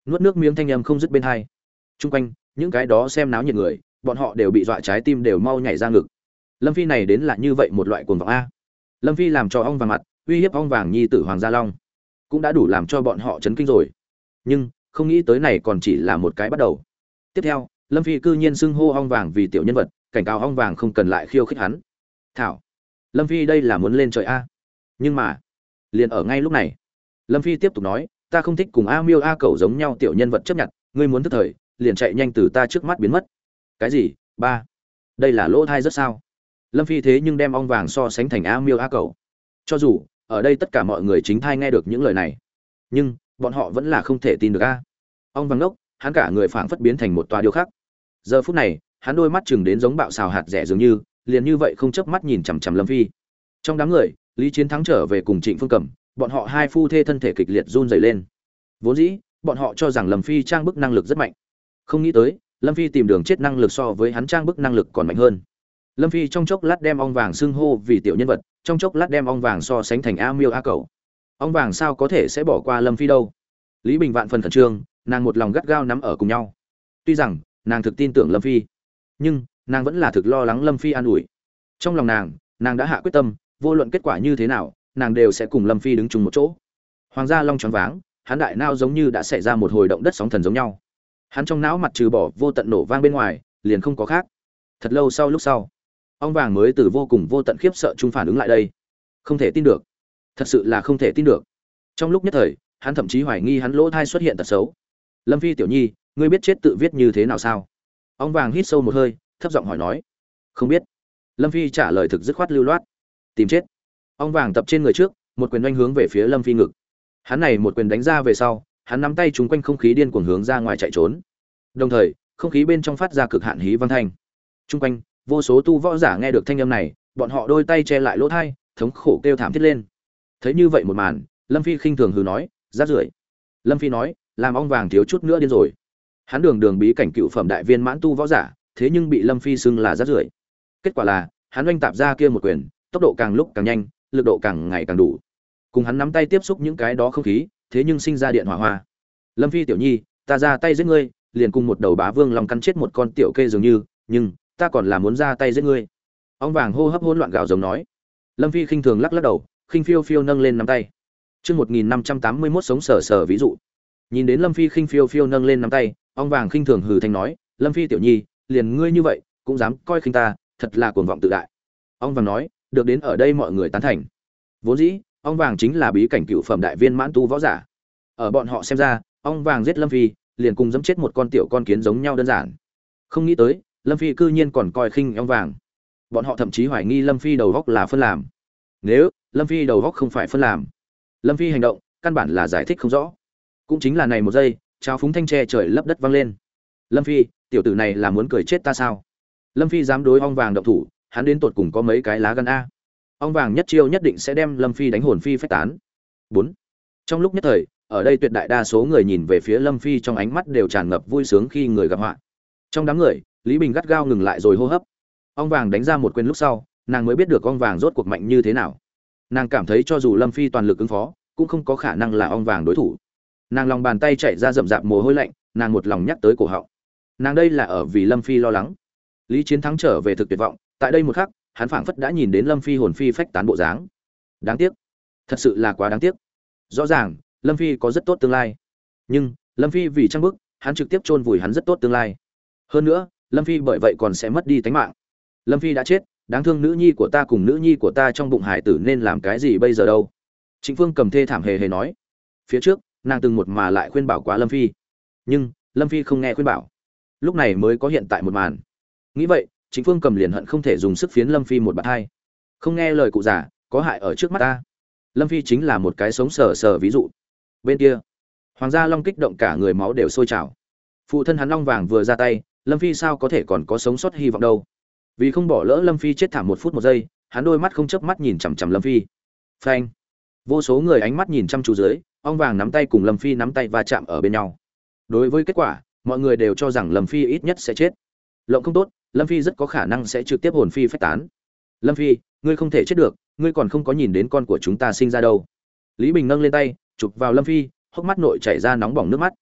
nuốt nước miếng thanh âm không dứt bên hai. Trung quanh những cái đó xem náo nhiệt người, bọn họ đều bị dọa trái tim đều mau nhảy ra ngực. Lâm Phi này đến là như vậy một loại cuồng vọng a. Lâm Phi làm cho ong vàng mặt, uy hiếp ong vàng nhi tử Hoàng Gia Long, cũng đã đủ làm cho bọn họ chấn kinh rồi. Nhưng không nghĩ tới này còn chỉ là một cái bắt đầu. Tiếp theo, Lâm Phi cư nhiên xưng hô ong vàng vì tiểu nhân vật, cảnh cáo ong vàng không cần lại khiêu khích hắn. Thảo, Lâm Phi đây là muốn lên trời a. Nhưng mà, liền ở ngay lúc này, Lâm Phi tiếp tục nói, ta không thích cùng A Miêu A Cẩu giống nhau tiểu nhân vật chấp nhận, ngươi muốn tức thời, liền chạy nhanh từ ta trước mắt biến mất. Cái gì? Ba, đây là lỗ thai rất sao? Lâm Phi thế nhưng đem ong vàng so sánh thành A Miêu A Cẩu. Cho dù ở đây tất cả mọi người chính thai nghe được những lời này, nhưng bọn họ vẫn là không thể tin được a. Ong vàng ngốc, hắn cả người phảng phất biến thành một tòa điêu khắc. Giờ phút này, hắn đôi mắt chừng đến giống bạo xào hạt rẻ dường như, liền như vậy không chớp mắt nhìn chằm chằm Lâm Phi. Trong đám người, Lý Chiến Thắng trở về cùng Trịnh Phương Cẩm, bọn họ hai phu thê thân thể kịch liệt run rẩy lên. Vốn dĩ, bọn họ cho rằng Lâm Phi trang bức năng lực rất mạnh. Không nghĩ tới, Lâm Phi tìm đường chết năng lực so với hắn trang bức năng lực còn mạnh hơn. Lâm Phi trong chốc lát đem ong vàng xưng hô vì tiểu nhân vật, trong chốc lát đem ong vàng so sánh thành A Miêu A Cẩu. Ong vàng sao có thể sẽ bỏ qua Lâm Phi đâu? Lý Bình vạn phần khẩn trương, nàng một lòng gắt gao nắm ở cùng nhau. Tuy rằng nàng thực tin tưởng Lâm Phi, nhưng nàng vẫn là thực lo lắng Lâm Phi an ủi. Trong lòng nàng đã hạ quyết tâm, vô luận kết quả như thế nào, nàng đều sẽ cùng Lâm Phi đứng chung một chỗ. Hoàng Gia Long choáng váng, hắn đại não giống như đã xảy ra một hồi động đất sóng thần giống nhau. Hắn trong não mặt trừ bỏ vô tận nổ vang bên ngoài, liền không có khác. Thật lâu sau lúc sau, ong vàng mới từ vô cùng vô tận khiếp sợ chung phản ứng lại đây. Không thể tin được, thật sự là không thể tin được. Trong lúc nhất thời, hắn thậm chí hoài nghi hắn lỗ thai xuất hiện tật xấu. Lâm Phi tiểu nhi, ngươi biết chết tự viết như thế nào sao? Ong vàng hít sâu một hơi, thấp giọng hỏi nói. Không biết. Lâm Phi trả lời thực dứt khoát lưu loát. Tìm chết. Ong vàng tập trên người trước, một quyền đánh hướng về phía Lâm Phi ngực. Hắn này một quyền đánh ra về sau, hắn nắm tay trúng quanh không khí điên cuồng hướng ra ngoài chạy trốn. Đồng thời, không khí bên trong phát ra cực hạn hí văn thanh. Trung quanh, vô số tu võ giả nghe được thanh âm này, bọn họ đôi tay che lại lỗ tai, thống khổ kêu thảm thiết lên. Thấy như vậy một màn, Lâm Phi khinh thường hừ nói, rác rưởi. Lâm Phi nói, làm ong vàng thiếu chút nữa điên rồi. Hắn đường bí cảnh cựu phẩm đại viên mãn tu võ giả, thế nhưng bị Lâm Phi xưng là rác rưởi. Kết quả là, hắn oanh tạp ra kia một quyền, tốc độ càng lúc càng nhanh, lực độ càng ngày càng đủ. Cùng hắn nắm tay tiếp xúc những cái đó không khí, thế nhưng sinh ra điện hỏa hoa. Lâm Phi tiểu nhi, ta ra tay giết ngươi, liền cùng một đầu bá vương long cắn chết một con tiểu kê dường như, nhưng ta còn là muốn ra tay giết ngươi. Ong vàng hô hấp hỗn loạn gào giống nói. Lâm Phi khinh thường lắc lắc đầu, khinh phiêu phiêu nâng lên nắm tay. Chương 1581 sống sờ sờ ví dụ. Nhìn đến Lâm Phi khinh phiêu phiêu nâng lên nắm tay, ong vàng khinh thường hừ thanh nói, Lâm Phi tiểu nhi, liền ngươi như vậy, cũng dám coi khinh ta, thật là cuồng vọng tự đại. Ong vàng nói, được đến ở đây mọi người tán thành. Vốn dĩ, ong vàng chính là bí cảnh cựu phẩm đại viên mãn tu võ giả. Ở bọn họ xem ra, ong vàng giết Lâm Phi, liền cùng giẫm chết một con tiểu con kiến giống nhau đơn giản. Không nghĩ tới, Lâm Phi cư nhiên còn coi khinh ong vàng. Bọn họ thậm chí hoài nghi Lâm Phi đầu góc là phân làm. Nếu Lâm Phi đầu góc không phải phân làm, Lâm Phi hành động căn bản là giải thích không rõ. Cũng chính là này một giây, trao phúng thanh tre trời lấp đất vang lên. Lâm Phi, tiểu tử này là muốn cười chết ta sao? Lâm Phi dám đối ong vàng động thủ, hắn đến tột cùng có mấy cái lá gan a? Ong vàng nhất chiêu nhất định sẽ đem Lâm Phi đánh hồn phi phách tán. 4. Trong lúc nhất thời, ở đây tuyệt đại đa số người nhìn về phía Lâm Phi trong ánh mắt đều tràn ngập vui sướng khi người gặp họa. Trong đám người, Lý Bình gắt gao ngừng lại rồi hô hấp. Ong vàng đánh ra một quyền lúc sau, nàng mới biết được ong vàng rốt cuộc mạnh như thế nào. Nàng cảm thấy cho dù Lâm Phi toàn lực ứng phó, cũng không có khả năng là ong vàng đối thủ. Nàng lòng bàn tay chạy ra rậm rạp mồ hôi lạnh, nàng một lòng nhắc tới cổ họng. Nàng đây là ở vì Lâm Phi lo lắng. Lý Chiến Thắng trở về thực tuyệt vọng, tại đây một khắc, hắn phảng phất đã nhìn đến Lâm Phi hồn phi phách tán bộ dáng. Đáng tiếc, thật sự là quá đáng tiếc. Rõ ràng, Lâm Phi có rất tốt tương lai, nhưng Lâm Phi vì trang bức, hắn trực tiếp chôn vùi hắn rất tốt tương lai. Hơn nữa, Lâm Phi bởi vậy còn sẽ mất đi tính mạng. Lâm Phi đã chết, đáng thương nữ nhi của ta cùng nữ nhi của ta trong bụng hải tử nên làm cái gì bây giờ đâu? Trịnh Phương cầm thê thảm hề hề nói. Phía trước, nàng từng một mà lại khuyên bảo quá Lâm Phi, nhưng Lâm Phi không nghe khuyên bảo. Lúc này mới có hiện tại một màn. Nghĩ vậy, Trịnh Phương cầm liền hận không thể dùng sức phiến Lâm Phi một bạt hai. Không nghe lời cụ già, có hại ở trước mắt ta. Lâm Phi chính là một cái sống sờ sờ ví dụ. Bên kia, Hoàng Gia Long kích động cả người máu đều sôi trào. Phụ thân hắn Long Vàng vừa ra tay, Lâm Phi sao có thể còn có sống sót hy vọng đâu? Vì không bỏ lỡ Lâm Phi chết thảm 1 phút 1 giây, hắn đôi mắt không chớp mắt nhìn chằm chằm Lâm Phi. Phanh! Vô số người ánh mắt nhìn chăm chú dưới, Ong Vàng nắm tay cùng Lâm Phi nắm tay va chạm ở bên nhau. Đối với kết quả, mọi người đều cho rằng Lâm Phi ít nhất sẽ chết. Lộng không tốt, Lâm Phi rất có khả năng sẽ trực tiếp hồn phi phách tán. Lâm Phi, ngươi không thể chết được, ngươi còn không có nhìn đến con của chúng ta sinh ra đâu. Lý Bình nâng lên tay, chụp vào Lâm Phi, hốc mắt nội chảy ra nóng bỏng nước mắt.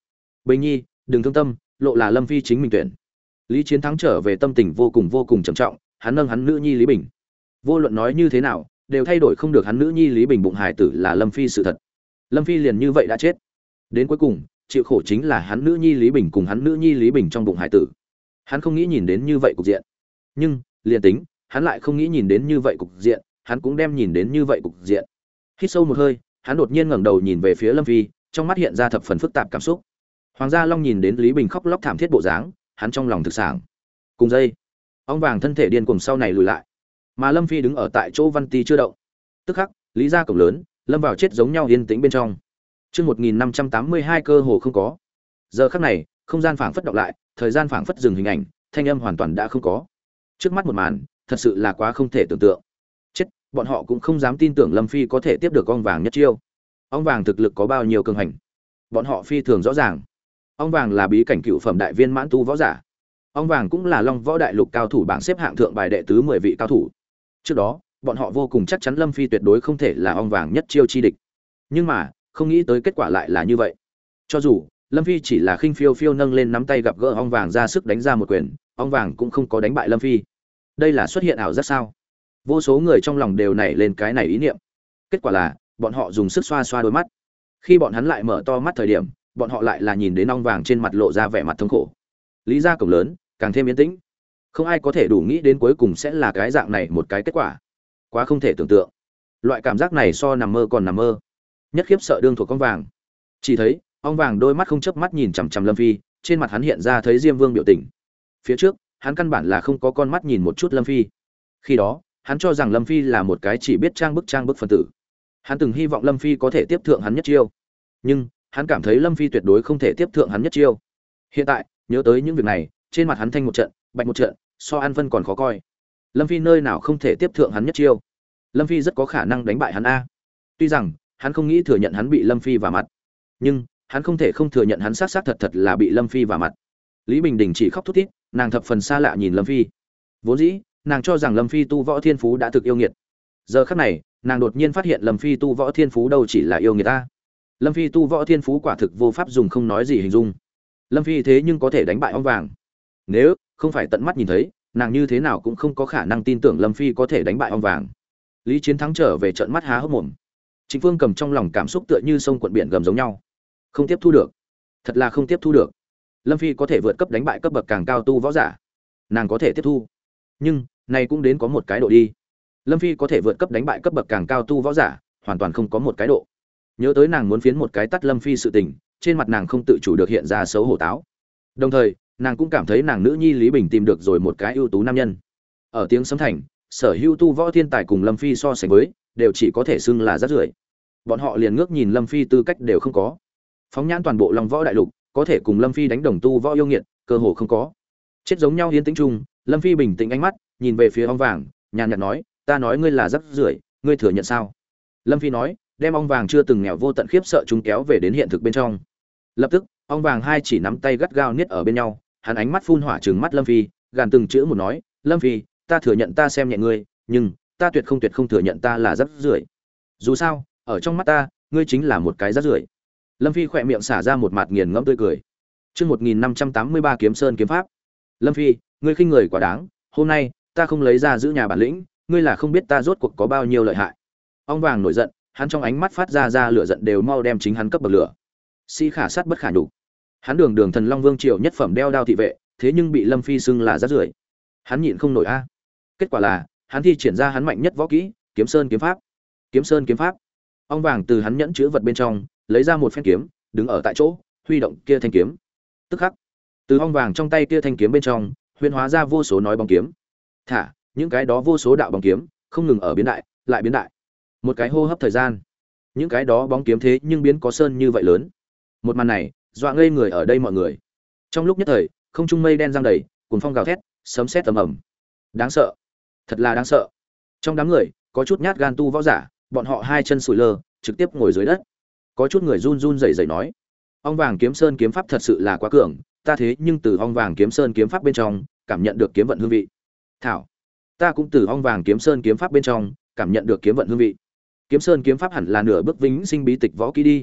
Bình Nhi, đừng thương tâm, lộ là Lâm Phi chính mình tuyển. Lý Chiến Thắng trở về tâm tình vô cùng trầm trọng, hắn nâng hắn nữ nhi Lý Bình. Vô luận nói như thế nào, đều thay đổi không được hắn nữ nhi Lý Bình bụng hài tử là Lâm Phi sự thật. Lâm Phi liền như vậy đã chết. Đến cuối cùng, chịu khổ chính là hắn nữ nhi Lý Bình cùng hắn nữ nhi Lý Bình trong bụng hài tử. Hắn không nghĩ nhìn đến như vậy cục diện. Nhưng, liền tính, hắn lại không nghĩ nhìn đến như vậy cục diện, hắn cũng đem nhìn đến như vậy cục diện. Hít sâu một hơi, hắn đột nhiên ngẩng đầu nhìn về phía Lâm Phi, trong mắt hiện ra thập phần phức tạp cảm xúc. Hoàng gia Long nhìn đến Lý Bình khóc lóc thảm thiết bộ dáng, hắn trong lòng thực sảng. Cùng dây, ong vàng thân thể điên cuồng sau này lùi lại, mà Lâm Phi đứng ở tại chỗ văn ti chưa động. Tức khắc, Lý gia cổng lớn, lâm vào chết giống nhau yên tĩnh bên trong. Chương 1582 cơ hồ không có. Giờ khắc này, không gian phảng phất đọc lại, thời gian phảng phất dừng hình ảnh, thanh âm hoàn toàn đã không có. Trước mắt một màn, thật sự là quá không thể tưởng tượng. Chết, bọn họ cũng không dám tin tưởng Lâm Phi có thể tiếp được ong vàng nhất chiêu. Ong vàng thực lực có bao nhiêu cường hành, bọn họ phi thường rõ ràng. Ong vàng là bí cảnh cựu phẩm đại viên mãn tu võ giả. Ong vàng cũng là Long Võ Đại Lục cao thủ bảng xếp hạng thượng bài đệ tứ 10 vị cao thủ. Trước đó, bọn họ vô cùng chắc chắn Lâm Phi tuyệt đối không thể là ong vàng nhất chiêu chi địch. Nhưng mà, không nghĩ tới kết quả lại là như vậy. Cho dù Lâm Phi chỉ là khinh phiêu phiêu nâng lên nắm tay gặp gỡ ong vàng ra sức đánh ra một quyền, ong vàng cũng không có đánh bại Lâm Phi. Đây là xuất hiện ảo giác sao? Vô số người trong lòng đều nảy lên cái này ý niệm. Kết quả là, bọn họ dùng sức xoa xoa đôi mắt. Khi bọn hắn lại mở to mắt thời điểm, bọn họ lại là nhìn đến ong vàng trên mặt lộ ra vẻ mặt thống khổ. Lý gia cổng lớn càng thêm yên tĩnh, không ai có thể đủ nghĩ đến cuối cùng sẽ là cái dạng này một cái kết quả, quá không thể tưởng tượng. Loại cảm giác này so nằm mơ còn nằm mơ. Nhất khiếp sợ đương thuộc ong vàng, chỉ thấy ong vàng đôi mắt không chớp mắt nhìn chằm chằm Lâm Phi, trên mặt hắn hiện ra thấy Diêm Vương biểu tình. Phía trước hắn căn bản là không có con mắt nhìn một chút Lâm Phi. Khi đó hắn cho rằng Lâm Phi là một cái chỉ biết trang bức phân tử. Hắn từng hy vọng Lâm Phi có thể tiếp thượng hắn nhất chiêu, nhưng hắn cảm thấy Lâm Phi tuyệt đối không thể tiếp thượng hắn nhất chiêu. Hiện tại nhớ tới những việc này, trên mặt hắn thanh một trận bạch một trận, so An Vân còn khó coi. Lâm Phi nơi nào không thể tiếp thượng hắn nhất chiêu? Lâm Phi rất có khả năng đánh bại hắn a. Tuy rằng hắn không nghĩ thừa nhận hắn bị Lâm Phi vả mặt, nhưng hắn không thể không thừa nhận hắn xác thật là bị Lâm Phi vả mặt. Lý Bình Đình chỉ khóc thút thít, nàng thập phần xa lạ nhìn Lâm Phi. Vốn dĩ nàng cho rằng Lâm Phi tu võ thiên phú đã thực yêu nghiệt, giờ khắc này nàng đột nhiên phát hiện Lâm Phi tu võ thiên phú đâu chỉ là yêu nghiệt ta. Lâm Phi tu võ thiên phú quả thực vô pháp dùng không nói gì hình dung. Lâm Phi thế nhưng có thể đánh bại ong vàng. Nếu không phải tận mắt nhìn thấy, nàng như thế nào cũng không có khả năng tin tưởng Lâm Phi có thể đánh bại ong vàng. Lý Chiến Thắng trở về trợn mắt há hốc mồm. Trịnh Phương cầm trong lòng cảm xúc tựa như sông cuộn biển gầm giống nhau. Không tiếp thu được, thật là không tiếp thu được. Lâm Phi có thể vượt cấp đánh bại cấp bậc càng cao tu võ giả, nàng có thể tiếp thu. Nhưng này cũng đến có một cái độ đi. Lâm Phi có thể vượt cấp đánh bại cấp bậc càng cao tu võ giả, hoàn toàn không có một cái độ. Nhớ tới nàng muốn phiến một cái tắt Lâm Phi sự tình, trên mặt nàng không tự chủ được hiện ra xấu hổ táo. Đồng thời nàng cũng cảm thấy nàng nữ nhi Lý Bình tìm được rồi một cái ưu tú nam nhân. Ở tiếng sấm thành, sở hữu tu võ thiên tài cùng Lâm Phi so sánh với, đều chỉ có thể xưng là rác rưởi. Bọn họ liền ngước nhìn Lâm Phi tư cách đều không có. Phóng nhãn toàn bộ Long Võ Đại Lục, có thể cùng Lâm Phi đánh đồng tu võ yêu nghiệt, cơ hồ không có. Chết giống nhau yên tĩnh chung, Lâm Phi bình tĩnh ánh mắt, nhìn về phía ong vàng, nhàn nhạt nói, ta nói ngươi là rác rưởi, ngươi thừa nhận sao? Lâm Phi nói, đem ong vàng chưa từng nghèo vô tận khiếp sợ chúng kéo về đến hiện thực bên trong. Lập tức, ong vàng hai chỉ nắm tay gắt gao niết ở bên nhau, hắn ánh mắt phun hỏa trừng mắt Lâm Phi, gàn từng chữ một nói, Lâm Phi, ta thừa nhận ta xem nhẹ ngươi, nhưng ta tuyệt không thừa nhận ta là rác rưởi. Dù sao, ở trong mắt ta, ngươi chính là một cái rác rưởi. Lâm Phi khỏe miệng xả ra một mặt nghiền ngẫm tươi cười. Chương 1583 Kiếm Sơn kiếm pháp. Lâm Phi, ngươi khinh người quá đáng, hôm nay ta không lấy ra giữ nhà bản lĩnh, ngươi là không biết ta rốt cuộc có bao nhiêu lợi hại. Ong vàng nổi giận, hắn trong ánh mắt phát ra lửa giận đều mau đem chính hắn cấp bậc lửa. Si khả sát bất khả nhục. Hắn đường Thần Long Vương triều nhất phẩm đeo đao thị vệ, thế nhưng bị Lâm Phi xưng là rác rưởi. Hắn nhịn không nổi a. Kết quả là, hắn thi triển ra hắn mạnh nhất võ kỹ, Kiếm Sơn kiếm pháp. Kiếm Sơn kiếm pháp. Ong vàng từ hắn nhẫn chứa vật bên trong, lấy ra một phen kiếm, đứng ở tại chỗ, huy động kia thanh kiếm. Tức khắc, từ ong vàng trong tay kia thanh kiếm bên trong, huyễn hóa ra vô số nói bóng kiếm. Thả, những cái đó vô số đạo bóng kiếm, không ngừng ở biến đại, lại biến đại. Một cái hô hấp thời gian, những cái đó bóng kiếm thế nhưng biến có sơn như vậy lớn. Một màn này, dọa ngây người ở đây mọi người. Trong lúc nhất thời, không trung mây đen giăng đầy, cuồng phong gào thét, sấm sét ầm ầm. Đáng sợ, thật là đáng sợ. Trong đám người, có chút nhát gan tu võ giả, bọn họ hai chân sủi lơ, trực tiếp ngồi dưới đất. Có chút người run run rẩy rẩy nói: "Ong vàng kiếm sơn kiếm pháp thật sự là quá cường, ta thế nhưng từ ong vàng kiếm sơn kiếm pháp bên trong cảm nhận được kiếm vận hương vị." Thảo, ta cũng từ ong vàng kiếm sơn kiếm pháp bên trong cảm nhận được kiếm vận hương vị. Kiếm sơn kiếm pháp hẳn là nửa bước vĩnh sinh bí tịch võ kỹ đi.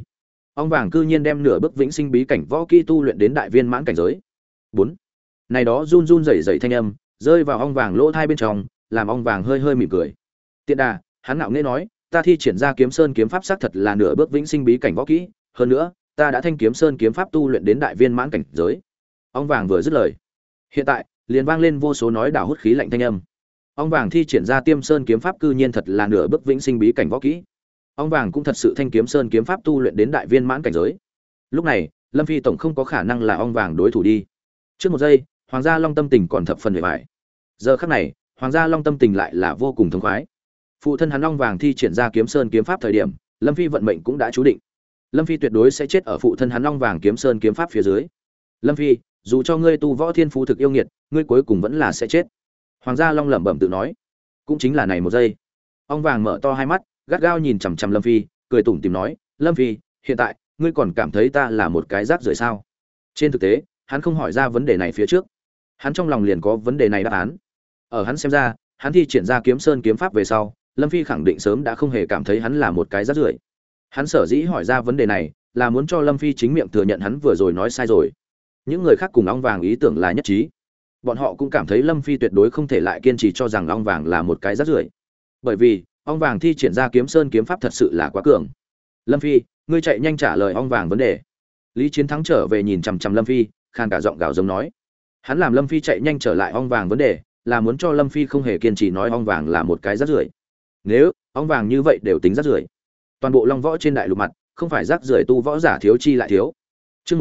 Ong vàng cư nhiên đem nửa bước vĩnh sinh bí cảnh võ kỹ tu luyện đến đại viên mãn cảnh giới. 4. Này đó run run rẩy rẩy thanh âm, rơi vào ong vàng lỗ tai bên trong, làm ong vàng hơi hơi mỉm cười. Tiện đà, hắn ngạo nghễ nói, ta thi triển ra Kiếm Sơn kiếm pháp xác thật là nửa bước vĩnh sinh bí cảnh võ kỹ, hơn nữa, ta đã thanh Kiếm Sơn kiếm pháp tu luyện đến đại viên mãn cảnh giới. Ong vàng vừa dứt lời, hiện tại liền vang lên vô số nói đảo hút khí lạnh thanh âm. Ong vàng thi triển ra Tiêm Sơn kiếm pháp cư nhiên thật là nửa bước vĩnh sinh bí cảnh võ kỹ. Ong vàng cũng thật sự thanh Kiếm Sơn kiếm pháp tu luyện đến đại viên mãn cảnh giới. Lúc này, Lâm Phi tổng không có khả năng là ong vàng đối thủ đi. Trước một giây, Hoàng gia Long tâm tình còn thập phần vẻ vải. Giờ khắc này, Hoàng gia Long tâm tình lại là vô cùng thống khoái. Phụ thân hắn ong vàng thi triển ra Kiếm Sơn kiếm pháp thời điểm, Lâm Phi vận mệnh cũng đã chú định. Lâm Phi tuyệt đối sẽ chết ở phụ thân hắn ong vàng Kiếm Sơn kiếm pháp phía dưới. Lâm Phi, dù cho ngươi tu võ thiên phú thực yêu nghiệt, ngươi cuối cùng vẫn là sẽ chết. Hoàng gia Long lẩm bẩm tự nói. Cũng chính là này một giây, ong vàng mở to hai mắt, gắt gao nhìn chằm chằm Lâm Phi, cười tủm tỉm nói, Lâm Phi, hiện tại ngươi còn cảm thấy ta là một cái rác rưởi sao? Trên thực tế, hắn không hỏi ra vấn đề này phía trước, hắn trong lòng liền có vấn đề này đáp án. Ở hắn xem ra, hắn thi triển ra Kiếm Sơn kiếm pháp về sau, Lâm Phi khẳng định sớm đã không hề cảm thấy hắn là một cái rác rưởi. Hắn sở dĩ hỏi ra vấn đề này, là muốn cho Lâm Phi chính miệng thừa nhận hắn vừa rồi nói sai rồi. Những người khác cùng ong vàng ý tưởng là nhất trí. Bọn họ cũng cảm thấy Lâm Phi tuyệt đối không thể lại kiên trì cho rằng ong vàng là một cái rác rưởi. Bởi vì, ong vàng thi triển ra Kiếm Sơn kiếm pháp thật sự là quá cường. Lâm Phi, ngươi chạy nhanh trả lời ong vàng vấn đề. Lý Chiến Thắng trở về nhìn chằm chằm Lâm Phi, khan cả giọng gào giống nói. Hắn làm Lâm Phi chạy nhanh trở lại ong vàng vấn đề, là muốn cho Lâm Phi không hề kiên trì nói ong vàng là một cái rác rưởi. Nếu ong vàng như vậy đều tính rác rưởi, toàn bộ long võ trên đại lục mặt, không phải rác rưởi tu võ giả thiếu chi lại thiếu. Chương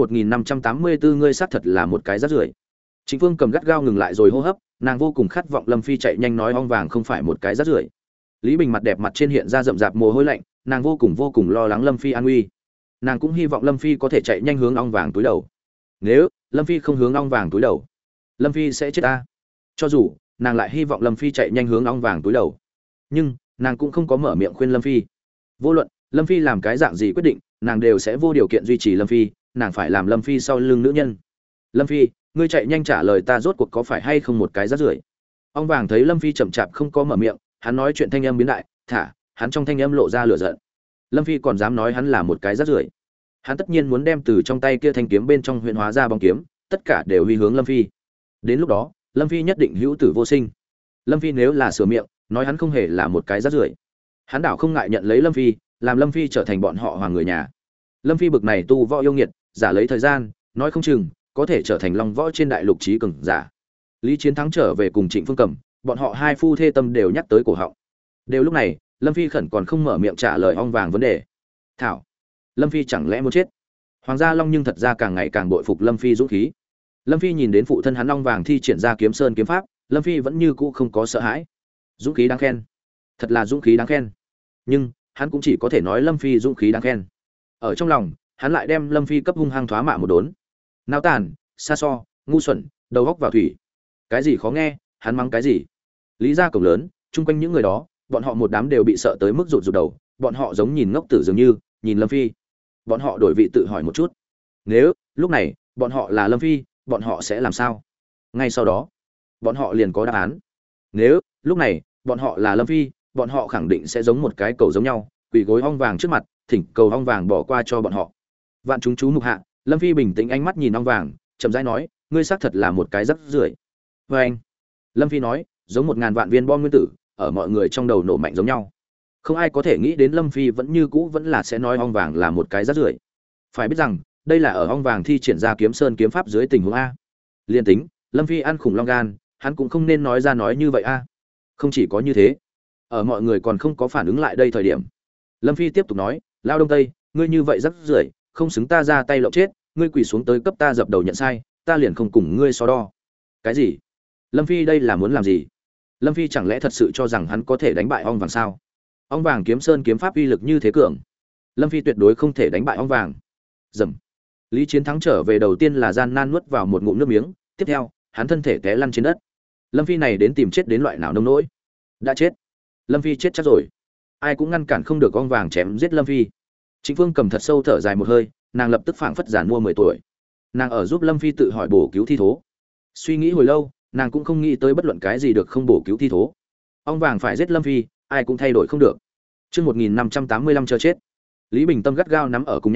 1584 ngươi xác thật là một cái rác rưởi. Trịnh Phương Cầm gắt gao ngừng lại rồi hô hấp, nàng vô cùng khát vọng Lâm Phi chạy nhanh nói ong vàng không phải một cái rác rưởi. Lý Bình mặt đẹp mặt trên hiện ra rậm rạp mồ hôi lạnh, nàng vô cùng lo lắng Lâm Phi an nguy. Nàng cũng hy vọng Lâm Phi có thể chạy nhanh hướng ong vàng túi đầu. Nếu Lâm Phi không hướng ong vàng túi đầu, Lâm Phi sẽ chết ta. Cho dù nàng lại hy vọng Lâm Phi chạy nhanh hướng ong vàng túi đầu, nhưng nàng cũng không có mở miệng khuyên Lâm Phi. Vô luận Lâm Phi làm cái dạng gì quyết định, nàng đều sẽ vô điều kiện duy trì Lâm Phi, nàng phải làm Lâm Phi sau lưng nữ nhân. Lâm Phi, ngươi chạy nhanh trả lời ta rốt cuộc có phải hay không một cái rác rưởi. Ong vàng thấy Lâm Phi chậm chạp không có mở miệng, hắn nói chuyện thanh âm biến đại, hắn trong thanh âm lộ ra lửa giận. Lâm Phi còn dám nói hắn là một cái rác rưởi. Hắn tất nhiên muốn đem từ trong tay kia thanh kiếm bên trong huyễn hóa ra bóng kiếm, tất cả đều huy hướng Lâm Phi. Đến lúc đó, Lâm Phi nhất định hữu tử vô sinh. Lâm Phi nếu là sửa miệng, nói hắn không hề là một cái rác rưởi, hắn đảo không ngại nhận lấy Lâm Phi, làm Lâm Phi trở thành bọn họ hoàng người nhà. Lâm Phi bực này tu võ yêu nghiệt, giả lấy thời gian, nói không chừng có thể trở thành long võ trên đại lục trí cường giả. Lý Chiến Thắng trở về cùng Trịnh Phương Cẩm, bọn họ hai phu thê tâm đều nhắc tới cổ họng. Đều lúc này, Lâm Phi khẩn còn không mở miệng trả lời ong vàng vấn đề. Thảo, Lâm Phi chẳng lẽ muốn chết? Hoàng gia Long nhưng thật ra càng ngày càng bội phục Lâm Phi dũng khí. Lâm Phi nhìn đến phụ thân hắn ong vàng thi triển ra Kiếm Sơn kiếm pháp, Lâm Phi vẫn như cũ không có sợ hãi. Dũng khí đáng khen, thật là dũng khí đáng khen. Nhưng hắn cũng chỉ có thể nói Lâm Phi dũng khí đáng khen. Ở trong lòng, hắn lại đem Lâm Phi cấp hung hăng thoá mạ một đốn. Náo tàn, xa so, ngu xuẩn, đầu góc vào thủy. Cái gì khó nghe, hắn mắng cái gì? Lý gia cổng lớn, chung quanh những người đó, bọn họ một đám đều bị sợ tới mức rụt rụt đầu, bọn họ giống nhìn ngốc tử dường như, nhìn Lâm Phi. Bọn họ đổi vị tự hỏi một chút. Nếu lúc này, bọn họ là Lâm Phi, bọn họ sẽ làm sao? Ngay sau đó, bọn họ liền có đáp án. Nếu lúc này, bọn họ là Lâm Phi, bọn họ khẳng định sẽ giống một cái cầu giống nhau, quỳ gối ong vàng trước mặt, thỉnh cầu ong vàng bỏ qua cho bọn họ. Vạn chúng chú mục hạ, Lâm Phi bình tĩnh ánh mắt nhìn ong vàng, chậm rãi nói, ngươi xác thật là một cái rắc rưởi. Và anh, Lâm Phi nói, giống 1000 vạn viên bom nguyên tử, ở mọi người trong đầu nổ mạnh giống nhau. Không ai có thể nghĩ đến Lâm Phi vẫn như cũ vẫn là sẽ nói ong vàng là một cái rắc rưởi. Phải biết rằng, đây là ở ong vàng thi triển ra Kiếm Sơn kiếm pháp dưới tình huống a. Liên tính, Lâm Phi ăn khủng long gan, hắn cũng không nên nói ra nói như vậy a. Không chỉ có như thế, ở mọi người còn không có phản ứng lại đây thời điểm, Lâm Phi tiếp tục nói, Lao Đông Tây, ngươi như vậy rắc rưởi, không xứng ta ra tay lộng chết, ngươi quỳ xuống tới cấp ta dập đầu nhận sai, ta liền không cùng ngươi so đo. Cái gì? Lâm Phi đây là muốn làm gì? Lâm Phi chẳng lẽ thật sự cho rằng hắn có thể đánh bại ong vàng sao? Ong vàng Kiếm Sơn kiếm pháp uy lực như thế cường, Lâm Phi tuyệt đối không thể đánh bại ong vàng. Dầm. Lý Chiến Thắng trở về đầu tiên là gian nan nuốt vào một ngụm nước miếng, tiếp theo, hắn thân thể té lăn trên đất. Lâm Phi này đến tìm chết đến loại nào nông nỗi? Đã chết. Lâm Phi chết chắc rồi. Ai cũng ngăn cản không được ong vàng chém giết Lâm Phi. Trịnh Phương Cầm thật sâu thở dài một hơi, nàng lập tức phảng phất giàn mua 10 tuổi. Nàng ở giúp Lâm Phi tự hỏi bổ cứu thi thố. Suy nghĩ hồi lâu, nàng cũng không nghĩ tới bất luận cái gì được không bổ cứu thi thố. Ong vàng phải giết Lâm Phi, ai cũng thay đổi không được. Chương 1585 chờ chết. Lý Bình Tâm gắt gao nắm ở cùng nhau,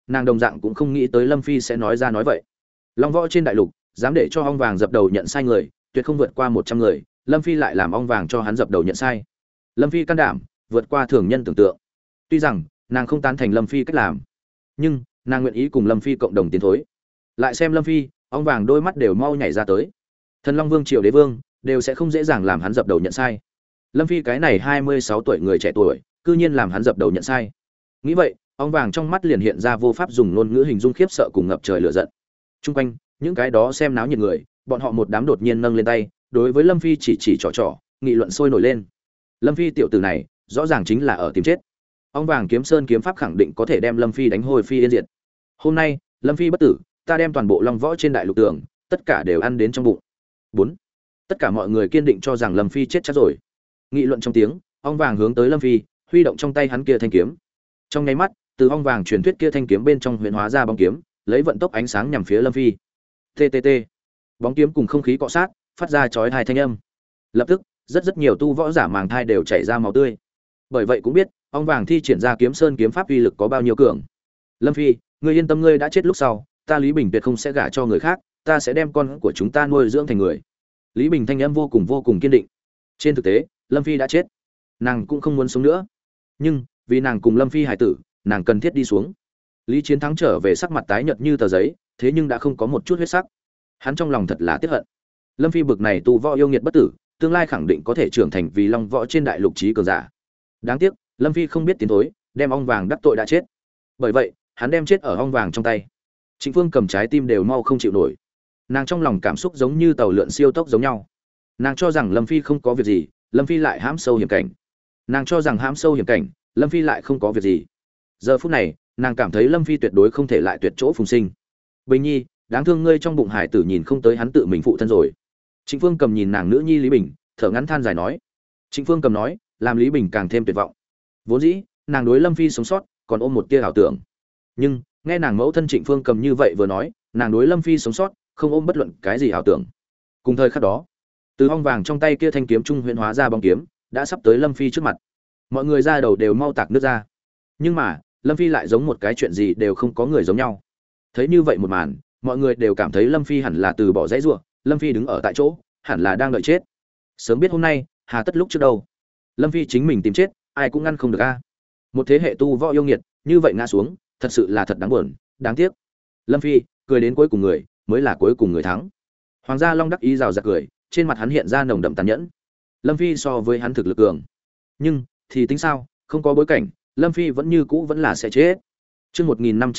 nàng đồng dạng cũng không nghĩ tới Lâm Phi sẽ nói ra nói vậy. Long võ trên đại lục, dám để cho ong vàng dập đầu nhận sai người, tuyệt không vượt qua 100 người, Lâm Phi lại làm ong vàng cho hắn dập đầu nhận sai. Lâm Phi can đảm, vượt qua thường nhân tưởng tượng. Tuy rằng, nàng không tán thành Lâm Phi cách làm, nhưng nàng nguyện ý cùng Lâm Phi cộng đồng tiến thối. Lại xem Lâm Phi, ong vàng đôi mắt đều mau nhảy ra tới. Thần Long Vương Triều Đế Vương đều sẽ không dễ dàng làm hắn dập đầu nhận sai. Lâm Phi cái này 26 tuổi người trẻ tuổi, cư nhiên làm hắn dập đầu nhận sai. Nghĩ vậy, ong vàng trong mắt liền hiện ra vô pháp dùng ngôn ngữ hình dung khiếp sợ cùng ngập trời lửa giận. Trung quanh, những cái đó xem náo nhiệt người, bọn họ một đám đột nhiên nâng lên tay, đối với Lâm Phi chỉ trỏ, nghị luận sôi nổi lên. Lâm Phi tiểu tử này, rõ ràng chính là ở tìm chết. Ong vàng Kiếm Sơn kiếm pháp khẳng định có thể đem Lâm Phi đánh hồi phi yên diệt. Hôm nay, Lâm Phi bất tử, ta đem toàn bộ Long Võ trên đại lục tường, tất cả đều ăn đến trong bụng. 4. Tất cả mọi người kiên định cho rằng Lâm Phi chết chắc rồi. Nghị luận trong tiếng, ong vàng hướng tới Lâm Phi, huy động trong tay hắn kia thanh kiếm. Trong nháy mắt, từ ong vàng truyền thuyết kia thanh kiếm bên trong huyền hóa ra bóng kiếm, lấy vận tốc ánh sáng nhằm phía Lâm Phi. TTT. Bóng kiếm cùng không khí cọ sát, phát ra chói tai thanh âm. Lập tức, rất nhiều tu võ giả màng thai đều chảy ra máu tươi. Bởi vậy cũng biết, ong vàng thi triển ra Kiếm Sơn kiếm pháp uy lực có bao nhiêu cường. Lâm Phi, ngươi yên tâm, ngươi đã chết lúc sau, ta Lý Bình tuyệt không sẽ gả cho người khác, ta sẽ đem con của chúng ta nuôi dưỡng thành người. Lý Bình thanh âm vô cùng kiên định. Trên thực tế, Lâm Phi đã chết, nàng cũng không muốn sống nữa, nhưng vì nàng cùng Lâm Phi hải tử, nàng cần thiết đi xuống. Lý Chiến Thắng trở về sắc mặt tái nhợt như tờ giấy, thế nhưng đã không có một chút huyết sắc. Hắn trong lòng thật là tiếc hận. Lâm Phi bực này tu võ yêu nghiệt bất tử, tương lai khẳng định có thể trưởng thành vì Long Võ trên đại lục trí cường giả. Đáng tiếc, Lâm Phi không biết tiến thối, đem ong vàng đắc tội đã chết. Bởi vậy, hắn đem chết ở ong vàng trong tay. Trịnh Phương cầm trái tim đều mau không chịu nổi. Nàng trong lòng cảm xúc giống như tàu lượn siêu tốc giống nhau. Nàng cho rằng Lâm Phi không có việc gì, Lâm Phi lại hãm sâu hiểm cảnh. Nàng cho rằng hãm sâu hiểm cảnh, Lâm Phi lại không có việc gì. Giờ phút này, nàng cảm thấy Lâm Phi tuyệt đối không thể lại tuyệt chỗ phùng sinh. Bình Nhi, đáng thương ngươi trong bụng hải tử nhìn không tới hắn tự mình phụ thân rồi. Trịnh Phương cầm nhìn nàng nữ nhi Lý Bình, thở ngắn than dài nói. Trịnh Phương cầm nói, làm Lý Bình càng thêm tuyệt vọng. Vốn dĩ, nàng đối Lâm Phi sống sót, còn ôm một tia ảo tưởng. Nhưng, nghe nàng mẫu thân Trịnh Phương cầm như vậy vừa nói, nàng đối Lâm Phi sống sót, không ôm bất luận cái gì ảo tưởng. Cùng thời khắc đó, từ ong vàng trong tay kia thanh kiếm trung huyễn hóa ra bóng kiếm, đã sắp tới Lâm Phi trước mặt. Mọi người ra đầu đều mau tạc nước ra. Nhưng mà, Lâm Phi lại giống một cái chuyện gì đều không có người giống nhau. Thấy như vậy một màn, mọi người đều cảm thấy Lâm Phi hẳn là từ bỏ dãy rủa, Lâm Phi đứng ở tại chỗ, hẳn là đang đợi chết. Sớm biết hôm nay, hà tất lúc trước đâu. Lâm Phi chính mình tìm chết, ai cũng ngăn không được a. Một thế hệ tu võ yêu nghiệt, như vậy ngã xuống, thật sự là thật đáng buồn, đáng tiếc. Lâm Phi, cười đến cuối cùng người, mới là cuối cùng người thắng. Hoàng gia Long đắc ý rào rạt cười, trên mặt hắn hiện ra nồng đậm tàn nhẫn. Lâm Phi so với hắn thực lực cường, nhưng thì tính sao, không có bối cảnh, Lâm Phi vẫn như cũ vẫn là sẽ chết. Chương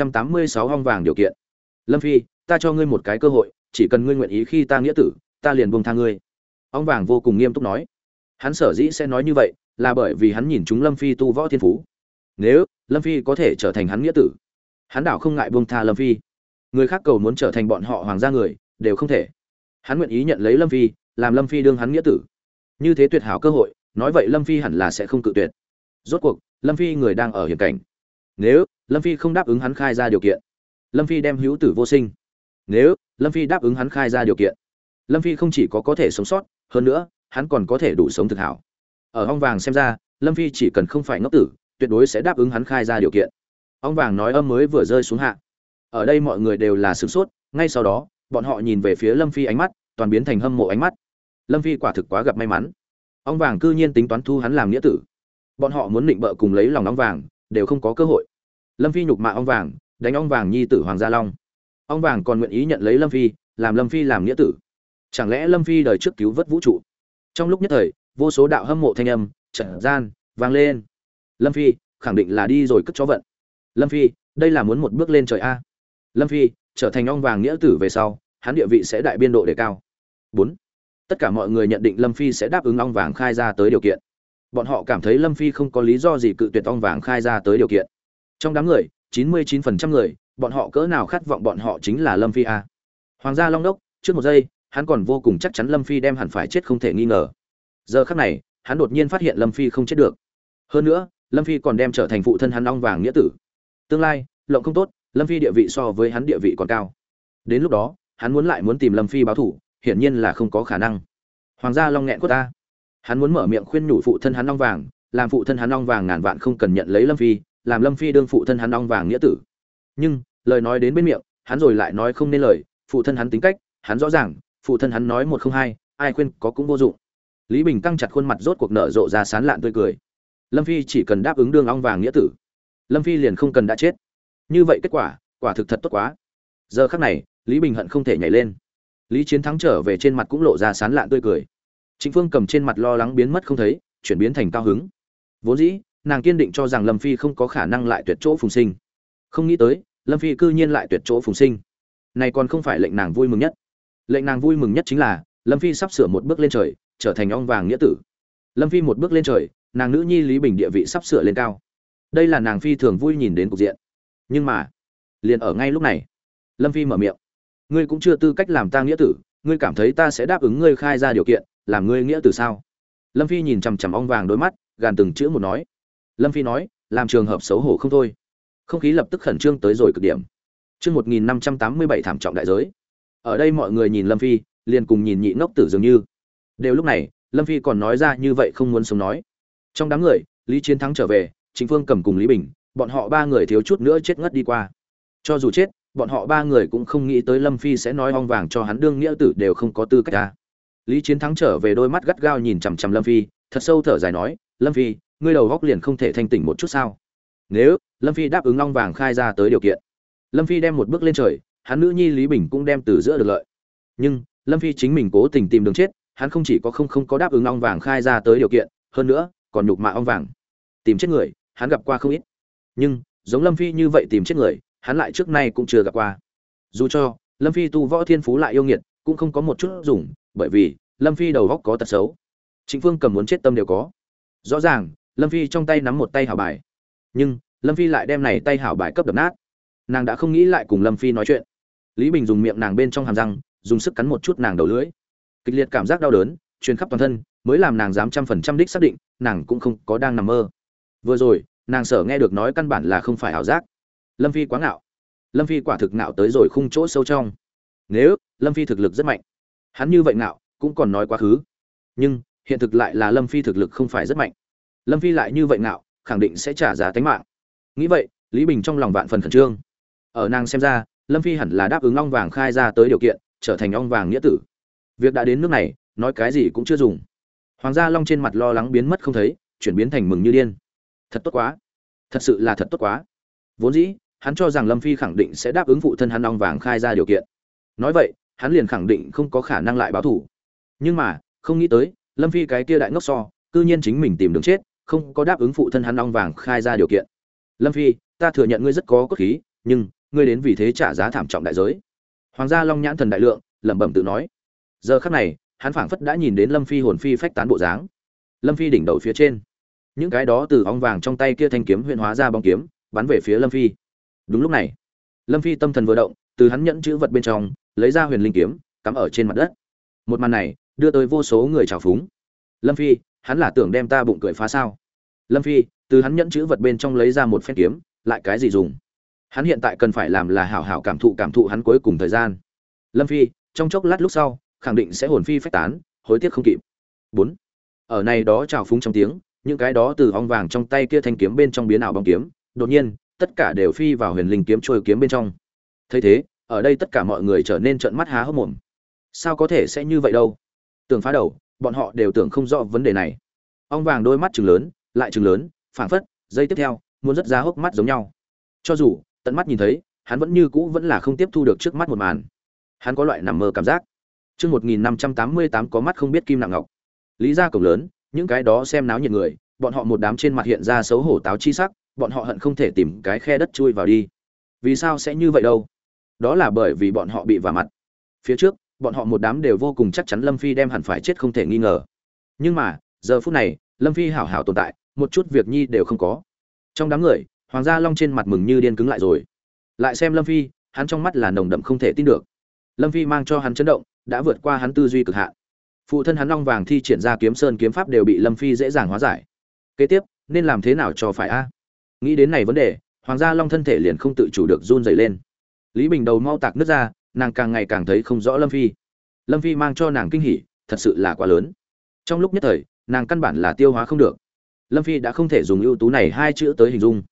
1586 ong vàng điều kiện. Lâm Phi, ta cho ngươi một cái cơ hội, chỉ cần ngươi nguyện ý khi ta nghĩa tử, ta liền buông tha ngươi. Ong vàng vô cùng nghiêm túc nói. Hắn sở dĩ sẽ nói như vậy, là bởi vì hắn nhìn chúng Lâm Phi tu võ thiên phú. Nếu Lâm Phi có thể trở thành hắn nghĩa tử, hắn đảo không ngại buông tha Lâm Phi. Người khác cầu muốn trở thành bọn họ hoàng gia người, đều không thể. Hắn nguyện ý nhận lấy Lâm Phi, làm Lâm Phi đương hắn nghĩa tử. Như thế tuyệt hảo cơ hội, nói vậy Lâm Phi hẳn là sẽ không cự tuyệt. Rốt cuộc, Lâm Phi người đang ở hiểm cảnh. Nếu Lâm Phi không đáp ứng hắn khai ra điều kiện, Lâm Phi đem hữu tử vô sinh. Nếu Lâm Phi đáp ứng hắn khai ra điều kiện, Lâm Phi không chỉ có thể sống sót, hơn nữa, hắn còn có thể đủ sống thực hảo. Ở ong vàng xem ra, Lâm Phi chỉ cần không phải ngốc tử, tuyệt đối sẽ đáp ứng hắn khai ra điều kiện. Ong vàng nói âm mới vừa rơi xuống hạ. Ở đây mọi người đều là sửng sốt, ngay sau đó, bọn họ nhìn về phía Lâm Phi ánh mắt, toàn biến thành hâm mộ ánh mắt. Lâm Phi quả thực quá gặp may mắn. Ong vàng cư nhiên tính toán thu hắn làm nghĩa tử. Bọn họ muốn định bợ cùng lấy lòng ong vàng, đều không có cơ hội. Lâm Phi nhục mạ ong vàng, đánh ong vàng nhi tử Hoàng Gia Long. Ong vàng còn nguyện ý nhận lấy Lâm Phi, làm Lâm Phi làm nghĩa tử. Chẳng lẽ Lâm Phi đời trước cứu vớt vũ trụ? Trong lúc nhất thời, vô số đạo hâm mộ thanh âm, trận gian, vang lên. Lâm Phi, khẳng định là đi rồi cất chó vận. Lâm Phi, đây là muốn một bước lên trời a. Lâm Phi, trở thành ong vàng nghĩa tử về sau, hắn địa vị sẽ đại biên độ đề cao. 4. Tất cả mọi người nhận định Lâm Phi sẽ đáp ứng ong vàng khai ra tới điều kiện. Bọn họ cảm thấy Lâm Phi không có lý do gì cự tuyệt ong vàng khai ra tới điều kiện. Trong đám người, 99% người, bọn họ cỡ nào khát vọng bọn họ chính là Lâm Phi a. Hoàng gia Long đốc, trước một giây, hắn còn vô cùng chắc chắn Lâm Phi đem hẳn phải chết không thể nghi ngờ. Giờ khắc này, hắn đột nhiên phát hiện Lâm Phi không chết được. Hơn nữa, Lâm Phi còn đem trở thành phụ thân hắn ong vàng nghĩa tử. Tương lai, lộng không tốt, Lâm Phi địa vị so với hắn địa vị còn cao. Đến lúc đó, hắn muốn tìm Lâm Phi báo thủ, hiển nhiên là không có khả năng. Hoàng gia Long nghẹn quất ta. Hắn muốn mở miệng khuyên nhủ phụ thân hắn ong vàng, làm phụ thân hắn ong vàng ngàn vạn không cần nhận lấy Lâm Phi, làm Lâm Phi đương phụ thân hắn ong vàng nghĩa tử. Nhưng lời nói đến bên miệng, hắn rồi lại nói không nên lời. Phụ thân hắn tính cách, hắn rõ ràng, phụ thân hắn nói một không hai, ai khuyên có cũng vô dụng. Lý Bình căng chặt khuôn mặt rốt cuộc nở rộ ra sán lạn tươi cười. Lâm Phi chỉ cần đáp ứng đương ong vàng nghĩa tử, Lâm Phi liền không cần đã chết. Như vậy kết quả, quả thực thật tốt quá. Giờ khắc này, Lý Bình hận không thể nhảy lên. Lý Chiến Thắng trở về trên mặt cũng lộ ra sán lạn tươi cười. Trịnh Phương cầm trên mặt lo lắng biến mất không thấy, chuyển biến thành cao hứng. Vốn dĩ, nàng kiên định cho rằng Lâm Phi không có khả năng lại tuyệt chỗ phùng sinh. Không nghĩ tới, Lâm Phi cư nhiên lại tuyệt chỗ phùng sinh. Này còn không phải lệnh nàng vui mừng nhất. Lệnh nàng vui mừng nhất chính là Lâm Phi sắp sửa một bước lên trời, trở thành ong vàng nghĩa tử. Lâm Phi một bước lên trời, nàng nữ nhi Lý Bình địa vị sắp sửa lên cao. Đây là nàng phi thường vui nhìn đến cục diện. Nhưng mà, liền ở ngay lúc này, Lâm Phi mở miệng: "Ngươi cũng chưa tư cách làm ta nghĩa tử, ngươi cảm thấy ta sẽ đáp ứng ngươi khai ra điều kiện, làm ngươi nghĩa tử sao?" Lâm Phi nhìn chằm chằm ong vàng đôi mắt, gàn từng chữ một nói. Lâm Phi nói, làm trường hợp xấu hổ không thôi. Không khí lập tức khẩn trương tới rồi cực điểm. Chương 1587 thảm trọng đại giới. Ở đây mọi người nhìn Lâm Phi, liền cùng nhìn nhị ngốc tử dường như. Đều lúc này, Lâm Phi còn nói ra như vậy không muốn sống nói. Trong đám người, Lý Chiến Thắng trở về, Trịnh Phương cầm cùng Lý Bình, bọn họ ba người thiếu chút nữa chết ngất đi qua. Cho dù chết, bọn họ ba người cũng không nghĩ tới Lâm Phi sẽ nói ong vàng cho hắn đương nghĩa tử đều không có tư cách ra. Lý Chiến Thắng trở về đôi mắt gắt gao nhìn chằm chằm Lâm Phi, thật sâu thở dài nói, "Lâm Phi, ngươi đầu góc liền không thể thanh tỉnh một chút sao?" Nếu Lâm Phi đáp ứng ong vàng khai ra tới điều kiện, Lâm Phi đem một bước lên trời, hắn nữ nhi Lý Bình cũng đem từ giữa được lợi. Nhưng Lâm Phi chính mình cố tình tìm đường chết, hắn không chỉ có không có đáp ứng ong vàng khai ra tới điều kiện, hơn nữa còn nhục mạ ong vàng. Tìm chết người, hắn gặp qua không ít. Nhưng giống Lâm Phi như vậy tìm chết người, hắn lại trước nay cũng chưa gặp qua. Dù cho Lâm Phi tu võ thiên phú lại yêu nghiệt, cũng không có một chút dùng, bởi vì Lâm Phi đầu óc có tật xấu. Trịnh Phương cầm muốn chết tâm đều có. Rõ ràng, Lâm Phi trong tay nắm một tay hảo bài, nhưng Lâm Phi lại đem này tay hảo bài cấp đập nát. Nàng đã không nghĩ lại cùng Lâm Phi nói chuyện. Lý Bình dùng miệng nàng bên trong hàm răng, dùng sức cắn một chút nàng đầu lưỡi. Kịch liệt cảm giác đau đớn truyền khắp toàn thân, mới làm nàng dám 100% đích xác định, nàng cũng không có đang nằm mơ. Vừa rồi, nàng sở nghe được nói căn bản là không phải ảo giác. Lâm Phi quá ngạo. Lâm Phi quả thực ngạo tới rồi khung chỗ sâu trong. Nếu Lâm Phi thực lực rất mạnh, hắn như vậy ngạo cũng còn nói quá khứ. Nhưng hiện thực lại là Lâm Phi thực lực không phải rất mạnh. Lâm Phi lại như vậy ngạo, khẳng định sẽ trả giá tính mạng. Nghĩ vậy, Lý Bình trong lòng vạn phần khẩn trương. Ở nàng xem ra, Lâm Phi hẳn là đáp ứng ong vàng khai ra tới điều kiện, trở thành ong vàng nghĩa tử. Việc đã đến nước này, nói cái gì cũng chưa dùng. Hoàng gia Long trên mặt lo lắng biến mất không thấy, chuyển biến thành mừng như điên. Thật tốt quá, thật sự là thật tốt quá. Vốn dĩ, hắn cho rằng Lâm Phi khẳng định sẽ đáp ứng phụ thân hắn ong vàng khai ra điều kiện. Nói vậy, hắn liền khẳng định không có khả năng lại báo thủ. Nhưng mà, không nghĩ tới, Lâm Phi cái kia đại ngốc so, cư nhiên chính mình tìm đường chết, không có đáp ứng phụ thân hắn ong vàng khai ra điều kiện. Lâm Phi, ta thừa nhận ngươi rất có cốt khí, nhưng ngươi đến vì thế trả giá thảm trọng đại giới. Hoàng gia Long nhãn thần đại lượng, lẩm bẩm tự nói. Giờ khắc này, hắn phảng phất đã nhìn đến Lâm Phi hồn phi phách tán bộ dáng. Lâm Phi đỉnh đầu phía trên, những cái đó từ ong vàng trong tay kia thanh kiếm huyền hóa ra bóng kiếm, bắn về phía Lâm Phi. Đúng lúc này, Lâm Phi tâm thần vừa động, từ hắn nhẫn chữ vật bên trong lấy ra huyền linh kiếm, cắm ở trên mặt đất. Một màn này đưa tới vô số người chào phúng. Lâm Phi, hắn là tưởng đem ta bụng cười phá sao? Lâm Phi, từ hắn nhẫn chữ vật bên trong lấy ra một phen kiếm, lại cái gì dùng? Hắn hiện tại cần phải làm là hảo hảo cảm thụ hắn cuối cùng thời gian. Lâm Phi, trong chốc lát lúc sau, khẳng định sẽ hồn phi phách tán, hối tiếc không kịp. 4. Ở này đó chào phúng trong tiếng, những cái đó từ ong vàng trong tay kia thanh kiếm bên trong biến ảo bóng kiếm, đột nhiên, tất cả đều phi vào huyền linh kiếm trôi kiếm bên trong. Thấy thế, ở đây tất cả mọi người trở nên trợn mắt há hốc mồm. Sao có thể sẽ như vậy đâu? Tưởng phá đầu, bọn họ đều tưởng không rõ vấn đề này. Ong vàng đôi mắt trừng lớn, lại trừng lớn, phảng phất, giây tiếp theo, muốn rất ra hốc mắt giống nhau. Cho dù tận mắt nhìn thấy, hắn vẫn như cũ vẫn là không tiếp thu được trước mắt một màn. Hắn có loại nằm mơ cảm giác. Chương 1588 có mắt không biết kim nặng ngọc. Lý gia cổng lớn, những cái đó xem náo nhiệt người, bọn họ một đám trên mặt hiện ra xấu hổ táo chi sắc, bọn họ hận không thể tìm cái khe đất chui vào đi. Vì sao sẽ như vậy đâu? Đó là bởi vì bọn họ bị vả mặt. Phía trước, bọn họ một đám đều vô cùng chắc chắn Lâm Phi đem hẳn phải chết không thể nghi ngờ. Nhưng mà, giờ phút này, Lâm Phi hảo hảo tồn tại, một chút việc nhi đều không có. Trong đám người, Hoàng gia Long trên mặt mừng như điên cứng lại rồi. Lại xem Lâm Phi, hắn trong mắt là nồng đậm không thể tin được. Lâm Phi mang cho hắn chấn động, đã vượt qua hắn tư duy cực hạn. Phụ thân hắn Long vàng thi triển ra kiếm sơn kiếm pháp đều bị Lâm Phi dễ dàng hóa giải. Kế tiếp, nên làm thế nào cho phải a? Nghĩ đến này vấn đề, Hoàng gia Long thân thể liền không tự chủ được run rẩy lên. Lý Bình đầu mau tạc nứt ra, nàng càng ngày càng thấy không rõ Lâm Phi. Lâm Phi mang cho nàng kinh hỉ, thật sự là quá lớn. Trong lúc nhất thời, nàng căn bản là tiêu hóa không được. Lâm Phi đã không thể dùng ưu tú này hai chữ tới hình dung.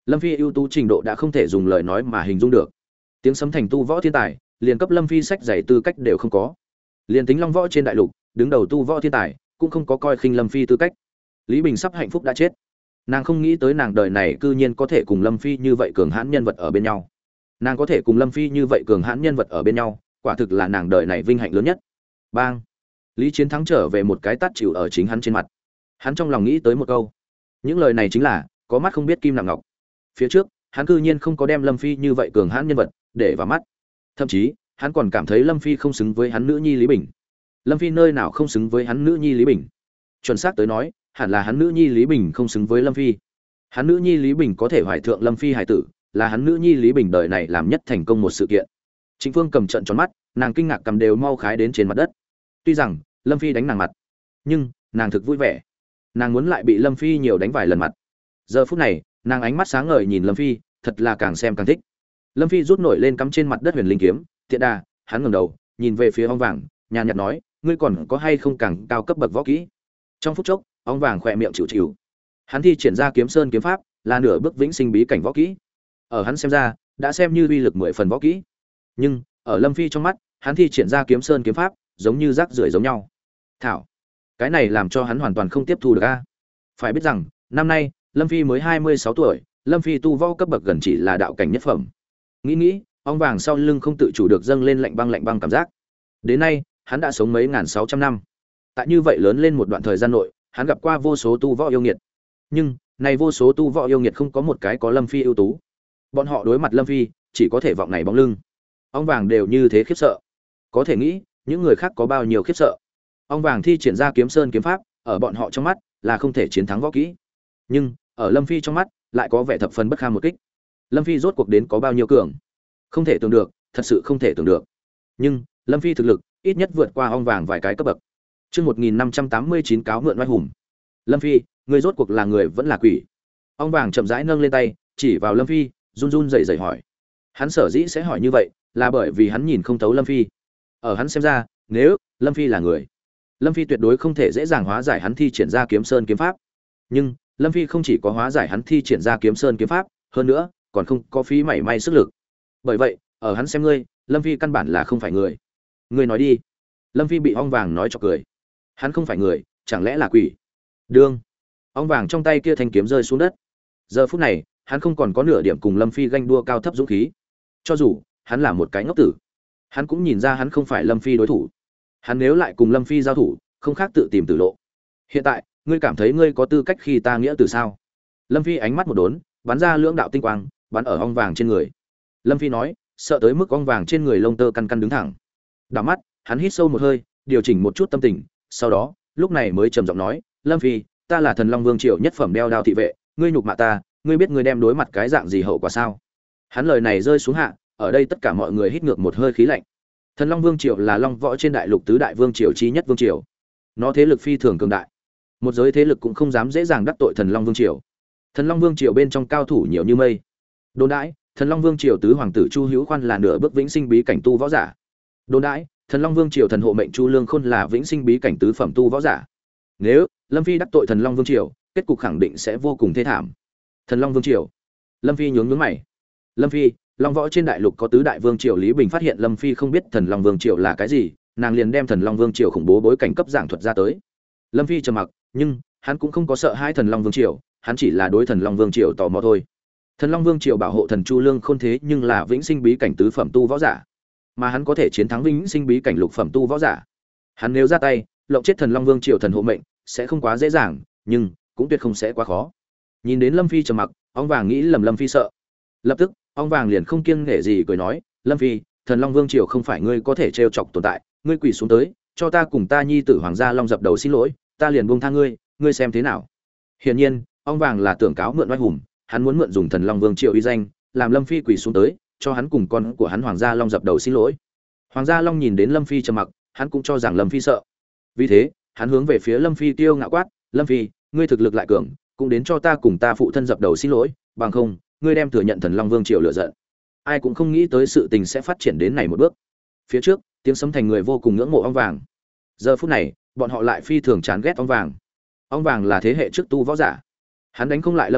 Lâm Phi ưu tú trình độ đã không thể dùng lời nói mà hình dung được. Tiếng sấm thành tu võ thiên tài, liền cấp Lâm Phi sách giày tư cách đều không có. Liền tính long võ trên đại lục, đứng đầu tu võ thiên tài, cũng không có coi khinh Lâm Phi tư cách. Lý Bình sắp hạnh phúc đã chết. Nàng không nghĩ tới nàng đời này cư nhiên có thể cùng Lâm Phi như vậy cường hãn nhân vật ở bên nhau. Nàng có thể cùng Lâm Phi như vậy cường hãn nhân vật ở bên nhau, quả thực là nàng đời này vinh hạnh lớn nhất. Bang! Lý Chiến Thắng trở về một cái tát chịu ở chính hắn trên mặt. Hắn trong lòng nghĩ tới một câu. Những lời này chính là có mắt không biết kim nặng ngọc. Phía trước, hắn cư nhiên không có đem Lâm Phi như vậy cường hãn nhân vật để vào mắt. Thậm chí, hắn còn cảm thấy Lâm Phi không xứng với hắn nữ nhi Lý Bình. Lâm Phi nơi nào không xứng với hắn nữ nhi Lý Bình? Chuẩn xác tới nói, hẳn là hắn nữ nhi Lý Bình không xứng với Lâm Phi. Hắn nữ nhi Lý Bình có thể hoài thượng Lâm Phi hài tử, là hắn nữ nhi Lý Bình đời này làm nhất thành công một sự kiện. Trịnh Phương cầm trận tròn mắt, nàng kinh ngạc cầm đều mau khái đến trên mặt đất. Tuy rằng Lâm Phi đánh nàng mặt, nhưng nàng thực vui vẻ. Nàng muốn lại bị Lâm Phi nhiều đánh vài lần mặt. Giờ phút này, nàng ánh mắt sáng ngời nhìn Lâm Phi, thật là càng xem càng thích. Lâm Phi rút nổi lên cắm trên mặt đất huyền linh kiếm, tiện đà, hắn ngẩng đầu, nhìn về phía ong vàng, nhàn nhạt nói, ngươi còn có hay không càng cao cấp bậc võ kỹ? Trong phút chốc, ong vàng khỏe miệng chịu chịu. Hắn thi triển ra Kiếm Sơn kiếm pháp, là nửa bước vĩnh sinh bí cảnh võ kỹ. Ở hắn xem ra, đã xem như uy lực 10 phần võ kỹ. Nhưng, ở Lâm Phi trong mắt, hắn thi triển ra Kiếm Sơn kiếm pháp, giống như rác rưởi giống nhau. Thảo, cái này làm cho hắn hoàn toàn không tiếp thu được a. Phải biết rằng, năm nay, Lâm Phi mới 26 tuổi, Lâm Phi tu võ cấp bậc gần chỉ là đạo cảnh nhất phẩm. Nghĩ, ong vàng sau lưng không tự chủ được dâng lên lạnh băng cảm giác. Đến nay, hắn đã sống mấy ngàn 600 năm. Tại như vậy lớn lên một đoạn thời gian nội, hắn gặp qua vô số tu võ yêu nghiệt. Nhưng, này vô số tu võ yêu nghiệt không có một cái có Lâm Phi ưu tú. Bọn họ đối mặt Lâm Phi, chỉ có thể vọng này bóng lưng. Ong vàng đều như thế khiếp sợ. Có thể nghĩ, những người khác có bao nhiêu khiếp sợ. Ong vàng thi triển ra Kiếm Sơn kiếm pháp, ở bọn họ trong mắt là không thể chiến thắng võ kỹ. Nhưng, ở Lâm Phi trong mắt, lại có vẻ thập phần bất kham một kích. Lâm Phi rốt cuộc đến có bao nhiêu cường? Không thể tưởng được, thật sự không thể tưởng được. Nhưng, Lâm Phi thực lực ít nhất vượt qua ong vàng vài cái cấp bậc. Chương 1589 cáo mượn oai hùng. Lâm Phi, ngươi rốt cuộc là người vẫn là quỷ? Ong vàng chậm rãi nâng lên tay, chỉ vào Lâm Phi, run run rẩy rẩy hỏi. Hắn sở dĩ sẽ hỏi như vậy, là bởi vì hắn nhìn không thấu Lâm Phi. Ở hắn xem ra, nếu Lâm Phi là người, Lâm Phi tuyệt đối không thể dễ dàng hóa giải hắn thi triển ra Kiếm Sơn kiếm pháp. Nhưng, Lâm Phi không chỉ có hóa giải hắn thi triển ra Kiếm Sơn kiếm pháp, hơn nữa, còn không có phí mảy may sức lực. Bởi vậy, ở hắn xem ngươi, Lâm Phi căn bản là không phải người. Ngươi nói đi. Lâm Phi bị ong vàng nói cho cười. Hắn không phải người, chẳng lẽ là quỷ? Đương. Ong vàng trong tay kia thanh kiếm rơi xuống đất. Giờ phút này, hắn không còn có nửa điểm cùng Lâm Phi ganh đua cao thấp dũng khí. Cho dù hắn là một cái ngốc tử, hắn cũng nhìn ra hắn không phải Lâm Phi đối thủ. Hắn nếu lại cùng Lâm Phi giao thủ, không khác tự tìm tử lộ. Hiện tại, ngươi cảm thấy ngươi có tư cách khi ta nghĩa từ sao? Lâm Phi ánh mắt một đốn, bắn ra lưỡng đạo tinh quang, bắn ở ong vàng trên người. Lâm Phi nói, sợ tới mức ong vàng trên người lông tơ căn căn đứng thẳng. Đảo mắt, hắn hít sâu một hơi, điều chỉnh một chút tâm tình, sau đó, lúc này mới trầm giọng nói, Lâm Phi, ta là Thần Long Vương triều nhất phẩm đeo đao thị vệ, ngươi nhục mạ ta, ngươi biết ngươi đem đối mặt cái dạng gì hậu quả sao? Hắn lời này rơi xuống hạ, ở đây tất cả mọi người hít ngược một hơi khí lạnh. Thần Long Vương triều là long võ trên đại lục tứ đại vương triều chi nhất vương triều. Nó thế lực phi thường cường đại. Một giới thế lực cũng không dám dễ dàng đắc tội Thần Long Vương triều. Thần Long Vương triều bên trong cao thủ nhiều như mây. Đồn đãi, Thần Long Vương triều tứ hoàng tử Chu Hữu Khoan là nửa bước vĩnh sinh bí cảnh tu võ giả. Đồn đãi, Thần Long Vương triều thần hộ mệnh Chu Lương Khôn là vĩnh sinh bí cảnh tứ phẩm tu võ giả. Nếu Lâm Phi đắc tội Thần Long Vương triều, kết cục khẳng định sẽ vô cùng thê thảm. Thần Long Vương triều. Lâm Phi nhướng mày. Lâm Phi, long võ trên đại lục có tứ đại vương triều, Lý Bình phát hiện Lâm Phi không biết Thần Long Vương triều là cái gì, nàng liền đem Thần Long Vương triều khủng bố bối cảnh cấp giảng thuật ra tới. Lâm Phi trầm mặc, nhưng hắn cũng không có sợ hai Thần Long Vương triều, hắn chỉ là đối Thần Long Vương triều tò mò thôi. Thần Long Vương triều bảo hộ thần Chu Lương Khôn thế nhưng là vĩnh sinh bí cảnh tứ phẩm tu võ giả, mà hắn có thể chiến thắng vĩnh sinh bí cảnh lục phẩm tu võ giả. Hắn nếu ra tay, lộng chết Thần Long Vương triều thần hộ mệnh sẽ không quá dễ dàng, nhưng cũng tuyệt không sẽ quá khó. Nhìn đến Lâm Phi trầm mặc, ong vàng nghĩ lầm Lâm Phi sợ. Lập tức, ong vàng liền không kiêng nể gì cười nói, Lâm Phi, Thần Long Vương triều không phải ngươi có thể trêu chọc tồn tại, ngươi quỳ xuống tới, cho ta cùng ta nhi tử hoàng gia long dập đầu xin lỗi, ta liền buông tha ngươi, ngươi xem thế nào? Hiển nhiên, ong vàng là tưởng cáo mượn oai hùng, hắn muốn mượn dùng Thần Long Vương triều uy danh, làm Lâm Phi quỳ xuống tới, cho hắn cùng con của hắn hoàng gia long dập đầu xin lỗi. Hoàng gia long nhìn đến Lâm Phi trầm mặc, hắn cũng cho rằng Lâm Phi sợ. Vì thế, hắn hướng về phía Lâm Phi tiêu ngạo quát, Lâm Phi, ngươi thực lực lại cường, cũng đến cho ta cùng ta phụ thân dập đầu xin lỗi, bằng không, ngươi đem thừa nhận Thần Long Vương triều lựa giận. Ai cũng không nghĩ tới sự tình sẽ phát triển đến này một bước. Phía trước, tiếng sấm thành người vô cùng ngưỡng mộ ong vàng. Giờ phút này, bọn họ lại phi thường chán ghét ong vàng. Ong vàng là thế hệ trước tu võ giả, hắn đánh không lại Lâm Phi,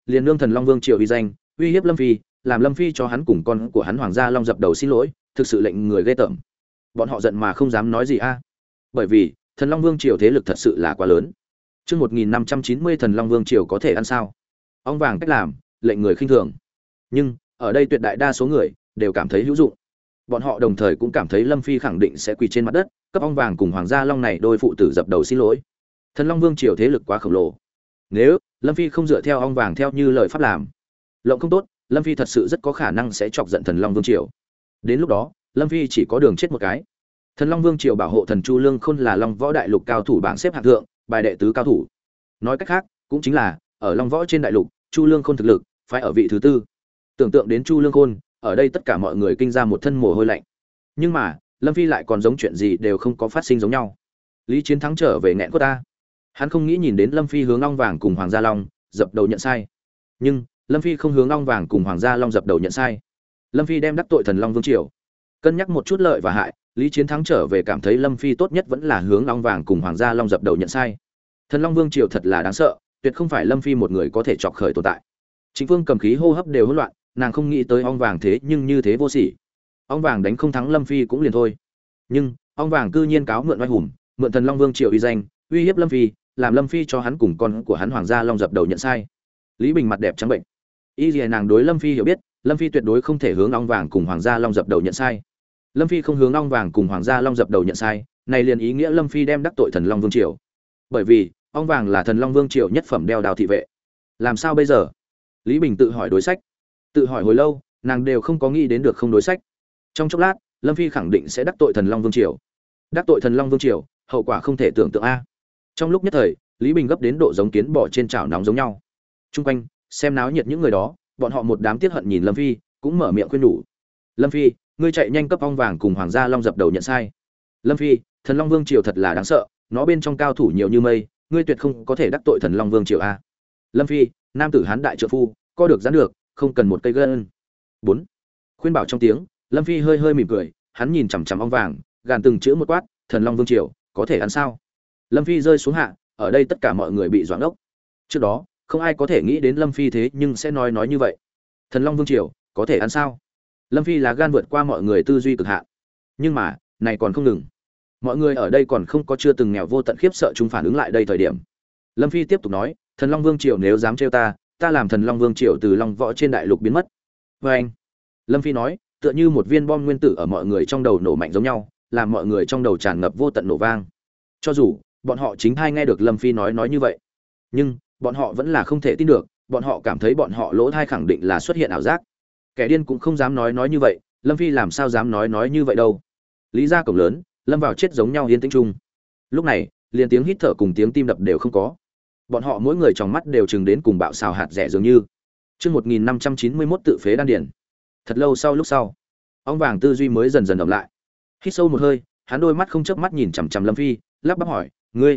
liền nương thần long vương triều uy danh uy hiếp lâm phi, làm lâm phi cho hắn cùng con của hắn hoàng gia long dập đầu xin lỗi, thực sự lệnh người ghê tởm. Bọn họ giận mà không dám nói gì a, bởi vì thần long vương triều thế lực thật sự là quá lớn. Chương 1590 thần long vương triều có thể ăn sao? Ong vàng cách làm lệnh người khinh thường, nhưng ở đây tuyệt đại đa số người đều cảm thấy hữu dụng. Bọn họ đồng thời cũng cảm thấy lâm phi khẳng định sẽ quỳ trên mặt đất cấp ong vàng cùng hoàng gia long này đôi phụ tử dập đầu xin lỗi. Thần long vương triều thế lực quá khổng lồ, nếu lâm phi không dựa theo ong vàng theo như lời pháp làm, lộng không tốt, lâm phi thật sự rất có khả năng sẽ chọc giận thần long vương triều. Đến lúc đó lâm phi chỉ có đường chết một cái. Thần long vương triều bảo hộ thần Chu Lương Khôn là long võ đại lục cao thủ bảng xếp hạng thượng, bài đệ tứ cao thủ. Nói cách khác cũng chính là ở long võ trên đại lục, Chu Lương Khôn thực lực phải ở vị thứ tư. Tưởng tượng đến Chu Lương Khôn, ở đây tất cả mọi người kinh ra một thân mồ hôi lạnh. Nhưng mà lâm phi lại còn giống chuyện gì đều không có phát sinh giống nhau. Lý Chiến Thắng trở về nghẹn của ta, hắn không nghĩ nhìn đến lâm phi hướng ong vàng cùng hoàng gia long dập đầu nhận sai. Nhưng lâm phi không hướng ong vàng cùng hoàng gia long dập đầu nhận sai, lâm phi đem đắc tội thần long vương triều. Cân nhắc một chút lợi và hại, Lý Chiến Thắng trở về cảm thấy lâm phi tốt nhất vẫn là hướng ong vàng cùng hoàng gia long dập đầu nhận sai. Thần long vương triều thật là đáng sợ, tuyệt không phải lâm phi một người có thể chọc khởi tồn tại. Trịnh Phương cầm khí hô hấp đều hỗn loạn, nàng không nghĩ tới ong vàng thế nhưng như thế vô sỉ. Ong vàng đánh không thắng lâm phi cũng liền thôi, nhưng ong vàng cư nhiên cáo mượn oai hùng, mượn thần long vương triều uy danh uy hiếp lâm phi, làm lâm phi cho hắn cùng con của hắn hoàng gia long dập đầu nhận sai. Lý Bình mặt đẹp trắng bệnh, y lìa nàng đối lâm phi hiểu biết, lâm phi tuyệt đối không thể hướng ong vàng cùng hoàng gia long dập đầu nhận sai. Lâm phi không hướng ong vàng cùng hoàng gia long dập đầu nhận sai, này liền ý nghĩa lâm phi đem đắc tội thần long vương triều, bởi vì ong vàng là thần long vương triều nhất phẩm đeo đào thị vệ. Làm sao bây giờ? Lý Bình tự hỏi đối sách, tự hỏi hồi lâu nàng đều không có nghĩ đến được không đối sách. Trong chốc lát lâm phi khẳng định sẽ đắc tội thần long vương triều, đắc tội thần long vương triều hậu quả không thể tưởng tượng a. Trong lúc nhất thời Lý Bình gấp đến độ giống kiến bò trên chảo nóng giống nhau. Trung quanh xem náo nhiệt những người đó, bọn họ một đám tiếc hận nhìn lâm phi, cũng mở miệng khuyên nhủ. Lâm phi, ngươi chạy nhanh cấp ong vàng cùng hoàng gia long dập đầu nhận sai. Lâm phi, thần long vương triều thật là đáng sợ, nó bên trong cao thủ nhiều như mây, ngươi tuyệt không có thể đắc tội thần long vương triều a. Lâm phi, nam tử hán đại trợ phu, co được giãn được, không cần một cây gân. 4. Khuyên bảo trong tiếng, lâm phi hơi hơi mỉm cười, hắn nhìn chằm chằm ong vàng, gàn từng chữ một quát, thần long vương triều có thể ăn sao? Lâm phi rơi xuống hạ, ở đây tất cả mọi người bị doãn ốc. Trước đó không ai có thể nghĩ đến lâm phi thế nhưng sẽ nói như vậy. Thần long vương triều có thể ăn sao? Lâm phi là gan vượt qua mọi người tư duy cực hạn. Nhưng mà này còn không ngừng, mọi người ở đây còn không có chưa từng nghèo vô tận khiếp sợ chúng phản ứng lại đây thời điểm, lâm phi tiếp tục nói, thần long vương triều nếu dám trêu ta, ta làm thần long vương triều từ long võ trên đại lục biến mất. Với anh, lâm phi nói tựa như một viên bom nguyên tử ở mọi người trong đầu nổ mạnh giống nhau, làm mọi người trong đầu tràn ngập vô tận nổ vang. Cho dù bọn họ chính thai nghe được lâm phi nói như vậy, nhưng bọn họ vẫn là không thể tin được, bọn họ cảm thấy bọn họ lỗ thai khẳng định là xuất hiện ảo giác. Kẻ điên cũng không dám nói như vậy, lâm phi làm sao dám nói như vậy đâu. Lý ra cổng lớn, lâm vào chết giống nhau yên tĩnh chung. Lúc này liền tiếng hít thở cùng tiếng tim đập đều không có, bọn họ mỗi người trong mắt đều chừng đến cùng bạo xào hạt rẻ dường như. Chương 1591 tự phế đan điển. Thật lâu sau lúc sau, ong vàng tư duy mới dần dần ẩm lại. Hít sâu một hơi, hắn đôi mắt không chớp mắt nhìn chằm chằm lâm phi, lắp bắp hỏi, ngươi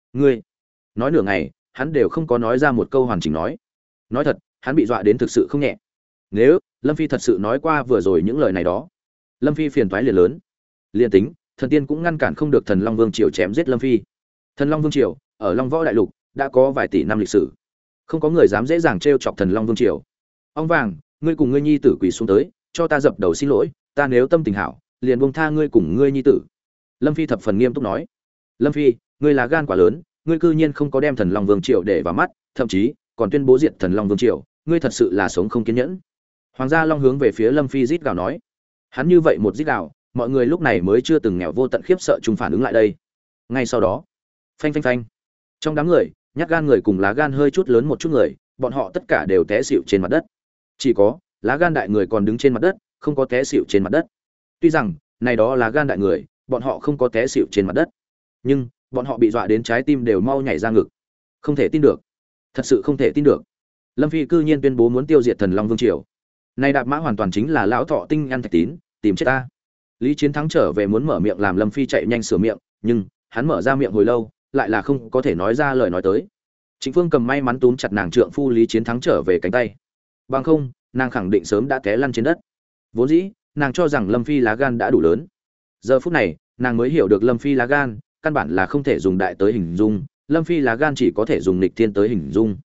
nói nửa ngày hắn đều không có nói ra một câu hoàn chỉnh nói. Nói thật, hắn bị dọa đến thực sự không nhẹ. Nếu lâm phi thật sự nói qua vừa rồi những lời này đó, lâm phi phiền toái liền lớn. Liên tính thần tiên cũng ngăn cản không được thần long vương triều chém giết lâm phi. Thần long vương triều ở long võ đại lục đã có vài tỷ năm lịch sử, không có người dám dễ dàng trêu chọc thần long vương triều. Ong vàng, ngươi cùng ngươi nhi tử quỳ xuống tới, cho ta dập đầu xin lỗi, ta nếu tâm tình hảo liền buông tha ngươi cùng ngươi nhi tử. Lâm phi thập phần nghiêm túc nói. Lâm phi, ngươi là gan quá lớn, ngươi cư nhiên không có đem thần long vương triều để vào mắt, thậm chí còn tuyên bố diệt thần long vương triều, ngươi thật sự là sống không kiên nhẫn. Hoàng gia long hướng về phía lâm phi rít gào nói. Hắn như vậy một rít gào, mọi người lúc này mới chưa từng nghèo vô tận khiếp sợ chung phản ứng lại đây. Ngay sau đó, phanh phanh phanh, trong đám người, nhát gan người cùng lá gan hơi chút lớn một chút người, bọn họ tất cả đều té xỉu trên mặt đất. Chỉ có lá gan đại người còn đứng trên mặt đất, không có té xỉu trên mặt đất. Tuy rằng này đó lá gan đại người, bọn họ không có té xỉu trên mặt đất, nhưng bọn họ bị dọa đến trái tim đều mau nhảy ra ngực. Không thể tin được, thật sự không thể tin được. Lâm phi cư nhiên tuyên bố muốn tiêu diệt thần long vương triều. Này đạp mã hoàn toàn chính là lão thọ tinh ăn thạch tín, tìm chết ta. Lý Chiến Thắng trở về muốn mở miệng làm lâm phi chạy nhanh sửa miệng, nhưng hắn mở ra miệng hồi lâu lại là không có thể nói ra lời nói tới. Trịnh Phương cầm may mắn túm chặt nàng trượng phu Lý Chiến Thắng trở về cánh tay, bằng không nàng khẳng định sớm đã té lăn trên đất. Vốn dĩ nàng cho rằng lâm phi lá gan đã đủ lớn, giờ phút này nàng mới hiểu được lâm phi lá gan căn bản là không thể dùng đại tới hình dung, lâm phi lá gan chỉ có thể dùng nghịch thiên tới hình dung.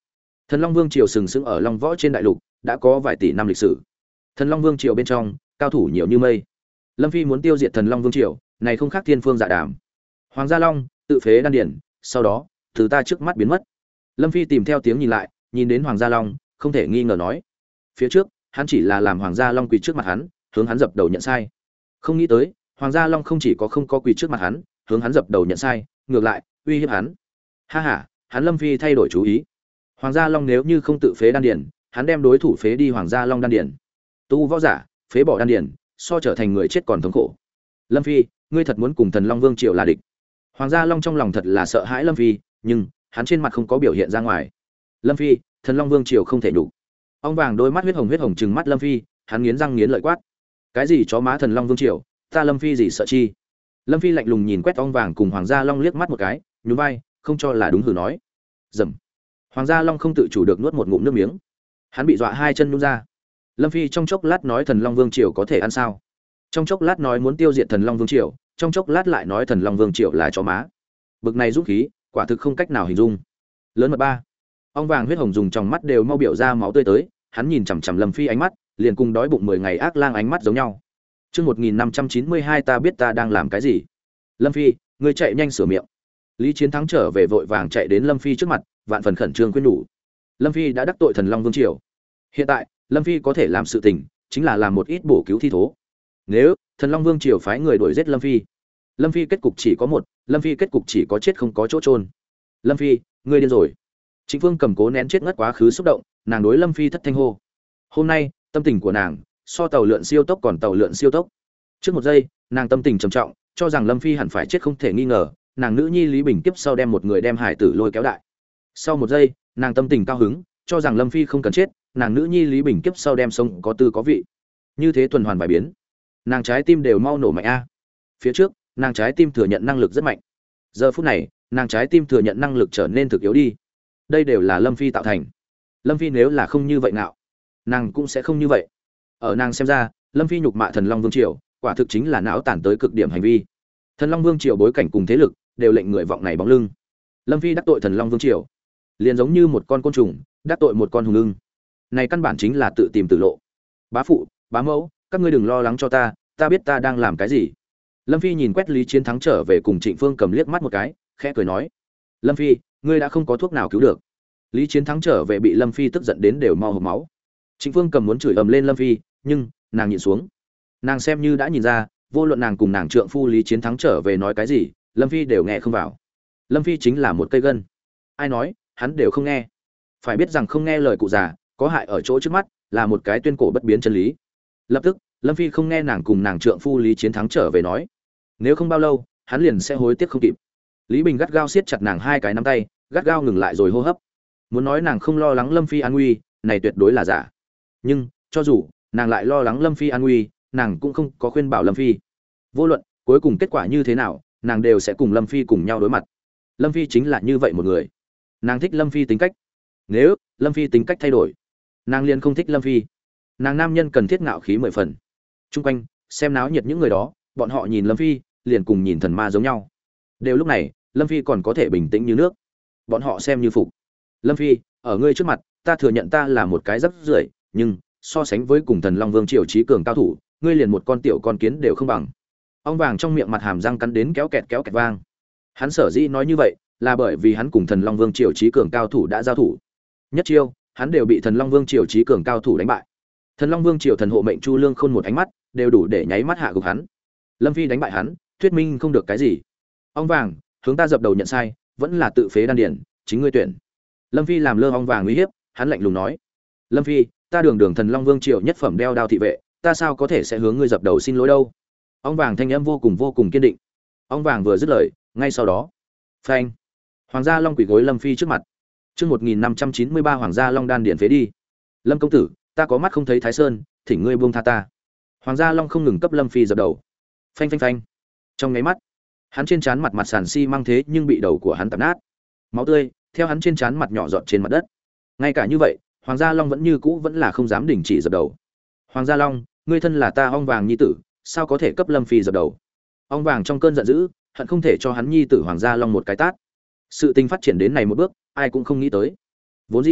Thần Long Vương triều sừng sững ở Long Võ trên đại lục, đã có vài tỷ năm lịch sử. Thần Long Vương triều bên trong, cao thủ nhiều như mây. Lâm Phi muốn tiêu diệt Thần Long Vương triều, này không khác thiên phương dạ đàm. Hoàng gia Long tự phế đan điển, sau đó, từ ta trước mắt biến mất. Lâm Phi tìm theo tiếng nhìn lại, nhìn đến Hoàng gia Long, không thể nghi ngờ nói, phía trước, hắn chỉ là làm Hoàng gia Long quỳ trước mặt hắn, hướng hắn dập đầu nhận sai. Không nghĩ tới, Hoàng gia Long không chỉ có không có quỳ trước mặt hắn, hướng hắn dập đầu nhận sai, ngược lại, uy hiếp hắn. Ha ha, hắn Lâm Phi thay đổi chú ý. Hoàng gia Long nếu như không tự phế đan điển, hắn đem đối thủ phế đi Hoàng gia Long đan điển. Tu võ giả, phế bỏ đan điển, so trở thành người chết còn thống khổ. Lâm Phi, ngươi thật muốn cùng Thần Long Vương triều là địch? Hoàng gia Long trong lòng thật là sợ hãi Lâm Phi, nhưng hắn trên mặt không có biểu hiện ra ngoài. Lâm Phi, Thần Long Vương triều không thể đủ. Ông vàng đôi mắt huyết hồng trừng mắt Lâm Phi, hắn nghiến răng nghiến lợi quát: cái gì chó má Thần Long Vương triều, ta Lâm Phi gì sợ chi? Lâm Phi lạnh lùng nhìn quét ông vàng cùng Hoàng gia Long liếc mắt một cái, nhún vai, không cho là đúng hừ nói. Dầm. Hoàng gia Long không tự chủ được nuốt một ngụm nước miếng. Hắn bị dọa hai chân nhún ra. Lâm Phi trong chốc lát nói Thần Long Vương triều có thể ăn sao? Trong chốc lát nói muốn tiêu diệt Thần Long Vương triều, trong chốc lát lại nói Thần Long Vương triều là chó má. Bực này dũng khí, quả thực không cách nào hình dung. Lớn mật ba. Ông vàng huyết hồng dùng trong mắt đều mau biểu ra máu tươi tới, hắn nhìn chằm chằm Lâm Phi ánh mắt, liền cùng đói bụng 10 ngày ác lang ánh mắt giống nhau. Chương 1592 ta biết ta đang làm cái gì. Lâm Phi, ngươi chạy nhanh sửa miệng. Lý Chiến Thắng trở về vội vàng chạy đến Lâm Phi trước mặt, vạn phần khẩn trương khuyên nhủ. Lâm Phi đã đắc tội Thần Long Vương triều. Hiện tại, Lâm Phi có thể làm sự tình, chính là làm một ít bổ cứu thi thố. Nếu Thần Long Vương triều phái người đuổi giết Lâm Phi kết cục chỉ có một, Lâm Phi kết cục chỉ có chết không có chỗ chôn. Lâm Phi, ngươi điên rồi. Trịnh Phương cầm cố nén chết ngất quá khứ xúc động, nàng đối Lâm Phi thất thanh hô. Hôm nay, tâm tình của nàng so tàu lượn siêu tốc còn tàu lượn siêu tốc. Trước một giây, nàng tâm tình trầm trọng, cho rằng Lâm Phi hẳn phải chết không thể nghi ngờ, nàng nữ nhi Lý Bình kiếp sau đem một người đem hải tử lôi kéo đại. Sau một giây, nàng tâm tình cao hứng, cho rằng Lâm Phi không cần chết, nàng nữ nhi Lý Bình kiếp sau đem sống có tư có vị. Như thế tuần hoàn bài biến, nàng trái tim đều mau nổ mạnh a. Phía trước, nàng trái tim thừa nhận năng lực rất mạnh. Giờ phút này, nàng trái tim thừa nhận năng lực trở nên thực yếu đi. Đây đều là Lâm Phi tạo thành. Lâm Phi nếu là không như vậy nào, nàng cũng sẽ không như vậy. Ở nàng xem ra, Lâm Phi nhục mạ Thần Long Vương triều, quả thực chính là não tàn tới cực điểm hành vi. Thần Long Vương triều bối cảnh cùng thế lực đều lệnh người vọng này bóng lưng. Lâm Phi đắc tội Thần Long Vương triều, liền giống như một con côn trùng đắc tội một con hùng ưng. Này căn bản chính là tự tìm tử lộ. Bá phụ, bá mẫu, các ngươi đừng lo lắng cho ta biết ta đang làm cái gì. Lâm Phi nhìn quét Lý Chiến Thắng trở về cùng Trịnh Phương cầm liếc mắt một cái, khẽ cười nói: Lâm Phi, ngươi đã không có thuốc nào cứu được. Lý Chiến Thắng trở về bị Lâm Phi tức giận đến đều mau hộc máu. Trịnh Phương cầm muốn chửi ầm lên Lâm Phi, nhưng nàng nhịn xuống. Nàng xem như đã nhìn ra, vô luận nàng cùng nàng trượng phu Lý Chiến Thắng trở về nói cái gì, Lâm Phi đều nghe không vào. Lâm Phi chính là một cây gân, ai nói hắn đều không nghe. Phải biết rằng không nghe lời cụ già, có hại ở chỗ trước mắt, là một cái tuyên cổ bất biến chân lý. Lập tức, Lâm Phi không nghe nàng cùng nàng trượng phu Lý Chiến Thắng trở về nói, nếu không bao lâu, hắn liền sẽ hối tiếc không kịp. Lý Bình gắt gao siết chặt nàng hai cái nắm tay, gắt gao ngừng lại rồi hô hấp. Muốn nói nàng không lo lắng Lâm Phi an nguy, này tuyệt đối là giả. Nhưng, cho dù nàng lại lo lắng Lâm Phi an nguy, nàng cũng không có khuyên bảo Lâm Phi. Vô luận cuối cùng kết quả như thế nào, nàng đều sẽ cùng Lâm Phi cùng nhau đối mặt. Lâm Phi chính là như vậy một người. Nàng thích Lâm Phi tính cách. Nếu Lâm Phi tính cách thay đổi, nàng liền không thích Lâm Phi. Nàng nam nhân cần thiết ngạo khí 10 phần. Trung quanh, xem náo nhiệt những người đó, bọn họ nhìn Lâm Phi, liền cùng nhìn thần ma giống nhau. Đều lúc này, Lâm Phi còn có thể bình tĩnh như nước. Bọn họ xem như phục. Lâm Phi, ở ngươi trước mặt, ta thừa nhận ta là một cái rắc rưởi, nhưng so sánh với cùng Thần Long Vương triều trí cường cao thủ, ngươi liền một con tiểu con kiến đều không bằng. Ong vàng trong miệng mặt hàm răng cắn đến kéo kẹt vang. Hắn sở dĩ nói như vậy, là bởi vì hắn cùng Thần Long Vương triều trí cường cao thủ đã giao thủ. Nhất chiêu, hắn đều bị Thần Long Vương triều trí cường cao thủ đánh bại. Thần Long Vương triều thần hộ mệnh Chu Lương Khôn một ánh mắt, đều đủ để nháy mắt hạ gục hắn. Lâm Phi đánh bại hắn, thuyết minh không được cái gì. Ong vàng, hướng ta dập đầu nhận sai, vẫn là tự phế đan điển, chính ngươi tuyển. Lâm Phi làm lơ ong vàng uy hiếp, hắn lạnh lùng nói: Lâm Phi, ta đường Thần Long Vương triều nhất phẩm đeo đao thị vệ, ta sao có thể sẽ hướng ngươi dập đầu xin lỗi đâu. Ong vàng thanh âm vô cùng kiên định. Ong vàng vừa dứt lời, ngay sau đó, phanh, Hoàng gia Long quỳ gối Lâm Phi trước mặt. Chương 1593 Hoàng gia Long đan điển phế đi. Lâm công tử, ta có mắt không thấy Thái Sơn, thỉnh ngươi buông tha ta. Hoàng gia Long không ngừng cấp Lâm Phi dập đầu. Phanh phanh phanh. Trong nháy mắt, hắn trên trán mặt sàn xi măng thế nhưng bị đầu của hắn tạp nát. Máu tươi theo hắn trên trán mặt nhỏ giọt trên mặt đất. Ngay cả như vậy, Hoàng gia Long vẫn như cũ vẫn là không dám đình chỉ dập đầu. Hoàng gia Long, ngươi thân là ta ong vàng nhi tử, sao có thể cấp Lâm Phi dập đầu? Ong vàng trong cơn giận dữ, hận không thể cho hắn nhi tử Hoàng gia Long một cái tát. Sự tình phát triển đến này một bước, ai cũng không nghĩ tới. Vốn dĩ,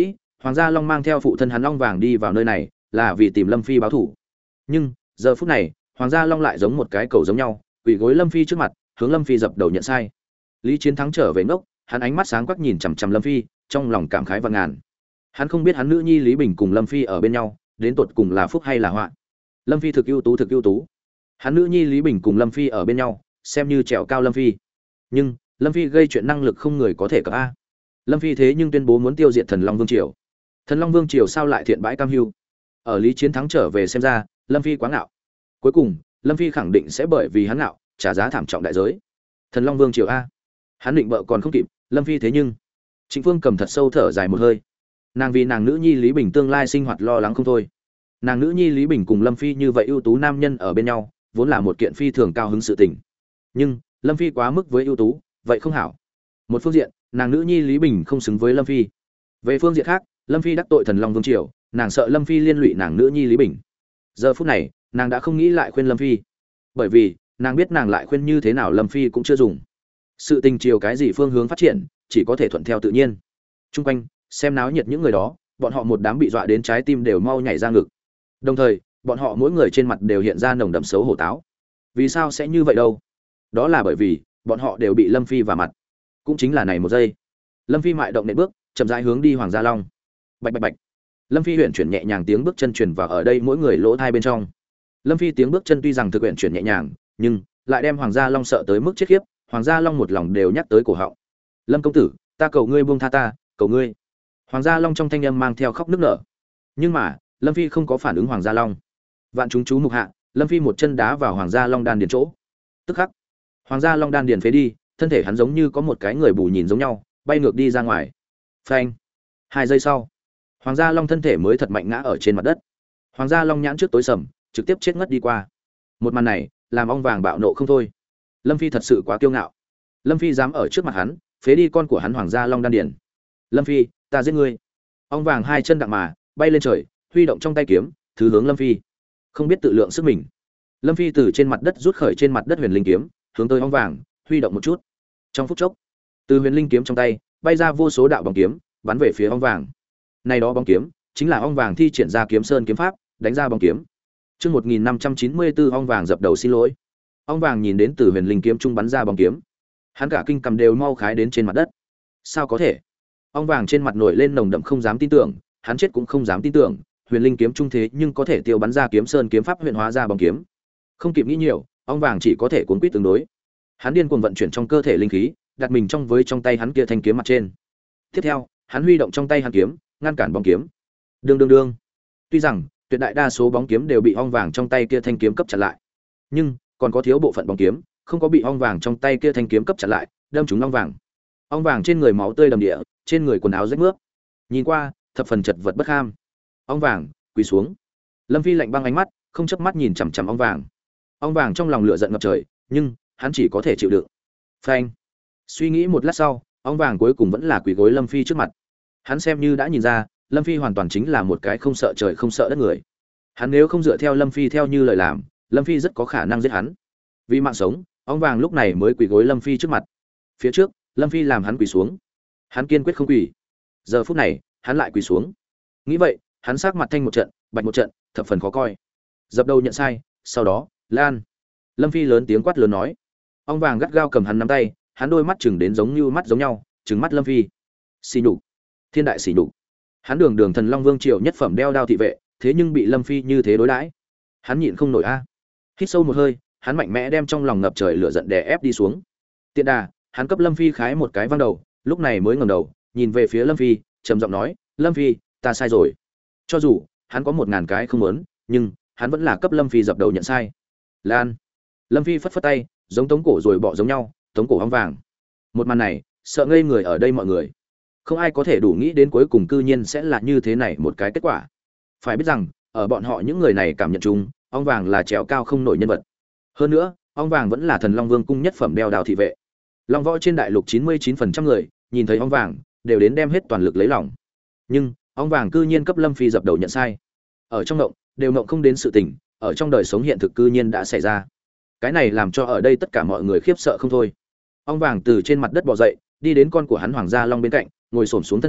Hoàng gia Long mang theo phụ thân hắn Long Vàng đi vào nơi này là vì tìm Lâm Phi báo thù. Nhưng giờ phút này Hoàng gia Long lại giống một cái cầu giống nhau quỳ gối Lâm Phi trước mặt, hướng Lâm Phi dập đầu nhận sai. Lý Chiến Thắng trở về ngốc, hắn ánh mắt sáng quắc nhìn chằm chằm Lâm Phi, trong lòng cảm khái vạn ngàn. Hắn không biết hắn nữ nhi Lý Bình cùng Lâm Phi ở bên nhau đến tột cùng là phúc hay là họa. Lâm Phi thực ưu tú, thực ưu tú. Hắn nữ nhi Lý Bình cùng Lâm Phi ở bên nhau xem như trèo cao Lâm Phi. Nhưng Lâm Phi gây chuyện năng lực không người có thể cập a. Lâm Phi thế nhưng tuyên bố muốn tiêu diệt Thần Long Vương triều. Thần Long Vương triều sao lại thiện bãi cam hưu? Ở Lý Chiến Thắng trở về xem ra, Lâm Phi quá ngạo. Cuối cùng, Lâm Phi khẳng định sẽ bởi vì hắn ngạo, trả giá thảm trọng đại giới. Thần Long Vương triều a. Hắn định bợ còn không kịp, Lâm Phi thế nhưng. Trịnh Phương cầm thật sâu thở dài một hơi. Nàng vì nàng nữ nhi Lý Bình tương lai sinh hoạt lo lắng không thôi. Nàng nữ nhi Lý Bình cùng Lâm Phi như vậy ưu tú nam nhân ở bên nhau, vốn là một kiện phi thường cao hứng sự tình. Nhưng Lâm Phi quá mức với ưu tú, vậy không hảo. Một phương diện, nàng nữ nhi Lý Bình không xứng với Lâm Phi. Về phương diện khác, Lâm Phi đắc tội Thần Long Vương triều, nàng sợ Lâm Phi liên lụy nàng nữ nhi Lý Bình. Giờ phút này, nàng đã không nghĩ lại khuyên Lâm Phi, bởi vì nàng biết nàng lại khuyên như thế nào Lâm Phi cũng chưa dùng. Sự tình chiều cái gì phương hướng phát triển, chỉ có thể thuận theo tự nhiên. Trung quanh, xem náo nhiệt những người đó, bọn họ một đám bị dọa đến trái tim đều mau nhảy ra ngực. Đồng thời, bọn họ mỗi người trên mặt đều hiện ra nồng đậm xấu hổ táo. Vì sao sẽ như vậy đâu? Đó là bởi vì bọn họ đều bị Lâm Phi vả mặt. Cũng chính là này một giây, Lâm Phi mại động nện bước, chậm rãi hướng đi Hoàng Gia Long. Bạch bạch bạch. Lâm Phi huyền chuyển nhẹ nhàng tiếng bước chân truyền vào ở đây mỗi người lỗ tai bên trong. Lâm Phi tiếng bước chân tuy rằng thực huyền chuyển nhẹ nhàng, nhưng lại đem Hoàng Gia Long sợ tới mức chết khiếp. Hoàng Gia Long một lòng đều nhắc tới cổ họng. Lâm công tử, ta cầu ngươi buông tha ta, cầu ngươi. Hoàng Gia Long trong thanh âm mang theo khóc nức nở. Nhưng mà Lâm Phi không có phản ứng Hoàng Gia Long. Vạn chúng chú mục hạ, Lâm Phi một chân đá vào Hoàng Gia Long đan điền chỗ. Tức khắc, Hoàng Gia Long đan điền phế đi, thân thể hắn giống như có một cái người bù nhìn giống nhau, bay ngược đi ra ngoài. Phanh. 2 giây sau, Hoàng Gia Long thân thể mới thật mạnh ngã ở trên mặt đất. Hoàng Gia Long nhãn trước tối sầm, trực tiếp chết ngất đi qua. Một màn này, làm ong vàng bạo nộ không thôi. Lâm Phi thật sự quá kiêu ngạo. Lâm Phi dám ở trước mặt hắn, phế đi con của hắn Hoàng Gia Long đan điền. Lâm Phi, ta giết ngươi. Ong vàng hai chân đặng mà, bay lên trời, huy động trong tay kiếm, thứ hướng Lâm Phi. Không biết tự lượng sức mình. Lâm Phi từ trên mặt đất rút khởi trên mặt đất huyền linh kiếm, hướng tới ong vàng, huy động một chút. Trong phút chốc, từ huyền linh kiếm trong tay, bay ra vô số đạo bóng kiếm, bắn về phía ong vàng. Này đó bóng kiếm, chính là ong vàng thi triển ra Kiếm Sơn kiếm pháp, đánh ra bóng kiếm. Chương 1594 ong vàng dập đầu xin lỗi. Ong vàng nhìn đến từ huyền linh kiếm trung bắn ra bóng kiếm, hắn cả kinh cầm đều mau khái đến trên mặt đất. Sao có thể? Ong vàng trên mặt nổi lên nồng đậm không dám tin tưởng, hắn chết cũng không dám tin tưởng, huyền linh kiếm trung thế nhưng có thể tiêu bắn ra Kiếm Sơn kiếm pháp huyền hóa ra bóng kiếm. Không kịp nghĩ nhiều, ong vàng chỉ có thể cuốn quýt tương đối. Hắn điên cuồng vận chuyển trong cơ thể linh khí, đặt mình trong tay hắn kia thanh kiếm mặt trên. Tiếp theo, hắn huy động trong tay hắn kiếm, ngăn cản bóng kiếm. Đương đương đương. Tuy rằng tuyệt đại đa số bóng kiếm đều bị ong vàng trong tay kia thanh kiếm cấp chặn lại, nhưng còn có thiếu bộ phận bóng kiếm không có bị ong vàng trong tay kia thanh kiếm cấp chặn lại, đâm trúng ong vàng. Ong vàng trên người máu tươi đầm địa, trên người quần áo rách rưới. Nhìn qua, thập phần chật vật bất ham. Ong vàng, quỳ xuống. Lâm Phi lạnh băng ánh mắt, không chớp mắt nhìn chằm chằm ong vàng. Ong vàng trong lòng lửa giận ngập trời, nhưng hắn chỉ có thể chịu đựng. Phanh. Suy nghĩ một lát sau, ong vàng cuối cùng vẫn là quỳ gối Lâm Phi trước mặt. Hắn xem như đã nhìn ra, Lâm Phi hoàn toàn chính là một cái không sợ trời không sợ đất người. Hắn nếu không dựa theo Lâm Phi theo như lời làm, Lâm Phi rất có khả năng giết hắn. Vì mạng sống, ong vàng lúc này mới quỳ gối Lâm Phi trước mặt. Phía trước, Lâm Phi làm hắn quỳ xuống. Hắn kiên quyết không quỳ. Giờ phút này, hắn lại quỳ xuống. Nghĩ vậy, hắn sắc mặt thanh một trận, bạch một trận, thập phần khó coi. Dập đầu nhận sai, sau đó, lan. Lâm Phi lớn tiếng quát lớn nói. Ong vàng gắt gao cầm hắn nắm tay, hắn đôi mắt chừng đến giống như mắt giống nhau, trừng mắt Lâm Phi. Xỉ nhục, thiên đại xỉ nhục. Hắn đường Thần Long Vương triều nhất phẩm đeo đao thị vệ, thế nhưng bị Lâm Phi như thế đối đãi. Hắn nhịn không nổi a. Hít sâu một hơi, hắn mạnh mẽ đem trong lòng ngập trời lửa giận đè ép đi xuống. Tiện đà, hắn cấp Lâm Phi khái một cái văng đầu, lúc này mới ngẩng đầu, nhìn về phía Lâm Phi, trầm giọng nói, "Lâm Phi, ta sai rồi." Cho dù hắn có 1000 cái không muốn, nhưng hắn vẫn là cấp Lâm Phi dập đầu nhận sai. Lan. Lâm Phi phất phất tay, giống tống cổ rồi bỏ giống nhau, tống cổ ong vàng. Một màn này, sợ ngây người ở đây mọi người. Không ai có thể đủ nghĩ đến cuối cùng cư nhiên sẽ là như thế này một cái kết quả. Phải biết rằng, ở bọn họ những người này cảm nhận chung, ong vàng là trèo cao không nổi nhân vật. Hơn nữa, ong vàng vẫn là Thần Long Vương cung nhất phẩm đeo đào thị vệ. Long võ trên đại lục 99% người, nhìn thấy ong vàng, đều đến đem hết toàn lực lấy lòng. Nhưng, ong vàng cư nhiên cấp Lâm Phi dập đầu nhận sai. Ở trong động, đều ngộng không đến sự tình, ở trong đời sống hiện thực cư nhiên đã xảy ra. Cái này làm cho ở đây tất cả mọi người khiếp sợ không thôi. Ong vàng từ trên mặt đất bò dậy, đi đến con của hắn Hoàng Gia Long bên cạnh, ngồi xổm xuống thân thể,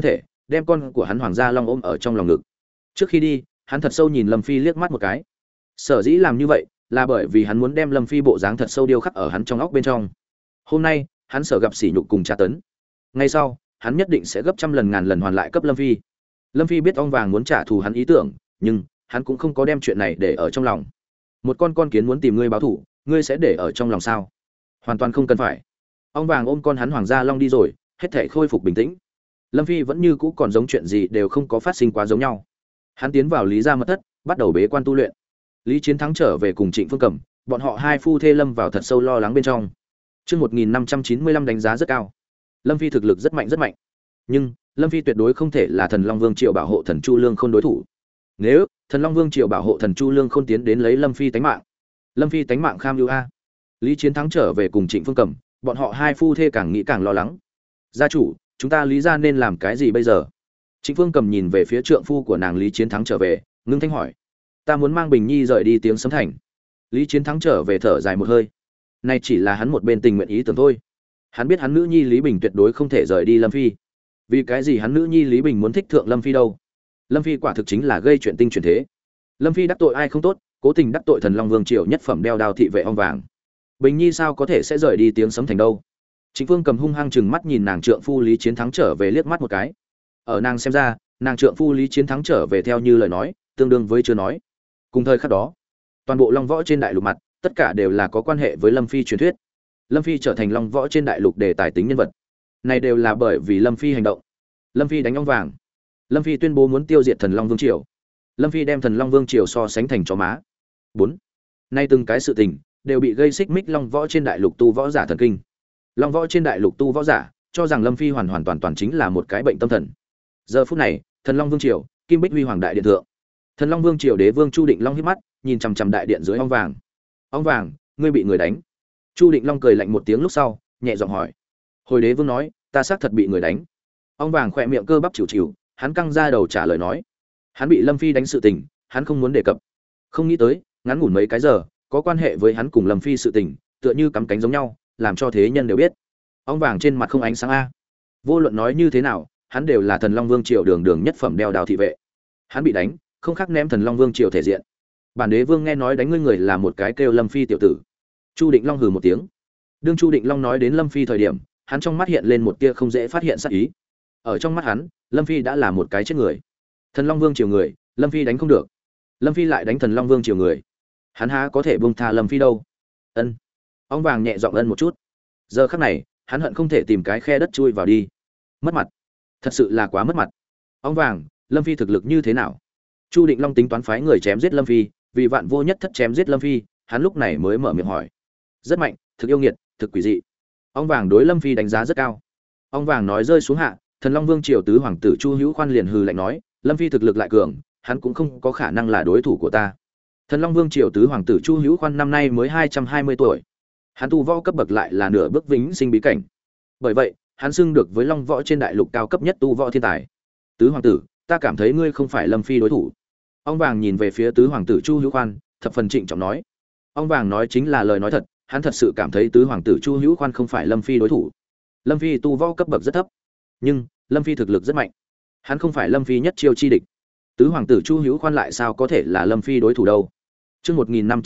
đem con của hắn Hoàng Gia Long ôm ở trong lòng ngực. Trước khi đi, hắn thật sâu nhìn Lâm Phi liếc mắt một cái. Sở dĩ làm như vậy, là bởi vì hắn muốn đem Lâm Phi bộ dáng thật sâu điêu khắc ở hắn trong óc bên trong. Hôm nay, hắn sợ gặp sỉ nhục cùng tra tấn. Ngay sau, hắn nhất định sẽ gấp trăm lần ngàn lần hoàn lại cấp Lâm Phi. Lâm Phi biết ong vàng muốn trả thù hắn ý tưởng, nhưng hắn cũng không có đem chuyện này để ở trong lòng. Một con kiến muốn tìm ngươi báo thù, ngươi sẽ để ở trong lòng sao? Hoàn toàn không cần phải. Ong vàng ôm con hắn Hoàng Gia Long đi rồi, hết thảy khôi phục bình tĩnh. Lâm Phi vẫn như cũ còn giống chuyện gì đều không có phát sinh quá giống nhau. Hắn tiến vào Lý gia mật thất, bắt đầu bế quan tu luyện. Lý Chiến Thắng trở về cùng Trịnh Phương Cẩm, bọn họ hai phu thê lâm vào thật sâu lo lắng bên trong. Chương 1595 đánh giá rất cao. Lâm Phi thực lực rất mạnh rất mạnh. Nhưng, Lâm Phi tuyệt đối không thể là Thần Long Vương Triệu bảo hộ Thần Chu Lương Khôn đối thủ. Nếu Thần Long Vương Triệu bảo hộ Thần Chu Lương Khôn tiến đến lấy Lâm Phi tánh mạng, Lâm Phi tánh mạng kham ưu a. Lý Chiến Thắng trở về cùng Trịnh Phương Cẩm, bọn họ hai phu thê càng nghĩ càng lo lắng. Gia chủ, chúng ta Lý gia nên làm cái gì bây giờ? Trịnh Phương Cẩm nhìn về phía trượng phu của nàng Lý Chiến Thắng trở về, ngưng thanh hỏi. Ta muốn mang Bình Nhi rời đi Tiếng Sấm Thành. Lý Chiến Thắng trở về thở dài một hơi. Này chỉ là hắn một bên tình nguyện ý tưởng thôi. Hắn biết hắn nữ nhi Lý Bình tuyệt đối không thể rời đi Lâm Phi. Vì cái gì hắn nữ nhi Lý Bình muốn thích thượng Lâm Phi đâu? Lâm Phi quả thực chính là gây chuyện tinh chuyển thế. Lâm Phi đắc tội ai không tốt, cố tình đắc tội Thần Long Vương Triều nhất phẩm đeo đao thị vệ ong vàng. Bình Nhi sao có thể sẽ rời đi Tiếng Sấm Thành đâu? Trịnh Phương cầm hung hăng chừng mắt nhìn nàng trượng phu Lý Chiến Thắng trở về liếc mắt một cái. Ở nàng xem ra, nàng trượng phu Lý Chiến Thắng trở về theo như lời nói, tương đương với chưa nói. Cùng thời khắc đó, toàn bộ Long Võ trên đại lục mặt, tất cả đều là có quan hệ với Lâm Phi truyền thuyết. Lâm Phi trở thành Long Võ trên đại lục đề tài tính nhân vật. Này đều là bởi vì Lâm Phi hành động. Lâm Phi đánh ong vàng. Lâm Phi tuyên bố muốn tiêu diệt Thần Long Vương Triều. Lâm Phi đem Thần Long Vương Triều so sánh thành chó má. 4. Nay từng cái sự tình đều bị gây xích mích Long Võ trên đại lục tu võ giả thần kinh. Long Võ trên đại lục tu võ giả cho rằng Lâm Phi hoàn hoàn toàn toàn chính là một cái bệnh tâm thần. Giờ phút này, Thần Long Vương Triều, Kim Bích Huy Hoàng đại điện thượng. Thần Long Vương Triều đế vương Chu Định Long híp mắt, nhìn chằm chằm đại điện dưới ong vàng. "Ong vàng, ngươi bị người đánh?" Chu Định Long cười lạnh một tiếng lúc sau, nhẹ giọng hỏi. Hồi đế vương nói, "Ta xác thật bị người đánh." Ong vàng khỏe miệng cơ bắp chịu chịu, hắn căng ra đầu trả lời nói. Hắn bị Lâm Phi đánh sự tình, hắn không muốn đề cập. Không nghĩ tới, ngắn ngủn mấy cái giờ, có quan hệ với hắn cùng Lâm Phi sự tình, tựa như cắm cánh giống nhau, làm cho thế nhân đều biết. Ong vàng trên mặt không ánh sáng a. Vô luận nói như thế nào, hắn đều là Thần Long Vương Triều đường đường nhất phẩm đeo đao thị vệ. Hắn bị đánh, không khác ném Thần Long Vương Triều thể diện. Bản đế vương nghe nói đánh ngươi người là một cái kêu Lâm Phi tiểu tử. Chu Định Long hừ một tiếng. Đương Chu Định Long nói đến Lâm Phi thời điểm, hắn trong mắt hiện lên một tia không dễ phát hiện sát ý. Ở trong mắt hắn, Lâm Phi đã là một cái chết người. Thần Long Vương Triều người, Lâm Phi đánh không được. Lâm Phi lại đánh Thần Long Vương Triều người. Hắn há có thể buông tha Lâm Phi đâu? Ân. Ong vàng nhẹ giọng ân một chút. Giờ khắc này, hắn hận không thể tìm cái khe đất chui vào đi. Mất mặt. Thật sự là quá mất mặt. Ong vàng, Lâm Phi thực lực như thế nào? Chu Định Long tính toán phái người chém giết Lâm Phi, vì vạn vô nhất thất chém giết Lâm Phi, hắn lúc này mới mở miệng hỏi. Rất mạnh, thực yêu nghiệt, thực quỷ dị. Ong vàng đối Lâm Phi đánh giá rất cao. Ong vàng nói rơi xuống hạ, Thần Long Vương Triều tứ hoàng tử Chu Hữu Khoan liền hừ lạnh nói, Lâm Phi thực lực lại cường, hắn cũng không có khả năng là đối thủ của ta. Thần Long Vương Triều tứ hoàng tử Chu Hữu Khoan năm nay mới 220 tuổi. Hắn tu võ cấp bậc lại là nửa bước vĩnh sinh bí cảnh. Bởi vậy, hắn xưng được với Long Võ trên đại lục cao cấp nhất tu võ thiên tài. Tứ hoàng tử, ta cảm thấy ngươi không phải Lâm Phi đối thủ. Ong vàng nhìn về phía tứ hoàng tử Chu Hữu Khoan, thập phần trịnh trọng nói. Ong vàng nói chính là lời nói thật, hắn thật sự cảm thấy tứ hoàng tử Chu Hữu Khoan không phải Lâm Phi đối thủ. Lâm Phi tu võ cấp bậc rất thấp, nhưng Lâm Phi thực lực rất mạnh. Hắn không phải Lâm Phi nhất chiêu chi địch. Tứ hoàng tử Chu Hữu Khoan lại sao có thể là Lâm Phi đối thủ đâu? Chương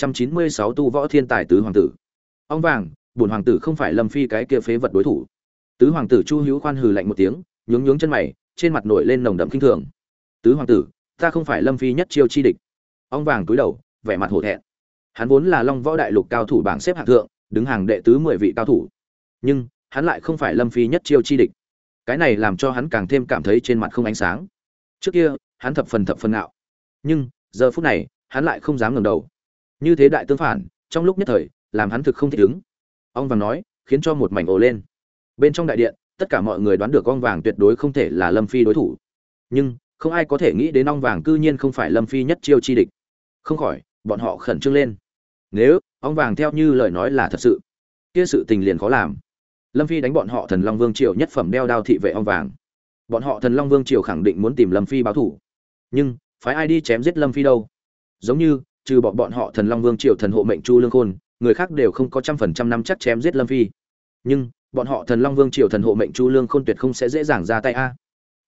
1596 tu võ thiên tài tứ hoàng tử. Ong vàng, bổn hoàng tử không phải Lâm Phi cái kia phế vật đối thủ. Tứ hoàng tử Chu Hữu Khoan hừ lạnh một tiếng, nhướng nhướng chân mày, trên mặt nổi lên nồng đậm kinh thường. Tứ hoàng tử, ta không phải Lâm Phi nhất chiêu chi địch. Ong vàng cúi đầu, vẻ mặt hổ thẹn. Hắn vốn là Long Võ đại lục cao thủ bảng xếp hạng thượng, đứng hàng đệ tứ 10 vị cao thủ. Nhưng, hắn lại không phải Lâm Phi nhất chiêu chi địch. Cái này làm cho hắn càng thêm cảm thấy trên mặt không ánh sáng. Trước kia, hắn thập phần ngạo. Nhưng, giờ phút này, hắn lại không dám ngẩng đầu. Như thế đại tương phản, trong lúc nhất thời, làm hắn thực không thích ứng. Ong vàng nói, khiến cho một mảnh ồ lên. Bên trong đại điện, tất cả mọi người đoán được ong vàng tuyệt đối không thể là Lâm Phi đối thủ. Nhưng, không ai có thể nghĩ đến ong vàng cư nhiên không phải Lâm Phi nhất chiêu chi địch. Không khỏi, bọn họ khẩn trương lên. Nếu ong vàng theo như lời nói là thật sự, kia sự tình liền khó làm. Lâm Phi đánh bọn họ Thần Long Vương Triều nhất phẩm đeo đao thị vệ ong vàng. Bọn họ Thần Long Vương Triều khẳng định muốn tìm Lâm Phi báo thủ. Nhưng, phái ai đi chém giết Lâm Phi đâu? Giống như, trừ bọn họ Thần Long Vương Triều thần hộ mệnh Chu Lương Khôn, người khác đều không có 100% nắm chắc chém giết Lâm Phi. Nhưng, bọn họ Thần Long Vương Triều thần hộ mệnh Chu Lương Khôn tuyệt không sẽ dễ dàng ra tay a.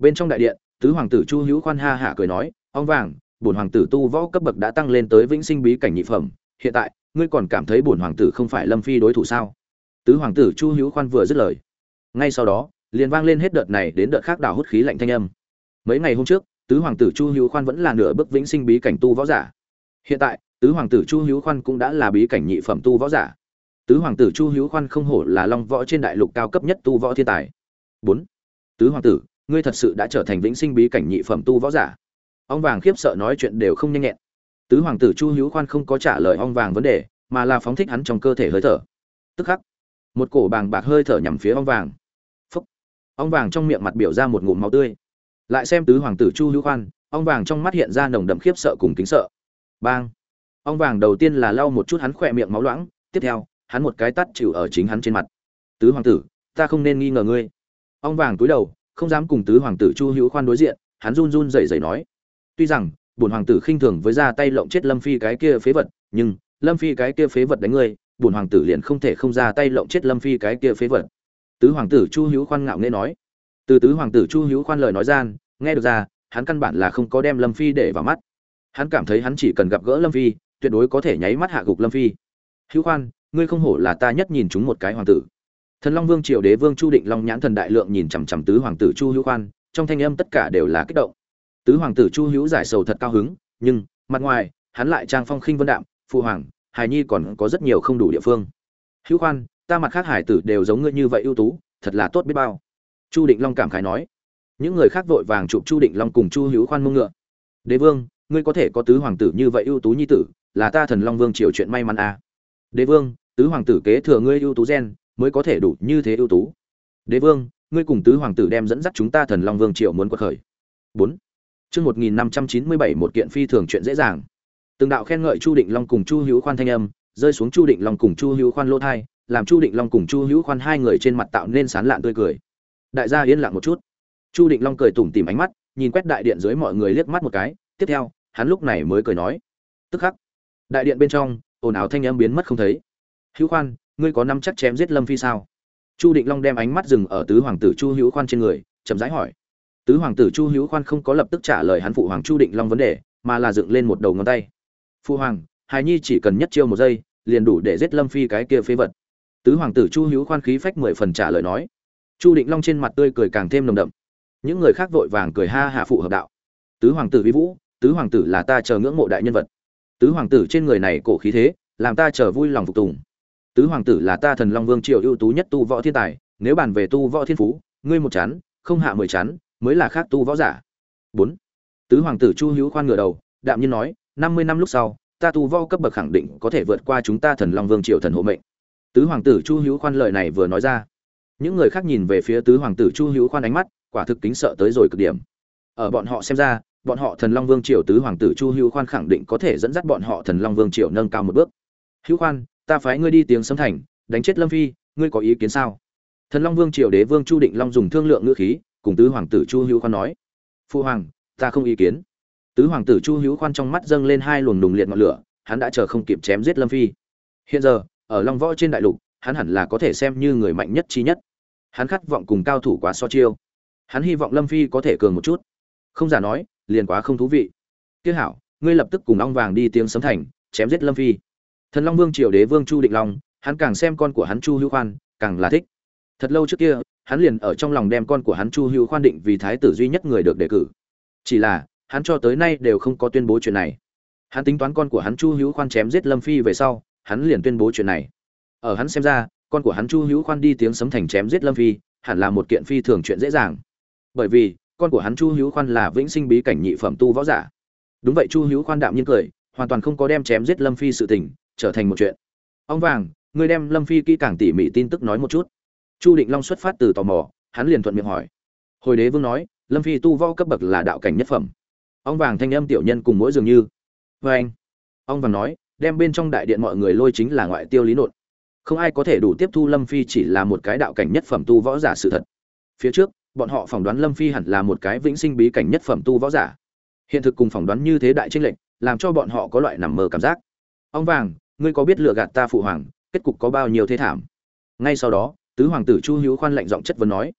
Bên trong đại điện, tứ hoàng tử Chu Hữu Khoan ha hả cười nói, "Ong vàng, bổn hoàng tử tu võ cấp bậc đã tăng lên tới vĩnh sinh bí cảnh nhị phẩm, hiện tại, ngươi còn cảm thấy bổn hoàng tử không phải Lâm Phi đối thủ sao?" Tứ hoàng tử Chu Hữu Khoan vừa dứt lời, ngay sau đó, liền vang lên hết đợt này đến đợt khác đảo hút khí lạnh thanh âm. Mấy ngày hôm trước, tứ hoàng tử Chu Hữu Khoan vẫn là nửa bước vĩnh sinh bí cảnh tu võ giả. Hiện tại, tứ hoàng tử Chu Hữu Khoan cũng đã là bí cảnh nhị phẩm tu võ giả. Tứ hoàng tử Chu Hữu Khoan không hổ là long võ trên đại lục cao cấp nhất tu võ thiên tài. 4. Tứ hoàng tử, ngươi thật sự đã trở thành vĩnh sinh bí cảnh nhị phẩm tu võ giả. Ong vàng khiếp sợ nói chuyện đều không nhanh nhẹn. Tứ hoàng tử Chu Hữu Khoan không có trả lời ong vàng vấn đề, mà là phóng thích hắn trong cơ thể hơi thở. Tức khắc, một cổ bàng bạc hơi thở nhằm phía ong vàng. Phốc. Ong vàng trong miệng mặt biểu ra một ngụm máu tươi. Lại xem tứ hoàng tử Chu Hữu Khoan, ong vàng trong mắt hiện ra nồng đậm khiếp sợ cùng kính sợ. Bang. Ong vàng đầu tiên là lau một chút hắn khỏe miệng máu loãng, tiếp theo, hắn một cái tát chịu ở chính hắn trên mặt. Tứ hoàng tử, ta không nên nghi ngờ ngươi. Ong vàng cúi đầu, không dám cùng tứ hoàng tử Chu Hữu Khoan đối diện, hắn run run rẩy rẩy nói: "Tuy rằng, bổn hoàng tử khinh thường với ra tay lộng chết Lâm Phi cái kia phế vật, nhưng Lâm Phi cái kia phế vật đánh ngươi, bổn hoàng tử liền không thể không ra tay lộng chết Lâm Phi cái kia phế vật." Tứ hoàng tử Chu Hữu Khoan ngạo nghễ nói. Từ tứ hoàng tử Chu Hữu Khoan lời nói gian, nghe được ra, hắn căn bản là không có đem Lâm Phi để vào mắt. Hắn cảm thấy hắn chỉ cần gặp gỡ Lâm Phi, tuyệt đối có thể nháy mắt hạ gục Lâm Phi. "Hữu Khoan, ngươi không hổ là ta nhất nhìn chúng một cái hoàng tử." Thần Long Vương Triều Đế Vương Chu Định Long nhãn thần đại lượng nhìn chằm chằm tứ hoàng tử Chu Hữu Khoan, trong thanh âm tất cả đều là kích động. Tứ hoàng tử Chu Hữu giải sầu thật cao hứng, nhưng mặt ngoài, hắn lại trang phong khinh vân đạm, "Phụ hoàng, hài nhi còn có rất nhiều không đủ địa phương." "Hữu Khoan, ta mặt khác hải tử đều giống ngươi như vậy ưu tú, thật là tốt biết bao." Chu Định Long cảm khái nói. Những người khác vội vàng chụp Chu Định Long cùng Chu Hữu Khoan mông ngựa. "Đế vương, ngươi có thể có tứ hoàng tử như vậy ưu tú nhi tử, là ta Thần Long Vương Triều chuyện may mắn à. Đế vương, tứ hoàng tử kế thừa ngươi ưu tú gen, mới có thể đủ như thế ưu tú. Đế vương, ngươi cùng tứ hoàng tử đem dẫn dắt chúng ta Thần Long Vương Triều muốn quật khởi." 4. Chương 1597 một kiện phi thường chuyện dễ dàng. Từng đạo khen ngợi Chu Định Long cùng Chu Hữu Khoan thanh âm, rơi xuống Chu Định Long cùng Chu Hữu Khoan lỗ tai, làm Chu Định Long cùng Chu Hữu Khoan hai người trên mặt tạo nên sán lạn tươi cười. Đại gia yên lặng một chút. Chu Định Long cười tủm tỉm ánh mắt, nhìn quét đại điện dưới mọi người liếc mắt một cái, tiếp theo, hắn lúc này mới cười nói. Tức khắc, đại điện bên trong, ồn ào thanh âm biến mất không thấy. "Hữu Khoan, ngươi có nắm chắc chém giết Lâm Phi sao?" Chu Định Long đem ánh mắt dừng ở tứ hoàng tử Chu Hữu Khoan trên người, chậm rãi hỏi. Tứ hoàng tử Chu Hữu Khoan không có lập tức trả lời hắn phụ hoàng Chu Định Long vấn đề, mà là dựng lên một đầu ngón tay. "Phụ hoàng, hài nhi chỉ cần nhất chiêu một giây, liền đủ để giết Lâm Phi cái kia phế vật." Tứ hoàng tử Chu Hữu Khoan khí phách 10 phần trả lời nói. Chu Định Long trên mặt tươi cười càng thêm nồng đậm. Những người khác vội vàng cười ha hả phụ hợp đạo. "Tứ hoàng tử vi vũ, tứ hoàng tử là ta chờ ngưỡng mộ đại nhân vật. Tứ hoàng tử trên người này cổ khí thế, làm ta chờ vui lòng phục tùng. Tứ hoàng tử là ta Thần Long Vương Triều ưu tú nhất tu võ thiên tài, nếu bàn về tu võ thiên phú, ngươi một chán, không hạ 10 chán, mới là khác tu võ giả." 4. Tứ hoàng tử Chu Hữu Khoan ngửa đầu, đạm nhiên nói, 50 năm lúc sau, ta tu võ cấp bậc khẳng định có thể vượt qua chúng ta Thần Long Vương Triều thần hộ mệnh. Tứ hoàng tử Chu Hữu Khoan lời này vừa nói ra, những người khác nhìn về phía tứ hoàng tử Chu Hữu Khoan ánh mắt, quả thực kính sợ tới rồi cực điểm. Ở bọn họ xem ra, bọn họ Thần Long Vương Triều tứ hoàng tử Chu Hữu Khoan khẳng định có thể dẫn dắt bọn họ Thần Long Vương Triều nâng cao một bước. "Hữu Khoan, ta phái ngươi đi Tiếng Sấm Thành, đánh chết Lâm Phi, ngươi có ý kiến sao?" Thần Long Vương Triều Đế Vương Chu Định Long dùng thương lượng ngữ khí, cùng tứ hoàng tử Chu Hữu Khoan nói. "Phụ hoàng, ta không ý kiến." Tứ hoàng tử Chu Hữu Khoan trong mắt dâng lên hai luồng nùng liệt ngọn lửa, hắn đã chờ không kịp chém giết Lâm Phi. Hiện giờ, ở Long Võ trên đại lục, hắn hẳn là có thể xem như người mạnh nhất chi nhất. Hắn khát vọng cùng cao thủ quá so chiêu. Hắn hy vọng Lâm Phi có thể cường một chút. Không giả nói, liền quá không thú vị. "Tiếc hảo, ngươi lập tức cùng ong vàng đi Tiếng Sấm Thành, chém giết Lâm Phi." Thần Long Vương Triều Đế Vương Chu Định Long, hắn càng xem con của hắn Chu Hữu Khoan, càng là thích. Thật lâu trước kia, hắn liền ở trong lòng đem con của hắn Chu Hữu Khoan định vì thái tử duy nhất người được đề cử. Chỉ là, hắn cho tới nay đều không có tuyên bố chuyện này. Hắn tính toán con của hắn Chu Hữu Khoan chém giết Lâm Phi về sau, hắn liền tuyên bố chuyện này. Ở hắn xem ra, con của hắn Chu Hữu Khoan đi Tiếng Sấm Thành chém giết Lâm Phi, hẳn là một kiện phi thường chuyện dễ dàng. Bởi vì, con của hắn Chu Hữu Khoan là vĩnh sinh bí cảnh nhị phẩm tu võ giả. Đúng vậy, Chu Hữu Khoan đạm nhiên cười, hoàn toàn không có đem chém giết Lâm Phi sự tình trở thành một chuyện. "Ong vàng, ngươi đem Lâm Phi kỹ càng tỉ mỉ tin tức nói một chút." Chu Định Long xuất phát từ tò mò, hắn liền thuận miệng hỏi. Hồi Đế Vương nói, Lâm Phi tu võ cấp bậc là đạo cảnh nhất phẩm. Ong vàng thanh âm tiểu nhân cùng mỗi dường như. "Và anh." Ong vàng nói, đem bên trong đại điện mọi người lôi chính là ngoại tiêu Lý Nột. Không ai có thể đủ tiếp thu Lâm Phi chỉ là một cái đạo cảnh nhất phẩm tu võ giả sự thật. Phía trước, bọn họ phỏng đoán Lâm Phi hẳn là một cái vĩnh sinh bí cảnh nhất phẩm tu võ giả. Hiện thực cùng phỏng đoán như thế đại chênh lệch, làm cho bọn họ có loại nằm mơ cảm giác. "Ong vàng, ngươi có biết lừa gạt ta phụ hoàng, kết cục có bao nhiêu thế thảm?" Ngay sau đó, tứ hoàng tử Chu Hữu Khoan lạnh giọng chất vấn nói.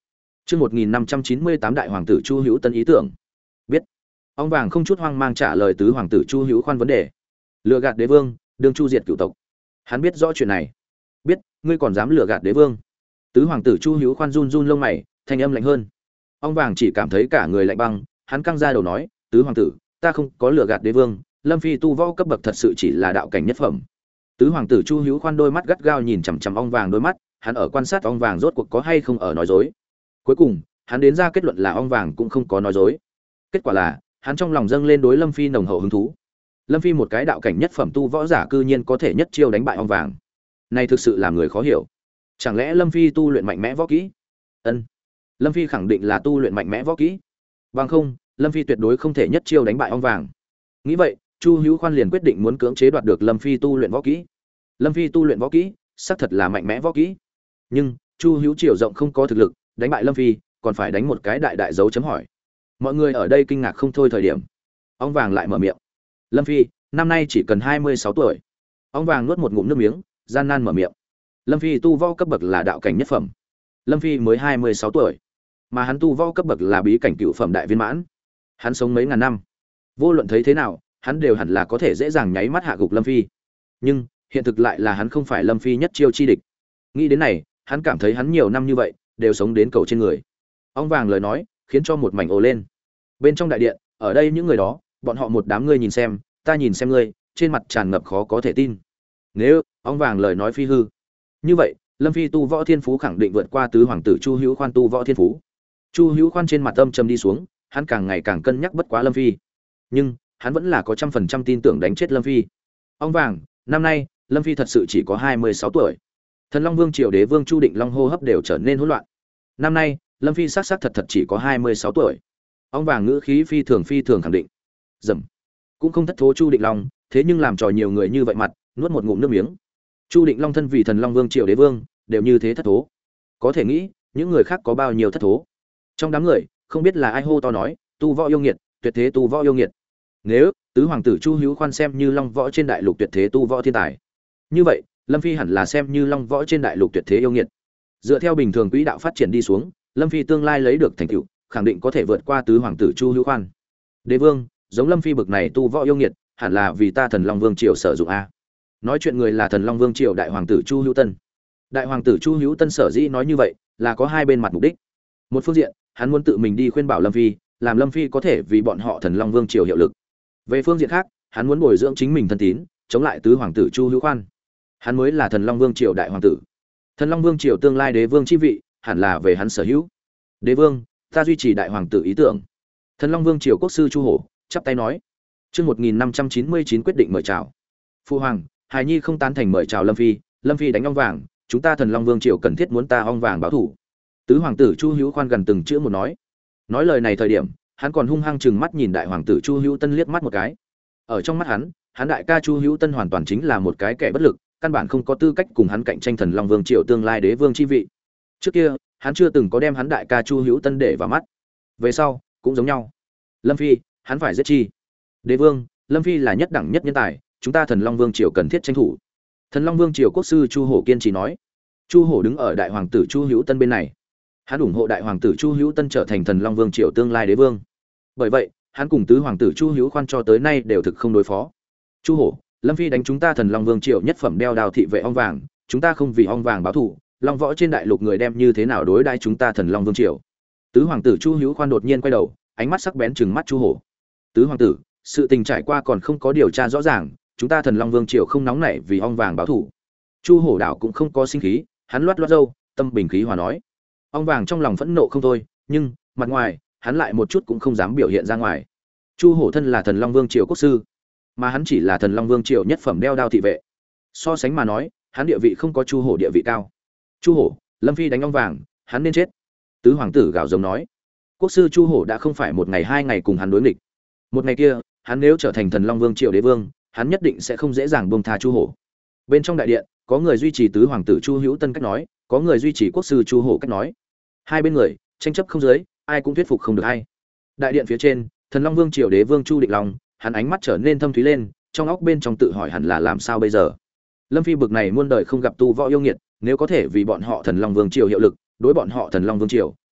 Chương 1598 đại hoàng tử Chu Hữu Tân ý tưởng. Biết. Ong vàng không chút hoang mang trả lời tứ hoàng tử Chu Hữu Khoan vấn đề. Lừa gạt đế vương, đương chu diệt cửu tộc. Hắn biết rõ chuyện này. Biết, ngươi còn dám lừa gạt đế vương? Tứ hoàng tử Chu Hữu Khoan run run lông mày, thanh âm lạnh hơn. Ong vàng chỉ cảm thấy cả người lạnh băng, hắn căng ra đầu nói, tứ hoàng tử, ta không có lừa gạt đế vương, Lâm Phi tu võ cấp bậc thật sự chỉ là đạo cảnh nhất phẩm. Tứ hoàng tử Chu Hữu Khoan đôi mắt gắt gao nhìn chằm chằm ong vàng đôi mắt, hắn ở quan sát ong vàng rốt cuộc có hay không ở nói dối. Cuối cùng, hắn đến ra kết luận là ong vàng cũng không có nói dối. Kết quả là, hắn trong lòng dâng lên đối Lâm Phi nồng hậu hứng thú. Lâm Phi một cái đạo cảnh nhất phẩm tu võ giả cư nhiên có thể nhất chiêu đánh bại ong vàng. Này thực sự làm người khó hiểu. Chẳng lẽ Lâm Phi tu luyện mạnh mẽ võ kỹ? Ân. Lâm Phi khẳng định là tu luyện mạnh mẽ võ kỹ. Bằng không, Lâm Phi tuyệt đối không thể nhất chiêu đánh bại ong vàng. Nghĩ vậy, Chu Hữu Khoan liền quyết định muốn cưỡng chế đoạt được Lâm Phi tu luyện võ kỹ. Lâm Phi tu luyện võ kỹ, xác thật là mạnh mẽ võ kỹ. Nhưng, Chu Hữu chiều rộng không có thực lực, đánh bại Lâm Phi, còn phải đánh một cái đại đại dấu chấm hỏi. Mọi người ở đây kinh ngạc không thôi thời điểm. Ong vàng lại mở miệng. Lâm Phi, năm nay chỉ cần 26 tuổi. Ong vàng nuốt một ngụm nước miếng, gian nan mở miệng. Lâm Phi tu võ cấp bậc là đạo cảnh nhất phẩm. Lâm Phi mới 26 tuổi, mà hắn tu võ cấp bậc là bí cảnh cửu phẩm đại viên mãn. Hắn sống mấy ngàn năm, vô luận thấy thế nào, hắn đều hẳn là có thể dễ dàng nháy mắt hạ gục Lâm Phi. Nhưng, hiện thực lại là hắn không phải Lâm Phi nhất chiêu chi địch. Nghĩ đến này, hắn cảm thấy hắn nhiều năm như vậy đều sống đến cầu trên người. Ong vàng lời nói khiến cho một mảnh ồ lên. Bên trong đại điện, ở đây những người đó, bọn họ một đám ngươi nhìn xem, ta nhìn xem ngươi, trên mặt tràn ngập khó có thể tin. Nếu ong vàng lời nói phi hư, như vậy Lâm Phi tu võ thiên phú khẳng định vượt qua tứ hoàng tử Chu Hữu Khoan tu võ thiên phú. Chu Hữu Khoan trên mặt âm trầm đi xuống, hắn càng ngày càng cân nhắc bất quá Lâm Phi, nhưng hắn vẫn là có 100% tin tưởng đánh chết Lâm Phi. Ong vàng, năm nay Lâm Phi thật sự chỉ có 26 tuổi. Thần Long Vương Triều Đế Vương Chu Định Long hô hấp đều trở nên hỗn loạn. Năm nay Lâm Phi xác thật chỉ có 26 tuổi. Ong vàng ngữ khí phi thường khẳng định. Dầm. Cũng không thất thố Chu Định Long, thế nhưng làm trò nhiều người như vậy mặt, nuốt một ngụm nước miếng. Chu Định Long thân vì Thần Long Vương Triều Đế Vương, đều như thế thất thố. Có thể nghĩ, những người khác có bao nhiêu thất thố. Trong đám người, không biết là ai hô to nói, tu võ yêu nghiệt, tuyệt thế tu võ yêu nghiệt. Nếu tứ hoàng tử Chu Hữu Khoan xem như long võ trên đại lục tuyệt thế tu võ thiên tài, như vậy, Lâm Phi hẳn là xem như long võ trên đại lục tuyệt thế yêu nghiệt. Dựa theo bình thường quỹ đạo phát triển đi xuống, Lâm Phi tương lai lấy được thành tựu, khẳng định có thể vượt qua tứ hoàng tử Chu Hữu Khoan. Đế vương, giống Lâm Phi bực này tu võ yêu nghiệt, hẳn là vì ta Thần Long Vương triều sử dụng a. Nói chuyện người là Thần Long Vương triều đại hoàng tử Chu Hữu Tân. Đại hoàng tử Chu Hữu Tân sở dĩ nói như vậy, là có hai bên mặt mục đích. Một phương diện, hắn muốn tự mình đi khuyên bảo Lâm Phi, làm Lâm Phi có thể vì bọn họ Thần Long Vương triều hiệu lực. Về phương diện khác, hắn muốn bồi dưỡng chính mình thân tín, chống lại tứ hoàng tử Chu Hữu Khoan. Hắn mới là Thần Long Vương triều đại hoàng tử. Thần Long Vương triều tương lai đế vương chi vị, hẳn là về hắn sở hữu. Đế vương, ta duy trì đại hoàng tử ý tưởng. Thần Long Vương triều quốc sư Chu Hổ chắp tay nói. Chương 1599 quyết định mời chào. Phu hoàng, hài nhi không tán thành mời chào Lâm Phi, Lâm Phi đánh ong vàng, chúng ta Thần Long Vương triều cần thiết muốn ta ong vàng báo thủ. Tứ hoàng tử Chu Hữu Khoan gần từng chữ một nói. Nói lời này thời điểm, hắn còn hung hăng chừng mắt nhìn đại hoàng tử Chu Hữu Tân liếc mắt một cái. Ở trong mắt hắn đại ca Chu Hữu Tân hoàn toàn chính là một cái kẻ bất lực, căn bản không có tư cách cùng hắn cạnh tranh Thần Long Vương triều tương lai đế vương chi vị. Trước kia, hắn chưa từng có đem hắn đại ca Chu Hữu Tân để vào mắt. Về sau, cũng giống nhau. Lâm Phi, hắn phải giết chi? Đế vương, Lâm Phi là nhất đẳng nhất nhân tài, chúng ta Thần Long Vương triều cần thiết tranh thủ. Thần Long Vương triều quốc sư Chu Hổ kiên trì nói. Chu Hổ đứng ở đại hoàng tử Chu Hữu Tân bên này. Hắn ủng hộ đại hoàng tử Chu Hữu Tân trở thành Thần Long Vương triều tương lai đế vương. Bởi vậy, hắn cùng tứ hoàng tử Chu Hữu Khoan cho tới nay đều thực không đối phó. Chu Hổ, Lâm Phi đánh chúng ta Thần Long Vương triều nhất phẩm đeo đào thị vệ ong vàng, chúng ta không vì ong vàng báo thù, long võ trên đại lục người đem như thế nào đối đãi chúng ta Thần Long Vương triều? Tứ hoàng tử Chu Hữu Khoan đột nhiên quay đầu, ánh mắt sắc bén trừng mắt Chu Hổ. Tứ hoàng tử, sự tình trải qua còn không có điều tra rõ ràng, chúng ta Thần Long Vương triều không nóng nảy vì ong vàng báo thù. Chu Hổ đảo cũng không có sinh khí, hắn loát loát râu, tâm bình khí hòa nói. Ong vàng trong lòng phẫn nộ không thôi, nhưng mặt ngoài, hắn lại một chút cũng không dám biểu hiện ra ngoài. Chu Hổ thân là Thần Long Vương triều quốc sư, mà hắn chỉ là Thần Long Vương triều nhất phẩm đeo đao thị vệ. So sánh mà nói, hắn địa vị không có Chu Hổ địa vị cao. Chu Hổ, Lâm Phi đánh ong vàng, hắn nên chết. Tứ hoàng tử gào giống nói. Quốc sư Chu Hổ đã không phải một ngày hai ngày cùng hắn đối nghịch. Một ngày kia, hắn nếu trở thành Thần Long Vương triều đế vương, hắn nhất định sẽ không dễ dàng buông tha Chu Hổ. Bên trong đại điện, có người duy trì tứ hoàng tử Chu Hữu Tân cách nói, có người duy trì quốc sư Chu Hổ cách nói. Hai bên người tranh chấp không dưới, ai cũng thuyết phục không được ai. Đại điện phía trên, Thần Long Vương triều đế vương Chu Định Long, hắn ánh mắt trở nên thâm thúy lên, trong óc bên trong tự hỏi hẳn là làm sao bây giờ. Lâm Phi bực này muôn đời không gặp tu võ yêu nghiệt, nếu có thể vì bọn họ Thần Long Vương triều hiệu lực, đối bọn họ Thần Long Vương triều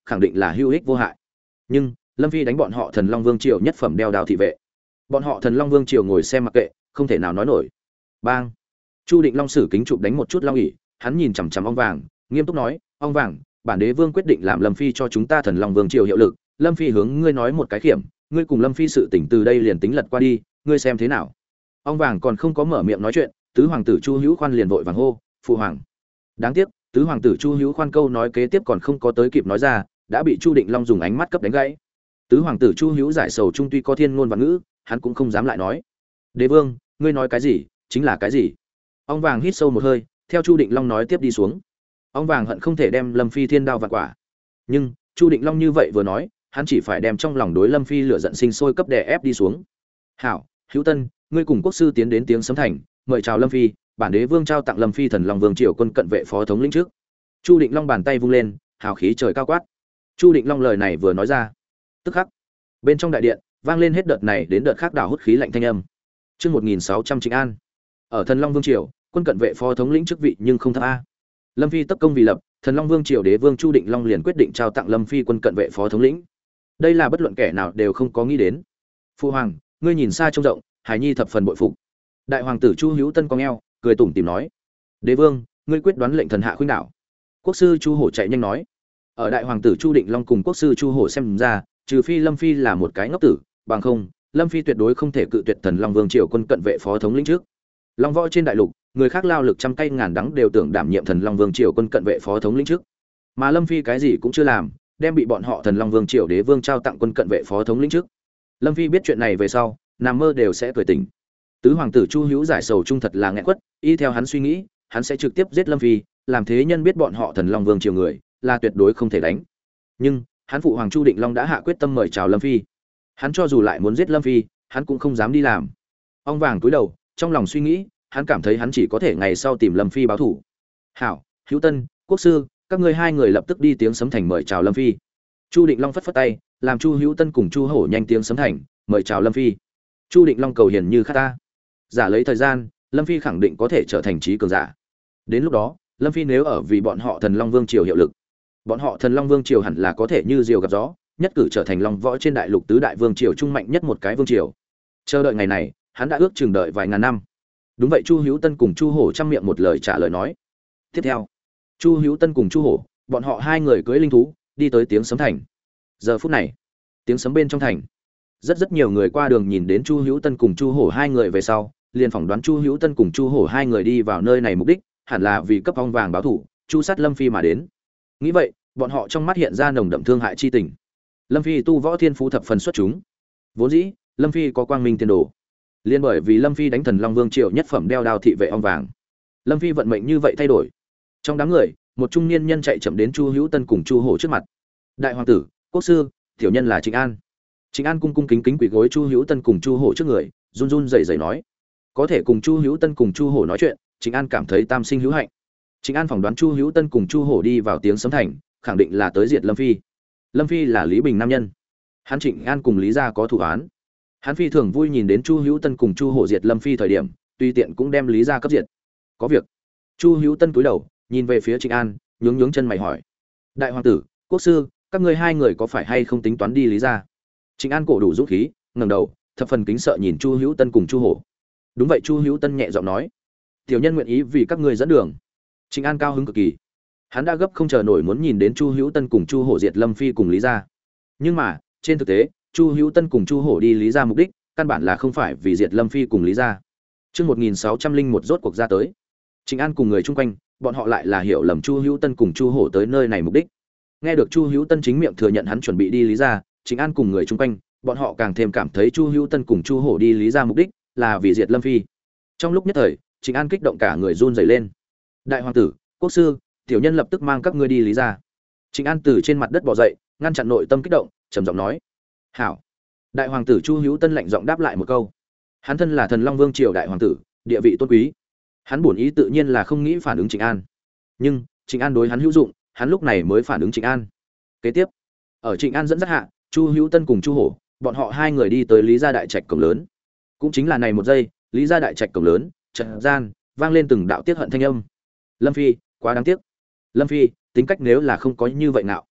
khẳng định là hữu ích vô hại. Nhưng Lâm Phi đánh bọn họ Thần Long Vương triều nhất phẩm đeo đào thị vệ, bọn họ Thần Long Vương triều ngồi xem mặc kệ, không thể nào nói nổi. Bang! Chu Định Long sử kính chụp đánh một chút long ỉ, hắn nhìn chằm chằm ong vàng, nghiêm túc nói, ong vàng, bản đế vương quyết định làm Lâm Phi cho chúng ta Thần Long Vương triều hiệu lực. Lâm Phi hướng ngươi nói một cái khiểm, ngươi cùng Lâm Phi sự tỉnh từ đây liền tính lật qua đi, ngươi xem thế nào. Ong vàng còn không có mở miệng nói chuyện, tứ hoàng tử Chu Hữu Khoan liền vội vàng hô, phụ hoàng. Đáng tiếc, tứ hoàng tử Chu Hữu Khoan câu nói kế tiếp còn không có tới kịp nói ra, đã bị Chu Định Long dùng ánh mắt cấp đánh gãy. Tứ hoàng tử Chu Hữu giải sầu trung tuy có thiên ngôn và ngữ, hắn cũng không dám lại nói. Đế vương, ngươi nói cái gì, chính là cái gì. Ong vàng hít sâu một hơi, theo Chu Định Long nói tiếp đi xuống. Ong vàng hận không thể đem Lâm Phi thiên đao vạn quả. Nhưng Chu Định Long như vậy vừa nói, hắn chỉ phải đem trong lòng đối Lâm Phi lửa giận sinh sôi cấp đè ép đi xuống. Hảo, Hữu Tân, ngươi cùng quốc sư tiến đến Tiếng Sấm Thành, mời chào Lâm Phi, bản đế vương trao tặng Lâm Phi Thần Long Vương triều quân cận vệ phó thống lĩnh trước. Chu Định Long bàn tay vung lên, hào khí trời cao quát. Chu Định Long lời này vừa nói ra, tức khắc bên trong đại điện vang lên hết đợt này đến đợt khác đảo hút khí lạnh thanh âm. Chương 1600 Trịnh An. Ở Thần Long Vương triều, quân cận vệ phó thống lĩnh chức vị nhưng không thấp a. Lâm Phi tất công vì lập, Thần Long Vương triều đế vương Chu Định Long liền quyết định trao tặng Lâm Phi quân cận vệ phó thống lĩnh. Đây là bất luận kẻ nào đều không có nghĩ đến. Phu hoàng, ngươi nhìn xa trông rộng, Hải Nhi thập phần bội phục. Đại hoàng tử Chu Hữu Tân cong eo, cười tủm tỉm nói: "Đế vương, ngươi quyết đoán lệnh thần hạ khuynh đảo." Quốc sư Chu Hổ chạy nhanh nói: "Ở đại hoàng tử Chu Định Long cùng quốc sư Chu Hổ xem ra, trừ phi Lâm Phi là một cái ngốc tử, bằng không, Lâm Phi tuyệt đối không thể cự tuyệt Thần Long Vương triều quân cận vệ phó thống lĩnh trước. Long võ trên đại lục, người khác lao lực trăm cây ngàn đắng đều tưởng đảm nhiệm Thần Long Vương triều quân cận vệ phó thống lĩnh trước. Mà Lâm Phi cái gì cũng chưa làm, đem bị bọn họ Thần Long Vương triều đế vương trao tặng quân cận vệ phó thống lĩnh trước. Lâm Phi biết chuyện này về sau, nằm mơ đều sẽ cười tỉnh." Tứ hoàng tử Chu Hữu giải sầu trung thật là nghẹn quất, y theo hắn suy nghĩ, hắn sẽ trực tiếp giết Lâm Phi, làm thế nhân biết bọn họ Thần Long Vương triều người là tuyệt đối không thể đánh. Nhưng hắn phụ hoàng Chu Định Long đã hạ quyết tâm mời chào Lâm Phi, hắn cho dù lại muốn giết Lâm Phi, hắn cũng không dám đi làm. Ong vàng cúi đầu, trong lòng suy nghĩ, hắn cảm thấy hắn chỉ có thể ngày sau tìm Lâm Phi báo thủ. "Hảo, Hữu Tân, quốc sư, các ngươi hai người lập tức đi Tiếng Sấm Thành mời chào Lâm Phi." Chu Định Long phất phất tay, làm Chu Hữu Tân cùng Chu Hổ nhanh Tiếng Sấm Thành mời chào Lâm Phi. Chu Định Long cầu hiền như khát ta, giả lấy thời gian, Lâm Phi khẳng định có thể trở thành trí cường giả. Đến lúc đó, Lâm Phi nếu ở vì bọn họ Thần Long Vương triều hiệu lực, bọn họ Thần Long Vương triều hẳn là có thể như diều gặp gió, nhất cử trở thành long võ trên đại lục tứ đại vương triều trung mạnh nhất một cái vương triều. Chờ đợi ngày này, hắn đã ước chừng đợi vài ngàn năm. Đúng vậy, Chu Hữu Tân cùng Chu Hổ chăm miệng một lời trả lời nói. Tiếp theo, Chu Hữu Tân cùng Chu Hổ, bọn họ hai người cưỡi linh thú, đi tới Tiếng Sấm Thành. Giờ phút này, tiếng sấm bên trong thành, rất nhiều người qua đường nhìn đến Chu Hữu Tân cùng Chu Hổ hai người về sau, liền phỏng đoán Chu Hữu Tân cùng Chu Hổ hai người đi vào nơi này mục đích, hẳn là vì cấp ong vàng báo thủ, chu sát Lâm Phi mà đến. Nghĩ vậy, bọn họ trong mắt hiện ra nồng đậm thương hại chi tình. Lâm Phi tu võ thiên phú thập phần xuất chúng, vốn dĩ Lâm Phi có quang minh tiền đồ, liên bởi vì Lâm Phi đánh Thần Long Vương triều nhất phẩm đeo đao thị vệ ong vàng, Lâm Phi vận mệnh như vậy thay đổi. Trong đám người, một trung niên nhân chạy chậm đến Chu Hữu Tân cùng Chu Hổ trước mặt. "Đại hoàng tử, quốc sư, tiểu nhân là Trịnh An." Trịnh An cung cung kính kính quỳ gối Chu Hữu Tân cùng Chu Hổ trước người, run run rẩy rẩy nói: có thể cùng Chu Hữu Tân cùng Chu Hổ nói chuyện, Trịnh An cảm thấy tam sinh hữu hạnh. Trịnh An phỏng đoán Chu Hữu Tân cùng Chu Hổ đi vào Tiếng Sấm Thành, khẳng định là tới diệt Lâm Phi. Lâm Phi là Lý Bình nam nhân, hắn Trịnh An cùng Lý gia có thủ án. Hắn phi thường vui nhìn đến Chu Hữu Tân cùng Chu Hổ diệt Lâm Phi thời điểm, tùy tiện cũng đem Lý gia cấp diệt. Có việc. Chu Hữu Tân cúi đầu, nhìn về phía Trịnh An, nhướng chân mày hỏi: "Đại hoàng tử, quốc sư, các ngươi hai người có phải hay không tính toán đi Lý gia?" Trịnh An cổ đủ dũng khí, ngẩng đầu, thập phần kính sợ nhìn Chu Hữu Tân cùng Chu Hổ. "Đúng vậy." Chu Hữu Tân nhẹ giọng nói: "Tiểu nhân nguyện ý vì các ngươi dẫn đường." Trịnh An cao hứng cực kỳ. Hắn đã gấp không chờ nổi muốn nhìn đến Chu Hữu Tân cùng Chu Hổ diệt Lâm Phi cùng Lý gia. Nhưng mà, trên thực tế, Chu Hữu Tân cùng Chu Hổ đi Lý gia mục đích, căn bản là không phải vì diệt Lâm Phi cùng Lý gia. Chương 1601 rốt cuộc ra tới. Trịnh An cùng người chung quanh, bọn họ lại là hiểu lầm Chu Hữu Tân cùng Chu Hổ tới nơi này mục đích. Nghe được Chu Hữu Tân chính miệng thừa nhận hắn chuẩn bị đi Lý gia, Trịnh An cùng người chung quanh, bọn họ càng thêm cảm thấy Chu Hữu Tân cùng Chu Hổ đi Lý gia mục đích là vì diệt Lâm Phi. Trong lúc nhất thời, Trịnh An kích động cả người run rẩy lên. "Đại hoàng tử, quốc sư, tiểu nhân lập tức mang các ngươi đi Lý gia." Trịnh An từ trên mặt đất bò dậy, ngăn chặn nội tâm kích động, trầm giọng nói: "Hảo." Đại hoàng tử Chu Hữu Tân lạnh giọng đáp lại một câu. Hắn thân là Thần Long Vương triều đại hoàng tử, địa vị tôn quý. Hắn bổn ý tự nhiên là không nghĩ phản ứng Trịnh An. Nhưng, Trịnh An đối hắn hữu dụng, hắn lúc này mới phản ứng Trịnh An. Kế tiếp, ở Trịnh An dẫn dắt hạ, Chu Hữu Tân cùng Chu Hổ, bọn họ hai người đi tới Lý gia đại trạch cổng lớn. Cũng chính là này một giây, Lý gia đại trạch cổng lớn, trận gian vang lên từng đạo tiết hận thanh âm. "Lâm Phi, quá đáng tiếc. Lâm Phi, tính cách nếu là không có như vậy nào."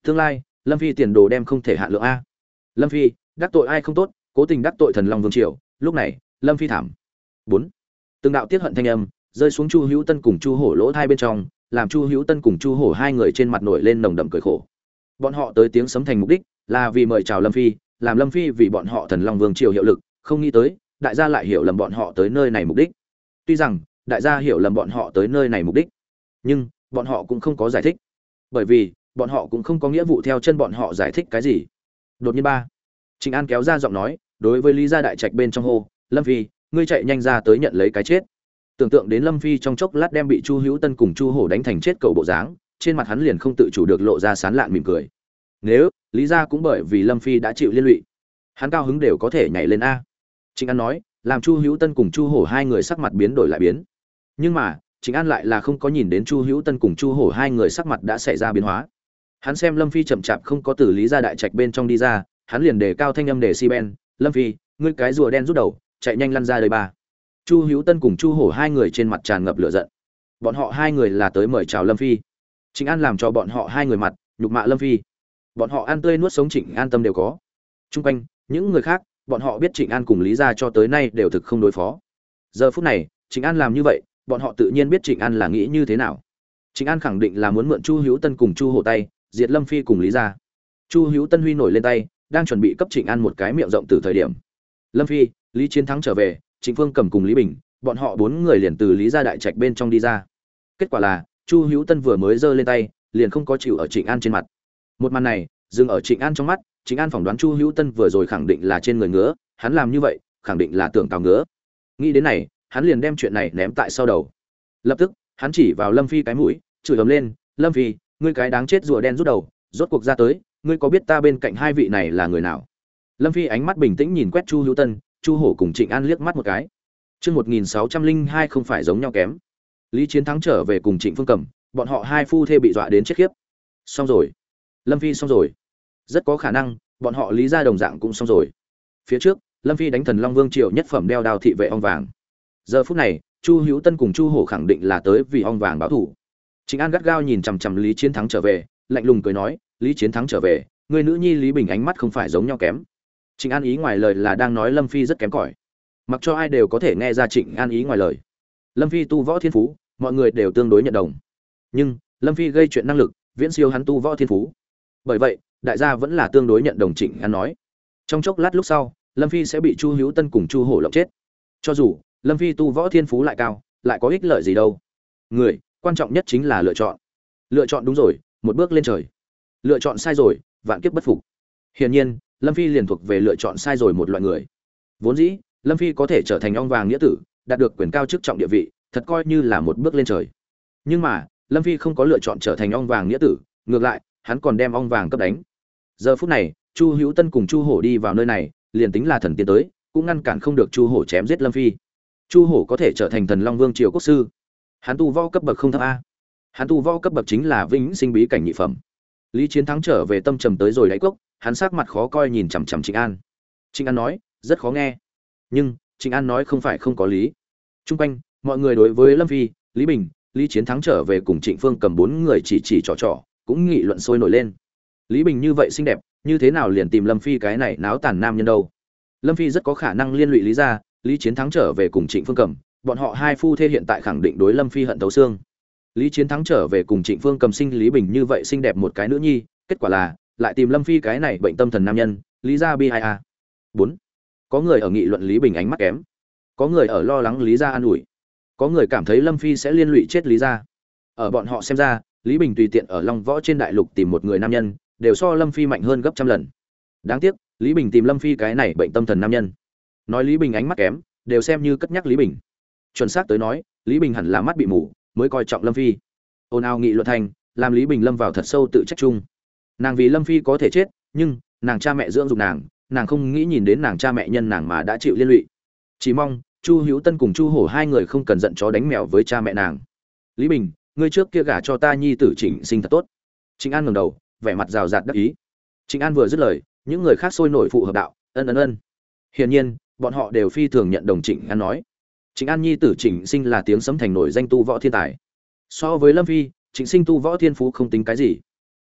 Tương lai, Lâm Phi tiền đồ đem không thể hạn lượng a. Lâm Phi, đắc tội ai không tốt, cố tình đắc tội thần long vương triều, lúc này, Lâm Phi thảm. 4. Từng đạo tiết hận thanh âm rơi xuống Chu Hữu Tân cùng Chu Hổ lỗ thai bên trong, làm Chu Hữu Tân cùng Chu Hổ hai người trên mặt nổi lên nồng đậm cười khổ. Bọn họ tới tiếng sấm thành mục đích, là vì mời chào Lâm Phi, làm Lâm Phi vì bọn họ thần long vương triều hiệu lực, không nghĩ tới, đại gia lại hiểu lầm bọn họ tới nơi này mục đích. Tuy rằng, đại gia hiểu lầm bọn họ tới nơi này mục đích, nhưng bọn họ cũng không có giải thích, bởi vì bọn họ cũng không có nghĩa vụ theo chân bọn họ giải thích cái gì. Đột nhiên Trịnh An kéo ra giọng nói, đối với Lý Gia đại trạch bên trong hô, "Lâm Phi, ngươi chạy nhanh ra tới nhận lấy cái chết." Tưởng tượng đến Lâm Phi trong chốc lát đem bị Chu Hữu Tân cùng Chu Hổ đánh thành chết cầu bộ dáng, trên mặt hắn liền không tự chủ được lộ ra sán lạn mỉm cười. Nếu Lý Gia cũng bởi vì Lâm Phi đã chịu liên lụy, hắn cao hứng đều có thể nhảy lên a. Trịnh An nói, làm Chu Hữu Tân cùng Chu Hổ hai người sắc mặt biến đổi lại biến. Nhưng mà, Trịnh An lại là không có nhìn đến Chu Hữu Tân cùng Chu Hổ hai người sắc mặt đã xảy ra biến hóa. Hắn xem Lâm Phi chậm chạp không có từ Lý Gia đại trạch bên trong đi ra, hắn liền đề cao thanh âm để si ben, "Lâm Phi, ngươi cái rùa đen rút đầu, chạy nhanh lăn ra đây ba." Chu Hữu Tân cùng Chu Hổ hai người trên mặt tràn ngập lửa giận. Bọn họ hai người là tới mời chào Lâm Phi. Trịnh An làm cho bọn họ hai người mặt nhục mạ Lâm Phi. Bọn họ ăn tươi nuốt sống Trịnh An tâm đều có. Trung quanh, những người khác, bọn họ biết Trịnh An cùng Lý Gia cho tới nay đều thực không đối phó. Giờ phút này, Trịnh An làm như vậy, bọn họ tự nhiên biết Trịnh An là nghĩ như thế nào. Trịnh An khẳng định là muốn mượn Chu Hữu Tân cùng Chu Hổ tay, diệt Lâm Phi cùng Lý Gia. Chu Hữu Tân huy nổi lên tay, đang chuẩn bị cấp Trịnh An một cái miệng rộng từ thời điểm. Lâm Phi, Lý Chiến Thắng trở về, Trịnh Phương Cầm cùng Lý Bình, bọn họ bốn người liền từ Lý Gia đại trạch bên trong đi ra. Kết quả là, Chu Hữu Tân vừa mới giơ lên tay, liền không có chịu ở Trịnh An trên mặt. Một màn này, dừng ở Trịnh An trong mắt, Trịnh An phỏng đoán Chu Hữu Tân vừa rồi khẳng định là trên người ngứa, hắn làm như vậy, khẳng định là tưởng cào ngứa. Nghĩ đến này, hắn liền đem chuyện này ném tại sau đầu. Lập tức, hắn chỉ vào Lâm Phi cái mũi, chửi ầm lên, "Lâm Phi, ngươi cái đáng chết rùa đen rút đầu, rốt cuộc ra tới, ngươi có biết ta bên cạnh hai vị này là người nào?" Lâm Phi ánh mắt bình tĩnh nhìn quét Chu Hữu Tân, Chu Hổ cùng Trịnh An liếc mắt một cái. Chương 1602 không phải giống nhau kém. Lý Chiến Thắng trở về cùng Trịnh Phương Cầm, bọn họ hai phu thê bị dọa đến chết khiếp. Xong rồi. Lâm Phi xong rồi. Rất có khả năng, bọn họ Lý Gia đồng dạng cũng xong rồi. Phía trước, Lâm Phi đánh Thần Long Vương triều nhất phẩm đeo đao thị vệ ong vàng. Giờ phút này, Chu Hữu Tân cùng Chu Hổ khẳng định là tới vì ong vàng báo thù. Trịnh An gắt gao nhìn chằm chằm Lý Chiến Thắng trở về, lạnh lùng cười nói, "Lý Chiến Thắng trở về, người nữ nhi Lý Bình ánh mắt không phải giống nhau kém." Trịnh An ý ngoài lời là đang nói Lâm Phi rất kém cỏi. Mặc cho ai đều có thể nghe ra Trịnh An ý ngoài lời. Lâm Phi tu võ thiên phú, mọi người đều tương đối nhận đồng. Nhưng, Lâm Phi gây chuyện năng lực, viễn siêu hắn tu võ thiên phú. Bởi vậy, đại gia vẫn là tương đối nhận đồng Trịnh An nói. Trong chốc lát lúc sau, Lâm Phi sẽ bị Chu Hữu Tân cùng Chu Hổ lộng chết. Cho dù Lâm Phi tu võ thiên phú lại cao, lại có ích lợi gì đâu. Người, quan trọng nhất chính là lựa chọn. Lựa chọn đúng rồi, một bước lên trời. Lựa chọn sai rồi, vạn kiếp bất phục. Hiển nhiên, Lâm Phi liền thuộc về lựa chọn sai rồi một loại người. Vốn dĩ, Lâm Phi có thể trở thành ong vàng nghĩa tử, đạt được quyền cao chức trọng địa vị, thật coi như là một bước lên trời. Nhưng mà, Lâm Phi không có lựa chọn trở thành ong vàng nghĩa tử, ngược lại, hắn còn đem ong vàng cấp đánh. Giờ phút này, Chu Hữu Tân cùng Chu Hổ đi vào nơi này, liền tính là thần tiên tới, cũng ngăn cản không được Chu Hổ chém giết Lâm Phi. Chu Hổ có thể trở thành Thần Long Vương triều quốc sư. Hắn tu võ cấp bậc không thấp a. Hắn tu võ cấp bậc chính là vĩnh sinh bí cảnh nhị phẩm. Lý Chiến Thắng trở về tâm trầm tới rồi đáy cốc, hắn sắc mặt khó coi nhìn chằm chằm Trịnh An. Trịnh An nói, rất khó nghe. Nhưng, Trịnh An nói không phải không có lý. Trung quanh, mọi người đối với Lâm Phi, Lý Bình, Lý Chiến Thắng trở về cùng Trịnh Phương Cầm bốn người chỉ trò, cũng nghị luận sôi nổi lên. Lý Bình như vậy xinh đẹp, như thế nào liền tìm Lâm Phi cái này náo tàn nam nhân đâu? Lâm Phi rất có khả năng liên lụy Lý gia, Lý Chiến Thắng trở về cùng Trịnh Phương Cầm, bọn họ hai phu thê hiện tại khẳng định đối Lâm Phi hận thấu xương. Lý Chiến Thắng trở về cùng Trịnh Phương Cầm sinh Lý Bình như vậy xinh đẹp một cái nữ nhi, kết quả là lại tìm Lâm Phi cái này bệnh tâm thần nam nhân, Lý gia bi ai a. 4. Có người ở nghị luận Lý Bình ánh mắt kém, có người ở lo lắng Lý gia an ủi, có người cảm thấy Lâm Phi sẽ liên lụy chết Lý gia. Ở bọn họ xem ra, Lý Bình tùy tiện ở Long Võ trên đại lục tìm một người nam nhân, đều so Lâm Phi mạnh hơn gấp trăm lần. Đáng tiếc, Lý Bình tìm Lâm Phi cái này bệnh tâm thần nam nhân. Nói Lý Bình ánh mắt kém, đều xem như cất nhắc Lý Bình. Chuẩn xác tới nói, Lý Bình hẳn là mắt bị mù, mới coi trọng Lâm Phi. Ôn ào nghị luận thành, làm Lý Bình lâm vào thật sâu tự trách chung. Nàng vì Lâm Phi có thể chết, nhưng nàng cha mẹ dưỡng dục nàng không nghĩ nhìn đến nàng cha mẹ nhân nàng mà đã chịu liên lụy. Chỉ mong Chu Hữu Tân cùng Chu Hổ hai người không cần giận chó đánh mèo với cha mẹ nàng. Lý Bình, ngươi trước kia gả cho ta nhi tử Trịnh Sinh thật tốt. Trịnh An ngẩng đầu, vẻ mặt rào rạt đắc ý. Trịnh An vừa dứt lời, những người khác sôi nổi phụ hợp đạo, ân. Hiển nhiên, bọn họ đều phi thường nhận đồng Trịnh An nói. Trịnh An nhi tử Trịnh Sinh là tiếng sấm thành nổi danh tu võ thiên tài. So với Lâm Phi, Trịnh Sinh tu võ thiên phú không tính cái gì. Nhưng,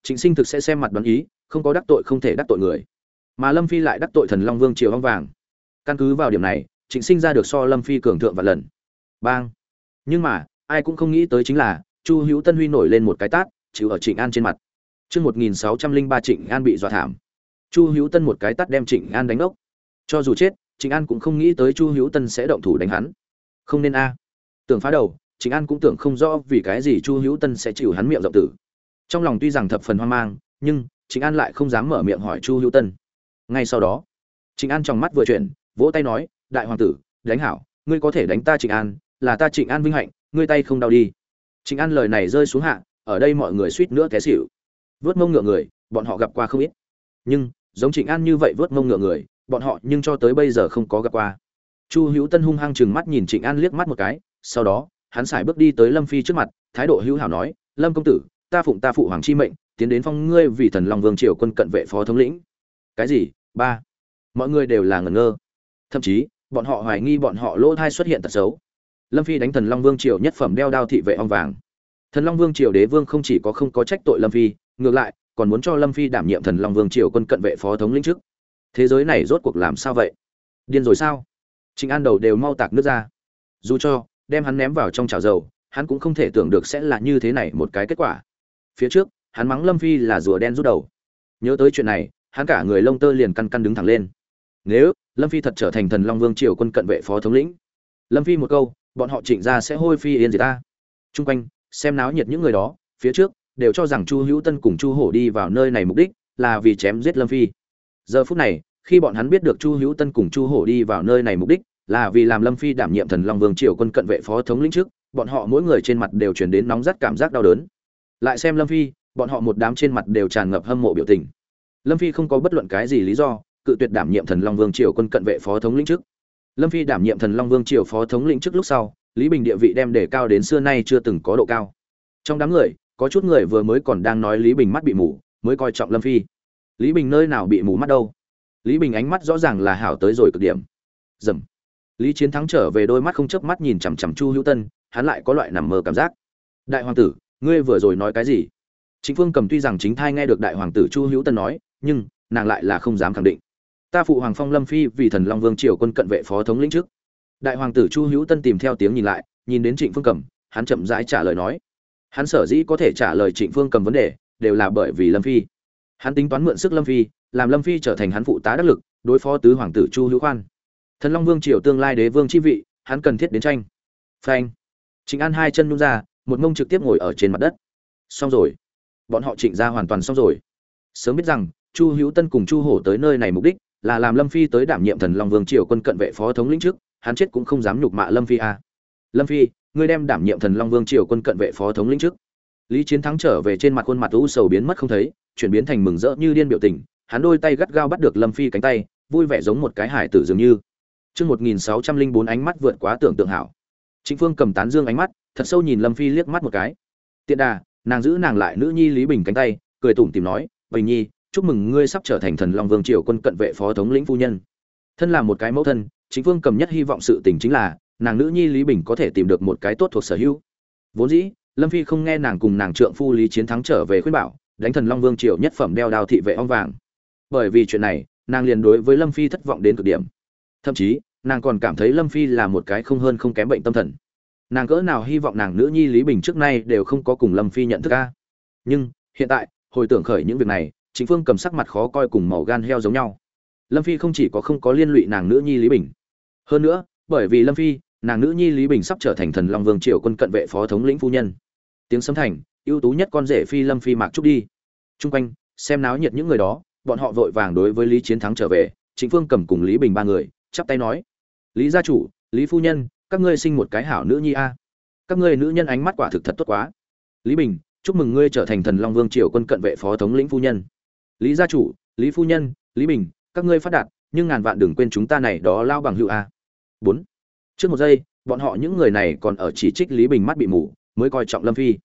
Trịnh Sinh thực sẽ xem mặt đoán ý, không có đắc tội không thể đắc tội người. Mà Lâm Phi lại đắc tội Thần Long Vương triều ong vàng. Căn cứ vào điểm này, Trịnh Sinh ra được so Lâm Phi cường thượng vạn lần. Bang. Nhưng mà, ai cũng không nghĩ tới chính là, Chu Hữu Tân huy nổi lên một cái tát, chịu ở Trịnh An trên mặt. Chương 1603 Trịnh An bị dọa thảm. Chu Hữu Tân một cái tát đem Trịnh An đánh ốc. Cho dù chết, Trịnh An cũng không nghĩ tới Chu Hữu Tân sẽ động thủ đánh hắn. Không nên a. Tưởng phá đầu, Trịnh An cũng tưởng không rõ vì cái gì Chu Hữu Tân sẽ chịu hắn miệng rộng tử. Trong lòng tuy rằng thập phần hoang mang, nhưng Trịnh An lại không dám mở miệng hỏi Chu Hữu Tân. Ngay sau đó, Trịnh An trong mắt vừa chuyển, vỗ tay nói, "Đại hoàng tử, đánh hảo, ngươi có thể đánh ta Trịnh An, là ta Trịnh An vinh hạnh, ngươi tay không đau đi." Trịnh An lời này rơi xuống hạ, ở đây mọi người suýt nữa té xỉu. Vớt mông ngựa người, bọn họ gặp qua không ít. Nhưng, giống Trịnh An như vậy vớt mông ngựa người, bọn họ nhưng cho tới bây giờ không có gặp qua. Chu Hữu Tân hung hăng trừng mắt nhìn Trịnh An liếc mắt một cái, sau đó, hắn sải bước đi tới Lâm Phi trước mặt, thái độ hữu hảo nói, "Lâm công tử, ta phụng ta phụ hoàng chi mệnh, tiến đến phong ngươi vì Thần Long Vương triều quân cận vệ phó thống lĩnh." Cái gì? Ba? Mọi người đều là ngẩn ngơ. Thậm chí, bọn họ hoài nghi bọn họ lỗ thai xuất hiện tật xấu. Lâm Phi đánh Thần Long Vương triều nhất phẩm đeo đao thị vệ ong vàng. Thần Long Vương triều đế vương không chỉ có không có trách tội Lâm Phi, ngược lại, còn muốn cho Lâm Phi đảm nhiệm Thần Long Vương triều quân cận vệ phó thống lĩnh chức. Thế giới này rốt cuộc làm sao vậy? Điên rồi sao? Trịnh An đầu đều mau tạc nước ra. Dù cho đem hắn ném vào trong chảo dầu, hắn cũng không thể tưởng được sẽ là như thế này một cái kết quả. Phía trước, hắn mắng Lâm Phi là rùa đen rút đầu. Nhớ tới chuyện này, hắn cả người lông tơ liền căn căn đứng thẳng lên. Nếu Lâm Phi thật trở thành Thần Long Vương triều quân cận vệ phó thống lĩnh, Lâm Phi một câu, bọn họ Trịnh gia sẽ hôi phi yên diệt ta. Trung quanh, xem náo nhiệt những người đó, phía trước đều cho rằng Chu Hữu Tân cùng Chu Hổ đi vào nơi này mục đích là vì chém giết Lâm Phi. Giờ phút này, khi bọn hắn biết được Chu Hữu Tân cùng Chu Hổ đi vào nơi này mục đích là vì làm Lâm Phi đảm nhiệm Thần Long Vương triều quân cận vệ phó thống lĩnh trước, bọn họ mỗi người trên mặt đều truyền đến nóng rát cảm giác đau đớn. Lại xem Lâm Phi, bọn họ một đám trên mặt đều tràn ngập hâm mộ biểu tình. Lâm Phi không có bất luận cái gì lý do cự tuyệt đảm nhiệm Thần Long Vương triều quân cận vệ phó thống lĩnh trước. Lâm Phi đảm nhiệm Thần Long Vương triều phó thống lĩnh trước lúc sau, Lý Bình địa vị đem đề cao đến xưa nay chưa từng có độ cao. Trong đám người, có chút người vừa mới còn đang nói Lý Bình mắt bị mù, mới coi trọng Lâm Phi. Lý Bình nơi nào bị mù mắt đâu? Lý Bình ánh mắt rõ ràng là hảo tới rồi cực điểm. Rầm. Lý Chiến Thắng trở về đôi mắt không chớp mắt nhìn chằm chằm Chu Hữu Tân, hắn lại có loại nằm mơ cảm giác. Đại hoàng tử, ngươi vừa rồi nói cái gì? Trịnh Phương Cầm tuy rằng chính thai nghe được đại hoàng tử Chu Hữu Tân nói, nhưng nàng lại là không dám khẳng định. Ta phụ hoàng phong Lâm Phi vì Thần Long Vương triều quân cận vệ phó thống lĩnh trước. Đại hoàng tử Chu Hữu Tân tìm theo tiếng nhìn lại, nhìn đến Trịnh Phương Cầm, hắn chậm rãi trả lời nói. Hắn sở dĩ có thể trả lời Trịnh Phương Cầm vấn đề, đều là bởi vì Lâm Phi. Hắn tính toán mượn sức Lâm Phi, làm Lâm Phi trở thành hắn phụ tá đắc lực, đối phó tứ hoàng tử Chu Hữu Khoan. Thần Long Vương triều tương lai đế vương chi vị, hắn cần thiết đến tranh. Phanh. Trịnh An hai chân nhún ra, một mông trực tiếp ngồi ở trên mặt đất. Xong rồi. Bọn họ Trịnh gia hoàn toàn xong rồi. Sớm biết rằng Chu Hữu Tân cùng Chu Hổ tới nơi này mục đích là làm Lâm Phi tới đảm nhiệm Thần Long Vương triều quân cận vệ phó thống lĩnh trước, hắn chết cũng không dám nhục mạ Lâm Phi a. Lâm Phi, ngươi đem đảm nhiệm Thần Long Vương triều quân cận vệ phó thống lĩnh trước. Lý Chiến Thắng trở về trên mặt khuôn mặt u sầu biến mất không thấy, chuyển biến thành mừng rỡ như điên biểu tình, hắn đôi tay gắt gao bắt được Lâm Phi cánh tay, vui vẻ giống một cái hải tử dường như. Chương 1604 ánh mắt vượt quá tưởng tượng hảo. Trịnh Phương Cầm tán dương ánh mắt, thật sâu nhìn Lâm Phi liếc mắt một cái. Tiện đà, nàng giữ nàng lại nữ nhi Lý Bình cánh tay, cười tủm tỉm nói, "Bình nhi, chúc mừng ngươi sắp trở thành Thần Long Vương triều quân cận vệ phó thống lĩnh phu nhân." Thân là một cái mẫu thân, Trịnh Phương Cầm nhất hy vọng sự tình chính là, nàng nữ nhi Lý Bình có thể tìm được một cái tốt thuộc sở hữu. Vốn dĩ, Lâm Phi không nghe nàng cùng nàng trượng phu Lý Chiến Thắng trở về khuyên bảo, đánh Thần Long Vương triều nhất phẩm đeo đao thị vệ ong vàng. Bởi vì chuyện này, nàng liền đối với Lâm Phi thất vọng đến cực điểm. Thậm chí, nàng còn cảm thấy Lâm Phi là một cái không hơn không kém bệnh tâm thần. Nàng cỡ nào hy vọng nàng nữ nhi Lý Bình trước nay đều không có cùng Lâm Phi nhận thức a. Nhưng, hiện tại, hồi tưởng khởi những việc này, Trịnh Phương Cầm sắc mặt khó coi cùng màu gan heo giống nhau. Lâm Phi không chỉ có không có liên lụy nàng nữ nhi Lý Bình. Hơn nữa, bởi vì Lâm Phi, nàng nữ nhi Lý Bình sắp trở thành Thần Long Vương triều quân cận vệ phó thống lĩnh phu nhân. Tiếng sấm thành, ưu tú nhất con rể phi Lâm Phi Mạc Trúc đi. Trung quanh, xem náo nhiệt những người đó, bọn họ vội vàng đối với Lý Chiến Thắng trở về, Trịnh Phương Cầm cùng Lý Bình ba người, chắp tay nói: "Lý gia chủ, Lý phu nhân, các ngươi sinh một cái hảo nữ nhi a. Các ngươi nữ nhân ánh mắt quả thực thật tốt quá. Lý Bình, chúc mừng ngươi trở thành Thần Long Vương triều quân cận vệ phó thống lĩnh phu nhân. Lý gia chủ, Lý phu nhân, Lý Bình, các ngươi phát đạt, nhưng ngàn vạn đừng quên chúng ta này đó lao bằng hữu a." 4. Trước một giây, bọn họ những người này còn ở chỉ trích Lý Bình mắt bị mù, mới coi trọng Lâm Phi.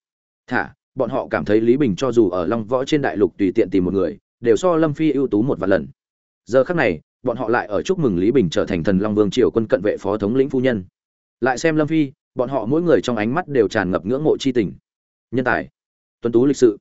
Bọn họ cảm thấy Lý Bình cho dù ở Long Võ trên đại lục tùy tiện tìm một người, đều so Lâm Phi ưu tú một vạn lần. Giờ khắc này, bọn họ lại ở chúc mừng Lý Bình trở thành Thần Long Vương triều quân cận vệ phó thống lĩnh phu nhân. Lại xem Lâm Phi, bọn họ mỗi người trong ánh mắt đều tràn ngập ngưỡng mộ chi tình. Nhân tài, tuấn tú lịch sự,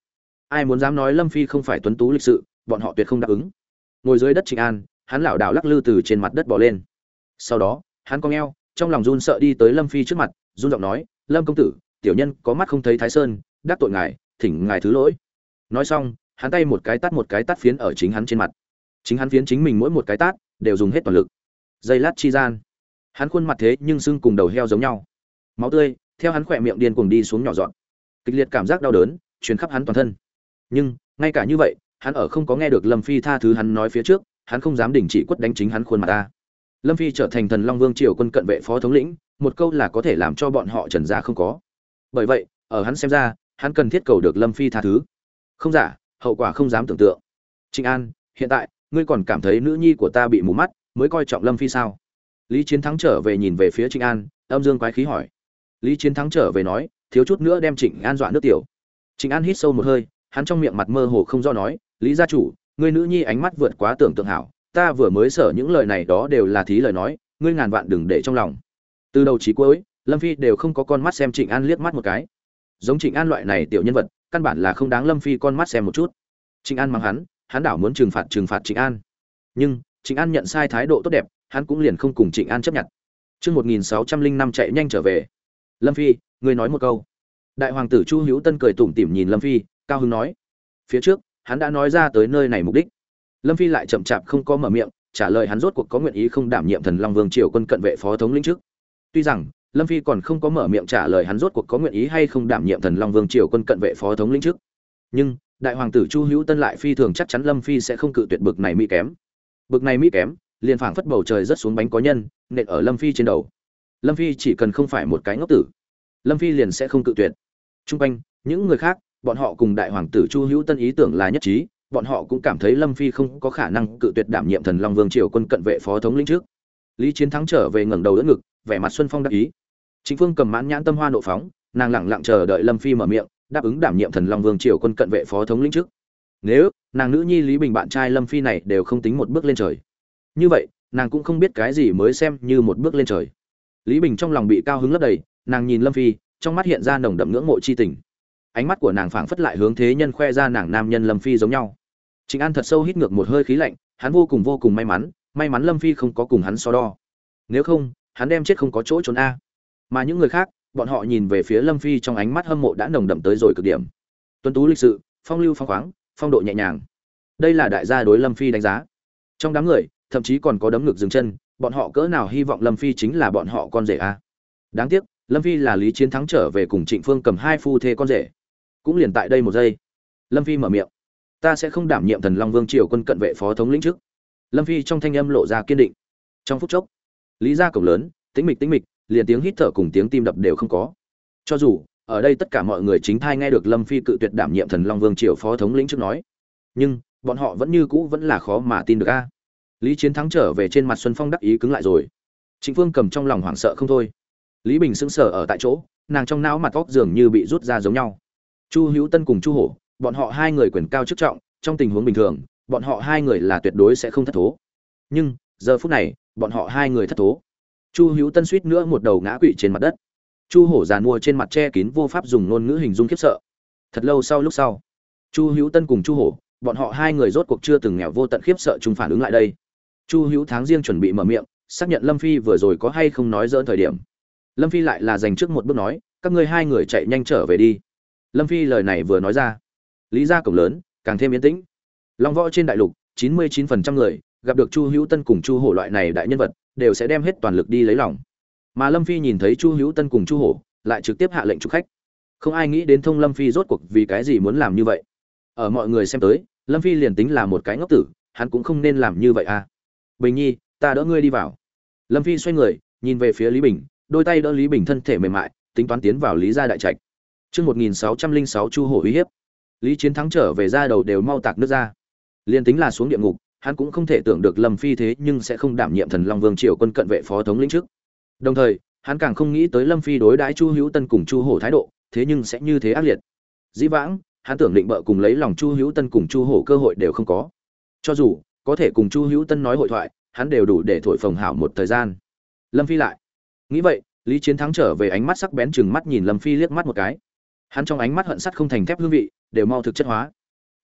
Ai muốn dám nói Lâm Phi không phải tuấn tú lịch sự, bọn họ tuyệt không đáp ứng. Ngồi dưới đất Trịnh An, hắn lảo đảo lắc lư từ trên mặt đất bò lên. Sau đó, hắn cong eo, trong lòng run sợ đi tới Lâm Phi trước mặt, run giọng nói, "Lâm công tử, tiểu nhân có mắt không thấy Thái Sơn, đắc tội ngài, thỉnh ngài thứ lỗi." Nói xong, hắn tay một cái tát phiến ở chính hắn trên mặt. Chính hắn phiến chính mình mỗi một cái tát đều dùng hết toàn lực. Giây lát chi gian, hắn khuôn mặt thế nhưng sưng cùng đầu heo giống nhau. Máu tươi theo hắn khỏe miệng điên cuồng đi xuống nhỏ giọt. Kịch liệt cảm giác đau đớn truyền khắp hắn toàn thân. Nhưng, ngay cả như vậy, hắn ở không có nghe được Lâm Phi tha thứ hắn nói phía trước, hắn không dám đình chỉ quất đánh chính hắn khuôn mặt ta. Lâm Phi trở thành Thần Long Vương triều quân cận vệ phó thống lĩnh, một câu là có thể làm cho bọn họ Trần gia không có. Bởi vậy, ở hắn xem ra, hắn cần thiết cầu được Lâm Phi tha thứ. Không giả, hậu quả không dám tưởng tượng. Trịnh An, hiện tại, ngươi còn cảm thấy nữ nhi của ta bị mù mắt, mới coi trọng Lâm Phi sao? Lý Chiến Thắng trở về nhìn về phía Trịnh An, âm dương quái khí hỏi. Lý Chiến Thắng trở về nói, thiếu chút nữa đem Trịnh An dọa nước tiểu. Trịnh An hít sâu một hơi, hắn trong miệng mặt mơ hồ không do nói, Lý gia chủ, ngươi nữ nhi ánh mắt vượt quá tưởng tượng hảo, ta vừa mới sở những lời này đó đều là thí lời nói, ngươi ngàn vạn đừng để trong lòng. Từ đầu chí cuối, Lâm Phi đều không có con mắt xem Trịnh An liếc mắt một cái. Giống Trịnh An loại này tiểu nhân vật, căn bản là không đáng Lâm Phi con mắt xem một chút. Trịnh An mắng hắn đảo muốn trừng phạt Trịnh An. Nhưng, Trịnh An nhận sai thái độ tốt đẹp, hắn cũng liền không cùng Trịnh An chấp nhận. Chương 1605 chạy nhanh trở về. Lâm Phi, ngươi nói một câu. Đại hoàng tử Chu Hữu Tân cười tủm tỉm nhìn Lâm Phi, cao hứng nói. Phía trước, hắn đã nói ra tới nơi này mục đích. Lâm Phi lại chậm chạp không có mở miệng, trả lời hắn rốt cuộc có nguyện ý không đảm nhiệm Thần Long Vương triều quân cận vệ phó thống lĩnh trước. Tuy rằng, Lâm Phi còn không có mở miệng trả lời hắn rốt cuộc có nguyện ý hay không đảm nhiệm Thần Long Vương triều quân cận vệ phó thống lĩnh trước. Nhưng, đại hoàng tử Chu Hữu Tân lại phi thường chắc chắn Lâm Phi sẽ không cự tuyệt bực này mỹ kém. Bực này mỹ kém, liền phảng phất bầu trời rất xuống bánh có nhân, nện ở Lâm Phi trên đầu. Lâm Phi chỉ cần không phải một cái ngốc tử, Lâm Phi liền sẽ không cự tuyệt. Trung quanh, những người khác, bọn họ cùng đại hoàng tử Chu Hữu Tân ý tưởng là nhất trí, bọn họ cũng cảm thấy Lâm Phi không có khả năng cự tuyệt đảm nhiệm Thần Long Vương triều quân cận vệ phó thống lĩnh trước. Lý Chiến Thắng trở về ngẩng đầu đỡ ngực, vẻ mặt xuân phong đắc ý. Trịnh Phương cầm mãn nhãn tâm hoa nộ phóng, nàng lẳng lặng chờ đợi Lâm Phi mở miệng, đáp ứng đảm nhiệm Thần Long Vương triều quân cận vệ phó thống lĩnh trước. Nếu nàng nữ nhi Lý Bình bạn trai Lâm Phi này đều không tính một bước lên trời, như vậy, nàng cũng không biết cái gì mới xem như một bước lên trời. Lý Bình trong lòng bị cao hứng lấp đầy, nàng nhìn Lâm Phi, trong mắt hiện ra nồng đậm ngưỡng mộ chi tình. Ánh mắt của nàng phảng phất lại hướng thế nhân khoe ra nàng nam nhân Lâm Phi giống nhau. Trịnh An thật sâu hít ngược một hơi khí lạnh, hắn vô cùng may mắn Lâm Phi không có cùng hắn so đo. Nếu không, hắn đem chết không có chỗ trốn a. Mà những người khác, bọn họ nhìn về phía Lâm Phi trong ánh mắt hâm mộ đã nồng đậm tới rồi cực điểm. Tuấn tú lịch sự, phong lưu phong khoáng, phong độ nhẹ nhàng. Đây là đại gia đối Lâm Phi đánh giá. Trong đám người, thậm chí còn có đấm ngực dừng chân, bọn họ cỡ nào hy vọng Lâm Phi chính là bọn họ con rể a. Đáng tiếc, Lâm Phi là Lý Chiến Thắng trở về cùng Trịnh Phương cầm hai phu thê con rể. Cũng liền tại đây một giây, Lâm Phi mở miệng, ta sẽ không đảm nhiệm Thần Long Vương triều quân cận vệ phó thống lĩnh trước. Lâm Phi trong thanh âm lộ ra kiên định. Trong phút chốc, Lý gia cổng lớn tĩnh mịch, liền tiếng hít thở cùng tiếng tim đập đều không có. Cho dù ở đây tất cả mọi người chính thai nghe được Lâm Phi cự tuyệt đảm nhiệm Thần Long Vương triều phó thống lĩnh trước nói, nhưng bọn họ vẫn như cũ vẫn là khó mà tin được a. Lý Chiến Thắng trở về trên mặt Xuân Phong đắc ý cứng lại rồi. Trịnh Phương cầm trong lòng hoảng sợ không thôi. Lý Bình sững sờ ở tại chỗ, nàng trong não mặt óc dường như bị rút ra giống nhau. Chu Hữu Tân cùng Chu Hổ, bọn họ hai người quyền cao chức trọng, trong tình huống bình thường, bọn họ hai người là tuyệt đối sẽ không thất thố. Nhưng, giờ phút này, bọn họ hai người thất thố. Chu Hữu Tân suýt nữa một đầu ngã quỵ trên mặt đất. Chu Hổ giàn mua trên mặt che kín vô pháp dùng ngôn ngữ hình dung khiếp sợ. Thật lâu sau, Chu Hữu Tân cùng Chu Hổ, bọn họ hai người rốt cuộc chưa từng nghèo vô tận khiếp sợ chung phản ứng lại đây. Chu Hữu Tháng riêng chuẩn bị mở miệng, xác nhận Lâm Phi vừa rồi có hay không nói giỡn thời điểm. Lâm Phi lại là dành trước một bước nói, các ngươi hai người chạy nhanh trở về đi. Lâm Phi lời này vừa nói ra, Lý gia cổng lớn càng thêm yên tĩnh. Long võ trên đại lục, 99% người gặp được Chu Hữu Tân cùng Chu Hổ loại này đại nhân vật, đều sẽ đem hết toàn lực đi lấy lòng. Mà Lâm Phi nhìn thấy Chu Hữu Tân cùng Chu Hổ, lại trực tiếp hạ lệnh chụp khách. Không ai nghĩ đến thông Lâm Phi rốt cuộc vì cái gì muốn làm như vậy. Ở mọi người xem tới, Lâm Phi liền tính là một cái ngốc tử, hắn cũng không nên làm như vậy à. Bình Nhi, ta đỡ ngươi đi vào. Lâm Phi xoay người, nhìn về phía Lý Bình, đôi tay đỡ Lý Bình thân thể mềm mại, tính toán tiến vào Lý gia đại trạch. Chương 1606 Chu Hổ uy hiếp. Lý Chiến Thắng trở về ra đầu đều mau tạc nước ra. Liên tính là xuống địa ngục, hắn cũng không thể tưởng được Lâm Phi thế nhưng sẽ không đảm nhiệm Thần Long Vương triều quân cận vệ phó thống lĩnh trước. Đồng thời, hắn càng không nghĩ tới Lâm Phi đối đãi Chu Hữu Tân cùng Chu Hổ thái độ, thế nhưng sẽ như thế ác liệt. Dĩ vãng, hắn tưởng định bợ cùng lấy lòng Chu Hữu Tân cùng Chu Hổ cơ hội đều không có. Cho dù có thể cùng Chu Hữu Tân nói hội thoại, hắn đều đủ để thổi phồng hảo một thời gian. Lâm Phi lại nghĩ vậy, Lý Chiến Thắng trở về ánh mắt sắc bén chừng mắt nhìn Lâm Phi liếc mắt một cái. Hắn trong ánh mắt hận sắt không thành thép hương vị, đều mau thực chất hóa.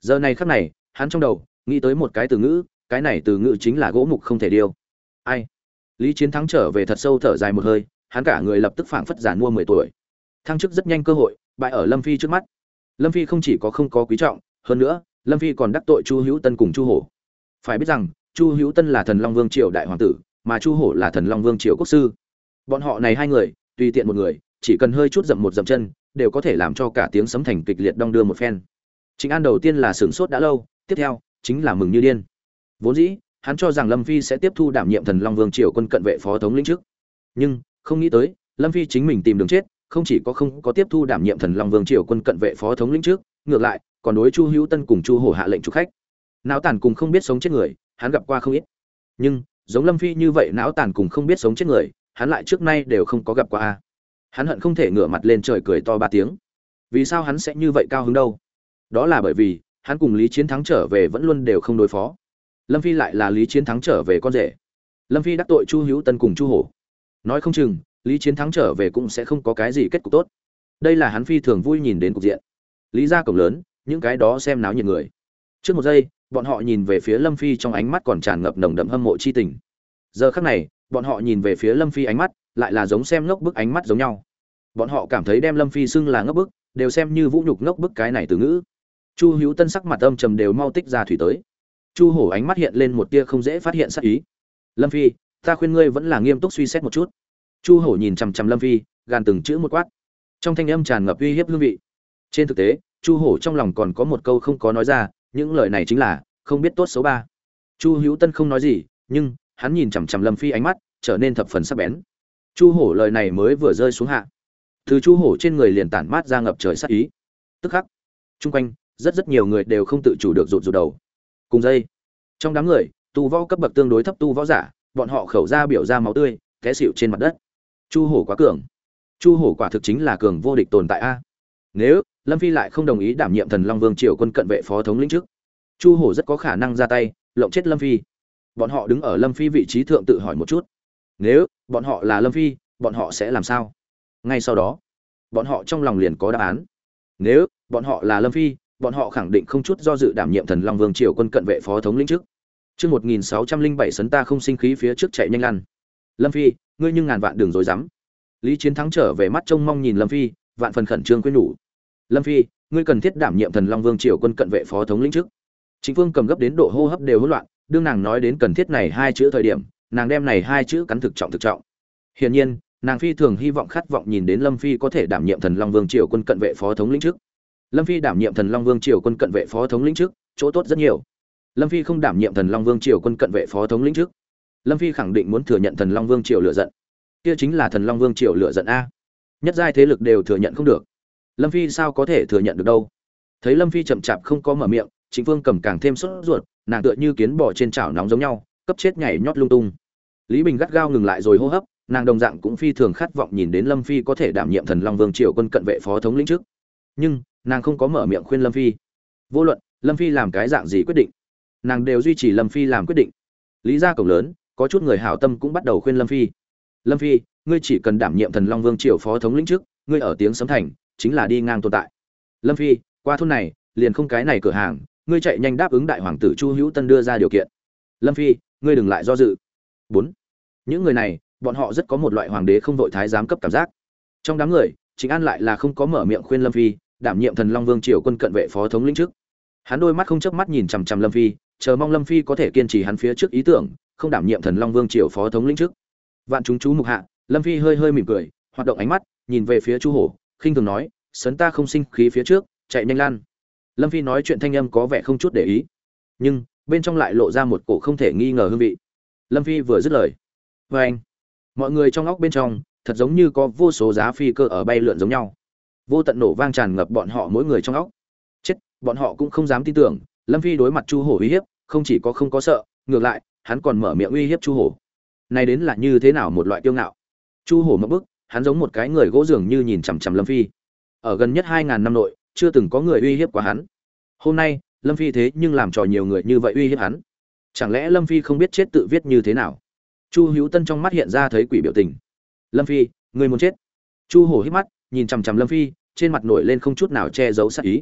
Giờ này khắc này, hắn trong đầu nghĩ tới một cái từ ngữ, cái này từ ngữ chính là gỗ mục không thể điêu. Ai? Lý Chiến Thắng trở về thật sâu thở dài một hơi, hắn cả người lập tức phảng phất giàn mua 10 tuổi. Thăng chức rất nhanh cơ hội, bại ở Lâm Phi trước mắt. Lâm Phi không chỉ có không có quý trọng, hơn nữa, Lâm Phi còn đắc tội Chu Hữu Tân cùng Chu Hổ. Phải biết rằng, Chu Hữu Tân là Thần Long Vương triều đại hoàng tử, mà Chu Hổ là Thần Long Vương triều quốc sư. Bọn họ này hai người, tùy tiện một người, chỉ cần hơi chút dậm một dậm chân, đều có thể làm cho cả tiếng sấm thành kịch liệt đong đưa một phen. Trịnh An đầu tiên là sửng sốt đã lâu, tiếp theo chính là mừng như điên. Vốn dĩ, hắn cho rằng Lâm Phi sẽ tiếp thu đảm nhiệm Thần Long Vương triều quân cận vệ phó thống lĩnh trước. Nhưng, không nghĩ tới, Lâm Phi chính mình tìm đường chết, không chỉ có không có tiếp thu đảm nhiệm Thần Long Vương triều quân cận vệ phó thống lĩnh trước, ngược lại, còn đối Chu Hữu Tân cùng Chu Hổ hạ lệnh chủ khách. Náo tàn cùng không biết sống chết người, hắn gặp qua không ít. Nhưng, giống Lâm Phi như vậy náo tàn cùng không biết sống chết người, hắn lại trước nay đều không có gặp qua a. Hắn hận không thể ngửa mặt lên trời cười to 3 tiếng. Vì sao hắn sẽ như vậy cao hứng đâu? Đó là bởi vì, hắn cùng Lý Chiến Thắng trở về vẫn luôn đều không đối phó. Lâm Phi lại là Lý Chiến Thắng trở về con rể. Lâm Phi đắc tội Chu Hữu Tân cùng Chu Hổ. Nói không chừng, Lý Chiến Thắng trở về cũng sẽ không có cái gì kết cục tốt. Đây là hắn phi thường vui nhìn đến cục diện. Lý gia cổng lớn, những cái đó xem náo nhiệt người. Trước một giây, bọn họ nhìn về phía Lâm Phi trong ánh mắt còn tràn ngập nồng đậm hâm mộ chi tình. Giờ khắc này, bọn họ nhìn về phía Lâm Phi ánh mắt, lại là giống xem ngốc bức ánh mắt giống nhau. Bọn họ cảm thấy đem Lâm Phi xưng là ngốc bức, đều xem như vũ nhục ngốc bức cái này từ ngữ. Chu Hữu Tân sắc mặt âm trầm đều mau tích ra thủy tới. Chu Hổ ánh mắt hiện lên một tia không dễ phát hiện sát ý. Lâm Phi, ta khuyên ngươi vẫn là nghiêm túc suy xét một chút. Chu Hổ nhìn chằm chằm Lâm Phi, gàn từng chữ một quát. Trong thanh âm tràn ngập uy hiếp hương vị. Trên thực tế, Chu Hổ trong lòng còn có một câu không có nói ra, những lời này chính là không biết tốt xấu ba. Chu Hữu Tân không nói gì, nhưng hắn nhìn chằm chằm Lâm Phi ánh mắt trở nên thập phần sắc bén. Chu Hổ lời này mới vừa rơi xuống hạ, từ Chu Hổ trên người liền tản mát ra ngập trời sát ý. Tức khắc, chung quanh rất nhiều người đều không tự chủ được rụt rụt đầu. Cùng dây, trong đám người, tu võ cấp bậc tương đối thấp tu võ giả, bọn họ khẩu ra biểu ra máu tươi, té xỉu trên mặt đất. Chu Hổ quá cường. Chu Hổ quả thực chính là cường vô địch tồn tại a. Nếu Lâm Phi lại không đồng ý đảm nhiệm Thần Long Vương triều quân cận vệ phó thống lĩnh trước, Chu Hổ rất có khả năng ra tay, lộng chết Lâm Phi. Bọn họ đứng ở Lâm Phi vị trí thượng tự hỏi một chút. Nếu bọn họ là Lâm Phi, bọn họ sẽ làm sao? Ngay sau đó, bọn họ trong lòng liền có đáp án. Nếu bọn họ là Lâm Phi, bọn họ khẳng định không chút do dự đảm nhiệm Thần Long Vương triều quân cận vệ phó thống lĩnh trước. Chương 1607 sấn ta không sinh khí phía trước chạy nhanh lăn. Lâm Phi, ngươi nhưng ngàn vạn đường dối rắm. Lý Chiến Thắng trở về mắt trông mong nhìn Lâm Phi, vạn phần khẩn trương khuyên nhủ. Lâm Phi, ngươi cần thiết đảm nhiệm Thần Long Vương triều quân cận vệ phó thống lĩnh trước. Trịnh Phương cầm gấp đến độ hô hấp đều hỗn loạn, đương nàng nói đến cần thiết này hai chữ thời điểm, nàng đem này hai chữ cắn thực trọng. Hiển nhiên, nàng phi thường hy vọng khát vọng nhìn đến Lâm Phi có thể đảm nhiệm Thần Long Vương triều quân cận vệ phó thống lĩnh trước. Lâm Phi đảm nhiệm Thần Long Vương triều quân cận vệ phó thống lĩnh trước, chỗ tốt rất nhiều. Lâm Phi không đảm nhiệm Thần Long Vương triều quân cận vệ phó thống lĩnh trước, Lâm Phi khẳng định muốn thừa nhận Thần Long Vương triều lựa giận. Kia chính là Thần Long Vương triều lựa giận a. Nhất giai thế lực đều thừa nhận không được. Lâm Phi sao có thể thừa nhận được đâu? Thấy Lâm Phi chậm chạp không có mở miệng, Trịnh Phương cầm càng thêm sốt ruột, nàng tựa như kiến bò trên chảo nóng giống nhau, cấp chết nhảy nhót lung tung. Lý Bình gắt gao ngừng lại rồi hô hấp, nàng đồng dạng cũng phi thường khát vọng nhìn đến Lâm Phi có thể đảm nhiệm Thần Long Vương triều quân cận vệ phó thống lĩnh trước. Nhưng, nàng không có mở miệng khuyên Lâm Phi. Vô luận Lâm Phi làm cái dạng gì quyết định, nàng đều duy trì Lâm Phi làm quyết định. Lý gia cổng lớn, có chút người hảo tâm cũng bắt đầu khuyên Lâm Phi. Lâm Phi, ngươi chỉ cần đảm nhiệm Thần Long Vương triều phó thống lĩnh trước, ngươi ở tiếng sấm thành chính là đi ngang tồn tại. Lâm Phi, qua thôn này liền không cái này cửa hàng, ngươi chạy nhanh đáp ứng đại hoàng tử Chu Hữu Tân đưa ra điều kiện. Lâm Phi, ngươi đừng lại do dự. 4. Những người này, bọn họ rất có một loại hoàng đế không vội thái giám cấp cảm giác. Trong đám người, Trịnh An lại là không có mở miệng khuyên Lâm Phi đảm nhiệm Thần Long Vương triều quân cận vệ phó thống lĩnh trước. Hắn đôi mắt không chớp mắt nhìn chằm chằm Lâm Phi, chờ mong Lâm Phi có thể kiên trì hắn phía trước ý tưởng, không đảm nhiệm Thần Long Vương triều phó thống lĩnh trước. Vạn chúng chú mục hạ, Lâm Phi hơi mỉm cười, hoạt động ánh mắt, nhìn về phía Chu Hổ, khinh thường nói, sấn ta không sinh khí phía trước, chạy nhanh lan. Lâm Phi nói chuyện thanh âm có vẻ không chút để ý, nhưng bên trong lại lộ ra một cổ không thể nghi ngờ hương vị. Lâm Phi vừa dứt lời, với anh, mọi người trong óc bên trong thật giống như có vô số giá phi cơ ở bay lượn giống nhau, vô tận nổ vang tràn ngập bọn họ mỗi người trong óc. Chết, bọn họ cũng không dám tin tưởng, Lâm Phi đối mặt Chu Hổ uy hiếp, không chỉ có không có sợ, ngược lại, hắn còn mở miệng uy hiếp Chu Hổ. Này đến là như thế nào một loại kiêu ngạo. Chu Hổ ngậm bức, hắn giống một cái người gỗ dường như nhìn chằm chằm Lâm Phi. Ở gần nhất 2000 năm nội, chưa từng có người uy hiếp quá hắn. Hôm nay, Lâm Phi thế nhưng làm trò nhiều người như vậy uy hiếp hắn. Chẳng lẽ Lâm Phi không biết chết tự viết như thế nào? Chu Hữu Tân trong mắt hiện ra thấy quỷ biểu tình. Lâm Phi, người muốn chết. Chu Hổ hít mắt, nhìn chằm chằm Lâm Phi, trên mặt nổi lên không chút nào che giấu sát ý.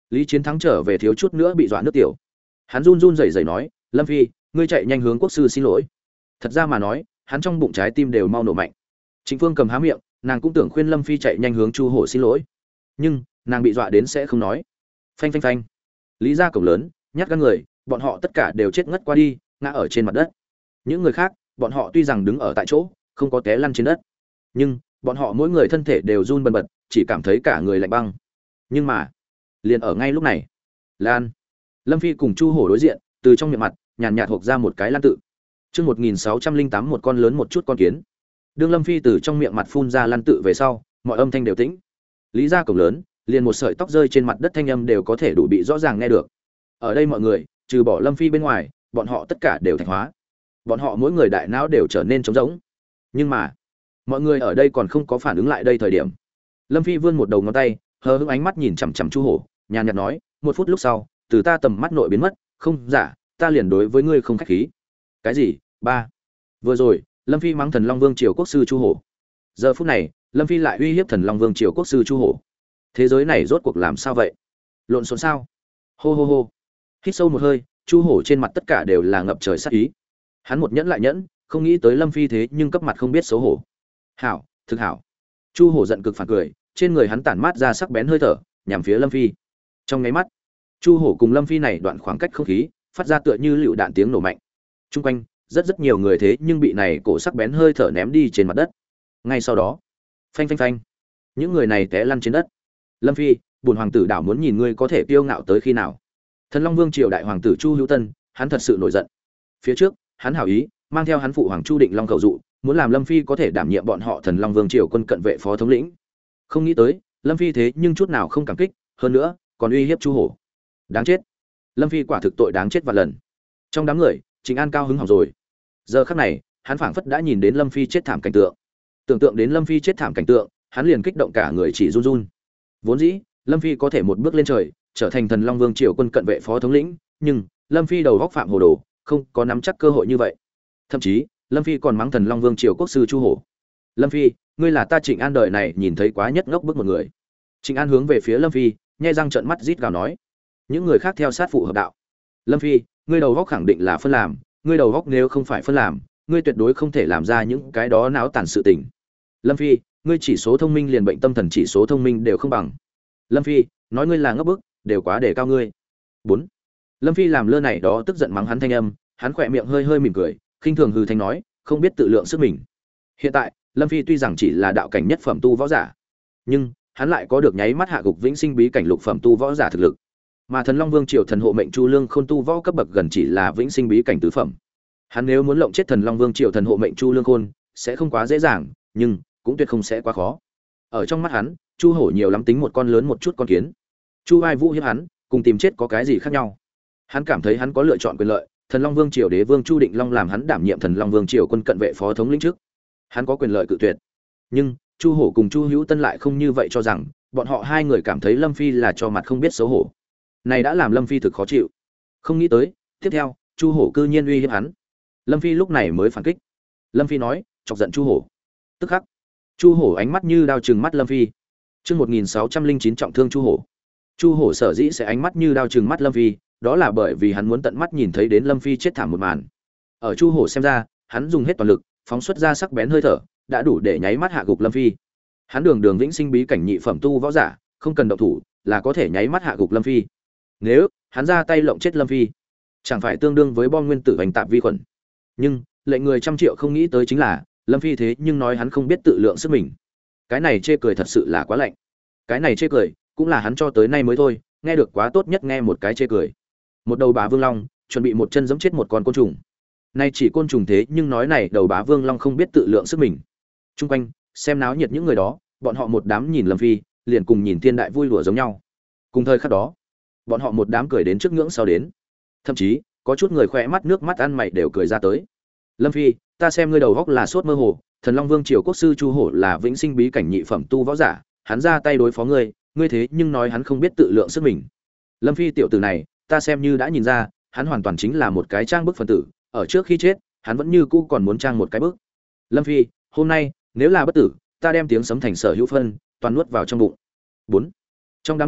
Lý Chiến Thắng trở về thiếu chút nữa bị dọa nước tiểu. Hắn run run rẩy rẩy nói, "Lâm Phi, ngươi chạy nhanh hướng quốc sư xin lỗi." Thật ra mà nói, hắn trong bụng trái tim đều mau nổ mạnh. Trịnh Phương cầm há miệng, nàng cũng tưởng khuyên Lâm Phi chạy nhanh hướng Chu Hổ xin lỗi, nhưng nàng bị dọa đến sẽ không nói. Phanh phanh phanh. Lý gia cổng lớn, nhát gan người, bọn họ tất cả đều chết ngất qua đi, ngã ở trên mặt đất. Những người khác, bọn họ tuy rằng đứng ở tại chỗ, không có té lăn trên đất, nhưng bọn họ mỗi người thân thể đều run bần bật, chỉ cảm thấy cả người lạnh băng. Nhưng mà, liền ở ngay lúc này, Lan, Lâm Phi cùng Chu Hổ đối diện, từ trong miệng mặt, nhàn nhạt hộc ra một cái lan tự. Chương 1608 một con lớn một chút con kiến. Đương Lâm Phi từ trong miệng mặt phun ra lan tự về sau, mọi âm thanh đều tĩnh. Lý gia cổng lớn, liền một sợi tóc rơi trên mặt đất thanh âm đều có thể đủ bị rõ ràng nghe được. Ở đây mọi người, trừ bỏ Lâm Phi bên ngoài, bọn họ tất cả đều thạch hóa. Bọn họ mỗi người đại não đều trở nên trống rỗng. Nhưng mà, mọi người ở đây còn không có phản ứng lại đây thời điểm. Lâm Phi vươn một đầu ngón tay, hờ hững ánh mắt nhìn chằm chằm Chu Hổ, nhàn nhạt nói, một phút lúc sau, từ ta tầm mắt nội biến mất, không, giả, ta liền đối với ngươi không khách khí. Cái gì? Ba. Vừa rồi, Lâm Phi mắng Thần Long Vương triều quốc sư Chu Hổ. Giờ phút này, Lâm Phi lại uy hiếp Thần Long Vương triều quốc sư Chu Hổ. Thế giới này rốt cuộc làm sao vậy? Lộn xộn sao? Hô hô hô. Hít sâu một hơi, Chu Hổ trên mặt tất cả đều là ngập trời sát ý. Hắn một nhẫn lại nhẫn, không nghĩ tới Lâm Phi thế nhưng cấp mặt không biết xấu hổ. Hảo, thực hảo. Chu Hổ giận cực phản cười, trên người hắn tản mát ra sắc bén hơi thở, nhằm phía Lâm Phi. Trong nháy mắt, Chu Hổ cùng Lâm Phi này đoạn khoảng cách không khí, phát ra tựa như lựu đạn tiếng nổ mạnh. Trung quanh, rất nhiều người thế nhưng bị này cổ sắc bén hơi thở ném đi trên mặt đất. Ngay sau đó, phanh phanh phanh, những người này té lăn trên đất. Lâm Phi, bổn hoàng tử đảo muốn nhìn ngươi có thể kiêu ngạo tới khi nào. Thần Long Vương triều đại hoàng tử Chu Hữu Tân, hắn thật sự nổi giận. Phía trước, hắn hảo ý, mang theo hắn phụ hoàng Chu Định Long cầu dụ, muốn làm Lâm Phi có thể đảm nhiệm bọn họ Thần Long Vương triều quân cận vệ phó thống lĩnh. Không nghĩ tới, Lâm Phi thế nhưng chút nào không cảm kích, hơn nữa, còn uy hiếp Chu Hổ. Đáng chết. Lâm Phi quả thực tội đáng chết vạn lần. Trong đám người, Trịnh An cao hứng hỏng rồi. Giờ khắc này, hắn phảng phất đã nhìn đến Lâm Phi chết thảm cảnh tượng. Tưởng tượng đến Lâm Phi chết thảm cảnh tượng, hắn liền kích động cả người chỉ run run. Vốn dĩ, Lâm Phi có thể một bước lên trời, trở thành Thần Long Vương triều quân cận vệ phó thống lĩnh, nhưng Lâm Phi đầu góc phạm hồ đồ, không có nắm chắc cơ hội như vậy. Thậm chí, Lâm Phi còn mắng Thần Long Vương triều quốc sư Chu Hổ. Lâm Phi, ngươi là ta Trịnh An đời này nhìn thấy quá nhất ngốc bức một người. Trịnh An hướng về phía Lâm Phi, nhe răng trợn mắt rít gào nói. Những người khác theo sát phụ hợp đạo. Lâm Phi, ngươi đầu góc khẳng định là phân làm, ngươi đầu góc nếu không phải phân làm, ngươi tuyệt đối không thể làm ra những cái đó náo tàn sự tình. Lâm Phi, ngươi chỉ số thông minh liền bệnh tâm thần chỉ số thông minh đều không bằng. Lâm Phi, nói ngươi là ngốc bức, đều quá để cao ngươi. 4. Lâm Phi làm lơ này đó tức giận mắng hắn thanh âm, hắn khỏe miệng hơi hơi mỉm cười, khinh thường hừ thanh nói, không biết tự lượng sức mình. Hiện tại, Lâm Phi tuy rằng chỉ là đạo cảnh nhất phẩm tu võ giả, nhưng hắn lại có được nháy mắt hạ gục vĩnh sinh bí cảnh lục phẩm tu võ giả thực lực. Mà Thần Long Vương triều thần hộ mệnh Chu Lương Khôn tu võ cấp bậc gần chỉ là vĩnh sinh bí cảnh tứ phẩm. Hắn nếu muốn lộng chết Thần Long Vương triều thần hộ mệnh Chu Lương Khôn, sẽ không quá dễ dàng, nhưng cũng tuyệt không sẽ quá khó. Ở trong mắt hắn, Chu Hổ nhiều lắm tính một con lớn một chút con kiến. Chu Vai Vũ hiếp hắn, cùng tìm chết có cái gì khác nhau? Hắn cảm thấy hắn có lựa chọn quyền lợi, Thần Long Vương triều đế vương Chu Định Long làm hắn đảm nhiệm Thần Long Vương triều quân cận vệ phó thống lĩnh trước. Hắn có quyền lợi cự tuyệt. Nhưng Chu Hổ cùng Chu Hữu Tân lại không như vậy cho rằng, bọn họ hai người cảm thấy Lâm Phi là cho mặt không biết xấu hổ. Này đã làm Lâm Phi thực khó chịu. Không nghĩ tới, tiếp theo, Chu Hổ cư nhiên uy hiếp hắn. Lâm Phi lúc này mới phản kích. Lâm Phi nói, chọc giận Chu Hổ. Tức khắc, Chu Hổ ánh mắt như đao trừng mắt Lâm Phi. Chương 1609 trọng thương Chu Hổ. Chu Hổ sở dĩ sẽ ánh mắt như đao trừng mắt Lâm Phi, đó là bởi vì hắn muốn tận mắt nhìn thấy đến Lâm Phi chết thảm một màn. Ở Chu Hổ xem ra, hắn dùng hết toàn lực, phóng xuất ra sắc bén hơi thở, đã đủ để nháy mắt hạ gục Lâm Phi. Hắn đường vĩnh sinh bí cảnh nhị phẩm tu võ giả, không cần động thủ, là có thể nháy mắt hạ gục Lâm Phi. Nếu hắn ra tay lộng chết Lâm Phi, chẳng phải tương đương với bom nguyên tử hành tạp vi khuẩn. Nhưng lệnh người trăm triệu không nghĩ tới chính là Lâm Phi thế nhưng nói hắn không biết tự lượng sức mình. Cái này chê cười thật sự là quá lạnh. Cái này chê cười cũng là hắn cho tới nay mới thôi nghe được quá tốt nhất nghe một cái chê cười. Một đầu bá vương long chuẩn bị một chân giẫm chết một con côn trùng. Nay chỉ côn trùng thế nhưng nói này đầu bá vương long không biết tự lượng sức mình. Trung quanh xem náo nhiệt những người đó, bọn họ một đám nhìn Lâm Phi, liền cùng nhìn thiên đại vui đùa giống nhau. Cùng thời khắc đó, bọn họ một đám cười đến trước ngưỡng sau đến. Thậm chí có chút người khỏe mắt nước mắt ăn mày đều cười ra tới. Lâm Phi, ta xem ngươi đầu góc là sốt mơ hồ, Thần Long Vương triều quốc sư Chu Hổ là vĩnh sinh bí cảnh nhị phẩm tu võ giả, hắn ra tay đối phó ngươi, ngươi thế nhưng nói hắn không biết tự lượng sức mình. Lâm Phi tiểu tử này, ta xem như đã nhìn ra, hắn hoàn toàn chính là một cái trang bức phần tử, ở trước khi chết, hắn vẫn như cũ còn muốn trang một cái bức. Lâm Phi, hôm nay, nếu là bất tử, ta đem tiếng sấm thành sở hữu phân, toàn nuốt vào trong bụng. 4. Trong đám người,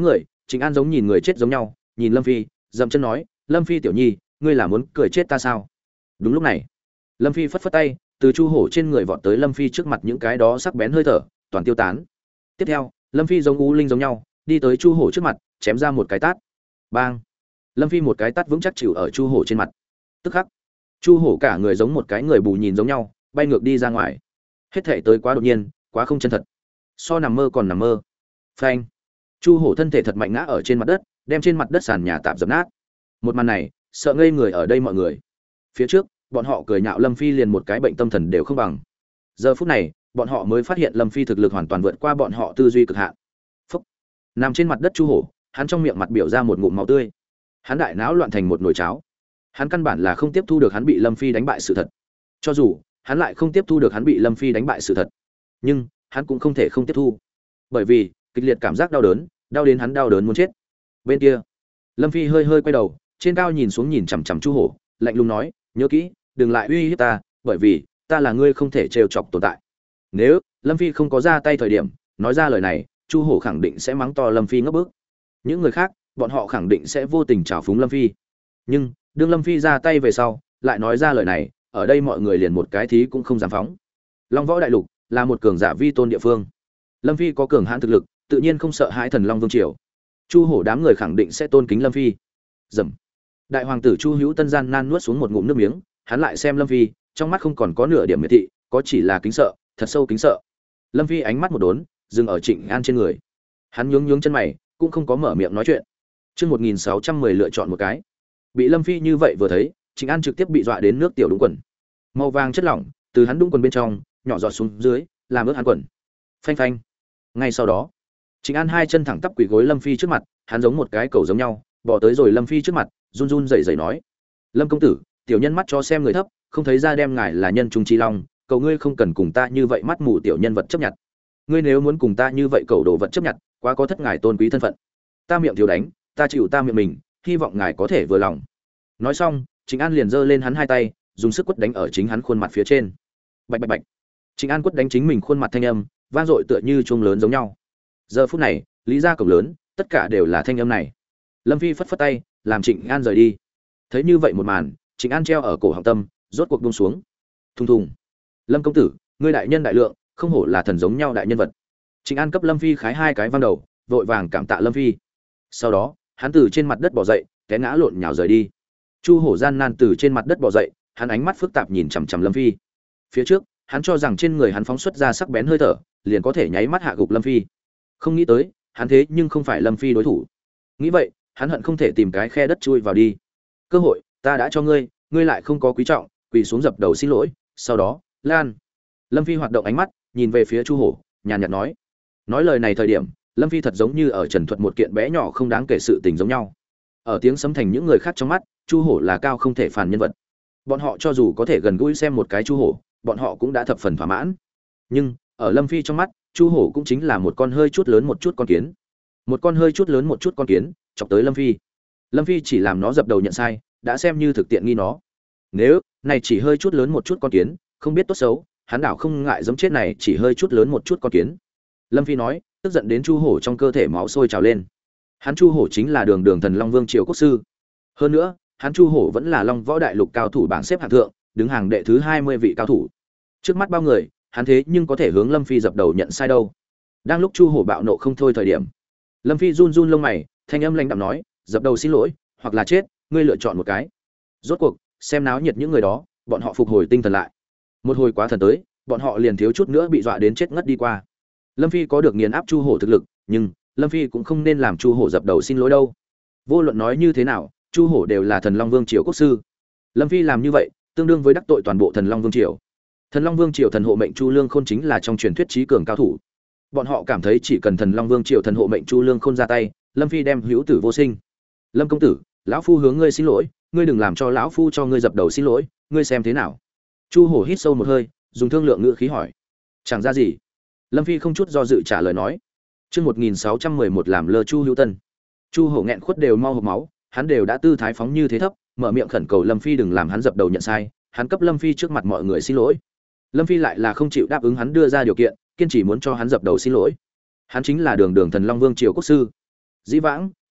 Trịnh An giống nhìn người chết giống nhau, nhìn Lâm Phi, dậm chân nói, Lâm Phi tiểu nhi, ngươi là muốn cười chết ta sao? Đúng lúc này, Lâm Phi phất phất tay, từ Chu Hổ trên người vọt tới Lâm Phi trước mặt, những cái đó sắc bén hơi thở toàn tiêu tán. Tiếp theo, Lâm Phi giống u linh giống nhau, đi tới Chu Hổ trước mặt, chém ra một cái tát. Bang! Lâm Phi một cái tát vững chắc chịu ở Chu Hổ trên mặt. Tức khắc, Chu Hổ cả người giống một cái người bù nhìn giống nhau, bay ngược đi ra ngoài. Hết thể tới quá đột nhiên, quá không chân thật. So nằm mơ còn nằm mơ. Phanh! Chu Hổ thân thể thật mạnh ngã ở trên mặt đất, đem trên mặt đất sàn nhà tạm dập nát. Một màn này, sợ ngây người ở đây mọi người. Phía trước, bọn họ cười nhạo Lâm Phi liền một cái bệnh tâm thần đều không bằng. Giờ phút này, bọn họ mới phát hiện Lâm Phi thực lực hoàn toàn vượt qua bọn họ tư duy cực hạn. Phúc! Nằm trên mặt đất Chu Hổ, hắn trong miệng mặt biểu ra một ngụm máu tươi. Hắn đại não loạn thành một nồi cháo. Hắn căn bản là không tiếp thu được hắn bị Lâm Phi đánh bại sự thật. Cho dù hắn lại không tiếp thu được hắn bị Lâm Phi đánh bại sự thật, nhưng hắn cũng không thể không tiếp thu, bởi vì kịch liệt cảm giác đau đớn, đau đến hắn đau đớn muốn chết. Bên kia, Lâm Phi hơi hơi quay đầu, trên cao nhìn xuống nhìn chằm chằm Chu Hổ, lạnh lùng nói, nhớ kỹ, đừng lại uy hiếp ta, bởi vì ta là ngươi không thể trêu chọc tồn tại. Nếu Lâm Phi không có ra tay thời điểm nói ra lời này, Chu Hổ khẳng định sẽ mắng to Lâm Phi ngấp bước. Những người khác, bọn họ khẳng định sẽ vô tình trào phúng Lâm Phi. Nhưng đương Lâm Phi ra tay về sau, lại nói ra lời này, ở đây mọi người liền một cái thí cũng không dám phóng. Long Võ Đại Lục là một cường giả vi tôn địa phương. Lâm Phi có cường hãn thực lực, tự nhiên không sợ hãi Thần Long Vương triều. Chu Hổ đám người khẳng định sẽ tôn kính Lâm Phi. Dầm. Đại hoàng tử Chu Hữu Tân gian nan nuốt xuống một ngụm nước miếng, hắn lại xem Lâm Phi, trong mắt không còn có nửa điểm miệt thị, có chỉ là kính sợ, thật sâu kính sợ. Lâm Phi ánh mắt một đốn, dừng ở Trịnh An trên người. Hắn nhướng nhướng chân mày, cũng không có mở miệng nói chuyện. Chương 1610 lựa chọn một cái. Bị Lâm Phi như vậy vừa thấy, Trịnh An trực tiếp bị dọa đến nước tiểu đúng quần. Màu vàng chất lỏng từ hắn đúng quần bên trong nhỏ giọt xuống dưới, làm ướt hắn quần. Phanh phanh. Ngay sau đó, Trịnh An hai chân thẳng tắp quỳ gối Lâm Phi trước mặt, hắn giống một cái cầu giống nhau, bỏ tới rồi Lâm Phi trước mặt, run run rẩy rẩy nói: "Lâm công tử, tiểu nhân mắt cho xem người thấp, không thấy ra đem ngài là nhân trung chi long, cầu ngươi không cần cùng ta như vậy mắt mù tiểu nhân vật chấp nhận. Ngươi nếu muốn cùng ta như vậy cầu đồ vật chấp nhận, quá có thất ngài tôn quý thân phận. Ta miệng thiếu đánh, ta chịu ta miệng mình, hy vọng ngài có thể vừa lòng." Nói xong, Trịnh An liền giơ lên hắn hai tay, dùng sức quất đánh ở chính hắn khuôn mặt phía trên. Bạch bạch bạch. Trịnh An quất đánh chính mình khuôn mặt thanh âm, vang dội tựa như chuông lớn giống nhau. Giờ phút này, lý ra cổng lớn, tất cả đều là thanh âm này. Lâm Phi phất phất tay, làm Trịnh An rời đi. Thấy như vậy một màn, Trịnh An treo ở cổ họng tâm, rốt cuộc buông xuống. Thùng thùng. Lâm công tử, ngươi đại nhân đại lượng, không hổ là thần giống nhau đại nhân vật. Trịnh An cấp Lâm Phi khái hai cái vang đầu, vội vàng cảm tạ Lâm Phi. Sau đó, hắn từ trên mặt đất bò dậy, té ngã lộn nhào rời đi. Chu Hổ gian nan từ trên mặt đất bò dậy, hắn ánh mắt phức tạp nhìn chằm chằm Lâm Phi. Phía trước, hắn cho rằng trên người hắn phóng xuất ra sắc bén hơi thở, liền có thể nháy mắt hạ gục Lâm Phi. Không nghĩ tới, hắn thế nhưng không phải Lâm Phi đối thủ. Nghĩ vậy, hắn hận không thể tìm cái khe đất chui vào đi. Cơ hội, ta đã cho ngươi, ngươi lại không có quý trọng, quỳ xuống dập đầu xin lỗi, sau đó, lan. Lâm Phi hoạt động ánh mắt, nhìn về phía Chu Hổ, nhàn nhạt nói. Nói lời này thời điểm, Lâm Phi thật giống như ở trần thuật một kiện bé nhỏ không đáng kể sự tình giống nhau. Ở tiếng sấm thành những người khác trong mắt, Chu Hổ là cao không thể phàn nhân vật. Bọn họ cho dù có thể gần gũi xem một cái Chu Hổ, bọn họ cũng đã thập phần thỏa mãn. Nhưng ở Lâm Phi trong mắt, Chu Hổ cũng chính là một con hơi chút lớn một chút con kiến. Một con hơi chút lớn một chút con kiến, chọc tới Lâm Phi. Lâm Phi chỉ làm nó dập đầu nhận sai, đã xem như thực tiện nghi nó. Nếu này chỉ hơi chút lớn một chút con kiến, không biết tốt xấu, hắn đảo không ngại giẫm chết này chỉ hơi chút lớn một chút con kiến. Lâm Phi nói, tức giận đến Chu Hổ trong cơ thể máu sôi trào lên. Hắn Chu Hổ chính là đường đường thần Long Vương triều quốc sư. Hơn nữa, hắn Chu Hổ vẫn là Long Võ Đại Lục cao thủ bảng xếp hạng thượng, đứng hàng đệ thứ 20 vị cao thủ. Trước mắt bao người, hắn thế nhưng có thể hướng Lâm Phi dập đầu nhận sai đâu. Đang lúc Chu Hổ bạo nộ không thôi thời điểm, Lâm Phi run run lông mày, thanh âm lãnh đạm nói, dập đầu xin lỗi, hoặc là chết, ngươi lựa chọn một cái. Rốt cuộc, xem náo nhiệt những người đó, bọn họ phục hồi tinh thần lại. Một hồi quá thần tới, bọn họ liền thiếu chút nữa bị dọa đến chết ngất đi qua. Lâm Phi có được nghiền áp Chu Hổ thực lực, nhưng Lâm Phi cũng không nên làm Chu Hổ dập đầu xin lỗi đâu. Vô luận nói như thế nào, Chu Hổ đều là thần Long Vương triều quốc sư. Lâm Phi làm như vậy, tương đương với đắc tội toàn bộ thần Long Vương triều. Thần Long Vương triều thần hộ mệnh Chu Lương Khôn chính là trong truyền thuyết trí cường cao thủ. Bọn họ cảm thấy chỉ cần thần Long Vương triều thần hộ mệnh Chu Lương Khôn ra tay, Lâm Phi đem hữu tử vô sinh. Lâm công tử, lão phu hướng ngươi xin lỗi, ngươi đừng làm cho lão phu cho ngươi dập đầu xin lỗi, ngươi xem thế nào? Chu Hổ hít sâu một hơi, dùng thương lượng ngữ khí hỏi. Chẳng ra gì. Lâm Phi không chút do dự trả lời nói. Chương 1611 làm lơ Chu Hữu Tân. Chu Hổ nghẹn khuất đều mau hộc máu, hắn đều đã tư thái phóng như thế thấp, mở miệng khẩn cầu Lâm Phi đừng làm hắn dập đầu nhận sai, hắn cấp Lâm Phi trước mặt mọi người xin lỗi. Lâm Phi lại là không chịu đáp ứng hắn đưa ra điều kiện, kiên trì muốn cho hắn dập đầu xin lỗi. Hắn chính là đường đường thần Long Vương triều quốc sư. Dĩ vãng,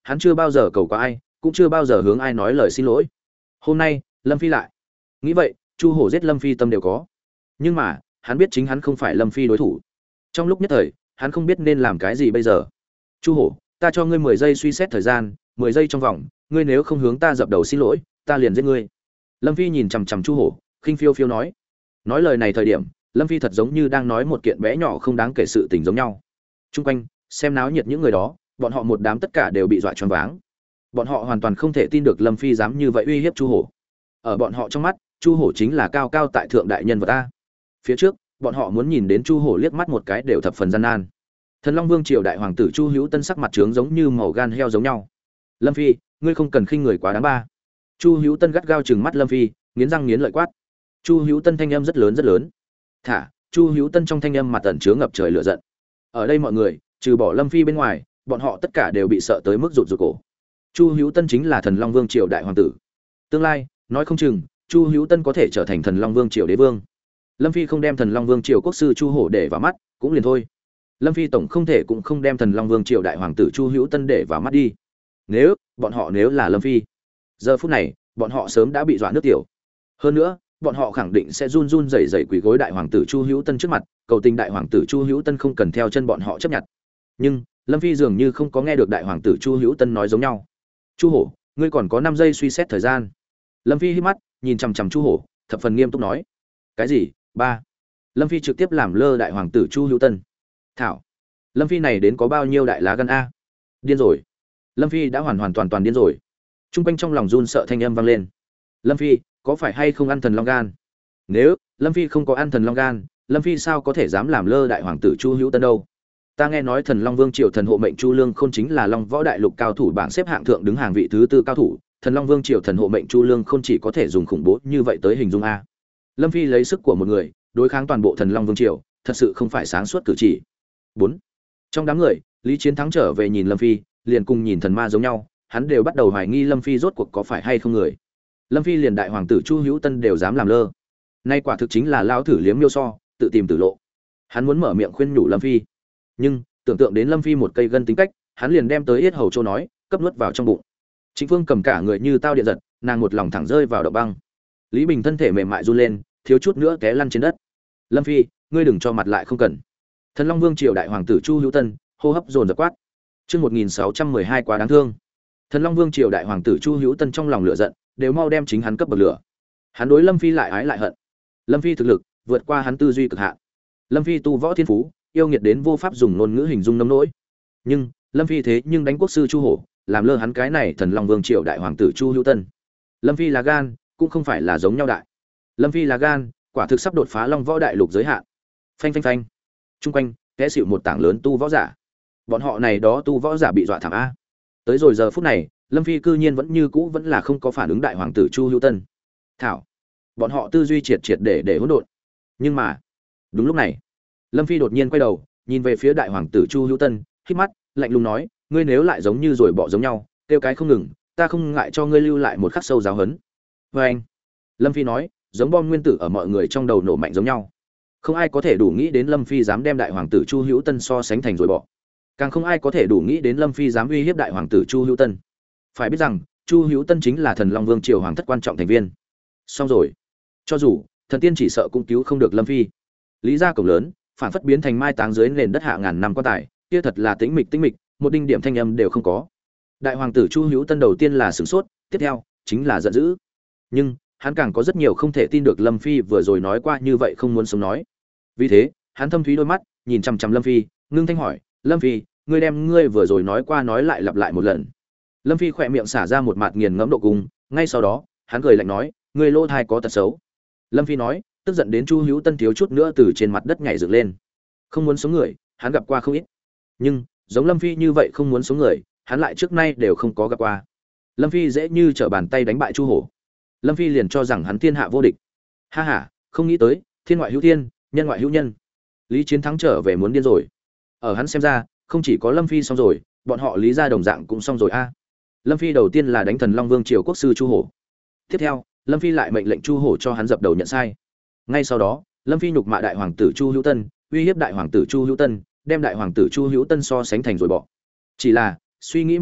hắn chưa bao giờ cầu qua ai, cũng chưa bao giờ hướng ai nói lời xin lỗi. Hôm nay Lâm Phi lại nghĩ vậy, Chu Hổ giết Lâm Phi tâm đều có, nhưng mà hắn biết chính hắn không phải Lâm Phi đối thủ. Trong lúc nhất thời hắn không biết nên làm cái gì bây giờ. Chu Hổ, ta cho ngươi 10 giây suy xét thời gian, 10 giây trong vòng, ngươi nếu không hướng ta dập đầu xin lỗi, ta liền giết ngươi. Lâm Phi nhìn chằm chằm Chu Hổ, khinh phiêu phiêu nói. Nói lời này thời điểm, Lâm Phi thật giống như đang nói một kiện bé nhỏ không đáng kể sự tình giống nhau. Trung quanh xem náo nhiệt những người đó, bọn họ một đám tất cả đều bị dọa choáng váng. Bọn họ hoàn toàn không thể tin được Lâm Phi dám như vậy uy hiếp Chu Hổ. Ở bọn họ trong mắt, Chu Hổ chính là cao cao tại thượng đại nhân vật a. Phía trước, bọn họ muốn nhìn đến Chu Hổ liếc mắt một cái đều thập phần gian nan. Thần Long Vương triều đại hoàng tử Chu Hữu Tân sắc mặt trướng giống như màu gan heo giống nhau. Lâm Phi, ngươi không cần khinh người quá đáng ba. Chu Hữu Tân gắt gao trừng mắt Lâm Phi, nghiến răng nghiến lợi quát. Chu Hữu Tân thanh âm rất lớn rất lớn. Thả, Chu Hữu Tân trong thanh âm mặt tẩn chứa ngập trời lửa giận. Ở đây mọi người, trừ bỏ Lâm Phi bên ngoài, bọn họ tất cả đều bị sợ tới mức rụt rụt cổ. Chu Hữu Tân chính là Thần Long Vương triều đại hoàng tử. Tương lai, nói không chừng, Chu Hữu Tân có thể trở thành Thần Long Vương triều đế vương. Lâm Phi không đem Thần Long Vương triều quốc sư Chu Hổ để vào mắt, cũng liền thôi. Lâm Phi tổng không thể cũng không đem Thần Long Vương triều đại hoàng tử Chu Hữu Tân để vào mắt đi. Nếu là Lâm Phi, giờ phút này, bọn họ sớm đã bị dọa nước tiểu. Hơn nữa, bọn họ khẳng định sẽ run run rẩy rẩy quỳ gối đại hoàng tử Chu Hữu Tân trước mặt, cầu tình đại hoàng tử Chu Hữu Tân không cần theo chân bọn họ chấp nhận. Nhưng, Lâm Phi dường như không có nghe được đại hoàng tử Chu Hữu Tân nói giống nhau. Chu Hổ, ngươi còn có 5 giây suy xét thời gian. Lâm Phi hít mắt, nhìn chằm chằm Chu Hổ, thập phần nghiêm túc nói. Cái gì? 3. Lâm Phi trực tiếp làm lơ đại hoàng tử Chu Hữu Tân. Thảo, Lâm Phi này đến có bao nhiêu đại lá gan a? Điên rồi. Lâm Phi đã hoàn toàn điên rồi. Trung quanh trong lòng run sợ thanh âm vang lên. Lâm Phi, có phải hay không ăn thần long gan? Nếu Lâm Phi không có ăn thần long gan, Lâm Phi sao có thể dám làm lơ đại hoàng tử Chu Hữu Tân đâu? Ta nghe nói Thần Long Vương triều thần hộ mệnh Chu Lương Khôn chính là Long Võ Đại Lục cao thủ bảng xếp hạng thượng đứng hàng vị thứ 4 cao thủ, Thần Long Vương triều thần hộ mệnh Chu Lương Khôn chỉ có thể dùng khủng bố như vậy tới hình dung a. Lâm Phi lấy sức của một người, đối kháng toàn bộ Thần Long Vương triều, thật sự không phải sáng suốt cử chỉ. 4. Trong đám người, Lý Chiến Thắng trở về nhìn Lâm Phi, liền cùng nhìn thần ma giống nhau, hắn đều bắt đầu hoài nghi Lâm Phi rốt cuộc có phải hay không người. Lâm Phi liền đại hoàng tử Chu Hữu Tân đều dám làm lơ. Nay quả thực chính là lao thử liếm miêu so, tự tìm tử lộ. Hắn muốn mở miệng khuyên nhủ Lâm Phi, nhưng tưởng tượng đến Lâm Phi một cây gân tính cách, hắn liền đem tới yết hầu châu nói, cấp nuốt vào trong bụng. Trịnh Phương cầm cả người như tao điện giật, nàng một lòng thẳng rơi vào động băng. Lý Bình thân thể mềm mại run lên, thiếu chút nữa té lăn trên đất. Lâm Phi, ngươi đừng cho mặt lại không cần. Thần Long Vương triều đại hoàng tử Chu Hữu Tân hô hấp dồn dập quát. Chương 1612 quá đáng thương. Thần Long Vương triều đại hoàng tử Chu Hữu Tân trong lòng lửa giận, đều mau đem chính hắn cấp bậc lửa. Hắn đối Lâm Phi lại ái lại hận. Lâm Phi thực lực vượt qua hắn tư duy cực hạn. Lâm Phi tu võ thiên phú, yêu nghiệt đến vô pháp dùng ngôn ngữ hình dung nông nỗi. Nhưng, Lâm Phi thế nhưng đánh quốc sư Chu Hổ, làm lơ hắn cái này Thần Long Vương triều đại hoàng tử Chu Hữu Tân. Lâm Phi là gan, cũng không phải là giống nhau đại. Lâm Phi là gan, quả thực sắp đột phá Long Võ Đại Lục giới hạn. Phanh phanh phanh. Trung quanh, kẽ xỉu một tảng lớn tu võ giả. Bọn họ này đó tu võ giả bị dọa thảm a. Tới rồi giờ phút này, Lâm Phi cư nhiên vẫn như cũ vẫn là không có phản ứng đại hoàng tử Chu Hữu Tân. Thảo, bọn họ tư duy triệt để hỗn độn. Nhưng mà, đúng lúc này, Lâm Phi đột nhiên quay đầu, nhìn về phía đại hoàng tử Chu Hữu Tân, khép mắt, lạnh lùng nói, ngươi nếu lại giống như rồi bỏ giống nhau, kêu cái không ngừng, ta không ngại cho ngươi lưu lại một khắc sâu giáo huấn. Và anh, Lâm Phi nói, giống bom nguyên tử ở mọi người trong đầu nổ mạnh giống nhau. Không ai có thể đủ nghĩ đến Lâm Phi dám đem đại hoàng tử Chu Hữu Tân so sánh thành rồi bỏ. Càng không ai có thể đủ nghĩ đến Lâm Phi dám uy hiếp đại hoàng tử Chu Hữu Tân. Phải biết rằng, Chu Hữu Tân chính là Thần Long Vương triều hoàng thất quan trọng thành viên. Xong rồi, cho dù thần tiên chỉ sợ cũng cứu không được Lâm Phi. Lý gia cổng lớn, phản phất biến thành mai táng dưới nền đất hạ ngàn năm quan tài, kia thật là tĩnh mịch, một đinh điểm thanh âm đều không có. Đại hoàng tử Chu Hữu Tân đầu tiên là sửng sốt, tiếp theo chính là giận dữ. Nhưng hắn càng có rất nhiều không thể tin được Lâm Phi vừa rồi nói qua như vậy không muốn sống nói. Vì thế, hắn thâm thúy đôi mắt nhìn chằm chằm Lâm Phi, ngưng thanh hỏi, Lâm Phi, ngươi đem ngươi vừa rồi nói qua nói lại lặp lại một lần. Lâm Phi khỏe miệng xả ra một mạt nghiền ngẫm độ cung, ngay sau đó hắn cười lạnh nói, ngươi lỗ thai có tật xấu. Lâm Phi nói, tức giận đến Chu Hữu Tân thiếu chút nữa từ trên mặt đất nhảy dựng lên. Không muốn sống người, hắn gặp qua không ít, nhưng giống Lâm Phi như vậy không muốn sống người, hắn lại trước nay đều không có gặp qua. Lâm Phi dễ như trở bàn tay đánh bại Chu Hổ. Lâm Phi liền cho rằng hắn thiên hạ vô địch. Ha ha, không nghĩ tới, thiên ngoại hữu thiên, nhân ngoại hữu nhân. Lý Chiến Thắng trở về muốn điên rồi. Ở hắn xem ra, không chỉ có Lâm Phi xong rồi, bọn họ Lý gia đồng dạng cũng xong rồi a. Lâm Phi đầu tiên là đánh Thần Long Vương triều quốc sư Chu Hổ. Tiếp theo, Lâm Phi lại mệnh lệnh Chu Hổ cho hắn dập đầu nhận sai. Ngay sau đó, Lâm Phi nhục mạ đại hoàng tử Chu Hữu Tân, uy hiếp đại hoàng tử Chu Hữu Tân, đem đại hoàng tử Chu Hữu Tân so sánh thành rồi bỏ. Chỉ là, suy nghĩ một chút,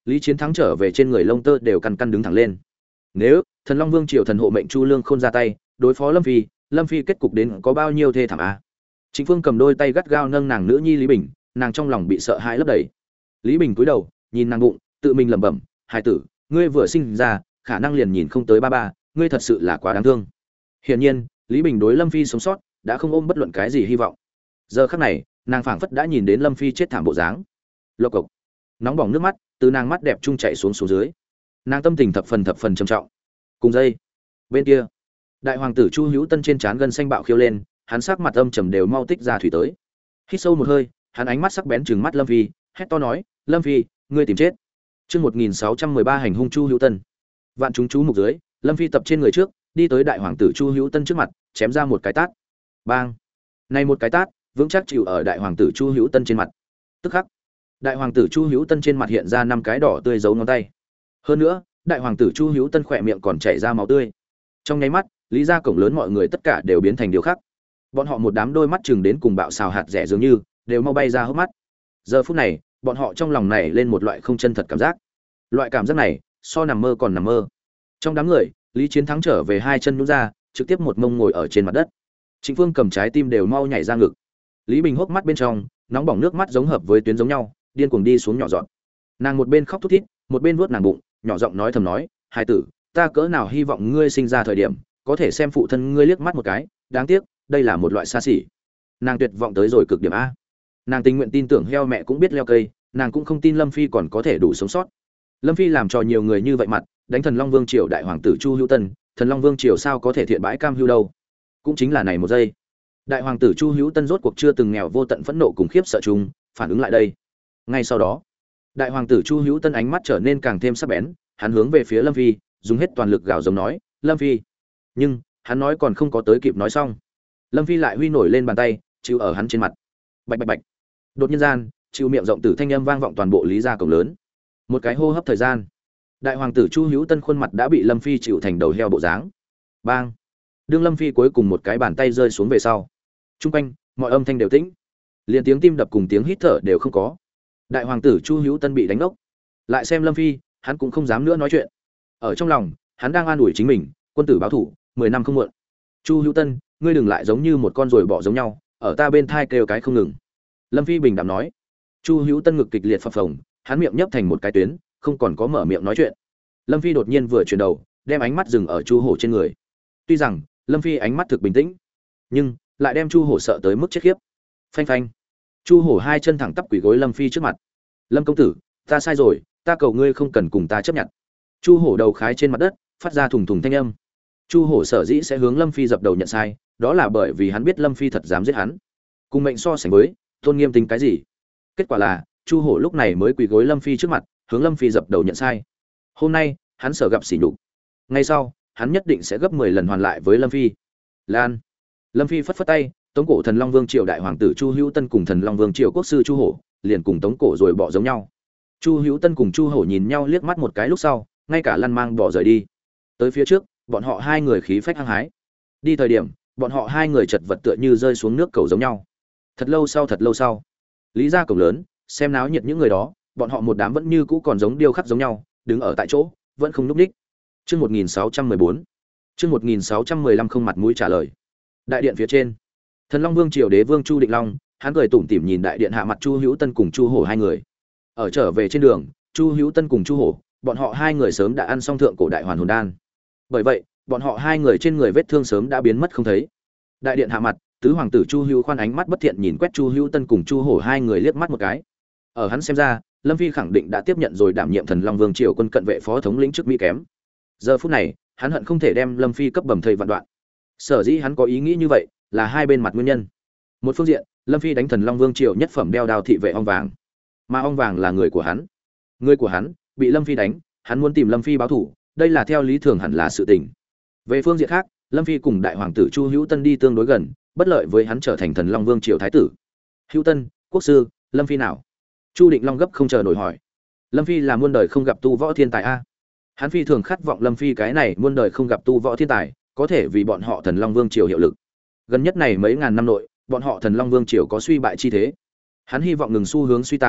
Lý Chiến Thắng trở về trên người lông tơ đều căn căn đứng thẳng lên. Nếu Thần Long Vương triều thần hộ mệnh Chu Lương Khôn ra tay, đối phó Lâm Phi kết cục đến có bao nhiêu thê thảm a. Trịnh Phương cầm đôi tay gắt gao nâng nàng nữ nhi Lý Bình, nàng trong lòng bị sợ hãi lấp đầy. Lý Bình cúi đầu, nhìn nàng bụng, tự mình lẩm bẩm, "Hài tử, ngươi vừa sinh ra, khả năng liền nhìn không tới ba ba, ngươi thật sự là quá đáng thương." Hiển nhiên, Lý Bình đối Lâm Phi sống sót đã không ôm bất luận cái gì hy vọng. Giờ khắc này, nàng phảng phất đã nhìn đến Lâm Phi chết thảm bộ dáng. Lộc cộc. Nóng bỏng nước mắt từ nàng mắt đẹp trung chảy xuống dưới. Nàng tâm tình thập phần trầm trọng. Cùng dây, bên kia, đại hoàng tử Chu Hữu Tân trên trán gân xanh bạo khiêu lên, hắn sắc mặt âm trầm đều mau tích ra thủy tới. Hít sâu một hơi, hắn ánh mắt sắc bén trừng mắt Lâm Phi, hét to nói, "Lâm Phi, ngươi tìm chết." Chương 1613 hành hung Chu Hữu Tân. Vạn chúng chú mục dưới, Lâm Phi tập trên người trước, đi tới đại hoàng tử Chu Hữu Tân trước mặt, chém ra một cái tát. Bang! Này một cái tát, vững chắc chịu ở đại hoàng tử Chu Hữu Tân trên mặt. Tức khắc, đại hoàng tử Chu Hữu Tân trên mặt hiện ra 5 cái đỏ tươi dấu ngón tay. Hơn nữa, đại hoàng tử Chu Hữu Tân khỏe miệng còn chảy ra máu tươi. Trong nháy mắt, lý gia cổng lớn mọi người tất cả đều biến thành điều khác. Bọn họ một đám đôi mắt chừng đến cùng bạo xào hạt rẻ dường như, đều mau bay ra hốc mắt. Giờ phút này, bọn họ trong lòng nảy lên một loại không chân thật cảm giác. Loại cảm giác này, so nằm mơ còn nằm mơ. Trong đám người, Lý Chiến Thắng trở về hai chân nhũn ra, trực tiếp một mông ngồi ở trên mặt đất. Trịnh Phương cầm trái tim đều mau nhảy ra ngực. Lý Bình hốc mắt bên trong, nóng bỏng nước mắt giống hợp với tuyến giống nhau, điên cuồng đi xuống nhỏ giọt. Nàng một bên khóc thút thít, một bên vuốt nàng bụng, nhỏ giọng nói thầm nói, "Hai tử, ta cỡ nào hy vọng ngươi sinh ra thời điểm, có thể xem phụ thân ngươi liếc mắt một cái, đáng tiếc, đây là một loại xa xỉ." Nàng tuyệt vọng tới rồi cực điểm a. Nàng tình nguyện tin tưởng heo mẹ cũng biết leo cây, nàng cũng không tin Lâm Phi còn có thể đủ sống sót. Lâm Phi làm cho nhiều người như vậy mặt, đánh Thần Long Vương triều đại hoàng tử Chu Hữu Tân, Thần Long Vương triều sao có thể thiện bãi cam hưu đâu. Cũng chính là này một giây, đại hoàng tử Chu Hữu Tân rốt cuộc chưa từng nghèo vô tận phẫn nộ cùng khiếp sợ chúng, phản ứng lại đây. Ngay sau đó, đại hoàng tử Chu Hữu Tân ánh mắt trở nên càng thêm sắc bén, hắn hướng về phía Lâm Phi, dùng hết toàn lực gào giống nói, "Lâm Phi." Nhưng, hắn nói còn không có tới kịp nói xong, Lâm Phi lại huy nổi lên bàn tay, chịu ở hắn trên mặt. Bạch bạch bạch. Đột nhiên gian, chịu miệng rộng tử thanh âm vang vọng toàn bộ lý gia cổng lớn. Một cái hô hấp thời gian, đại hoàng tử Chu Hữu Tân khuôn mặt đã bị Lâm Phi chịu thành đầu heo bộ dáng. Bang! Đương Lâm Phi cuối cùng một cái bàn tay rơi xuống về sau, trung quanh mọi âm thanh đều tĩnh, liền tiếng tim đập cùng tiếng hít thở đều không có. Đại hoàng tử Chu Hữu Tân bị đánh đốc. Lại xem Lâm Phi, hắn cũng không dám nữa nói chuyện. Ở trong lòng, hắn đang an ủi chính mình, quân tử báo thủ, 10 năm không muộn. Chu Hữu Tân, ngươi đừng lại giống như một con ruồi bọ giống nhau, ở ta bên thai kêu cái không ngừng. Lâm Phi bình đạm nói. Chu Hữu Tân ngực kịch liệt phập phồng, hắn miệng nhấp thành một cái tuyến, không còn có mở miệng nói chuyện. Lâm Phi đột nhiên vừa chuyển đầu, đem ánh mắt dừng ở Chu Hổ trên người. Tuy rằng Lâm Phi ánh mắt thực bình tĩnh, nhưng lại đem Chu Hổ sợ tới mức chết khiếp. Phanh phanh. Chu Hổ hai chân thẳng tắp quỳ gối Lâm Phi trước mặt. "Lâm công tử, ta sai rồi, ta cầu ngươi không cần cùng ta chấp nhận." Chu Hổ đầu khái trên mặt đất, phát ra thùng thùng thanh âm. Chu Hổ sở dĩ sẽ hướng Lâm Phi dập đầu nhận sai, đó là bởi vì hắn biết Lâm Phi thật dám giết hắn. Cùng mệnh so sánh với, tôn nghiêm tính cái gì? Kết quả là, Chu Hổ lúc này mới quỳ gối Lâm Phi trước mặt, hướng Lâm Phi dập đầu nhận sai. Hôm nay, hắn sợ gặp sỉ nhục. Ngay sau, hắn nhất định sẽ gấp 10 lần hoàn lại với Lâm Phi. Lan. Lâm Phi phất phất tay, tống cổ Thần Long Vương triều đại hoàng tử Chu Hữu Tân cùng Thần Long Vương triều quốc sư Chu Hổ, liền cùng tống cổ rồi bỏ giống nhau. Chu Hữu Tân cùng Chu Hổ nhìn nhau liếc mắt một cái lúc sau, ngay cả lăn mang bỏ rời đi. Tới phía trước, bọn họ hai người khí phách hăng hái. Đi thời điểm, bọn họ hai người chật vật tựa như rơi xuống nước cầu giống nhau. Thật lâu sau, lý gia cổng lớn, xem náo nhiệt những người đó, bọn họ một đám vẫn như cũ còn giống điêu khắc giống nhau, đứng ở tại chỗ, vẫn không nhúc nhích. Chương 1614. Chương 1615 không mặt mũi trả lời. Đại điện phía trên, Thần Long Vương triều đế vương Chu Định Long, hắn cười tủm tỉm nhìn đại điện hạ mặt Chu Hữu Tân cùng Chu Hổ hai người. Ở trở về trên đường, Chu Hữu Tân cùng Chu Hổ, bọn họ hai người sớm đã ăn xong thượng cổ đại hoàn hồn đan. Bởi vậy, bọn họ hai người trên người vết thương sớm đã biến mất không thấy. Đại điện hạ mặt, tứ hoàng tử Chu Hữu khoan ánh mắt bất thiện nhìn quét Chu Hữu Tân cùng Chu Hổ hai người liếc mắt một cái. Ở hắn xem ra, Lâm Phi khẳng định đã tiếp nhận rồi đảm nhiệm Thần Long Vương triều quân cận vệ phó thống lĩnh chức mỹ kém. Giờ phút này, hắn hận không thể đem Lâm Phi cấp bầm thây vạn đoạn. Sở dĩ hắn có ý nghĩ như vậy, là hai bên mặt nguyên nhân. Một phương diện, Lâm Phi đánh Thần Long Vương triều nhất phẩm đeo đao thị vệ ong vàng, mà ong vàng là người của hắn. Người của hắn bị Lâm Phi đánh, hắn muốn tìm Lâm Phi báo thù, đây là theo lý thường hẳn là sự tình. Về phương diện khác, Lâm Phi cùng đại hoàng tử Chu Hữu Tân đi tương đối gần, bất lợi với hắn trở thành Thần Long Vương triều thái tử. Hữu Tân, quốc sư, Lâm Phi nào? Chu Định Long gấp không chờ nổi hỏi. Lâm Phi là muôn đời không gặp tu võ thiên tài a. Hắn phi thường khát vọng Lâm Phi cái này muôn đời không gặp tu võ thiên tài, có thể vì bọn họ Thần Long Vương triều hiệu lực. Gần nhất này mấy ngàn năm nội, bọn họ Thần Long Vương triều có suy bại chi thế. Hắn hy vọng ngừng xu hướng suy tàn,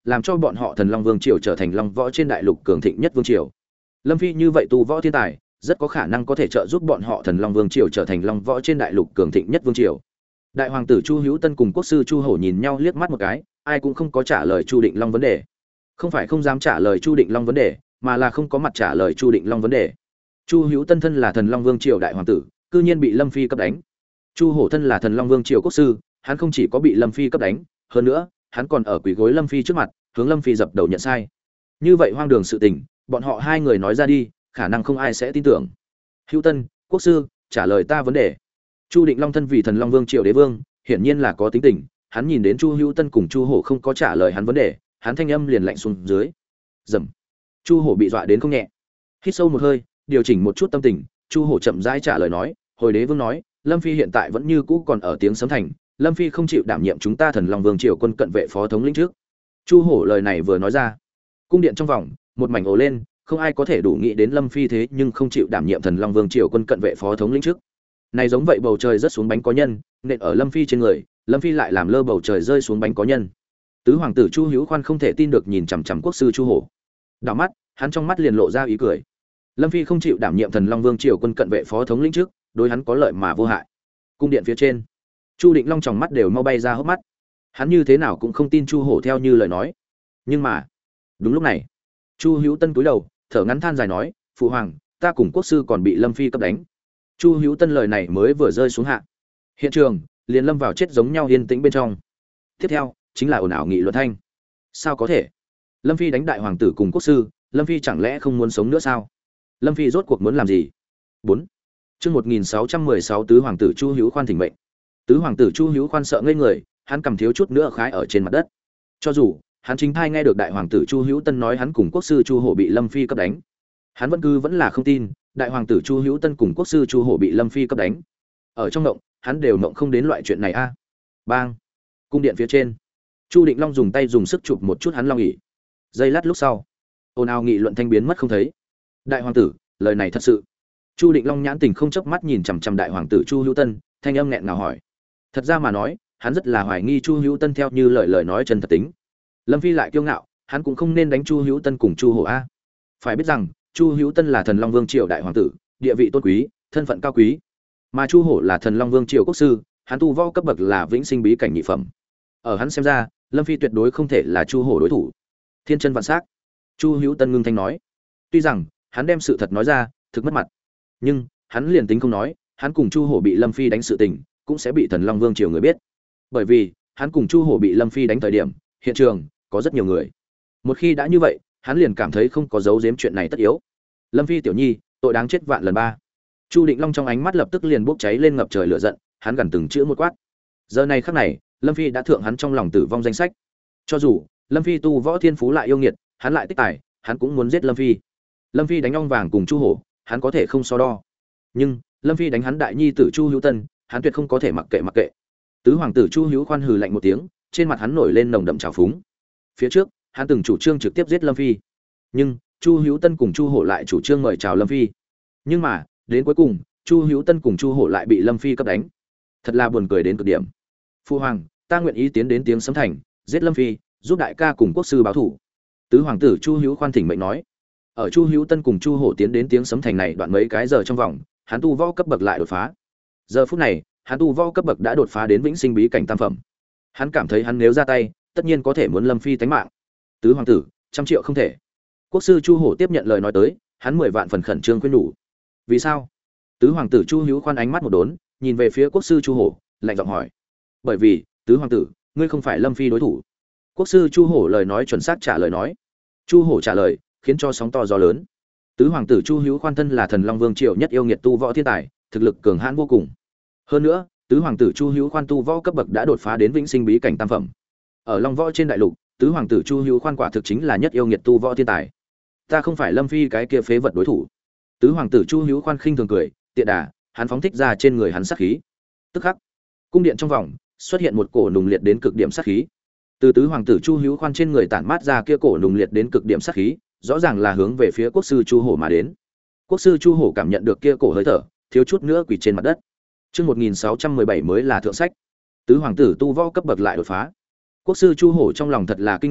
làm cho bọn họ Thần Long Vương triều trở thành Long Võ trên đại lục cường thịnh nhất vương triều. Lâm Phi như vậy tu võ thiên tài, rất có khả năng có thể trợ giúp bọn họ Thần Long Vương triều trở thành Long Võ trên đại lục cường thịnh nhất vương triều. Đại hoàng tử Chu Hữu Tân cùng quốc sư Chu Hổ nhìn nhau liếc mắt một cái, ai cũng không có trả lời Chu Định Long vấn đề. Không phải không dám trả lời Chu Định Long vấn đề, mà là không có mặt trả lời Chu Định Long vấn đề. Chu Hữu Tân thân là Thần Long Vương triều đại hoàng tử, cư nhiên bị Lâm Phi cấp đánh. Chu Hổ thân là Thần Long Vương triều quốc sư, hắn không chỉ có bị Lâm Phi cấp đánh, hơn nữa, hắn còn ở quỳ gối Lâm Phi trước mặt, hướng Lâm Phi dập đầu nhận sai. Như vậy hoang đường sự tình, bọn họ hai người nói ra đi, khả năng không ai sẽ tin tưởng. Hữu Tân, quốc sư, trả lời ta vấn đề. Chu Định Long thân vì Thần Long Vương triều đế vương, hiển nhiên là có tính tình, hắn nhìn đến Chu Hữu Tân cùng Chu Hổ không có trả lời hắn vấn đề, hắn thanh âm liền lạnh xuống dưới. Rầm. Chu Hổ bị dọa đến không nhẹ. Hít sâu một hơi, điều chỉnh một chút tâm tình, Chu Hổ chậm rãi trả lời nói, hồi đế vương nói, Lâm Phi hiện tại vẫn như cũ còn ở tiếng sấm thành, Lâm Phi không chịu đảm nhiệm chúng ta Thần Long Vương triều quân cận vệ phó thống lĩnh trước. Chu Hổ lời này vừa nói ra, cung điện trong vòng một mảnh ồ lên, không ai có thể đủ nghĩ đến Lâm Phi thế nhưng không chịu đảm nhiệm Thần Long Vương triều quân cận vệ phó thống lĩnh trước. Này giống vậy bầu trời rớt xuống bánh có nhân, nện ở Lâm Phi trên người, Lâm Phi lại làm lơ bầu trời rơi xuống bánh có nhân. Tứ hoàng tử Chu Hữu Khoan không thể tin được nhìn chằm chằm quốc sư Chu Hổ. Đảo mắt, hắn trong mắt liền lộ ra ý cười. Lâm Phi không chịu đảm nhiệm Thần Long Vương triều quân cận vệ phó thống lĩnh trước, đối hắn có lợi mà vô hại. Cung điện phía trên, Chu Định Long trong mắt đều mau bay ra hốc mắt. Hắn như thế nào cũng không tin Chu Hổ theo như lời nói. Nhưng mà, đúng lúc này, Chu Hữu Tân cúi đầu, thở ngắn than dài nói, "Phụ hoàng, ta cùng quốc sư còn bị Lâm Phi cấp đánh." Chu Hữu Tân lời này mới vừa rơi xuống hạ, hiện trường liền lâm vào chết giống nhau yên tĩnh bên trong. Tiếp theo, chính là ồn ào nghị luận thanh. Sao có thể? Lâm Phi đánh đại hoàng tử cùng quốc sư, Lâm Phi chẳng lẽ không muốn sống nữa sao? Lâm Phi rốt cuộc muốn làm gì? 4. Chương 1616 tứ hoàng tử Chu Hữu Khoan thỉnh mệnh. Tứ hoàng tử Chu Hữu Khoan sợ ngây người, hắn cầm thiếu chút nữa khái ở trên mặt đất. Cho dù hắn chính thai nghe được đại hoàng tử Chu Hữu Tân nói hắn cùng quốc sư Chu Hổ bị Lâm Phi cấp đánh, hắn vẫn là không tin, đại hoàng tử Chu Hữu Tân cùng quốc sư Chu Hổ bị Lâm Phi cấp đánh. Ở trong động, hắn đều mộng không đến loại chuyện này a. Bang! Cung điện phía trên, Chu Định Long dùng tay dùng sức chụp một chút hắn long ỷ. Giây lát lúc sau, ồn ào nghị luận thanh biến mất không thấy. Đại hoàng tử, lời này thật sự? Chu Định Long nhãn tình không chớp mắt nhìn chằm chằm đại hoàng tử Chu Hữu Tân, thanh âm nghẹn ngào hỏi. Thật ra mà nói, hắn rất là hoài nghi Chu Hữu Tân theo như lời nói chân thật tính. Lâm Phi lại kiêu ngạo, hắn cũng không nên đánh Chu Hữu Tân cùng Chu Hổ a. Phải biết rằng, Chu Hữu Tân là Thần Long Vương triều đại hoàng tử, địa vị tôn quý, thân phận cao quý. Mà Chu Hổ là Thần Long Vương triều quốc sư, hắn tu võ cấp bậc là vĩnh sinh bí cảnh nhị phẩm. Ở hắn xem ra, Lâm Phi tuyệt đối không thể là Chu Hổ đối thủ. Thiên chân vạn sắc, Chu Hữu Tân ngưng thanh nói. Tuy rằng, hắn đem sự thật nói ra, thực mất mặt. Nhưng, hắn liền tính không nói, hắn cùng Chu Hổ bị Lâm Phi đánh sự tình, cũng sẽ bị Thần Long Vương triều người biết. Bởi vì, hắn cùng Chu Hổ bị Lâm Phi đánh thời điểm, hiện trường có rất nhiều người. Một khi đã như vậy, hắn liền cảm thấy không có giấu giếm chuyện này tất yếu. Lâm Phi tiểu nhi, tội đáng chết vạn lần ba. Chu Định Long trong ánh mắt lập tức liền bốc cháy lên ngập trời lửa giận, hắn gần từng chữ một quát. Giờ này khắc này, Lâm Phi đã thượng hắn trong lòng tử vong danh sách. Cho dù Lâm Phi tu võ thiên phú lại yêu nghiệt, hắn lại tích tài, hắn cũng muốn giết Lâm Phi. Lâm Phi đánh ong vàng cùng Chu Hổ, hắn có thể không so đo. Nhưng Lâm Phi đánh hắn đại nhi tử Chu Hữu Tân, hắn tuyệt không có thể mặc kệ. Tứ hoàng tử Chu Hữu Khoan hừ lạnh một tiếng, trên mặt hắn nổi lên nồng đậm trào phúng. Phía trước, hắn từng chủ trương trực tiếp giết Lâm Phi, nhưng Chu Hữu Tân cùng Chu Hổ lại chủ trương mời chào Lâm Phi. Nhưng mà, đến cuối cùng, Chu Hữu Tân cùng Chu Hổ lại bị Lâm Phi cấp đánh. Thật là buồn cười đến cực điểm. Phu hoàng, ta nguyện ý tiến đến tiếng sấm thành, giết Lâm Phi, giúp đại ca cùng quốc sư báo thủ. Tứ hoàng tử Chu Hữu Khoan thỉnh mệnh nói. Ở Chu Hữu Tân cùng Chu Hổ tiến đến tiếng sấm thành này đoạn mấy cái giờ trong vòng, hắn tu võ cấp bậc lại đột phá. Giờ phút này, hắn tu võ cấp bậc đã đột phá đến vĩnh sinh bí cảnh tam phẩm. Hắn cảm thấy hắn nếu ra tay, tất nhiên có thể muốn Lâm Phi tánh mạng. Tứ hoàng tử, 100 triệu không thể. Quốc sư Chu Hổ tiếp nhận lời nói tới, hắn 10 vạn phần khẩn trương khuyên nhủ. Vì sao? Tứ hoàng tử Chu Hữu Khoan ánh mắt một đốn, nhìn về phía quốc sư Chu Hổ, lạnh giọng hỏi. Bởi vì, tứ hoàng tử, ngươi không phải Lâm Phi đối thủ. Quốc sư Chu Hổ lời nói chuẩn xác trả lời nói. Chu Hổ trả lời, khiến cho sóng to gió lớn. Tứ hoàng tử Chu Hữu Khoan thân là Thần Long Vương triều nhất yêu nghiệt tu võ thiên tài, thực lực cường hãn vô cùng. Hơn nữa, tứ hoàng tử Chu Hữu Khoan tu võ cấp bậc đã đột phá đến vĩnh sinh bí cảnh tam phẩm. Ở Long Võ trên đại lục, tứ hoàng tử Chu Hữu Khoan quả thực chính là nhất yêu nghiệt tu võ thiên tài. Ta không phải Lâm Phi cái kia phế vật đối thủ. Tứ hoàng tử Chu Hữu Khoan khinh thường cười, tiện đà, hắn phóng thích ra trên người hắn sát khí. Tức khắc, cung điện trong vòng xuất hiện một cổ nùng liệt đến cực điểm sát khí. Từ tứ hoàng tử Chu Hữu Khoan trên người tản mát ra kia cổ nùng liệt đến cực điểm sát khí, rõ ràng là hướng về phía quốc sư Chu Hổ mà đến. Quốc sư Chu Hổ cảm nhận được kia cổ hơi thở, thiếu chút nữa quỳ trên mặt đất. Chương 1617 mới là thượng sách. Tứ hoàng tử tu võ cấp bậc lại đột phá. Quốc sư Chu Hổ trong lòng thật là kinh ngạc,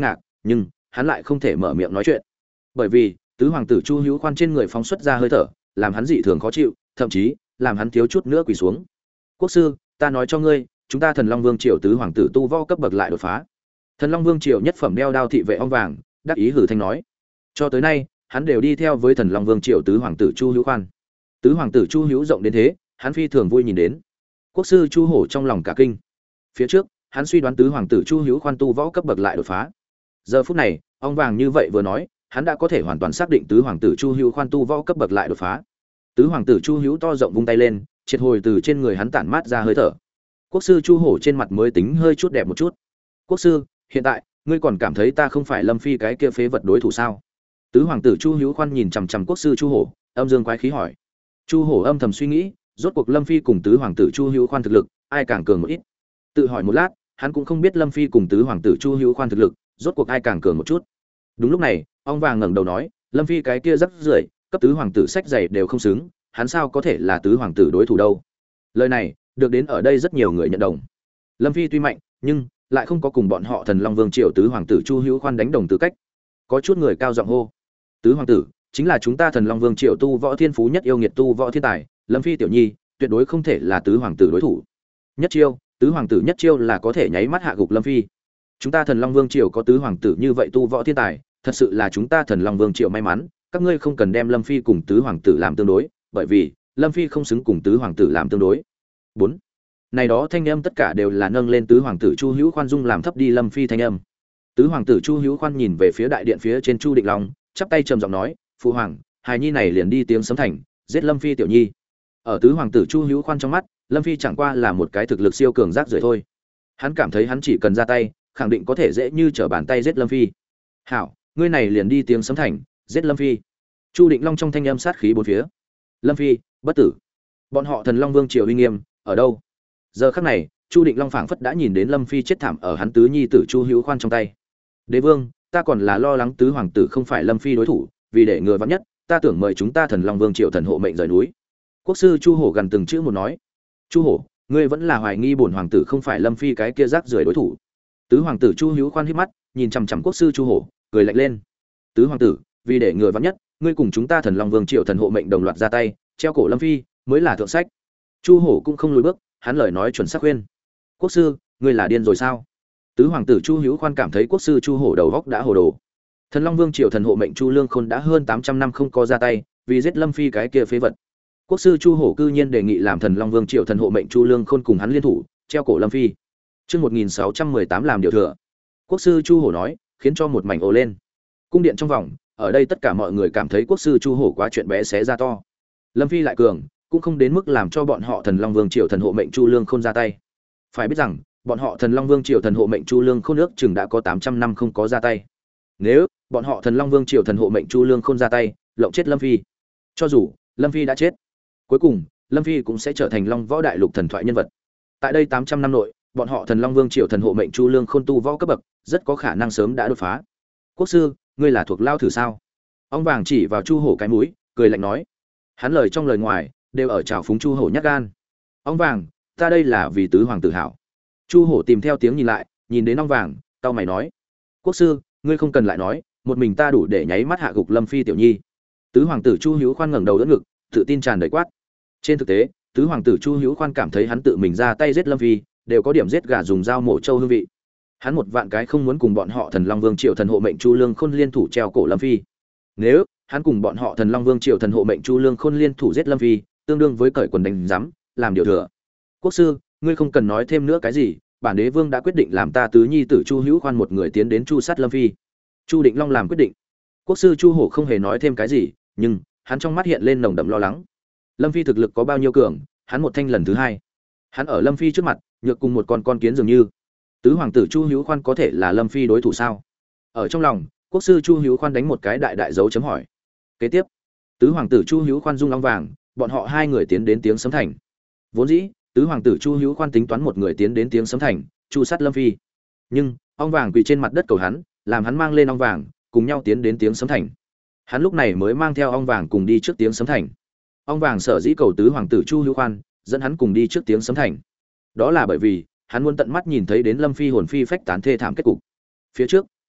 nhưng hắn lại không thể mở miệng nói chuyện, bởi vì tứ hoàng tử Chu Hữu Khoan trên người phóng xuất ra hơi thở, làm hắn dị thường khó chịu, thậm chí làm hắn thiếu chút nữa quỳ xuống. Quốc sư, ta nói cho ngươi, chúng ta Thần Long Vương triều tứ hoàng tử tu võ cấp bậc lại đột phá. Thần Long Vương triều nhất phẩm đeo đao thị vệ ong vàng, đắc ý hử thanh nói. Cho tới nay, hắn đều đi theo với Thần Long Vương triều tứ hoàng tử Chu Hữu Khoan. Tứ hoàng tử Chu Hữu rộng đến thế, hắn phi thường vui nhìn đến. Quốc sư Chu Hổ trong lòng cả kinh. Phía trước, hắn suy đoán tứ hoàng tử Chu Hữu Khoan tu võ cấp bậc lại đột phá. Giờ phút này, ong vàng như vậy vừa nói, hắn đã có thể hoàn toàn xác định tứ hoàng tử Chu Hữu Khoan tu võ cấp bậc lại đột phá. Tứ hoàng tử Chu Hữu to rộng vung tay lên, triệt hồi từ trên người hắn tản mát ra hơi thở. Quốc sư Chu Hổ trên mặt mới tính hơi chút đẹp một chút. Quốc sư, hiện tại ngươi còn cảm thấy ta không phải Lâm Phi cái kia phế vật đối thủ sao? Tứ hoàng tử Chu Hữu Khoan nhìn chằm chằm quốc sư Chu Hổ, âm dương quái khí hỏi. Chu Hổ âm thầm suy nghĩ, rốt cuộc Lâm Phi cùng tứ hoàng tử Chu Hữu Khoan thực lực, ai càng cường một ít. Tự hỏi một lát, hắn cũng không biết Lâm Phi cùng tứ hoàng tử Chu Hữu Khoan thực lực, rốt cuộc ai càng cường một chút. Đúng lúc này, ong vàng ngẩng đầu nói, Lâm Phi cái kia rất rưởi, cấp tứ hoàng tử sách giày đều không xứng, hắn sao có thể là tứ hoàng tử đối thủ đâu. Lời này được đến ở đây rất nhiều người nhận đồng. Lâm Phi tuy mạnh, nhưng lại không có cùng bọn họ Thần Long Vương triều tứ hoàng tử Chu Hữu Khoan đánh đồng tư cách. Có chút người cao giọng hô, tứ hoàng tử chính là chúng ta Thần Long Vương triều tu võ thiên phú nhất yêu nghiệt tu võ thiên tài, Lâm Phi tiểu nhi tuyệt đối không thể là tứ hoàng tử đối thủ. Nhất chiêu, tứ hoàng tử nhất chiêu là có thể nháy mắt hạ gục Lâm Phi. Chúng ta Thần Long Vương triều có tứ hoàng tử như vậy tu võ thiên tài, thật sự là chúng ta Thần Long Vương triều may mắn, các ngươi không cần đem Lâm Phi cùng tứ hoàng tử làm tương đối, bởi vì Lâm Phi không xứng cùng tứ hoàng tử làm tương đối. 4. Này đó thanh âm tất cả đều là nâng lên tứ hoàng tử Chu Hữu Khoan dung làm thấp đi Lâm Phi thanh âm. Tứ hoàng tử Chu Hữu Khoan nhìn về phía đại điện phía trên Chu Định Long, chắp tay trầm giọng nói, "Phụ hoàng, hài nhi này liền đi tiếng sấm thành, giết Lâm Phi tiểu nhi." Ở tứ hoàng tử Chu Hữu Khoan trong mắt, Lâm Phi chẳng qua là một cái thực lực siêu cường rác rưởi thôi. Hắn cảm thấy hắn chỉ cần ra tay, khẳng định có thể dễ như trở bàn tay giết Lâm Phi. "Hảo, ngươi này liền đi tiếng sấm thành, giết Lâm Phi." Chu Định Long trong thanh âm sát khí bốn phía. Lâm Phi, bất tử. Bọn họ Thần Long Vương triều uy nghiêm ở đâu? Giờ khắc này, Chu Định Long phảng phất đã nhìn đến Lâm Phi chết thảm ở hắn tứ nhi tử Chu Hữu Khoan trong tay. Đế vương, ta còn là lo lắng tứ hoàng tử không phải Lâm Phi đối thủ, vì để ngừa vắn nhất, ta tưởng mời chúng ta Thần Long Vương triều thần hộ mệnh rời núi. Quốc sư Chu Hổ gần từng chữ một nói. Chu Hổ, ngươi vẫn là hoài nghi bổn hoàng tử không phải Lâm Phi cái kia rác rưởi đối thủ. Tứ hoàng tử Chu Hữu Khoan híp mắt, nhìn chằm chằm quốc sư Chu Hổ, cười lạnh lên. Tứ hoàng tử, vì để ngừa vắn nhất, ngươi cùng chúng ta Thần Long Vương triều thần hộ mệnh đồng loạt ra tay, treo cổ Lâm Phi, mới là thượng sách. Chu Hổ cũng không lùi bước, hắn lời nói chuẩn xác khuyên. Quốc sư, ngươi là điên rồi sao? Tứ hoàng tử Chu Hữu Khoan cảm thấy quốc sư Chu Hổ đầu góc đã hồ đồ. Thần Long Vương triều thần hộ mệnh Chu Lương Khôn đã hơn 800 năm không có ra tay, vì giết Lâm Phi cái kia phế vật. Quốc sư Chu Hổ cư nhiên đề nghị làm Thần Long Vương triều thần hộ mệnh Chu Lương Khôn cùng hắn liên thủ, treo cổ Lâm Phi. Chương 1618 làm điều thừa. Quốc sư Chu Hổ nói, khiến cho một mảnh ồ lên. Cung điện trong vòng, ở đây tất cả mọi người cảm thấy quốc sư Chu Hổ quá chuyện bé xé ra to. Lâm Phi lại cường, cũng không đến mức làm cho bọn họ Thần Long Vương triều thần hộ mệnh Chu Lương Khôn ra tay. Phải biết rằng, bọn họ Thần Long Vương triều thần hộ mệnh Chu Lương Khôn ước chừng đã có 800 năm không có ra tay. Nếu bọn họ Thần Long Vương triều thần hộ mệnh Chu Lương Khôn ra tay, lộng chết Lâm Phi. Cho dù Lâm Phi đã chết, cuối cùng Lâm Phi cũng sẽ trở thành Long Võ Đại Lục thần thoại nhân vật. Tại đây 800 năm nội, bọn họ Thần Long Vương triều thần hộ mệnh Chu Lương Khôn tu võ cấp bậc, rất có khả năng sớm đã đột phá. Quốc sư, ngươi là thuộc lao thử sao? Ông vàng chỉ vào Chu Hổ cái mũi, cười lạnh nói. Hắn lời trong lời ngoài đều ở trào phúng Chu Hổ nhát gan. Ông vàng, ta đây là vì tứ hoàng tử hảo. Chu Hổ tìm theo tiếng nhìn lại, nhìn đến ông vàng, tao mày nói: Quốc sư, ngươi không cần lại nói, một mình ta đủ để nháy mắt hạ gục Lâm Phi tiểu nhi. Tứ hoàng tử Chu Hữu Khoan ngẩng đầu đỡ ngực, tự tin tràn đầy quát. Trên thực tế, tứ hoàng tử Chu Hữu Khoan cảm thấy hắn tự mình ra tay giết Lâm Phi, đều có điểm giết gà dùng dao mổ trâu hương vị. Hắn một vạn cái không muốn cùng bọn họ Thần Long Vương triều thần hộ mệnh Chu Lương Khôn liên thủ treo cổ Lâm Phi. Nếu hắn cùng bọn họ Thần Long Vương triều thần hộ mệnh Chu Lương Khôn liên thủ giết Lâm Phi, tương đương với cởi quần đánh giám, làm điều thừa. Quốc sư, ngươi không cần nói thêm nữa cái gì, bản đế vương đã quyết định làm ta tứ nhi tử Chu Hữu Khoan một người tiến đến chu sát Lâm Phi. Chu Định Long làm quyết định. Quốc sư Chu Hổ không hề nói thêm cái gì, nhưng hắn trong mắt hiện lên nồng đậm lo lắng. Lâm Phi thực lực có bao nhiêu cường, hắn một thanh lần thứ hai. Hắn ở Lâm Phi trước mặt, nhược cùng một con kiến dường như. Tứ hoàng tử Chu Hữu Khoan có thể là Lâm Phi đối thủ sao? Ở trong lòng, quốc sư Chu Hữu Khoan đánh một cái đại đại dấu chấm hỏi. Kế tiếp, tứ hoàng tử Chu Hữu Khoan dung long vàng, bọn họ hai người tiến đến tiếng sấm thành. Vốn dĩ, tứ hoàng tử Chu Hữu Khoan tính toán một người tiến đến tiếng sấm thành, chu sát Lâm Phi. Nhưng, ong vàng quỳ trên mặt đất cầu hắn, làm hắn mang lên ong vàng, cùng nhau tiến đến tiếng sấm thành. Hắn lúc này mới mang theo ong vàng cùng đi trước tiếng sấm thành. Ong vàng sở dĩ cầu tứ hoàng tử Chu Hữu Khoan, dẫn hắn cùng đi trước tiếng sấm thành. Đó là bởi vì, hắn muốn tận mắt nhìn thấy đến Lâm Phi hồn phi phách tán thê thảm kết cục. Phía trước,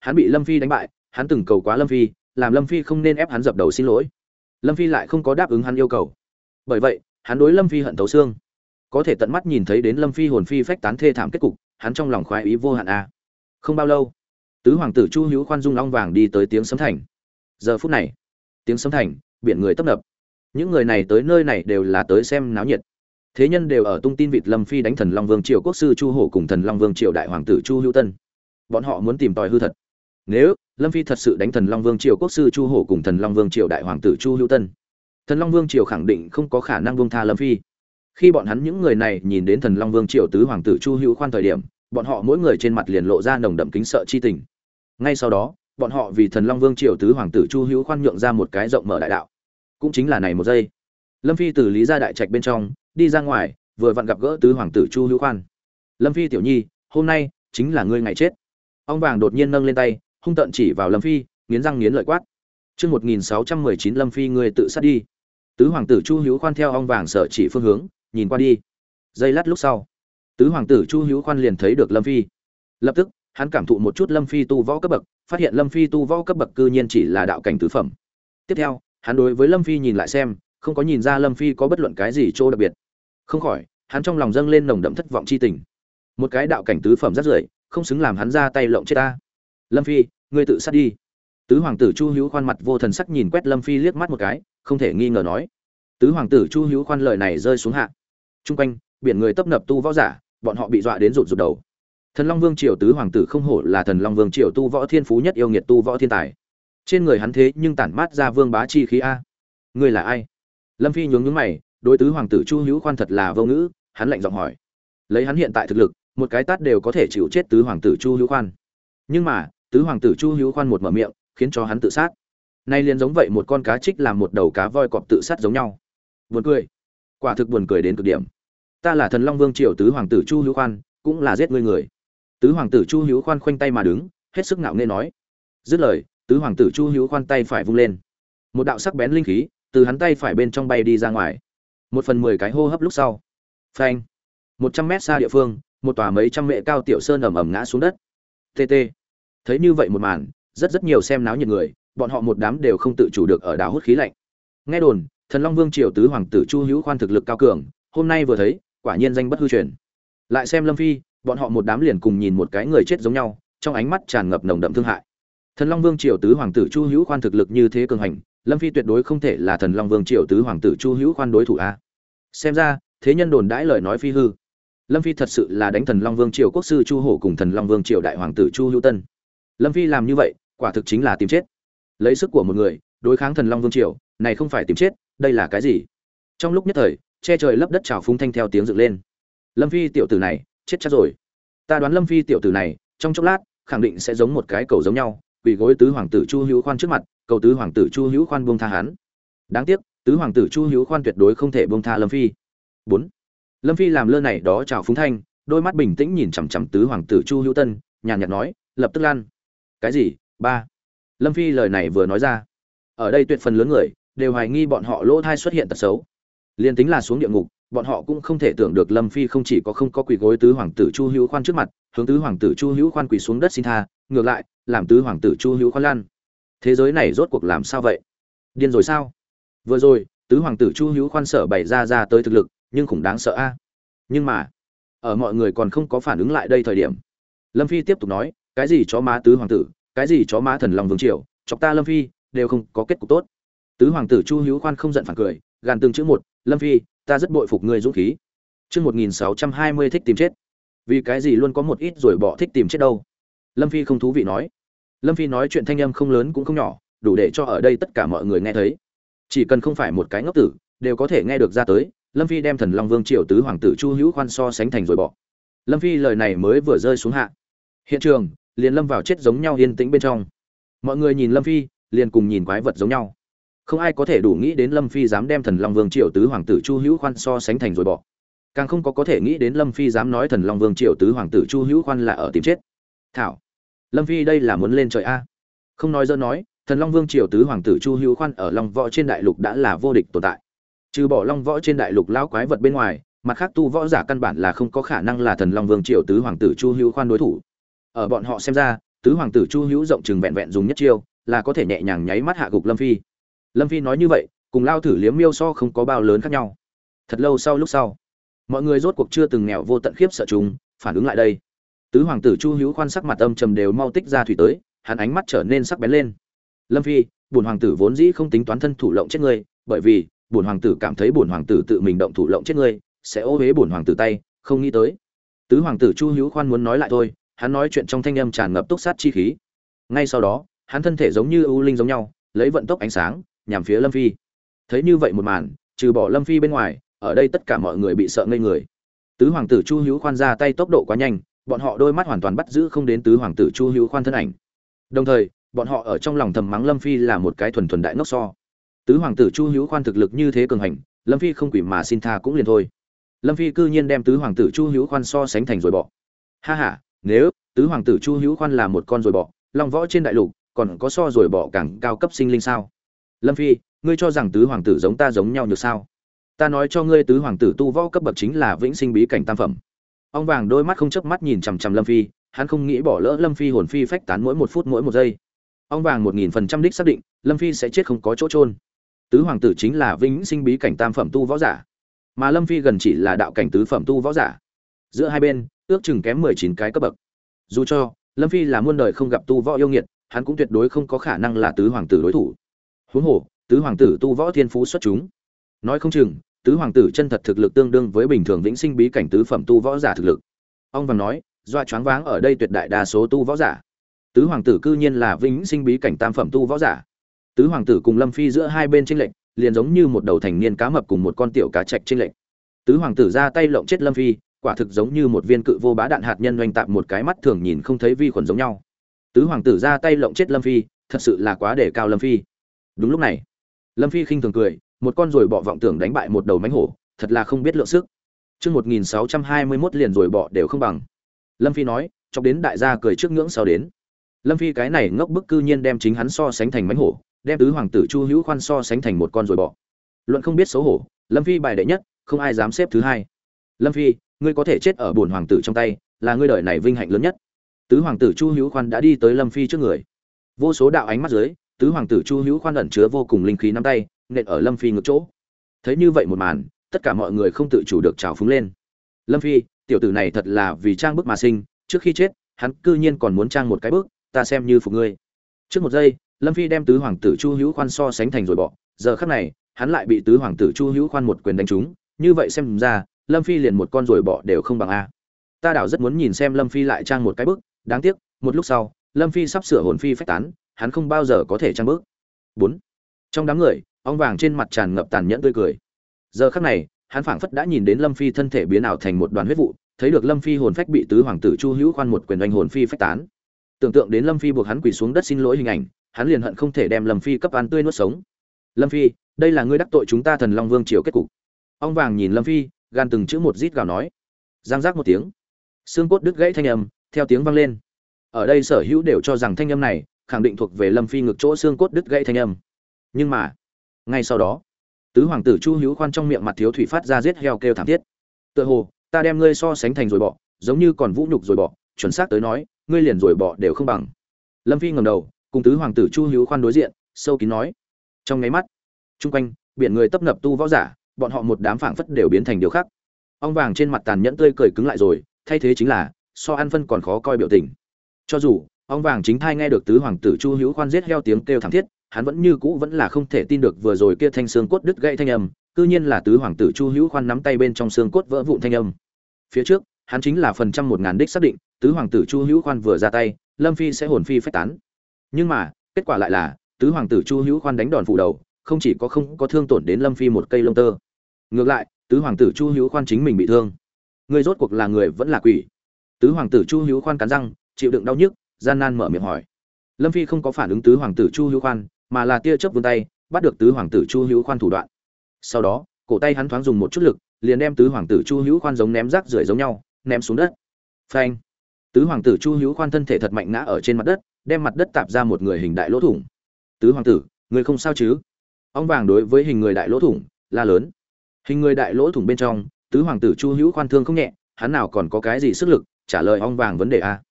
Hắn bị Lâm Phi đánh bại, hắn từng cầu quá Lâm Phi, làm Lâm Phi không nên ép hắn dập đầu xin lỗi. Lâm Phi lại không có đáp ứng hắn yêu cầu. Bởi vậy, hắn đối Lâm Phi hận thấu xương. Có thể tận mắt nhìn thấy đến Lâm Phi hồn phi phách tán thê thảm kết cục, hắn trong lòng khoái ý vô hạn a. Không bao lâu, tứ hoàng tử Chu Hữu Khoan dung long vàng đi tới Tiếng Sấm Thành. Giờ phút này, Tiếng Sấm Thành, biển người tấp nập. Những người này tới nơi này đều là tới xem náo nhiệt. Thế nhân đều ở tung tin vịt Lâm Phi đánh Thần Long Vương triều quốc sư Chu Hổ cùng Thần Long Vương triều đại hoàng tử Chu Hữu Tân. Bọn họ muốn tìm tòi hư thật. Nếu Lâm Phi thật sự đánh Thần Long Vương triều quốc sư Chu Hổ cùng Thần Long Vương triều đại hoàng tử Chu Hữu Tân, Thần Long Vương triều khẳng định không có khả năng buông tha Lâm Phi. Khi bọn hắn những người này nhìn đến Thần Long Vương triều tứ hoàng tử Chu Hữu Khoan thời điểm, bọn họ mỗi người trên mặt liền lộ ra nồng đậm kính sợ chi tình. Ngay sau đó, bọn họ vì Thần Long Vương triều tứ hoàng tử Chu Hữu Khoan nhượng ra một cái rộng mở đại đạo. Cũng chính là này một giây, Lâm Phi từ Lý gia đại trạch bên trong đi ra ngoài, vừa vặn gặp gỡ tứ hoàng tử Chu Hữu Khoan. Lâm Phi tiểu nhi, hôm nay chính là ngươi ngày chết. Ông vàng đột nhiên nâng lên tay, hung tợn chỉ vào Lâm Phi, nghiến răng nghiến lợi quát. Chương 1619 Lâm Phi ngươi tự sát đi. Tứ hoàng tử Chu Hữu Khoan theo ong vàng sở chỉ phương hướng, nhìn qua đi. Giây lát lúc sau, tứ hoàng tử Chu Hữu Khoan liền thấy được Lâm Phi. Lập tức, hắn cảm thụ một chút Lâm Phi tu võ cấp bậc, phát hiện Lâm Phi tu võ cấp bậc cư nhiên chỉ là đạo cảnh tứ phẩm. Tiếp theo, hắn đối với Lâm Phi nhìn lại xem, không có nhìn ra Lâm Phi có bất luận cái gì chỗ đặc biệt. Không khỏi, hắn trong lòng dâng lên nồng đậm thất vọng chi tình. Một cái đạo cảnh tứ phẩm rất rưởi, không xứng làm hắn ra tay lộng chết ta. Lâm Phi, ngươi tự sát đi. Tứ hoàng tử Chu Hữu Khoan mặt vô thần sắc nhìn quét Lâm Phi liếc mắt một cái, không thể nghi ngờ nói. Tứ hoàng tử Chu Hữu Khoan lời này rơi xuống hạ. Trung quanh, biển người tấp nập tu võ giả, bọn họ bị dọa đến rụt rụt đầu. Thần Long Vương triều tứ hoàng tử không hổ là Thần Long Vương triều tu võ thiên phú nhất yêu nghiệt tu võ thiên tài. Trên người hắn thế nhưng tản mát ra vương bá chi khí a. Ngươi là ai? Lâm Phi nhướng nhướng mày, đối tứ hoàng tử Chu Hữu Khoan thật là vô ngữ, hắn lạnh giọng hỏi. Lấy hắn hiện tại thực lực, một cái tát đều có thể chịu chết tứ hoàng tử Chu Hữu Khoan. Nhưng mà, tứ hoàng tử Chu Hữu Khoan một mở miệng, khiến cho hắn tự sát. Nay liền giống vậy một con cá trích làm một đầu cá voi cọp tự sát giống nhau. Buồn cười. Quả thực buồn cười đến cực điểm. Ta là Thần Long Vương triều tứ hoàng tử Chu Hữu Khoan, cũng là giết ngươi người. Tứ hoàng tử Chu Hữu Khoan khoanh tay mà đứng, hết sức ngạo nghễ nói. Dứt lời, tứ hoàng tử Chu Hữu Khoan tay phải vung lên. Một đạo sắc bén linh khí từ hắn tay phải bên trong bay đi ra ngoài. 1/10 cái hô hấp lúc sau, phanh, 100 mét xa địa phương, một tòa mấy trăm mệ cao tiểu sơn ầm ầm ngã xuống đất. TT. Thấy như vậy một màn, rất nhiều xem náo nhiệt người, bọn họ một đám đều không tự chủ được ở đảo hút khí lạnh. Nghe đồn, Thần Long Vương triều tứ hoàng tử Chu Hữu Khoan thực lực cao cường, hôm nay vừa thấy, quả nhiên danh bất hư truyền. Lại xem Lâm Phi, bọn họ một đám liền cùng nhìn một cái người chết giống nhau, trong ánh mắt tràn ngập nồng đậm thương hại. Thần Long Vương triều tứ hoàng tử Chu Hữu Khoan thực lực như thế cường hành, Lâm Phi tuyệt đối không thể là Thần Long Vương triều tứ hoàng tử Chu Hữu Khoan đối thủ a. Xem ra, thế nhân đồn đãi lời nói phi hư. Lâm Phi thật sự là đánh Thần Long Vương triều quốc sư Chu Hổ cùng Thần Long Vương triều đại hoàng tử Chu Hữu Tân. Lâm Phi làm như vậy, quả thực chính là tìm chết. Lấy sức của một người, đối kháng Thần Long Vương triều, này không phải tìm chết, đây là cái gì? Trong lúc nhất thời, che trời lấp đất trào phúng thanh theo tiếng dựng lên. Lâm Phi tiểu tử này, chết chắc rồi. Ta đoán Lâm Phi tiểu tử này, trong chốc lát, khẳng định sẽ giống một cái cầu giống nhau, quỳ gối tứ hoàng tử Chu Hữu Khoan trước mặt, cầu tứ hoàng tử Chu Hữu Khoan buông tha hắn. Đáng tiếc, tứ hoàng tử Chu Hữu Khoan tuyệt đối không thể buông tha Lâm Phi. 4. Lâm Phi làm lơ này đó chào phúng thanh, đôi mắt bình tĩnh nhìn chằm chằm tứ hoàng tử Chu Hữu Tân, nhàn nhạt nói, lập tức lan. Cái gì? 3. Lâm Phi lời này vừa nói ra, ở đây tuyệt phần lớn người đều hoài nghi bọn họ lỗ thai xuất hiện tật xấu. Liên tính là xuống địa ngục, bọn họ cũng không thể tưởng được Lâm Phi không chỉ có không có quỳ gối tứ hoàng tử Chu Hữu Khoan trước mặt, hướng tứ hoàng tử Chu Hữu Khoan quỳ xuống đất xin tha, ngược lại, làm tứ hoàng tử Chu Hữu Khoan lan. Thế giới này rốt cuộc làm sao vậy? Điên rồi sao? Vừa rồi, tứ hoàng tử Chu Hữu Khoan sở bày ra tới thực lực, nhưng khủng đáng sợ a. Nhưng mà, ở mọi người còn không có phản ứng lại đây thời điểm, Lâm Phi tiếp tục nói, cái gì chó má tứ hoàng tử, cái gì chó má Thần Long Vương triều, chọc ta Lâm Phi đều không có kết cục tốt. Tứ hoàng tử Chu Hữu Khoan không giận phản cười, gàn từng chữ một, Lâm Phi, ta rất bội phục ngươi dũng khí. Chương 1620 thích tìm chết. Vì cái gì luôn có một ít rồi bỏ thích tìm chết đâu? Lâm Phi không thú vị nói. Lâm Phi nói chuyện thanh âm không lớn cũng không nhỏ, đủ để cho ở đây tất cả mọi người nghe thấy. Chỉ cần không phải một cái ngốc tử, đều có thể nghe được ra tới. Lâm Phi đem Thần Long Vương triều tứ hoàng tử Chu Hữu Khoan so sánh thành rồi bỏ. Lâm Phi lời này mới vừa rơi xuống hạ, hiện trường liền lâm vào chết giống nhau yên tĩnh bên trong. Mọi người nhìn Lâm Phi, liền cùng nhìn quái vật giống nhau. Không ai có thể đủ nghĩ đến Lâm Phi dám đem Thần Long Vương triều tứ hoàng tử Chu Hữu Khoan so sánh thành rồi bỏ. Càng không có thể nghĩ đến Lâm Phi dám nói Thần Long Vương triều tứ hoàng tử Chu Hữu Khoan là ở tìm chết. Thảo, Lâm Phi đây là muốn lên trời a. Không nói dơ nói, Thần Long Vương triều tứ hoàng tử Chu Hữu Khoan ở Long Võ trên đại lục đã là vô địch tồn tại. Trừ bỏ Long Võ trên đại lục lão quái vật bên ngoài, mặt khác tu võ giả căn bản là không có khả năng là Thần Long Vương triều tứ hoàng tử Chu Hữu Khoan đối thủ. Ở bọn họ xem ra, tứ hoàng tử Chu Hữu rộng chừng vẹn vẹn dùng nhất chiêu, là có thể nhẹ nhàng nháy mắt hạ gục Lâm Phi. Lâm Phi nói như vậy, cùng Lao Thử Liếm Miêu so không có bao lớn khác nhau. Thật lâu lúc sau, mọi người rốt cuộc chưa từng nghèo vô tận khiếp sợ chúng, phản ứng lại đây. Tứ hoàng tử Chu Hữu khoan sắc mặt âm trầm đều mau tích ra thủy tới, hắn ánh mắt trở nên sắc bén lên. Lâm Phi, bổn hoàng tử vốn dĩ không tính toán thân thủ lộng chết ngươi, bởi vì bổn hoàng tử cảm thấy bổn hoàng tử tự mình động thủ lộng chết ngươi, sẽ ô uế bổn hoàng tử tay, không nghĩ tới. Tứ hoàng tử Chu Hữu khoan muốn nói lại thôi, hắn nói chuyện trong thanh âm tràn ngập túc sát chi khí. Ngay sau đó, hắn thân thể giống như ưu linh giống nhau, lấy vận tốc ánh sáng, nhằm phía Lâm Phi. Thấy như vậy một màn, trừ bỏ Lâm Phi bên ngoài, ở đây tất cả mọi người bị sợ ngây người. Tứ hoàng tử Chu Hữu khoan ra tay tốc độ quá nhanh, bọn họ đôi mắt hoàn toàn bắt giữ không đến tứ hoàng tử Chu Hữu khoan thân ảnh. Đồng thời, bọn họ ở trong lòng thầm mắng Lâm Phi là một cái thuần thuần đại ngốc so. Tứ hoàng tử Chu Hữu khoan thực lực như thế cường hành, Lâm Phi không quỷ mà xin tha cũng liền thôi. Lâm Phi cư nhiên đem tứ hoàng tử Chu Hữu khoan so sánh thành rồi bọ. Ha ha, nếu tứ hoàng tử Chu Hữu khoan là một con rồi bọ, long võ trên đại lục còn có so rồi bọ càng cao cấp sinh linh sao? Lâm Phi, ngươi cho rằng tứ hoàng tử giống ta giống nhau được sao? Ta nói cho ngươi, tứ hoàng tử tu võ cấp bậc chính là vĩnh sinh bí cảnh tam phẩm. Ông vàng đôi mắt không chớp mắt nhìn chằm chằm Lâm Phi, hắn không nghĩ bỏ lỡ Lâm Phi hồn phi phách tán mỗi một phút mỗi một giây. Ông vàng 1000% đích xác định, Lâm Phi sẽ chết không có chỗ chôn. Tứ hoàng tử chính là vĩnh sinh bí cảnh tam phẩm tu võ giả, mà Lâm Phi gần chỉ là đạo cảnh tứ phẩm tu võ giả. Giữa hai bên, ước chừng kém 19 cái cấp bậc. Dù cho Lâm Phi là muôn đời không gặp tu võ yêu nghiệt, hắn cũng tuyệt đối không có khả năng là tứ hoàng tử đối thủ. Huống hồ, tứ hoàng tử tu võ thiên phú xuất chúng. Nói không chừng, tứ hoàng tử chân thật thực lực tương đương với bình thường vĩnh sinh bí cảnh tứ phẩm tu võ giả thực lực. Ông vàng nói, doa choáng váng ở đây tuyệt đại đa số tu võ giả. Tứ hoàng tử cư nhiên là vĩnh sinh bí cảnh tam phẩm tu võ giả. Tứ hoàng tử cùng Lâm Phi giữa hai bên chênh lệch, liền giống như một đầu thành niên cá mập cùng một con tiểu cá trạch chênh lệch. Tứ hoàng tử ra tay lộng chết Lâm Phi, quả thực giống như một viên cự vô bá đạn hạt nhân oanh tạp một cái mắt thường nhìn không thấy vi khuẩn giống nhau. Tứ hoàng tử ra tay lộng chết Lâm Phi, thật sự là quá để cao Lâm Phi. Đúng lúc này, Lâm Phi khinh thường cười, một con rồi bọ vọng tưởng đánh bại một đầu mãnh hổ, thật là không biết lượng sức. Chương 1621 liền rồi bọ đều không bằng. Lâm Phi nói, chọc đến đại gia cười trước ngưỡng sau đến. Lâm Phi cái này ngốc bức cư nhiên đem chính hắn so sánh thành mãnh hổ, đem tứ hoàng tử Chu Hữu khoan so sánh thành một con rồi bọ. Luận không biết xấu hổ, Lâm Phi bài đệ nhất, không ai dám xếp thứ hai. Lâm Phi, ngươi có thể chết ở bổn hoàng tử trong tay, là ngươi đời này vinh hạnh lớn nhất. Tứ hoàng tử Chu Hữu khoan đã đi tới Lâm Phi trước người. Vô số đạo ánh mắt dưới, tứ hoàng tử Chu Hữu khoan ẩn chứa vô cùng linh khí nắm tay, nện ở Lâm Phi ngực chỗ. Thấy như vậy một màn, tất cả mọi người không tự chủ được trào phúng lên. Lâm Phi, tiểu tử này thật là vì trang bức mà sinh, trước khi chết, hắn cư nhiên còn muốn trang một cái bức, ta xem như phục ngươi. Trước một giây, Lâm Phi đem tứ hoàng tử Chu Hữu khoan so sánh thành rồi bọ, giờ khắc này, hắn lại bị tứ hoàng tử Chu Hữu khoan một quyền đánh trúng, như vậy xem ra, Lâm Phi liền một con rồi bọ đều không bằng a. Ta đảo rất muốn nhìn xem Lâm Phi lại trang một cái bức, đáng tiếc, một lúc sau, Lâm Phi sắp sửa hồn phi phách tán, hắn không bao giờ có thể trang bức. 4. Trong đám người, ong vàng trên mặt tràn ngập tàn nhẫn tươi cười. Giờ khắc này, hắn phảng phất đã nhìn đến Lâm Phi thân thể biến ảo thành một đoàn huyết vụ, thấy được Lâm Phi hồn phách bị tứ hoàng tử Chu Hữu khoan một quyền đánh hồn phi phách tán. Tưởng tượng đến Lâm Phi buộc hắn quỳ xuống đất xin lỗi hình ảnh, hắn liền hận không thể đem Lâm Phi cấp ăn tươi nuốt sống. Lâm Phi, đây là ngươi đắc tội chúng ta Thần Long Vương triều kết cục. Ong vàng nhìn Lâm Phi, gan từng chữ một rít gào nói. Giang giác một tiếng, xương cốt đứt gãy thanh âm theo tiếng vang lên. Ở đây sở hữu đều cho rằng thanh âm này khẳng định thuộc về Lâm Phi ngực chỗ xương cốt đứt gãy thanh âm. Nhưng mà, ngay sau đó, tứ hoàng tử Chu Hữu khoan trong miệng mặt thiếu thủy phát ra giết heo kêu thảm thiết. Tựa hồ, ta đem ngươi so sánh thành rồi bọ, giống như còn vũ nhục rồi bọ, chuẩn xác tới nói, ngươi liền rồi bọ đều không bằng. Lâm Phi ngẩng đầu, cùng tứ hoàng tử Chu Hữu khoan đối diện, sâu kín nói. Trong nháy mắt, chung quanh biển người tấp nập tu võ giả, bọn họ một đám phảng phất đều biến thành điều khác. Ong vàng trên mặt tàn nhẫn tươi cười cứng lại rồi, thay thế chính là so ăn phân còn khó coi biểu tình. Cho dù ong vàng chính thai nghe được tứ hoàng tử Chu Hữu khoan giết heo tiếng kêu thảm thiết, hắn vẫn như cũ vẫn là không thể tin được vừa rồi kia thanh xương cốt đứt gãy thanh âm, cư nhiên là tứ hoàng tử Chu Hữu khoan nắm tay bên trong xương cốt vỡ vụn thanh âm. Phía trước, hắn chính là phần trăm 1000 đích xác định, tứ hoàng tử Chu Hữu khoan vừa ra tay, Lâm Phi sẽ hồn phi phách tán. Nhưng mà, kết quả lại là, tứ hoàng tử Chu Hữu khoan đánh đòn phủ đầu, không chỉ có không có thương tổn đến Lâm Phi một cây lông tơ. Ngược lại, tứ hoàng tử Chu Hữu khoan chính mình bị thương. Người rốt cuộc là người vẫn là quỷ? Tứ hoàng tử Chu Hữu khoan cắn răng, chịu đựng đau nhức, gian nan mở miệng hỏi. Lâm Phi không có phản ứng tứ hoàng tử Chu Hữu khoan, mà là tia chớp vươn tay, bắt được tứ hoàng tử Chu Hữu khoan thủ đoạn. Sau đó, cổ tay hắn thoáng dùng một chút lực, liền đem tứ hoàng tử Chu Hữu khoan giống ném rác rưởi giống nhau, ném xuống đất. Phanh! Tứ hoàng tử Chu Hữu khoan thân thể thật mạnh ngã ở trên mặt đất, đem mặt đất tạp ra một người hình đại lỗ thủng. Tứ hoàng tử, người không sao chứ? Ong vàng đối với hình người đại lỗ thủng la lớn. Hình người đại lỗ thủng bên trong, tứ hoàng tử Chu Hữu khoan thương không nhẹ, hắn nào còn có cái gì sức lực trả lời ong vàng vấn đề a.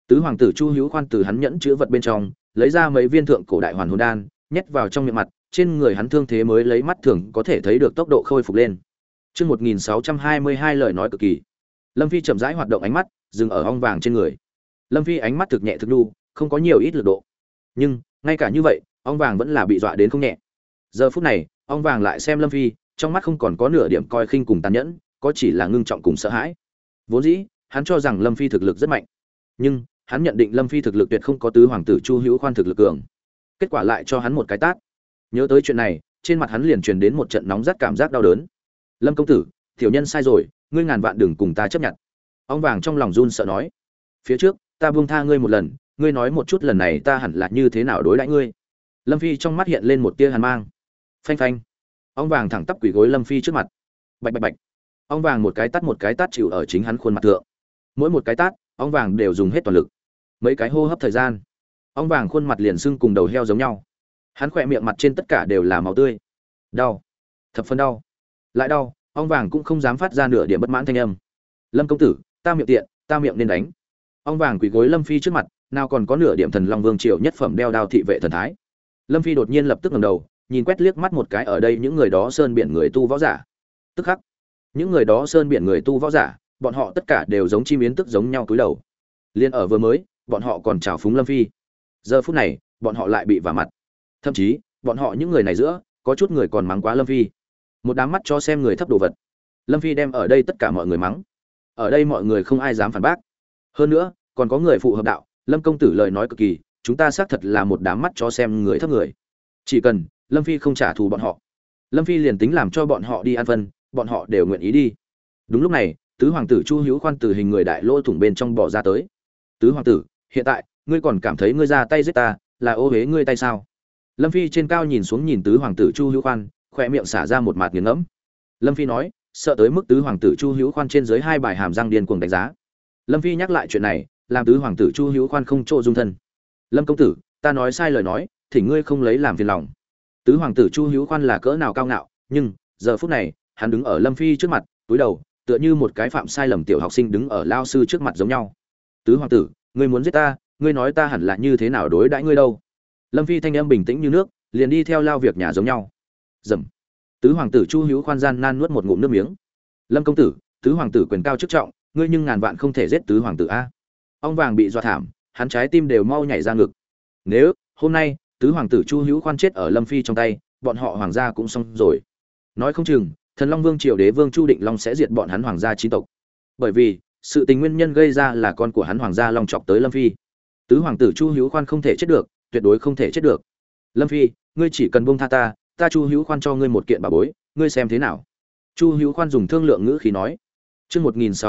Tứ hoàng tử Chu Hữu Khoan từ hắn nhẫn chứa vật bên trong lấy ra mấy viên thượng cổ đại hoàn hồn đan, nhét vào trong miệng mặt, trên người hắn thương thế mới lấy mắt thường có thể thấy được tốc độ khôi phục lên. Chương 1622 lời nói cực kỳ. Lâm Phi chậm rãi hoạt động ánh mắt, dừng ở ong vàng trên người. Lâm Phi ánh mắt thực nhẹ thực nhu, không có nhiều ít lực độ. Nhưng, ngay cả như vậy, ong vàng vẫn là bị dọa đến không nhẹ. Giờ phút này, ong vàng lại xem Lâm Phi, trong mắt không còn có nửa điểm coi khinh cùng tàn nhẫn, có chỉ là ngưng trọng cùng sợ hãi. Vốn dĩ, hắn cho rằng Lâm Phi thực lực rất mạnh, nhưng hắn nhận định Lâm Phi thực lực tuyệt không có tứ hoàng tử Chu Hữu Khoan thực lực cường. Kết quả lại cho hắn một cái tát. Nhớ tới chuyện này, trên mặt hắn liền truyền đến một trận nóng rát cảm giác đau đớn. Lâm công tử, tiểu nhân sai rồi, ngươi ngàn vạn đừng cùng ta chấp nhận. Ong vàng trong lòng run sợ nói, phía trước ta buông tha ngươi một lần, ngươi nói một chút lần này ta hẳn là như thế nào đối đãi ngươi. Lâm Phi trong mắt hiện lên một tia hàn mang. Phanh phanh. Ong vàng thẳng tắp quỳ gối Lâm Phi trước mặt. Bạch bạch bạch. Ong vàng một cái tát chịu ở chính hắn khuôn mặt thượng. Mỗi một cái tát, ong vàng đều dùng hết toàn lực. Mấy cái hô hấp thời gian, ong vàng khuôn mặt liền sưng cùng đầu heo giống nhau. Hắn khỏe miệng mặt trên tất cả đều là máu tươi. Đau, thập phân đau. Lại đau, ong vàng cũng không dám phát ra nửa điểm bất mãn thanh âm. Lâm công tử, ta miệng tiện, ta miệng nên đánh. Ong vàng quỳ gối Lâm Phi trước mặt, nào còn có nửa điểm thần long vương triều nhất phẩm đeo đao thị vệ thần thái. Lâm Phi đột nhiên lập tức ngẩng đầu, nhìn quét liếc mắt một cái ở đây những người đó sơn biển người tu võ giả. Tức khắc, những người đó sơn biển người tu võ giả, bọn họ tất cả đều giống chim yến tức giống nhau cúi đầu. Liên ở vừa mới, bọn họ còn chào phúng Lâm Phi. Giờ phút này, bọn họ lại bị vả mặt. Thậm chí, bọn họ những người này giữa, có chút người còn mắng quá Lâm Phi. Một đám mắt cho xem người thấp đồ vật. Lâm Phi đem ở đây tất cả mọi người mắng. Ở đây mọi người không ai dám phản bác. Hơn nữa, còn có người phụ hợp đạo, Lâm công tử lời nói cực kỳ, chúng ta xác thật là một đám mắt cho xem người thấp người. Chỉ cần Lâm Phi không trả thù bọn họ, Lâm Phi liền tính làm cho bọn họ đi ăn phân, bọn họ đều nguyện ý đi. Đúng lúc này, tứ hoàng tử Chu Hữu Khoan từ hình người đại lỗ thủng bên trong bỏ ra tới. Tứ hoàng tử, hiện tại ngươi còn cảm thấy ngươi ra tay giết ta là ô uế ngươi tay sao? Lâm Phi trên cao nhìn xuống nhìn tứ hoàng tử Chu Hữu Khoan, khỏe miệng xả ra một mạt nghiền ngẫm. Lâm Phi nói, sợ tới mức tứ hoàng tử Chu Hữu Khoan trên dưới hai bài hàm răng điên cuồng đánh giá. Lâm Phi nhắc lại chuyện này, làm tứ hoàng tử Chu Hữu Khoan không chỗ dung thân. Lâm công tử, ta nói sai lời nói, thỉnh ngươi không lấy làm phiền lòng. Tứ hoàng tử Chu Hữu Khoan là cỡ nào cao ngạo, nhưng giờ phút này, hắn đứng ở Lâm Phi trước mặt, cúi đầu, tựa như một cái phạm sai lầm tiểu học sinh đứng ở lao sư trước mặt giống nhau. Tứ hoàng tử, ngươi muốn giết ta, ngươi nói ta hẳn là như thế nào đối đãi ngươi đâu? Lâm Phi thanh âm bình tĩnh như nước, liền đi theo lao việc nhà giống nhau. Dầm. Tứ hoàng tử Chu Hữu Khoan gian nan nuốt một ngụm nước miếng. Lâm công tử, tứ hoàng tử quyền cao chức trọng, ngươi nhưng ngàn vạn không thể giết tứ hoàng tử a. Ong vàng bị dọa thảm, hắn trái tim đều mau nhảy ra ngực. Nếu hôm nay tứ hoàng tử Chu Hữu Khoan chết ở Lâm Phi trong tay, bọn họ hoàng gia cũng xong rồi. Nói không chừng, Thần Long Vương triều đế vương Chu Định Long sẽ diệt bọn hắn hoàng gia chín tộc. Bởi vì, sự tình nguyên nhân gây ra là con của hắn hoàng gia long chọc tới Lâm Phi. Tứ hoàng tử Chu Hữu Khoan không thể chết được, tuyệt đối không thể chết được. Lâm Phi, ngươi chỉ cần buông tha ta, ta Chu Hữu Khoan cho ngươi một kiện bảo bối, ngươi xem thế nào? Chu Hữu Khoan dùng thương lượng ngữ khí nói. Chương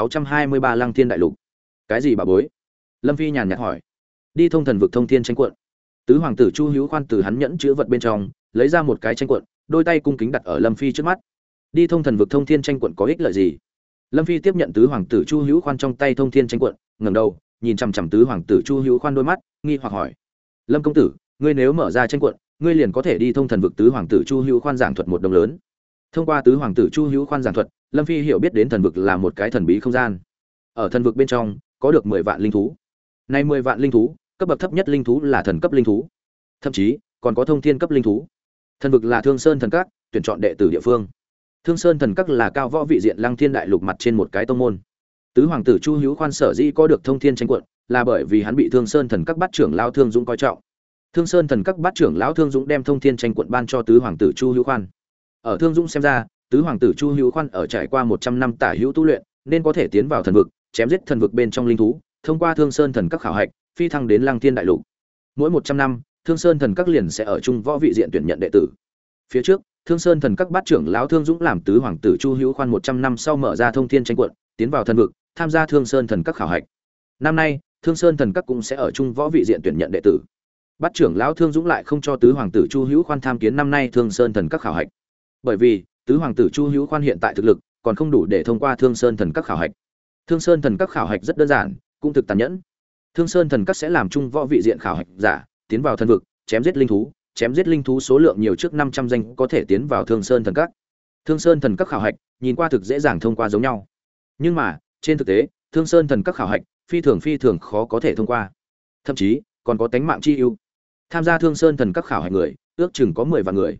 1623 Lăng Thiên đại lục. Cái gì bảo bối? Lâm Phi nhàn nhạt hỏi. Đi thông thần vực thông thiên tranh cuộn. Tứ hoàng tử Chu Hữu Khoan từ hắn nhẫn chứa vật bên trong, lấy ra một cái tranh cuộn, đôi tay cung kính đặt ở Lâm Phi trước mắt. Đi thông thần vực thông thiên tranh cuộn có ích lợi gì? Lâm Phi tiếp nhận tứ hoàng tử Chu Hữu Khoan trong tay thông thiên tranh cuộn, ngẩng đầu, nhìn chằm chằm tứ hoàng tử Chu Hữu Khoan đôi mắt, nghi hoặc hỏi: "Lâm công tử, ngươi nếu mở ra tranh cuộn, ngươi liền có thể đi thông thần vực?" Tứ hoàng tử Chu Hữu Khoan giảng thuật một đồng lớn. Thông qua tứ hoàng tử Chu Hữu Khoan giảng thuật, Lâm Phi hiểu biết đến thần vực là một cái thần bí không gian. Ở thần vực bên trong, có được 10 vạn linh thú. Nay 10 vạn linh thú, cấp bậc thấp nhất linh thú là thần cấp linh thú. Thậm chí, còn có thông thiên cấp linh thú. Thần vực là Thương Sơn thần các, tuyển chọn đệ tử địa phương. Thương Sơn thần các là cao võ vị diện Lăng Thiên đại lục mặt trên một cái tông môn. Tứ hoàng tử Chu Hữu Khoan sở dĩ có được thông thiên tranh cuộn, là bởi vì hắn bị Thương Sơn thần các bát trưởng lão Thương Dũng coi trọng. Thương Sơn thần các bát trưởng lão Thương Dũng đem thông thiên tranh cuộn ban cho tứ hoàng tử Chu Hữu Khoan. Ở Thương Dũng xem ra, tứ hoàng tử Chu Hữu Khoan ở trải qua 100 năm tả hữu tu luyện, nên có thể tiến vào thần vực, chém giết thần vực bên trong linh thú, thông qua Thương Sơn thần các khảo hạch, phi thăng đến Lăng Thiên đại lục. Mỗi 100 năm, Thương Sơn thần các liền sẽ ở trung võ vị diện tuyển nhận đệ tử. Phía trước, Thương Sơn thần các bát trưởng lão Thương Dũng làm tứ hoàng tử Chu Hữu Khoan 100 năm sau mở ra thông thiên tranh cuộn, tiến vào thần vực, tham gia Thương Sơn thần các khảo hạch. Năm nay, Thương Sơn thần các cũng sẽ ở trung võ vị diện tuyển nhận đệ tử. Bát trưởng lão Thương Dũng lại không cho tứ hoàng tử Chu Hữu Khoan tham kiến năm nay Thương Sơn thần các khảo hạch. Bởi vì, tứ hoàng tử Chu Hữu Khoan hiện tại thực lực còn không đủ để thông qua Thương Sơn thần các khảo hạch. Thương Sơn thần các khảo hạch rất đơn giản, cũng thực tàn nhẫn. Thương Sơn thần các sẽ làm trung võ vị diện khảo hạch giả, tiến vào thần vực, chém giết linh thú số lượng nhiều trước 500 danh có thể tiến vào Thương Sơn thần các. Thương Sơn thần các khảo hạch, nhìn qua thực dễ dàng thông qua giống nhau. Nhưng mà, trên thực tế, Thương Sơn thần các khảo hạch phi thường khó có thể thông qua. Thậm chí còn có tánh mạng chi ưu. Tham gia Thương Sơn thần các khảo hạch người, ước chừng có 10 vạn người.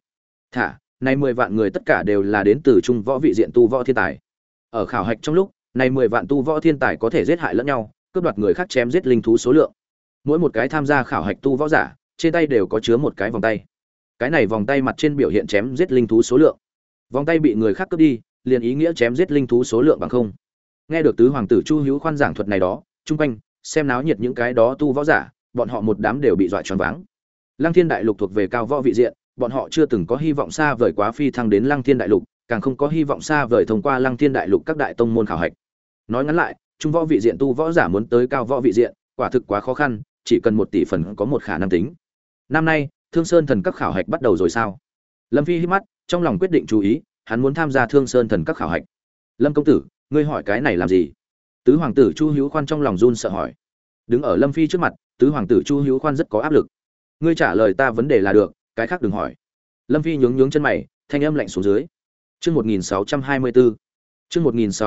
Này 10 vạn người tất cả đều là đến từ trung võ vị diện tu võ thiên tài. Ở khảo hạch trong lúc, này 10 vạn tu võ thiên tài có thể giết hại lẫn nhau, cướp đoạt người khác chém giết linh thú số lượng. Mỗi một cái tham gia khảo hạch tu võ giả, trên tay đều có chứa một cái vòng tay. Cái này vòng tay mặt trên biểu hiện chém giết linh thú số lượng. Vòng tay bị người khác cướp đi, liền ý nghĩa chém giết linh thú số lượng bằng không. Nghe được tứ hoàng tử Chu Hữu Khoan giảng thuật này đó, chung quanh xem náo nhiệt những cái đó tu võ giả, bọn họ một đám đều bị dọa choáng váng. Lăng Thiên Đại Lục thuộc về cao võ vị diện, bọn họ chưa từng có hy vọng xa vời quá phi thăng đến Lăng Thiên Đại Lục, càng không có hy vọng xa vời thông qua Lăng Thiên Đại Lục các đại tông môn khảo hạch. Nói ngắn lại, trung võ vị diện tu võ giả muốn tới cao võ vị diện, quả thực quá khó khăn, chỉ cần 1 tỷ phần có một khả năng tính. Năm nay, Thương Sơn thần các khảo hạch bắt đầu rồi sao? Lâm Phi hít mắt, trong lòng quyết định chú ý, hắn muốn tham gia Thương Sơn thần các khảo hạch. Lâm công tử, ngươi hỏi cái này làm gì? Tứ hoàng tử Chu Hữu Khoan trong lòng run sợ hỏi. Đứng ở Lâm Phi trước mặt, tứ hoàng tử Chu Hữu Khoan rất có áp lực. Ngươi trả lời ta vấn đề là được, cái khác đừng hỏi. Lâm Phi nhướng chân mày, thanh âm lạnh xuống dưới. Chương 1624. Chương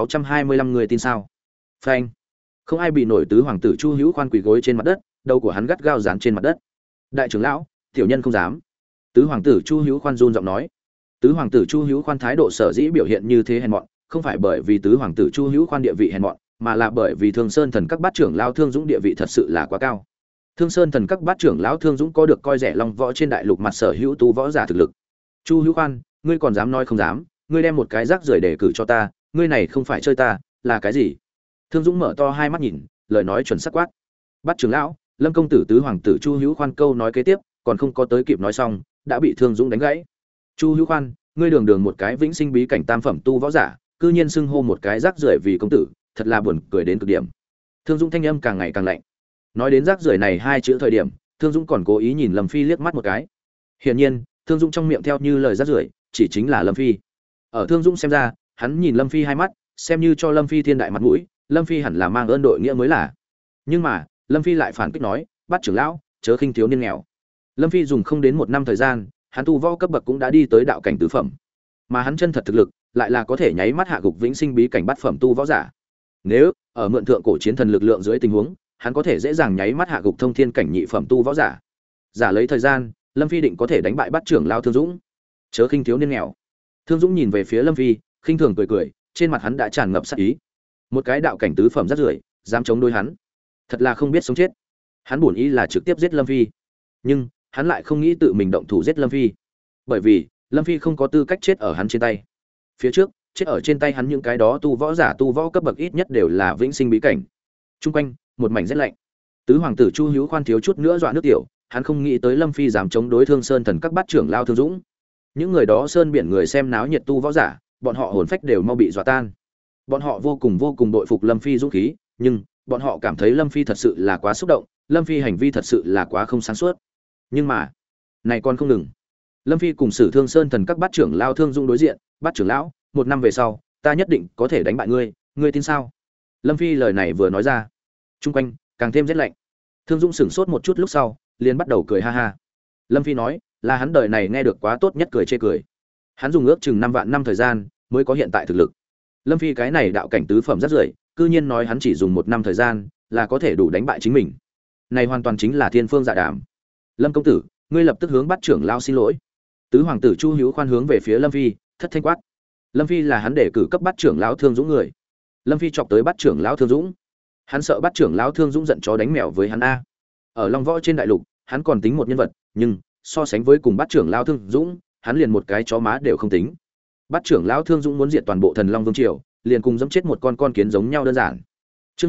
1625 người tin sao? Phanh. Không ai bị nổi tứ hoàng tử Chu Hữu Khoan quỳ gối trên mặt đất, đầu của hắn gắt gao dán trên mặt đất. Đại trưởng lão, tiểu nhân không dám. Tứ hoàng tử Chu Hữu Khoan run giọng nói. Tứ hoàng tử Chu Hữu Khoan thái độ sở dĩ biểu hiện như thế hèn mọn, không phải bởi vì tứ hoàng tử Chu Hữu Khoan địa vị hèn mọn, mà là bởi vì Thương Sơn thần các bát trưởng lão Thương Dũng địa vị thật sự là quá cao. Thương Sơn thần các bát trưởng lão Thương Dũng có được coi rẻ long võ trên đại lục mặt sở hữu tu võ giả thực lực. Chu Hữu Khoan, ngươi còn dám nói không dám, ngươi đem một cái rác rưởi để cử cho ta, ngươi này không phải chơi ta, là cái gì? Thương Dũng mở to hai mắt nhìn, lời nói chuẩn xác quát. Bát trưởng lão, Lâm công tử tứ hoàng tử Chu Hữu Khoan câu nói kế tiếp, còn không có tới kịp nói xong, đã bị Thương Dũng đánh gãy. Chu Hữu Khoan, ngươi đường đường một cái vĩnh sinh bí cảnh tam phẩm tu võ giả, cư nhiên xưng hô một cái rác rưởi vì công tử, thật là buồn cười đến cực điểm. Thương Dũng thanh âm càng ngày càng lạnh. Nói đến rác rưởi này hai chữ thời điểm, Thương Dũng còn cố ý nhìn Lâm Phi liếc mắt một cái. Hiển nhiên, Thương Dũng trong miệng theo như lời rác rưởi, chỉ chính là Lâm Phi. Ở Thương Dũng xem ra, hắn nhìn Lâm Phi hai mắt, xem như cho Lâm Phi thiên đại mặt mũi, Lâm Phi hẳn là mang ơn đội nghĩa mới là. Nhưng mà, Lâm Phi lại phản kích nói, "Bát trưởng lão, chớ khinh thiếu niên nghèo." Lâm Phi dùng không đến 1 năm thời gian, hắn tu võ cấp bậc cũng đã đi tới đạo cảnh tứ phẩm. Mà hắn chân thật thực lực, lại là có thể nháy mắt hạ gục vĩnh sinh bí cảnh bát phẩm tu võ giả. Nếu ở mượn thượng cổ chiến thần lực lượng dưới tình huống, hắn có thể dễ dàng nháy mắt hạ gục thông thiên cảnh nhị phẩm tu võ giả. Giả lấy thời gian, Lâm Phi định có thể đánh bại Bát trưởng lão Thương Dũng. Chớ khinh thiếu niên nghèo. Thương Dũng nhìn về phía Lâm Phi, khinh thường cười, trên mặt hắn đã tràn ngập sát ý. Một cái đạo cảnh tứ phẩm rất rưởi, dám chống đối hắn, thật là không biết sống chết. Hắn bổn ý là trực tiếp giết Lâm Phi, nhưng hắn lại không nghĩ tự mình động thủ giết Lâm Phi, bởi vì Lâm Phi không có tư cách chết ở hắn trên tay. Phía trước, chết ở trên tay hắn những cái đó tu võ giả tu võ cấp bậc ít nhất đều là vĩnh sinh bí cảnh. Trung quanh, một mảnh rét lạnh. Tứ hoàng tử Chu Hữu Khoan thiếu chút nữa dọa nước tiểu, hắn không nghĩ tới Lâm Phi dám chống đối Thương Sơn thần các bát trưởng lao Thương Dũng. Những người đó sơn biển người xem náo nhiệt tu võ giả, bọn họ hồn phách đều mau bị dọa tan. Bọn họ vô cùng bội phục Lâm Phi dũng khí, nhưng bọn họ cảm thấy Lâm Phi thật sự là quá xúc động, Lâm Phi hành vi thật sự là quá không sáng suốt. Nhưng mà, này còn không ngừng. Lâm Phi cùng Sử Thương Sơn thần các bát trưởng lao Thương Dũng đối diện, "Bát trưởng lão, 1 năm về sau, ta nhất định có thể đánh bại ngươi, ngươi tin sao?" Lâm Phi lời này vừa nói ra, chung quanh càng thêm rét lạnh. Thương Dũng sửng sốt một chút lúc sau, liền bắt đầu cười ha ha. Lâm Phi nói, là hắn đời này nghe được quá tốt nhất cười chê cười. Hắn dùng ước chừng 5 vạn năm thời gian mới có hiện tại thực lực. Lâm Phi cái này đạo cảnh tứ phẩm rất rưởi, cư nhiên nói hắn chỉ dùng 1 năm thời gian là có thể đủ đánh bại chính mình. Này hoàn toàn chính là thiên phương dạ đàm. Lâm công tử, ngươi lập tức hướng Bát trưởng lão xin lỗi. Tứ hoàng tử Chu Hữu Khoan hướng về phía Lâm Phi, thất thanh quát. Lâm Phi là hắn để cử cấp Bát trưởng lão Thương Dũng người. Lâm Phi chọc tới Bát trưởng lão Thương Dũng. Hắn sợ Bát trưởng lão Thương Dũng giận chó đánh mèo với hắn a. Ở Long Võ trên đại lục, hắn còn tính một nhân vật, nhưng so sánh với cùng Bát trưởng lão Thương Dũng, hắn liền một cái chó má đều không tính. Bát trưởng lão Thương Dũng muốn diệt toàn bộ Thần Long Vương triều, liền cùng giẫm chết một con kiến giống nhau đơn giản. Chương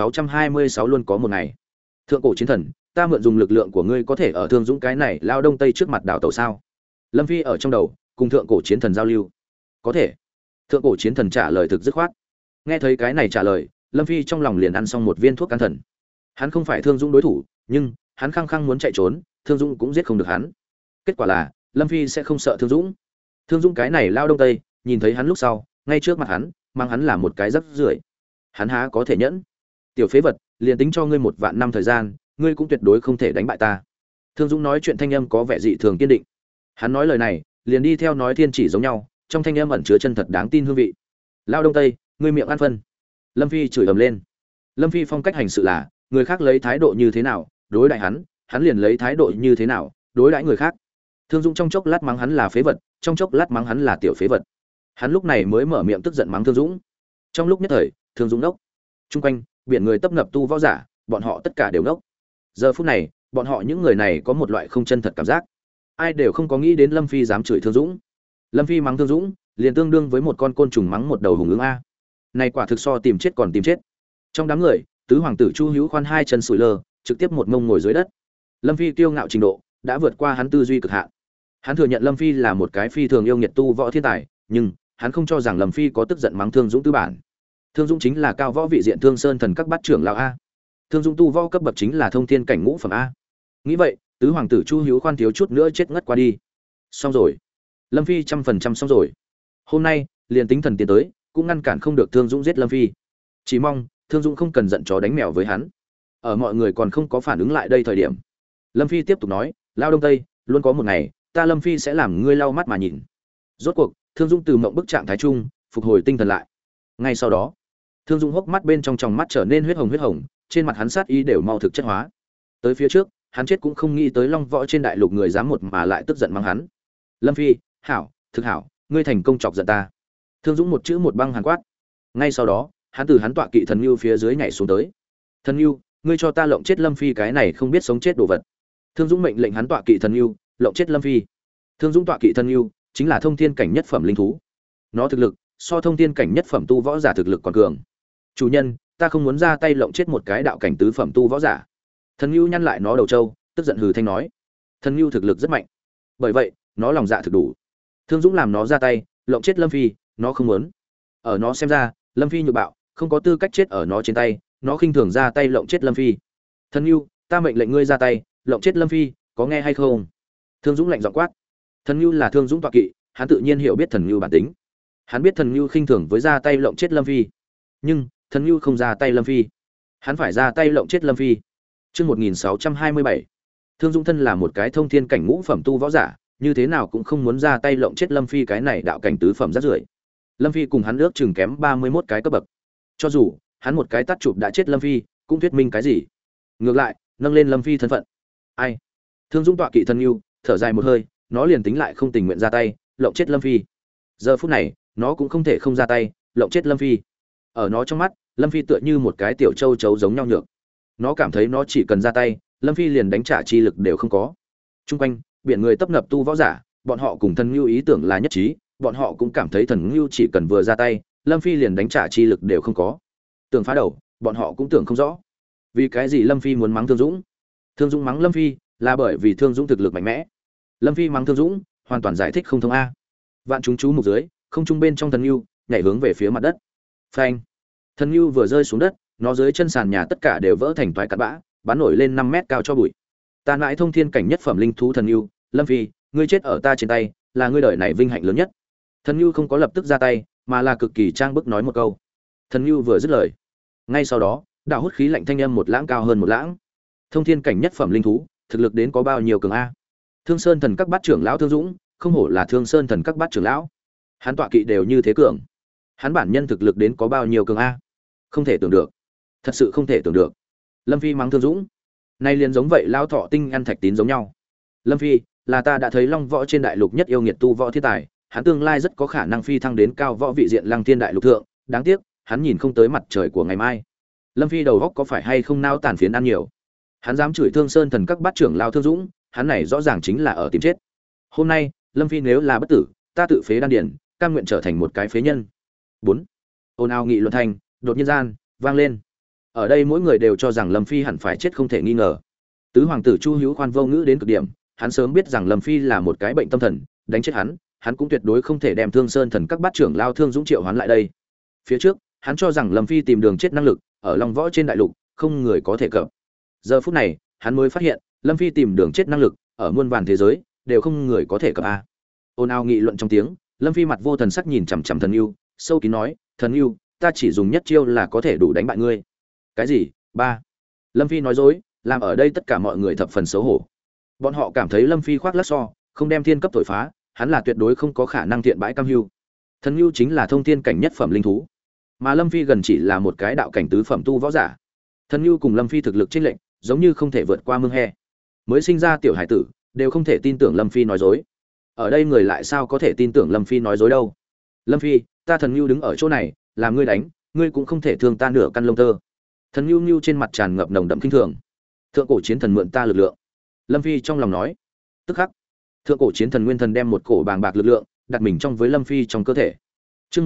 1626 luôn có một ngày. Thượng cổ chiến thần, ta mượn dùng lực lượng của ngươi có thể ở Thương Dũng cái này lao đông tây trước mặt đảo tẩu sao? Lâm Phi ở trong đầu, cùng thượng cổ chiến thần giao lưu. Có thể. Thượng cổ chiến thần trả lời thực dứt khoát. Nghe thấy cái này trả lời, Lâm Phi trong lòng liền ăn xong một viên thuốc can thần. Hắn không phải Thương Dũng đối thủ, nhưng hắn khăng khăng muốn chạy trốn, Thương Dũng cũng giết không được hắn. Kết quả là, Lâm Phi sẽ không sợ Thương Dũng. Thương Dũng cái này lao đông tây, nhìn thấy hắn lúc sau, ngay trước mặt hắn, mang hắn là một cái rắc rưởi. Hắn há có thể nhẫn? Tiểu phế vật, liền tính cho ngươi 1 vạn năm thời gian, ngươi cũng tuyệt đối không thể đánh bại ta. Thương Dũng nói chuyện thanh âm có vẻ dị thường kiên định. Hắn nói lời này, liền đi theo nói thiên chỉ giống nhau, trong thanh âm ẩn chứa chân thật đáng tin hương vị. Lao đông tây, ngươi miệng ăn phân. Lâm Phi chửi ầm lên. Lâm Phi phong cách hành sự là, người khác lấy thái độ như thế nào, đối đãi hắn, hắn liền lấy thái độ như thế nào, đối đãi người khác. Thương Dũng trong chốc lát mắng hắn là phế vật, trong chốc lát mắng hắn là tiểu phế vật. Hắn lúc này mới mở miệng tức giận mắng Thương Dũng. Trong lúc nhất thời, Thương Dũng đốc. Trung quanh, biển người tấp nập tu võ giả, bọn họ tất cả đều đốc. Giờ phút này, bọn họ những người này có một loại không chân thật cảm giác. Ai đều không có nghĩ đến Lâm Phi dám chửi Thương Dũng. Lâm Phi mắng Thương Dũng, liền tương đương với một con côn trùng mắng một đầu hùng ưng a. Này quả thực so tìm chết còn tìm chết. Trong đám người, tứ hoàng tử Chu Hữu Khoan hai chân sủi lơ, trực tiếp một mông ngồi dưới đất. Lâm Phi kiêu ngạo trình độ đã vượt qua hắn tư duy cực hạn. Hắn thừa nhận Lâm Phi là một cái phi thường yêu nghiệt tu võ thiên tài, nhưng hắn không cho rằng Lâm Phi có tức giận mắng Thương Dũng tư bản. Thương Dũng chính là cao võ vị diện Thương Sơn thần các bát trưởng lão a. Thương Dũng tu võ cấp bậc chính là thông thiên cảnh ngũ phẩm a. Nghĩ vậy, tứ hoàng tử Chu Hữu Khoan thiếu chút nữa chết ngất qua đi. Xong rồi. Lâm Phi 100% xong rồi. Hôm nay, liền tính thần tiến tới, cũng ngăn cản không được Thương Dũng giết Lâm Phi. Chỉ mong Thương Dũng không cần giận chó đánh mèo với hắn. Ở mọi người còn không có phản ứng lại đây thời điểm, Lâm Phi tiếp tục nói, lao đông tây, luôn có một ngày, ta Lâm Phi sẽ làm ngươi lau mắt mà nhìn. Rốt cuộc, Thương Dũng từ mộng bức trạng thái trung, phục hồi tinh thần lại. Ngay sau đó, Thương Dũng hốc mắt bên trong tròng mắt trở nên huyết hồng, trên mặt hắn sát ý đều mau thực chất hóa. Tới phía trước, hắn chết cũng không nghĩ tới Long Võ trên đại lục người dám một mà lại tức giận mắng hắn. Lâm Phi, hảo, thực hảo, ngươi thành công chọc giận ta. Thương Dũng một chữ một băng hàn quát. Ngay sau đó, hắn từ hắn tọa kỵ thần nhu phía dưới nhảy xuống tới. Thần nhu, ngươi cho ta lộng chết Lâm Phi cái này không biết sống chết đồ vật. Thương Dũng mệnh lệnh hắn tọa kỵ thần nhu lộng chết Lâm Phi. Thương Dũng tọa kỵ thần nhu chính là thông thiên cảnh nhất phẩm linh thú. Nó thực lực so thông thiên cảnh nhất phẩm tu võ giả thực lực còn cường. Chủ nhân, ta không muốn ra tay lộng chết một cái đạo cảnh tứ phẩm tu võ giả. Thần nhu nhăn lại nó đầu trâu, tức giận hừ thanh nói. Thần nhu thực lực rất mạnh, bởi vậy nó lòng dạ thực đủ. Thương Dũng làm nó ra tay lộng chết Lâm Phi, nó không muốn. Ở nó xem ra, Lâm Phi nhược bạo, không có tư cách chết ở nó trên tay, nó khinh thường ra tay lộng chết Lâm Phi. Thần nhu, ta mệnh lệnh ngươi ra tay lộng chết Lâm Phi, có nghe hay không? Thương Dũng lạnh giọng quát. Thần nhu là Thương Dũng tọa kỵ, hắn tự nhiên hiểu biết thần nhu bản tính. Hắn biết thần nhu khinh thường với ra tay lộng chết Lâm Phi, nhưng thần nhu không ra tay Lâm Phi, hắn phải ra tay lộng chết Lâm Phi. Chương 1627. Thương Dũng thân là một cái thông thiên cảnh ngũ phẩm tu võ giả, như thế nào cũng không muốn ra tay lộng chết Lâm Phi cái này đạo cảnh tứ phẩm rác rưởi. Lâm Phi cùng hắn ước chừng kém 31 cái cấp bậc. Cho dù hắn một cái tát chụp đã chết Lâm Phi, cũng thuyết minh cái gì? Ngược lại, nâng lên Lâm Phi thân phận. Ai? Thương Dũng tọa kỵ thần nhu, thở dài một hơi, nó liền tính lại không tình nguyện ra tay, lộng chết Lâm Phi. Giờ phút này, nó cũng không thể không ra tay, lộng chết Lâm Phi. Ở nó trong mắt, Lâm Phi tựa như một cái tiểu châu chấu giống nhau nhược. Nó cảm thấy nó chỉ cần ra tay, Lâm Phi liền đánh trả chi lực đều không có. Trung quanh, biển người tấp nập tu võ giả, bọn họ cùng thần nhu ý tưởng là nhất trí, bọn họ cũng cảm thấy thần nhu chỉ cần vừa ra tay, Lâm Phi liền đánh trả chi lực đều không có. Tưởng phá đầu, bọn họ cũng tưởng không rõ. Vì cái gì Lâm Phi muốn mắng Thương Dũng? Thương Dũng mắng Lâm Phi là bởi vì Thương Dũng thực lực mạnh mẽ. Lâm Phi mắng Thương Dũng, hoàn toàn giải thích không thông a. Vạn chúng chú mục dưới, không trung bên trong thần nhu, nhảy hướng về phía mặt đất. Phanh! Thần nhu vừa rơi xuống đất, nó dưới chân sàn nhà tất cả đều vỡ thành toái cát bã, bắn nổi lên 5 mét cao cho bụi. Ta mãi thông thiên cảnh nhất phẩm linh thú thần nhu, Lâm Phi, ngươi chết ở ta trên tay, là ngươi đời này vinh hạnh lớn nhất. Thần nhu không có lập tức ra tay, mà là cực kỳ trang bức nói một câu. Thần nhu vừa dứt lời, ngay sau đó, đạo hút khí lạnh thanh âm một lãng cao hơn một lãng. Thông thiên cảnh nhất phẩm linh thú, thực lực đến có bao nhiêu cường a? Thương Sơn thần các bát trưởng lão Thương Dũng, không hổ là Thương Sơn thần các bát trưởng lão. Hắn tọa kỵ đều như thế cường. Hắn bản nhân thực lực đến có bao nhiêu cường a? Không thể tưởng được. Thật sự không thể tưởng được. Lâm Phi mắng Thương Dũng, nay liền giống vậy lao thọ tinh ăn thạch tín giống nhau. Lâm Phi, là ta đã thấy Long Võ trên đại lục nhất yêu nghiệt tu võ thiên tài, hắn tương lai rất có khả năng phi thăng đến cao võ vị diện Lăng Thiên đại lục thượng, đáng tiếc, hắn nhìn không tới mặt trời của ngày mai. Lâm Phi đầu góc có phải hay không nao tàn phiến ăn nhiều. Hắn dám chửi Thương Sơn thần các bát trưởng lao Thương Dũng, hắn này rõ ràng chính là ở tìm chết. Hôm nay, Lâm Phi nếu là bất tử, ta tự phế đan điển, cam nguyện trở thành một cái phế nhân. 4. Ôn ào nghị luận thành, đột nhiên gian vang lên. Ở đây mỗi người đều cho rằng Lâm Phi hẳn phải chết không thể nghi ngờ. Tứ hoàng tử Chu Hữu Khoan vô ngữ đến cực điểm, hắn sớm biết rằng Lâm Phi là một cái bệnh tâm thần, đánh chết hắn cũng tuyệt đối không thể đem Thương Sơn thần các bát trưởng lao Thương Dũng triệu hoán lại đây. Phía trước, hắn cho rằng Lâm Phi tìm đường chết năng lực, ở Long Võ trên đại lục, không người có thể cập. Giờ phút này, hắn mới phát hiện, Lâm Phi tìm đường chết năng lực, ở muôn vàn thế giới, đều không người có thể cập a. Ôn ào nghị luận trong tiếng, Lâm Phi mặt vô thần sắc nhìn chằm chằm Thần Nưu, sâu kín nói, "Thần Nưu, ta chỉ dùng nhất chiêu là có thể đủ đánh bại ngươi." Cái gì? Ba? Lâm Phi nói dối, làm ở đây tất cả mọi người thập phần xấu hổ. Bọn họ cảm thấy Lâm Phi khoác lác so, không đem thiên cấp thổi phá, hắn là tuyệt đối không có khả năng thiện bãi cam hưu. Thần Nưu chính là thông thiên cảnh nhất phẩm linh thú, mà Lâm Phi gần chỉ là một cái đạo cảnh tứ phẩm tu võ giả, Thần Nưu cùng Lâm Phi thực lực chênh lệch, giống như không thể vượt qua mương he. Mới sinh ra tiểu hải tử, đều không thể tin tưởng Lâm Phi nói dối. Ở đây người lại sao có thể tin tưởng Lâm Phi nói dối đâu? Lâm Phi, ta Thần Nưu đứng ở chỗ này, làm ngươi đánh, ngươi cũng không thể thương ta nửa căn lông tơ. Thần Nưu Nưu trên mặt tràn ngập nồng đậm kinh thường. Thượng cổ chiến thần mượn ta lực lượng. Lâm Phi trong lòng nói. Tức khắc, thượng cổ chiến thần nguyên thần đem một cổ bàng bạc lực lượng đặt mình trong với Lâm Phi trong cơ thể. Chương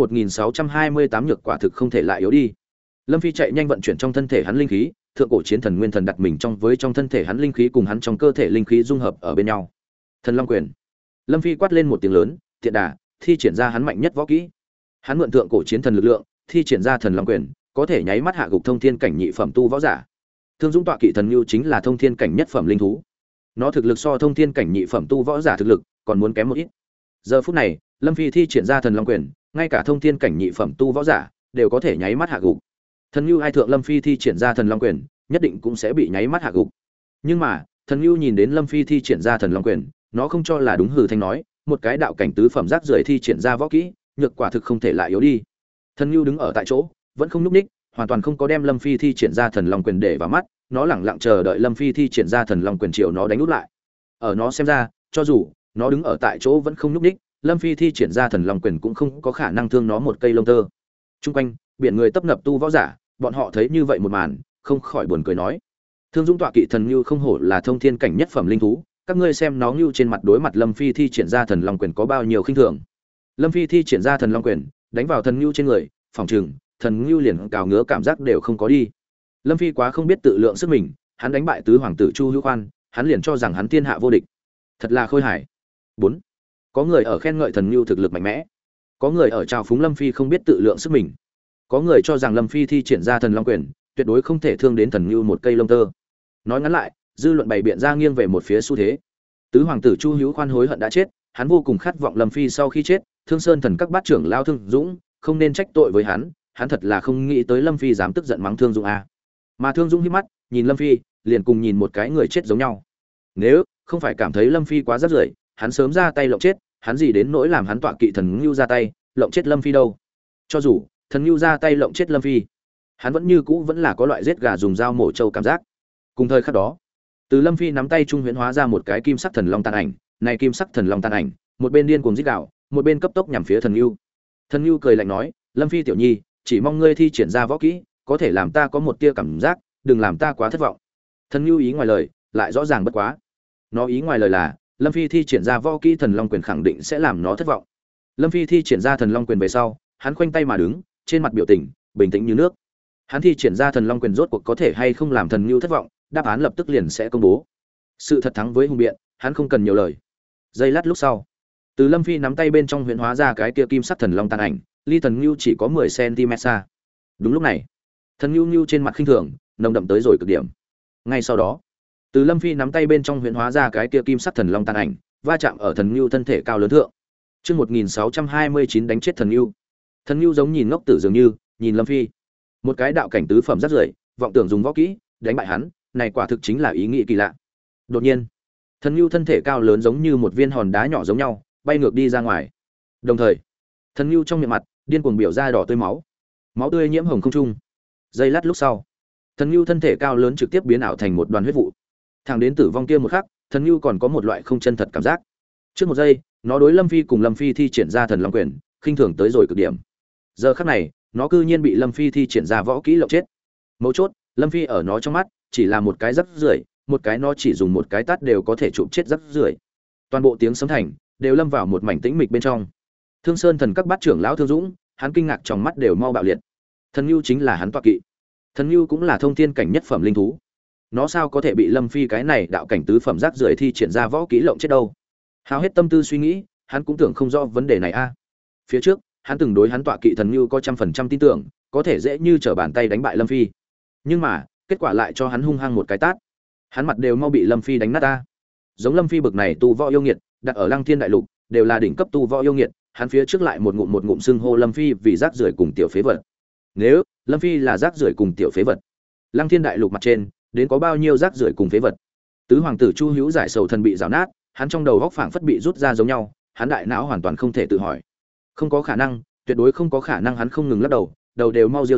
1628 nhược quả thực không thể lại yếu đi. Lâm Phi chạy nhanh vận chuyển trong thân thể hắn linh khí, thượng cổ chiến thần nguyên thần đặt mình trong với trong thân thể hắn linh khí cùng hắn trong cơ thể linh khí dung hợp ở bên nhau. Thần Long Quyền. Lâm Phi quát lên một tiếng lớn, tiện đà, thi triển ra hắn mạnh nhất võ kỹ. Hắn mượn thượng cổ chiến thần lực lượng, thi triển ra Thần Long Quyền, có thể nháy mắt hạ gục thông thiên cảnh nhị phẩm tu võ giả. Thương Dũng tọa kỵ thần lưu chính là thông thiên cảnh nhất phẩm linh thú. Nó thực lực so thông thiên cảnh nhị phẩm tu võ giả thực lực còn muốn kém một ít. Giờ phút này, Lâm Phi thi triển ra Thần Long Quyền, ngay cả thông thiên cảnh nhị phẩm tu võ giả đều có thể nháy mắt hạ gục. Thần Nưu hai thượng Lâm Phi thi triển ra Thần Long Quyền, nhất định cũng sẽ bị nháy mắt hạ gục. Nhưng mà, Thần Nưu nhìn đến Lâm Phi thi triển ra Thần Long Quyền, nó không cho là đúng, hừ thanh nói, một cái đạo cảnh tứ phẩm rác rưởi thi triển ra võ kỹ, nhược quả thực không thể lại yếu đi. Thần Nưu đứng ở tại chỗ, vẫn không nhúc nhích, hoàn toàn không có đem Lâm Phi thi triển ra Thần Long Quyền để vào mắt, nó lẳng lặng chờ đợi Lâm Phi thi triển ra Thần Long Quyền chiều nó đánh úp lại. Ở nó xem ra, cho dù nó đứng ở tại chỗ vẫn không nhúc nhích, Lâm Phi thi triển ra Thần Long Quyền cũng không có khả năng thương nó một cây lông tơ. Trung quanh, biển người tấp nập tu võ giả, bọn họ thấy như vậy một màn, không khỏi buồn cười nói: Thương Dũng tọa kỵ thần Nưu không hổ là thông thiên cảnh nhất phẩm linh thú, các ngươi xem nó Nưu trên mặt đối mặt Lâm Phi thi triển ra Thần Long Quyền có bao nhiêu khinh thường. Lâm Phi thi triển ra Thần Long Quyền, đánh vào thần Nưu trên người, phòng trừng thần Nưu liền cào ngứa cảm giác đều không có đi. Lâm Phi quá không biết tự lượng sức mình, hắn đánh bại tứ hoàng tử Chu Hữu Khoan, hắn liền cho rằng hắn thiên hạ vô địch. Thật là khôi hài. 4. Có người ở khen ngợi thần Nưu thực lực mạnh mẽ, có người ở trào phúng Lâm Phi không biết tự lượng sức mình. Có người cho rằng Lâm Phi thi triển ra Thần Long Quyền, tuyệt đối không thể thương đến thần Nưu một cây lông tơ. Nói ngắn lại, dư luận bày biện ra nghiêng về một phía xu thế. Tứ hoàng tử Chu Hữu Khoan hối hận đã chết, hắn vô cùng khát vọng Lâm Phi sau khi chết, Thương Sơn thần các bát trưởng lao Thương Dũng, không nên trách tội với hắn thật là không nghĩ tới Lâm Phi dám tức giận mắng Thương Dũng a. Mà Thương Dũng híp mắt, nhìn Lâm Phi, liền cùng nhìn một cái người chết giống nhau. Nếu không phải cảm thấy Lâm Phi quá rắc rưởi, hắn sớm ra tay lộng chết, hắn gì đến nỗi làm hắn tọa kỵ thần Nưu ra tay, lộng chết Lâm Phi đâu. Cho dù thần Nưu ra tay lộng chết Lâm Phi, hắn vẫn như cũ vẫn là có loại giết gà dùng dao mổ trâu cảm giác. Cùng thời khắc đó, từ Lâm Phi nắm tay trung huyễn hóa ra một cái kim sắc thần long tàn ảnh, này kim sắc thần long tàn ảnh, một bên điên cuồng giết đạo, một bên cấp tốc nhằm phía thần Nưu. Thần Nưu cười lạnh nói: "Lâm Phi tiểu nhi, chỉ mong ngươi thi triển ra võ kỹ, có thể làm ta có một tia cảm giác, đừng làm ta quá thất vọng." Thần Nưu ý ngoài lời, lại rõ ràng bất quá. Nó ý ngoài lời là, Lâm Phi thi triển ra võ kỹ Thần Long Quyền khẳng định sẽ làm nó thất vọng. Lâm Phi thi triển ra Thần Long Quyền về sau, hắn khoanh tay mà đứng, trên mặt biểu tình bình tĩnh như nước. Hắn thi triển ra Thần Long Quyền rốt cuộc có thể hay không làm thần Nưu thất vọng, đáp án lập tức liền sẽ công bố. Sự thật thắng với hùng biện, hắn không cần nhiều lời. Giây lát lúc sau, từ Lâm Phi nắm tay bên trong huyễn hóa ra cái kia kim sắc thần long tàn ảnh, ly thần Nưu chỉ có 10 cm xa. Đúng lúc này, thần Nưu trên mặt khinh thường nồng đậm tới rồi cực điểm. Ngay sau đó, từ Lâm Phi nắm tay bên trong huyễn hóa ra cái kia kim sắc thần long tàn ảnh, va chạm ở thần Nưu thân thể cao lớn thượng. Chương 1629 đánh chết thần Nưu. Thần Nưu giống nhìn ngốc tử dường như, nhìn Lâm Phi. Một cái đạo cảnh tứ phẩm rất rưởi, vọng tưởng dùng võ kỹ đánh bại hắn, này quả thực chính là ý nghĩ kỳ lạ. Đột nhiên, thần Nưu thân thể cao lớn giống như một viên hòn đá nhỏ giống nhau, bay ngược đi ra ngoài. Đồng thời, thần Nưu trong miệng mặt điên cuồng biểu ra đỏ tươi máu. Máu tươi nhiễm hồng không trung. Giây lát lúc sau, thần Nưu thân thể cao lớn trực tiếp biến ảo thành một đoàn huyết vụ. Thẳng đến tử vong kia một khắc, thần Nưu còn có một loại không chân thật cảm giác. Trước một giây, nó đối Lâm Phi cùng Lâm Phi thi triển ra Thần Long Quyền, khinh thường tới rồi cực điểm. Giờ khắc này, nó cư nhiên bị Lâm Phi thi triển ra võ kỹ lộng chết. Mấu chốt, Lâm Phi ở nó trong mắt chỉ là một cái rắc rưởi, một cái nó chỉ dùng một cái tát đều có thể chụp chết rắc rưởi. Toàn bộ tiếng sấm thành đều lâm vào một mảnh tĩnh mịch bên trong. Thương Sơn thần các bát trưởng lão Thương Dũng, hắn kinh ngạc trong mắt đều mau bạo liệt. Thần Nưu chính là hắn tọa kỵ. Thần Nưu cũng là thông thiên cảnh nhất phẩm linh thú. Nó sao có thể bị Lâm Phi cái này đạo cảnh tứ phẩm rác rưởi thi triển ra võ kỹ lộng chết đâu? Hao hết tâm tư suy nghĩ, hắn cũng tưởng không rõ vấn đề này a. Phía trước, hắn từng đối hắn tọa kỵ thần Nưu có 100% tin tưởng, có thể dễ như trở bàn tay đánh bại Lâm Phi. Nhưng mà, kết quả lại cho hắn hung hăng một cái tát. Hắn mặt đều mau bị Lâm Phi đánh nát ta. Giống Lâm Phi bực này tu võ yêu nghiệt, đặt ở Lăng Thiên đại lục, đều là đỉnh cấp tu võ yêu nghiệt, hắn phía trước lại một ngụm xưng hô Lâm Phi vì rác rưởi cùng tiểu phế vật. Nếu Lâm Phi là rác rưởi cùng tiểu phế vật, Lăng Thiên đại lục mặt trên đến có bao nhiêu rác rưởi cùng phế vật? Tứ hoàng tử Chu Hữu giải sầu thần bị rào nát, hắn trong đầu góc phảng phất bị rút ra giống nhau, hắn đại não hoàn toàn không thể tự hỏi. Không có khả năng, tuyệt đối không có khả năng, hắn không ngừng lắc đầu, đầu đều mau diêu rớt,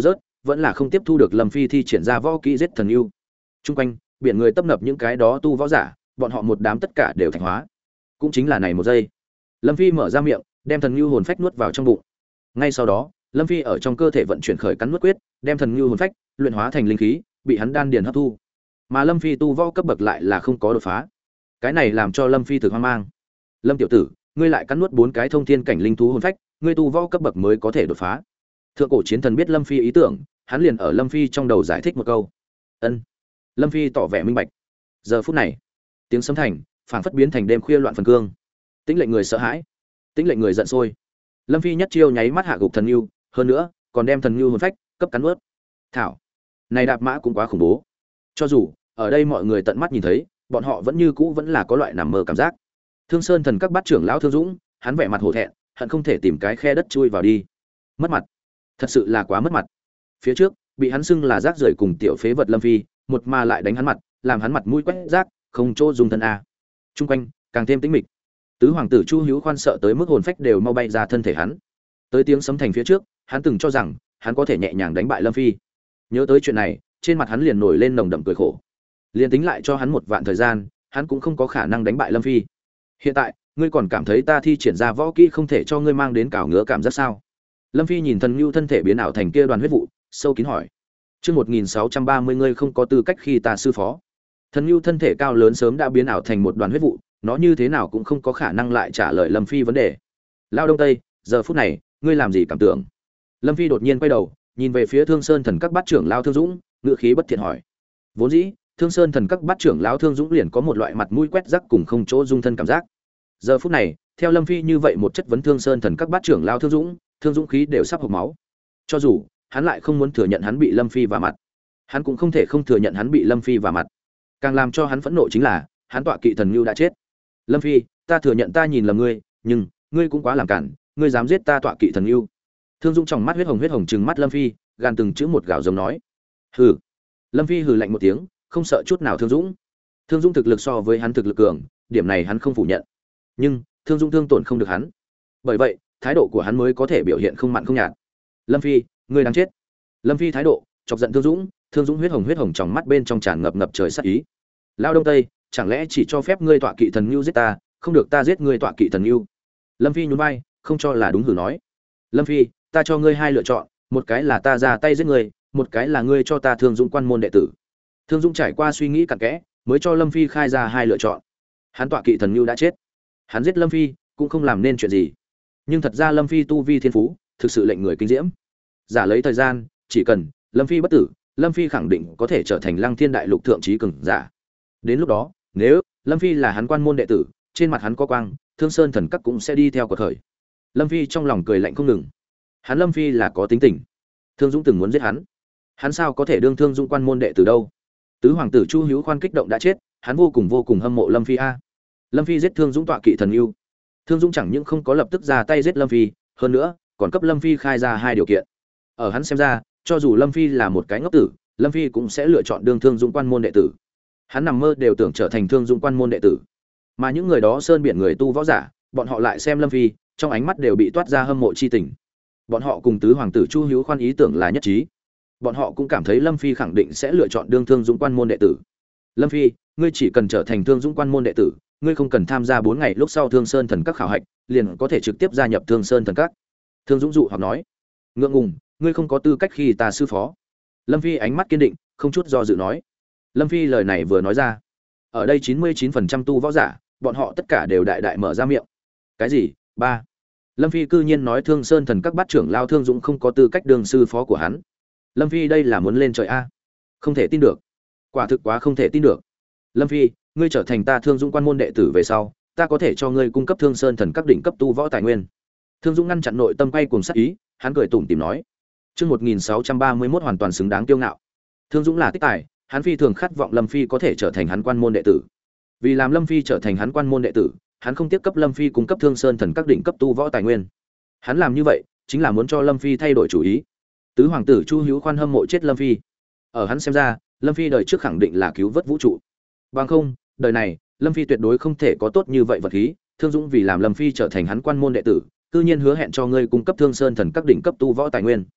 vẫn là không tiếp thu được Lâm Phi thi triển ra võ kỹ giết thần yêu. Trung quanh, biển người tấp nập những cái đó tu võ giả, bọn họ một đám tất cả đều thành hóa. Cũng chính là này một giây, Lâm Phi mở ra miệng, đem thần yêu hồn phách nuốt vào trong bụng. Ngay sau đó, Lâm Phi ở trong cơ thể vận chuyển khởi cắn nuốt quyết, đem thần yêu hồn phách luyện hóa thành linh khí, bị hắn đan điền hấp thu. Mà Lâm Phi tu võ cấp bậc lại là không có đột phá. Cái này làm cho Lâm Phi thực hoang mang. Lâm tiểu tử, ngươi lại cắn nuốt 4 cái thông thiên cảnh linh thú hồn phách, ngươi tu võ cấp bậc mới có thể đột phá. Thượng cổ chiến thần biết Lâm Phi ý tưởng, hắn liền ở Lâm Phi trong đầu giải thích một câu. Ân. Lâm Phi tỏ vẻ minh bạch. Giờ phút này, tiếng sấm thành phảng phất biến thành đêm khuya loạn phần cương. Tĩnh lệnh người sợ hãi, tĩnh lệnh người giận sôi. Lâm Phi nhất chiêu nháy mắt hạ gục thần nhu, hơn nữa, còn đem thần nhu hồn phách cấp cắn nuốt. Thảo, này đạp mã cũng quá khủng bố. Cho dù ở đây mọi người tận mắt nhìn thấy, bọn họ vẫn như cũ vẫn là có loại nằm mơ cảm giác. Thương Sơn thần các bát trưởng lão Thương Dũng, hắn vẻ mặt hổ thẹn, hận không thể tìm cái khe đất chui vào đi. Mất mặt, thật sự là quá mất mặt. Phía trước, bị hắn xưng là rác rưởi cùng tiểu phế vật Lâm Phi, một mà lại đánh hắn mặt, làm hắn mặt mũi quét rác, không chỗ dùng thân a. Trung quanh càng thêm tĩnh mịch. Tứ hoàng tử Chu Hữu Khoan sợ tới mức hồn phách đều mau bay ra thân thể hắn. Tới tiếng sấm thành phía trước, hắn từng cho rằng hắn có thể nhẹ nhàng đánh bại Lâm Phi. Nhớ tới chuyện này, trên mặt hắn liền nổi lên nồng đậm cười khổ. Liền tính lại cho hắn một vạn thời gian, hắn cũng không có khả năng đánh bại Lâm Phi. Hiện tại, ngươi còn cảm thấy ta thi triển ra võ kỹ không thể cho ngươi mang đến cào ngứa cảm giác sao? Lâm Phi nhìn thần nhu thân thể biến ảo thành kia đoàn huyết vụ, sâu kín hỏi. Chương 1630 ngươi không có tư cách khi ta sư phó. Thần nhu thân thể cao lớn sớm đã biến ảo thành một đoàn huyết vụ, nó như thế nào cũng không có khả năng lại trả lời Lâm Phi vấn đề. Lao Đông Tây, giờ phút này, ngươi làm gì cảm tưởng? Lâm Phi đột nhiên quay đầu, nhìn về phía Thương Sơn thần các bát trưởng lão Thương Dũng, ngữ khí bất thiện hỏi. Vốn dĩ, Thương Sơn thần các bát trưởng lão Thương Dũng liền có một loại mặt mũi quét rác cùng không chỗ dung thân cảm giác. Giờ phút này, theo Lâm Phi như vậy một chất vấn Thương Sơn thần các bát trưởng lão Thương Dũng khí đều sắp hộc máu. Cho dù hắn lại không muốn thừa nhận hắn bị Lâm Phi vả mặt, hắn cũng không thể không thừa nhận hắn bị Lâm Phi vả mặt. Càng làm cho hắn phẫn nộ chính là, hắn tọa kỵ thần Nưu đã chết. Lâm Phi, ta thừa nhận ta nhìn lầm ngươi, nhưng ngươi cũng quá làm cản, ngươi dám giết ta tọa kỵ thần Nưu. Thương Dũng trong mắt huyết hồng trừng mắt Lâm Phi, gan từng chữ một gào giống nói. Hừ. Lâm Phi hừ lạnh một tiếng, không sợ chút nào Thương Dũng. Thương Dũng thực lực so với hắn thực lực cường, điểm này hắn không phủ nhận. Nhưng Thương Dũng thương tổn không được hắn. Bởi vậy, thái độ của hắn mới có thể biểu hiện không mặn không nhạt. Lâm Phi, ngươi đáng chết. Lâm Phi thái độ chọc giận Thương Dũng huyết hồng trong mắt bên trong tràn ngập trời sát ý. Lao Đông Tây, chẳng lẽ chỉ cho phép ngươi tọa kỵ thần Nưu giết ta, không được ta giết ngươi tọa kỵ thần Nưu? Lâm Phi nhún vai, không cho là đúng hử nói. Lâm Phi, ta cho ngươi hai lựa chọn, một cái là ta ra tay giết ngươi, một cái là ngươi cho ta Thương Dũng quan môn đệ tử. Thương Dũng trải qua suy nghĩ cặn kẽ, mới cho Lâm Phi khai ra hai lựa chọn. Hắn tọa kỵ thần Nưu đã chết, hắn giết Lâm Phi cũng không làm nên chuyện gì. Nhưng thật ra Lâm Phi tu vi thiên phú, thực sự lệnh người kinh diễm. Giả lấy thời gian, chỉ cần Lâm Phi bất tử, Lâm Phi khẳng định có thể trở thành Lăng Thiên Đại Lục thượng trí cường giả. Đến lúc đó, nếu Lâm Phi là hắn quan môn đệ tử, trên mặt hắn có quang, Thương Sơn thần các cũng sẽ đi theo quật khởi. Lâm Phi trong lòng cười lạnh không ngừng. Hắn Lâm Phi là có tính tình. Thương Dũng từng muốn giết hắn sao có thể đương Thương Dũng quan môn đệ tử đâu? Tứ hoàng tử Chu Hữu Khoan kích động đã chết, hắn vô cùng hâm mộ Lâm Phi a. Lâm Phi giết Thương Dũng tọa kỵ thần yêu. Thương Dũng chẳng những không có lập tức ra tay giết Lâm Phi, hơn nữa, còn cấp Lâm Phi khai ra hai điều kiện. Ở hắn xem ra, cho dù Lâm Phi là một cái ngốc tử, Lâm Phi cũng sẽ lựa chọn đương Thương Dũng quan môn đệ tử. Hắn nằm mơ đều tưởng trở thành Thương Dũng quan môn đệ tử. Mà những người đó sơn biển người tu võ giả, bọn họ lại xem Lâm Phi, trong ánh mắt đều bị toát ra hâm mộ chi tình. Bọn họ cùng tứ hoàng tử Chu Hữu Khoan ý tưởng là nhất trí. Bọn họ cũng cảm thấy Lâm Phi khẳng định sẽ lựa chọn đương Thương Dũng quan môn đệ tử. Lâm Phi, ngươi chỉ cần trở thành Thương Dũng quan môn đệ tử, ngươi không cần tham gia 4 ngày lúc sau Thương Sơn thần các khảo hạch, liền có thể trực tiếp gia nhập Thương Sơn thần các. Thương Dũng dụ hoặc nói. Ngượng ngùng, ngươi không có tư cách khi ta sư phó. Lâm Phi ánh mắt kiên định, không chút do dự nói. Lâm Phi lời này vừa nói ra, ở đây 99% tu võ giả, bọn họ tất cả đều đại mở ra miệng. Cái gì? Ba? Lâm Phi cư nhiên nói Thương Sơn thần các bát trưởng lao Thương Dũng không có tư cách đương sư phó của hắn. Lâm Phi đây là muốn lên trời a? Không thể tin được. Quả thực quá không thể tin được. Lâm Phi, ngươi trở thành ta Thương Dũng quan môn đệ tử về sau, ta có thể cho ngươi cung cấp Thương Sơn thần các đỉnh cấp tu võ tài nguyên. Thương Dũng ngăn chặn nội tâm quay cùng sát ý, hắn cười tủm tỉm nói. Chương 1631 hoàn toàn xứng đáng kiêu ngạo. Thương Dũng là tích tài, hắn phi thường khát vọng Lâm Phi có thể trở thành hắn quan môn đệ tử. Vì làm Lâm Phi trở thành hắn quan môn đệ tử, hắn không tiếp cấp Lâm Phi cung cấp Thương Sơn thần các đỉnh cấp tu võ tài nguyên. Hắn làm như vậy, chính là muốn cho Lâm Phi thay đổi chủ ý. Tứ hoàng tử Chu Hữu Khoan hâm mộ chết Lâm Phi. Ở hắn xem ra, Lâm Phi đời trước khẳng định là cứu vớt vũ trụ. Bằng không, đời này, Lâm Phi tuyệt đối không thể có tốt như vậy vật khí. Thương Dũng vì làm Lâm Phi trở thành hắn quan môn đệ tử, tự nhiên hứa hẹn cho ngươi cung cấp Thương Sơn thần các đỉnh cấp tu võ tài nguyên.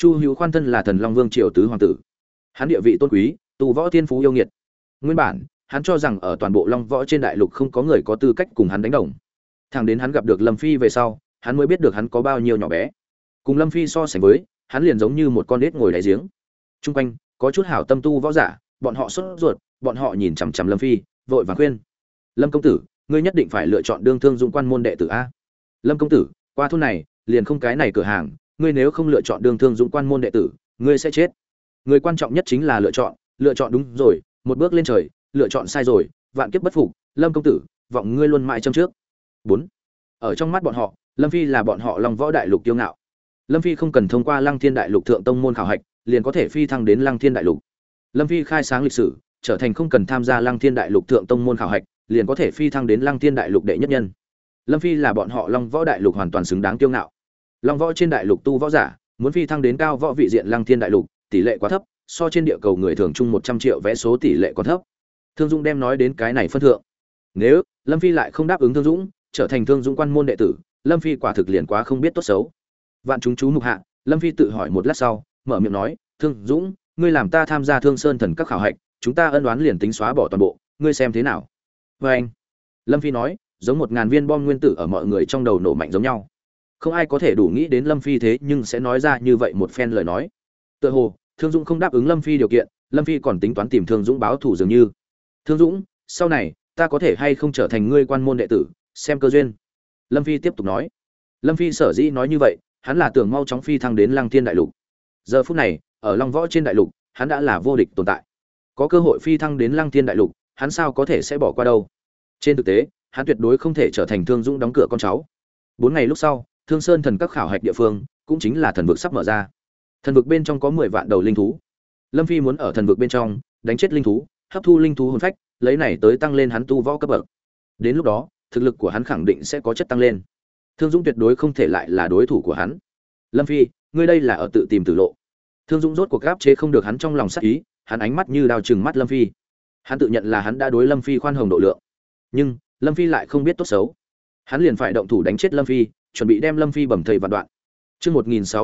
Chu Hữu Khoan thân là Thần Long Vương triều tứ hoàng tử, hắn địa vị tôn quý, tu võ thiên phú yêu nghiệt. Nguyên bản, hắn cho rằng ở toàn bộ Long Võ trên đại lục không có người có tư cách cùng hắn đánh đồng. Thẳng đến hắn gặp được Lâm Phi về sau, hắn mới biết được hắn có bao nhiêu nhỏ bé. Cùng Lâm Phi so sánh với, hắn liền giống như một con ếch ngồi đáy giếng. Trung quanh có chút hảo tâm tu võ giả, bọn họ sốt ruột, bọn họ nhìn chằm chằm Lâm Phi, vội vàng khuyên: "Lâm công tử, ngươi nhất định phải lựa chọn đương thương dụng quan môn đệ tử a. Lâm công tử, qua thôn này, liền không cái này cửa hàng, ngươi nếu không lựa chọn đương thương dụng quan môn đệ tử, ngươi sẽ chết. Người quan trọng nhất chính là lựa chọn đúng rồi, một bước lên trời, lựa chọn sai rồi, vạn kiếp bất phục, Lâm công tử, vọng ngươi luôn mãi trong trước." 4. Ở trong mắt bọn họ, Lâm Phi là bọn họ Long Võ đại lục kiêu ngạo. Lâm Phi không cần thông qua Lăng Thiên đại lục thượng tông môn khảo hạch, liền có thể phi thăng đến Lăng Thiên đại lục. Lâm Phi khai sáng lịch sử, trở thành không cần tham gia Lăng Thiên đại lục thượng tông môn khảo hạch, liền có thể phi thăng đến Lăng Thiên đại lục đệ nhất nhân. Lâm Phi là bọn họ Long Võ đại lục hoàn toàn xứng đáng kiêu ngạo. Long Võ trên đại lục tu võ giả, muốn phi thăng đến cao võ vị diện Lăng Thiên đại lục, tỷ lệ quá thấp, so trên địa cầu người thường chung 100 triệu vé số tỷ lệ còn thấp. Thương Dũng đem nói đến cái này phân thượng. Nếu Lâm Phi lại không đáp ứng Thương Dũng, trở thành Thương Dũng quan môn đệ tử, Lâm Phi quả thực liền quá không biết tốt xấu. Vạn chúng chú mục hạ, Lâm Phi tự hỏi một lát sau, mở miệng nói: "Thương Dũng, ngươi làm ta tham gia Thương Sơn thần các khảo hạch, chúng ta ân oán liền tính xóa bỏ toàn bộ, ngươi xem thế nào?" Và anh, Lâm Phi nói, giống 1000 viên bom nguyên tử ở mọi người trong đầu nổ mạnh giống nhau. Không ai có thể đủ nghĩ đến Lâm Phi thế nhưng sẽ nói ra như vậy một phen lời nói. Tựa hồ, Thương Dũng không đáp ứng Lâm Phi điều kiện, Lâm Phi còn tính toán tìm Thương Dũng báo thù dường như. "Thương Dũng, sau này, ta có thể hay không trở thành ngươi quan môn đệ tử, xem cơ duyên." Lâm Phi tiếp tục nói. Lâm Phi sở dĩ nói như vậy, hắn là tưởng mau chóng phi thăng đến Lăng Thiên đại lục. Giờ phút này, ở Long Võ trên đại lục, hắn đã là vô địch tồn tại. Có cơ hội phi thăng đến Lăng Thiên đại lục, hắn sao có thể sẽ bỏ qua đâu? Trên thực tế, hắn tuyệt đối không thể trở thành Thương Dũng đóng cửa con cháu. 4 ngày lúc sau, Thương Sơn thần các khảo hạch địa phương, cũng chính là thần vực sắp mở ra. Thần vực bên trong có 10 vạn đầu linh thú. Lâm Phi muốn ở thần vực bên trong đánh chết linh thú, hấp thu linh thú hồn phách, lấy này tới tăng lên hắn tu võ cấp bậc. Đến lúc đó, thực lực của hắn khẳng định sẽ có chất tăng lên. Thương Dũng tuyệt đối không thể lại là đối thủ của hắn. "Lâm Phi, ngươi đây là ở tự tìm tử lộ." Thương Dũng rốt cuộc áp chế không được hắn trong lòng sát ý, hắn ánh mắt như đao trừng mắt Lâm Phi. Hắn tự nhận là hắn đã đối Lâm Phi khoan hồng độ lượng, nhưng Lâm Phi lại không biết tốt xấu. Hắn liền phải động thủ đánh chết Lâm Phi, chuẩn bị đem Lâm Phi bầm thây vạn đoạn. Chương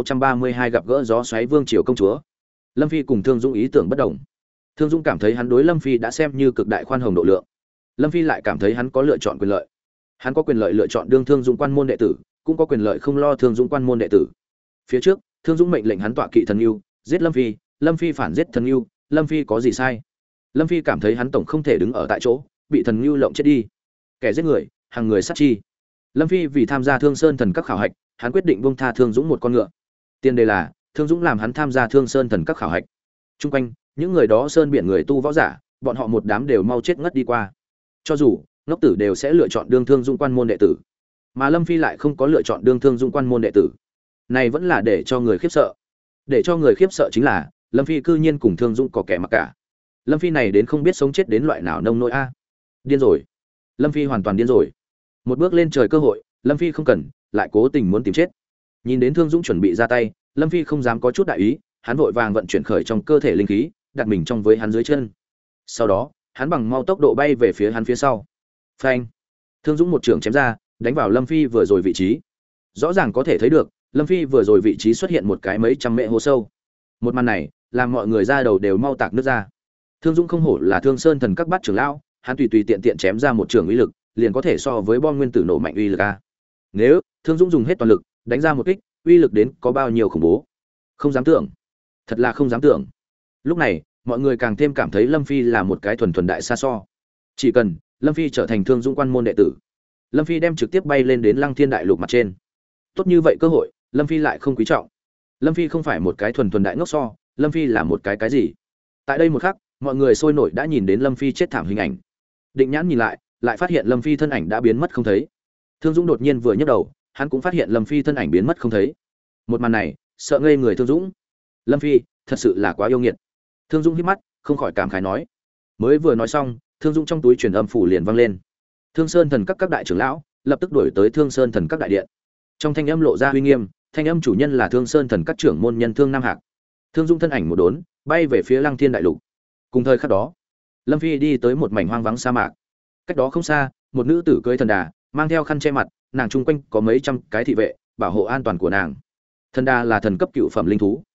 1632 gặp gỡ gió xoáy vương triều công chúa. Lâm Phi cùng Thương Dũng ý tưởng bất đồng. Thương Dũng cảm thấy hắn đối Lâm Phi đã xem như cực đại khoan hồng độ lượng. Lâm Phi lại cảm thấy hắn có lựa chọn quyền lợi. Hắn có quyền lợi lựa chọn đương Thương Dũng quan môn đệ tử, cũng có quyền lợi không lo Thương Dũng quan môn đệ tử. Phía trước, Thương Dũng mệnh lệnh hắn tọa kỵ thần yêu, giết Lâm Phi phản giết thần yêu, Lâm Phi có gì sai? Lâm Phi cảm thấy hắn tổng không thể đứng ở tại chỗ, bị thần yêu lộng chết đi. Kẻ giết người, hàng người sát chi. Lâm Phi vì tham gia Thương Sơn thần các khảo hạch, hắn quyết định buông tha Thương Dũng một con ngựa. Tiền đề là, Thương Dũng làm hắn tham gia Thương Sơn thần các khảo hạch. Trung quanh, những người đó sơn biển người tu võ giả, bọn họ một đám đều mau chết ngất đi qua. Cho dù ngốc tử đều sẽ lựa chọn đương Thương Dũng quan môn đệ tử, mà Lâm Phi lại không có lựa chọn đương Thương Dũng quan môn đệ tử. Này vẫn là để cho người khiếp sợ. Để cho người khiếp sợ chính là, Lâm Phi cư nhiên cùng Thương Dũng có kẻ mặc cả. Lâm Phi này đến không biết sống chết đến loại nào nông nỗi a. Điên rồi. Lâm Phi hoàn toàn điên rồi. Một bước lên trời cơ hội, Lâm Phi không cần, lại cố tình muốn tìm chết. Nhìn đến Thương Dũng chuẩn bị ra tay, Lâm Phi không dám có chút đại ý, hắn vội vàng vận chuyển khởi trong cơ thể linh khí, đặt mình trong với hắn dưới chân. Sau đó, hắn bằng mau tốc độ bay về phía hắn phía sau. Phanh! Thương Dũng một trường chém ra, đánh vào Lâm Phi vừa rồi vị trí. Rõ ràng có thể thấy được, Lâm Phi vừa rồi vị trí xuất hiện một cái mấy trăm mệ hố sâu. Một màn này, làm mọi người ra đầu đều mau tạc nước ra. Thương Dũng không hổ là Thương Sơn thần các bát trưởng lão, hắn tùy tùy tiện tiện chém ra một trường uy lực, liền có thể so với bom nguyên tử nổ mạnh uy lực a. Nếu Thương Dũng dùng hết toàn lực, đánh ra một kích, uy lực đến có bao nhiêu khủng bố. Không dám tưởng, thật là không dám tưởng. Lúc này, mọi người càng thêm cảm thấy Lâm Phi là một cái thuần thuần đại xa so. Chỉ cần Lâm Phi trở thành Thương Dũng quan môn đệ tử, Lâm Phi đem trực tiếp bay lên đến Lăng Thiên đại lục mặt trên. Tốt như vậy cơ hội, Lâm Phi lại không quý trọng. Lâm Phi không phải một cái thuần thuần đại ngốc so, Lâm Phi là một cái gì? Tại đây một khắc, mọi người sôi nổi đã nhìn đến Lâm Phi chết thảm hình ảnh. Định nhãn nhìn lại, lại phát hiện Lâm Phi thân ảnh đã biến mất không thấy. Thương Dũng đột nhiên vừa nhấc đầu, hắn cũng phát hiện Lâm Phi thân ảnh biến mất không thấy. Một màn này, sợ ngây người Thương Dũng. Lâm Phi, thật sự là quá yêu nghiệt. Thương Dũng hít mắt, không khỏi cảm khái nói. Mới vừa nói xong, Thương Dũng trong túi truyền âm phủ liền vang lên. Thương Sơn thần các đại trưởng lão lập tức đuổi tới Thương Sơn thần các đại điện. Trong thanh âm lộ ra uy nghiêm, thanh âm chủ nhân là Thương Sơn thần các trưởng môn nhân Thương Nam Hạc. Thương Dũng thân ảnh một đốn, bay về phía Lăng Thiên đại lục. Cùng thời khắc đó, Lâm Phi đi tới một mảnh hoang vắng sa mạc. Cách đó không xa, một nữ tử cưỡi thần đà, mang theo khăn che mặt, nàng chung quanh có mấy trăm cái thị vệ, bảo hộ an toàn của nàng. Thần đà là thần cấp cựu phẩm linh thú.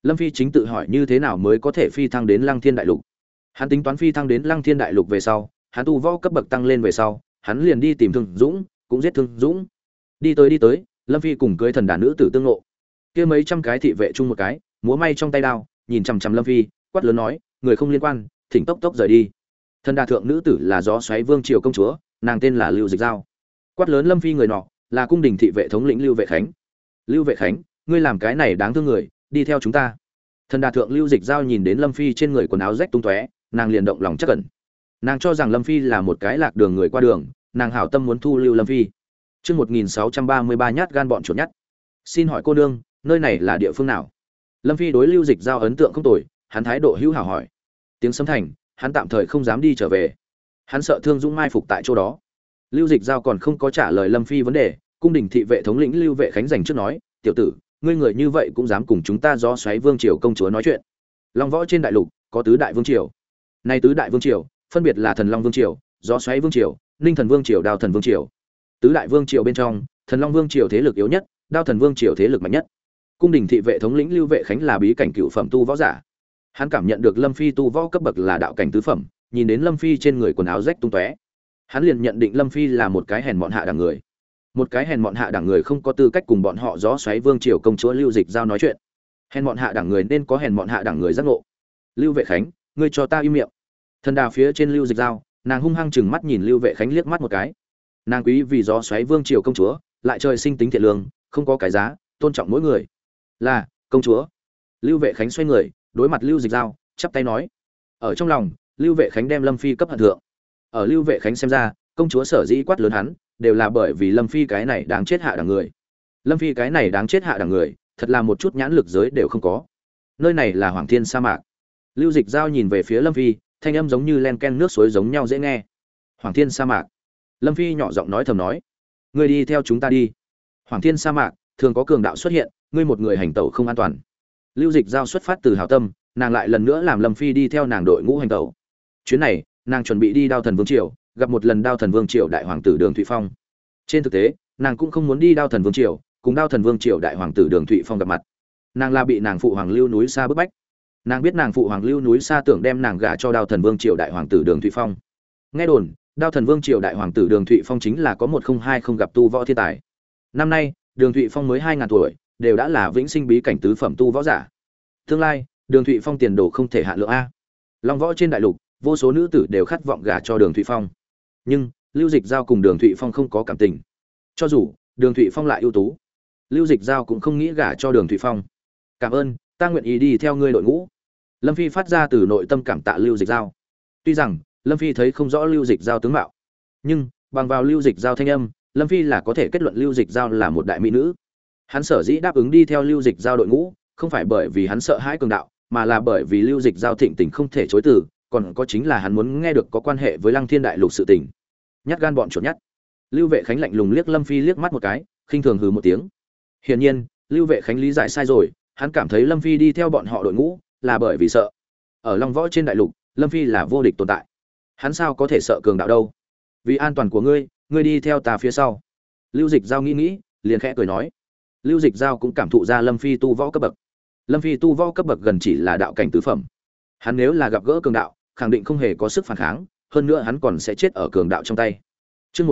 Lâm Phi chính tự hỏi như thế nào mới có thể phi thăng đến Lăng Thiên Đại Lục. Hắn tính toán phi thăng đến Lăng Thiên Đại Lục về sau, hắn tu võ cấp bậc tăng lên về sau, hắn liền đi tìm Thương Dũng, cũng giết Thương Dũng. Đi tới, Lâm Phi cùng cưới thần đàn nữ tử tương ngộ. Kia mấy trăm cái thị vệ chung một cái, múa may trong tay đao, nhìn chằm chằm Lâm Phi, quát lớn nói, người không liên quan, thỉnh tốc tốc rời đi. Thần đà thượng nữ tử là Gió Xoáy Vương triều công chúa, nàng tên là Lưu Dịch Giao. Quát lớn Lâm Phi người nọ, là cung đình thị vệ thống lĩnh Lưu Vệ Khánh. Lưu Vệ Khánh, ngươi làm cái này đáng thương người, đi theo chúng ta. Thần đà thượng Lưu Dịch Giao nhìn đến Lâm Phi trên người quần áo rách tung tóe, nàng liền động lòng chắc cẩn. Nàng cho rằng Lâm Phi là một cái lạc đường người qua đường, nàng hảo tâm muốn thu lưu Lâm Phi. Chương 1633 nhát gan bọn chuột nhắt. Xin hỏi cô nương, nơi này là địa phương nào? Lâm Phi đối Lưu Dịch Giao ấn tượng không tồi, hắn thái độ hữu hảo hỏi. Tiếng sấm thành, hắn tạm thời không dám đi trở về. Hắn sợ Thương Dũng mai phục tại chỗ đó. Lưu Dịch Giao còn không có trả lời Lâm Phi vấn đề, cung đình thị vệ thống lĩnh Lưu Vệ Khánh giành trước nói, "Tiểu tử, ngươi người như vậy cũng dám cùng chúng ta Gió Xoáy Vương triều công chúa nói chuyện?" Long võ trên đại lục có tứ đại vương triều. Nay tứ đại vương triều, phân biệt là Thần Long Vương triều, Gió Xoáy Vương triều, Ninh Thần Vương triều, Đao Thần Vương triều. Tứ đại vương triều bên trong, Thần Long Vương triều thế lực yếu nhất, Đao Thần Vương triều thế lực mạnh nhất. Cung đình thị vệ thống lĩnh Lưu Vệ Khánh là bí cảnh cựu phẩm tu võ giả. Hắn cảm nhận được Lâm Phi tu võ cấp bậc là đạo cảnh tứ phẩm, nhìn đến Lâm Phi trên người quần áo rách tung tóe, hắn liền nhận định Lâm Phi là một cái hèn mọn hạ đẳng người. Một cái hèn mọn hạ đẳng người không có tư cách cùng bọn họ Gió Xoáy Vương triều công chúa Lưu Dịch Giao nói chuyện. Hèn mọn hạ đẳng người nên có hèn mọn hạ đẳng người giác ngộ. Lưu Vệ Khánh, ngươi cho ta im miệng. Thần đà phía trên Lưu Dịch Giao, nàng hung hăng chừng mắt nhìn Lưu Vệ Khánh liếc mắt một cái. Nàng quý vì Gió Xoáy Vương triều công chúa, lại trời sinh tính thiện lương, không có cái giá, tôn trọng mỗi người. Là công chúa. Lưu Vệ Khánh xoay người, đối mặt Lưu Dịch Giao, chắp tay nói. Ở trong lòng, Lưu Vệ Khánh đem Lâm Phi cấp hận thượng. Ở Lưu Vệ Khánh xem ra, công chúa sở dĩ quát lớn hắn, đều là bởi vì Lâm Phi cái này đáng chết hạ đẳng người. Lâm Phi cái này đáng chết hạ đẳng người, thật là một chút nhãn lực giới đều không có. Nơi này là Hoàng Thiên sa mạc. Lưu Dịch Giao nhìn về phía Lâm Phi, thanh âm giống như len ken nước suối giống nhau dễ nghe. Hoàng Thiên sa mạc. Lâm Phi nhỏ giọng nói thầm nói, ngươi đi theo chúng ta đi. Hoàng Thiên sa mạc thường có cường đạo xuất hiện, ngươi một người hành tẩu không an toàn. Lưu Dịch Giao xuất phát từ hảo tâm, nàng lại lần nữa làm Lâm Phi đi theo nàng đội ngũ hành tẩu. Chuyến này, nàng chuẩn bị đi Đao Thần Vương triều, gặp một lần Đao Thần Vương triều đại hoàng tử Đường Thụy Phong. Trên thực tế, nàng cũng không muốn đi Đao Thần Vương triều, cùng Đao Thần Vương triều đại hoàng tử Đường Thụy Phong gặp mặt. Nàng là bị nàng phụ hoàng Lưu Núi Sa bức bách. Nàng biết nàng phụ hoàng Lưu Núi Sa tưởng đem nàng gả cho Đao Thần Vương triều đại hoàng tử Đường Thụy Phong. Nghe đồn, Đao Thần Vương triều đại hoàng tử Đường Thụy Phong chính là có 102 không gặp tu võ thiên tài. Năm nay, Đường Thụy Phong mới 2000 tuổi, đều đã là vĩnh sinh bí cảnh tứ phẩm tu võ giả. Tương lai, Đường Thụy Phong tiền đồ không thể hạn lượng a. Long võ trên đại lục, vô số nữ tử đều khát vọng gả cho Đường Thụy Phong. Nhưng, Lưu Dịch Giao cùng Đường Thụy Phong không có cảm tình. Cho dù Đường Thụy Phong lại ưu tú, Lưu Dịch Giao cũng không nghĩ gả cho Đường Thụy Phong. "Cảm ơn, ta nguyện ý đi theo ngươi đội ngũ." Lâm Phi phát ra từ nội tâm cảm tạ Lưu Dịch Giao. Tuy rằng Lâm Phi thấy không rõ Lưu Dịch Giao tướng mạo, nhưng bằng vào Lưu Dịch Giao thanh âm, Lâm Phi là có thể kết luận Lưu Dịch Giao là một đại mỹ nữ. Hắn sở dĩ đáp ứng đi theo Lưu Dịch Giao đội ngũ, không phải bởi vì hắn sợ hãi cường đạo, mà là bởi vì Lưu Dịch Giao thịnh tình không thể chối từ, còn có chính là hắn muốn nghe được có quan hệ với Lăng Thiên Đại Lục sự tình. Nhát gan bọn chuột nhắt. Lưu Vệ Khánh lạnh lùng liếc Lâm Phi liếc mắt một cái, khinh thường hừ một tiếng. Hiển nhiên, Lưu Vệ Khánh lý giải sai rồi, hắn cảm thấy Lâm Phi đi theo bọn họ đội ngũ là bởi vì sợ. Ở Long Võ trên đại lục, Lâm Phi là vô địch tồn tại. Hắn sao có thể sợ cường đạo đâu? Vì an toàn của ngươi, ngươi đi theo ta phía sau. Lưu Dịch Giao nghĩ, liền khẽ cười nói. Lưu Dịch Giao cũng cảm thụ ra Lâm Phi tu võ cấp bậc. Lâm Phi tu võ cấp bậc gần chỉ là đạo cảnh tứ phẩm. Hắn nếu là gặp gỡ cường đạo, khẳng định không hề có sức phản kháng, hơn nữa hắn còn sẽ chết ở cường đạo trong tay. Chương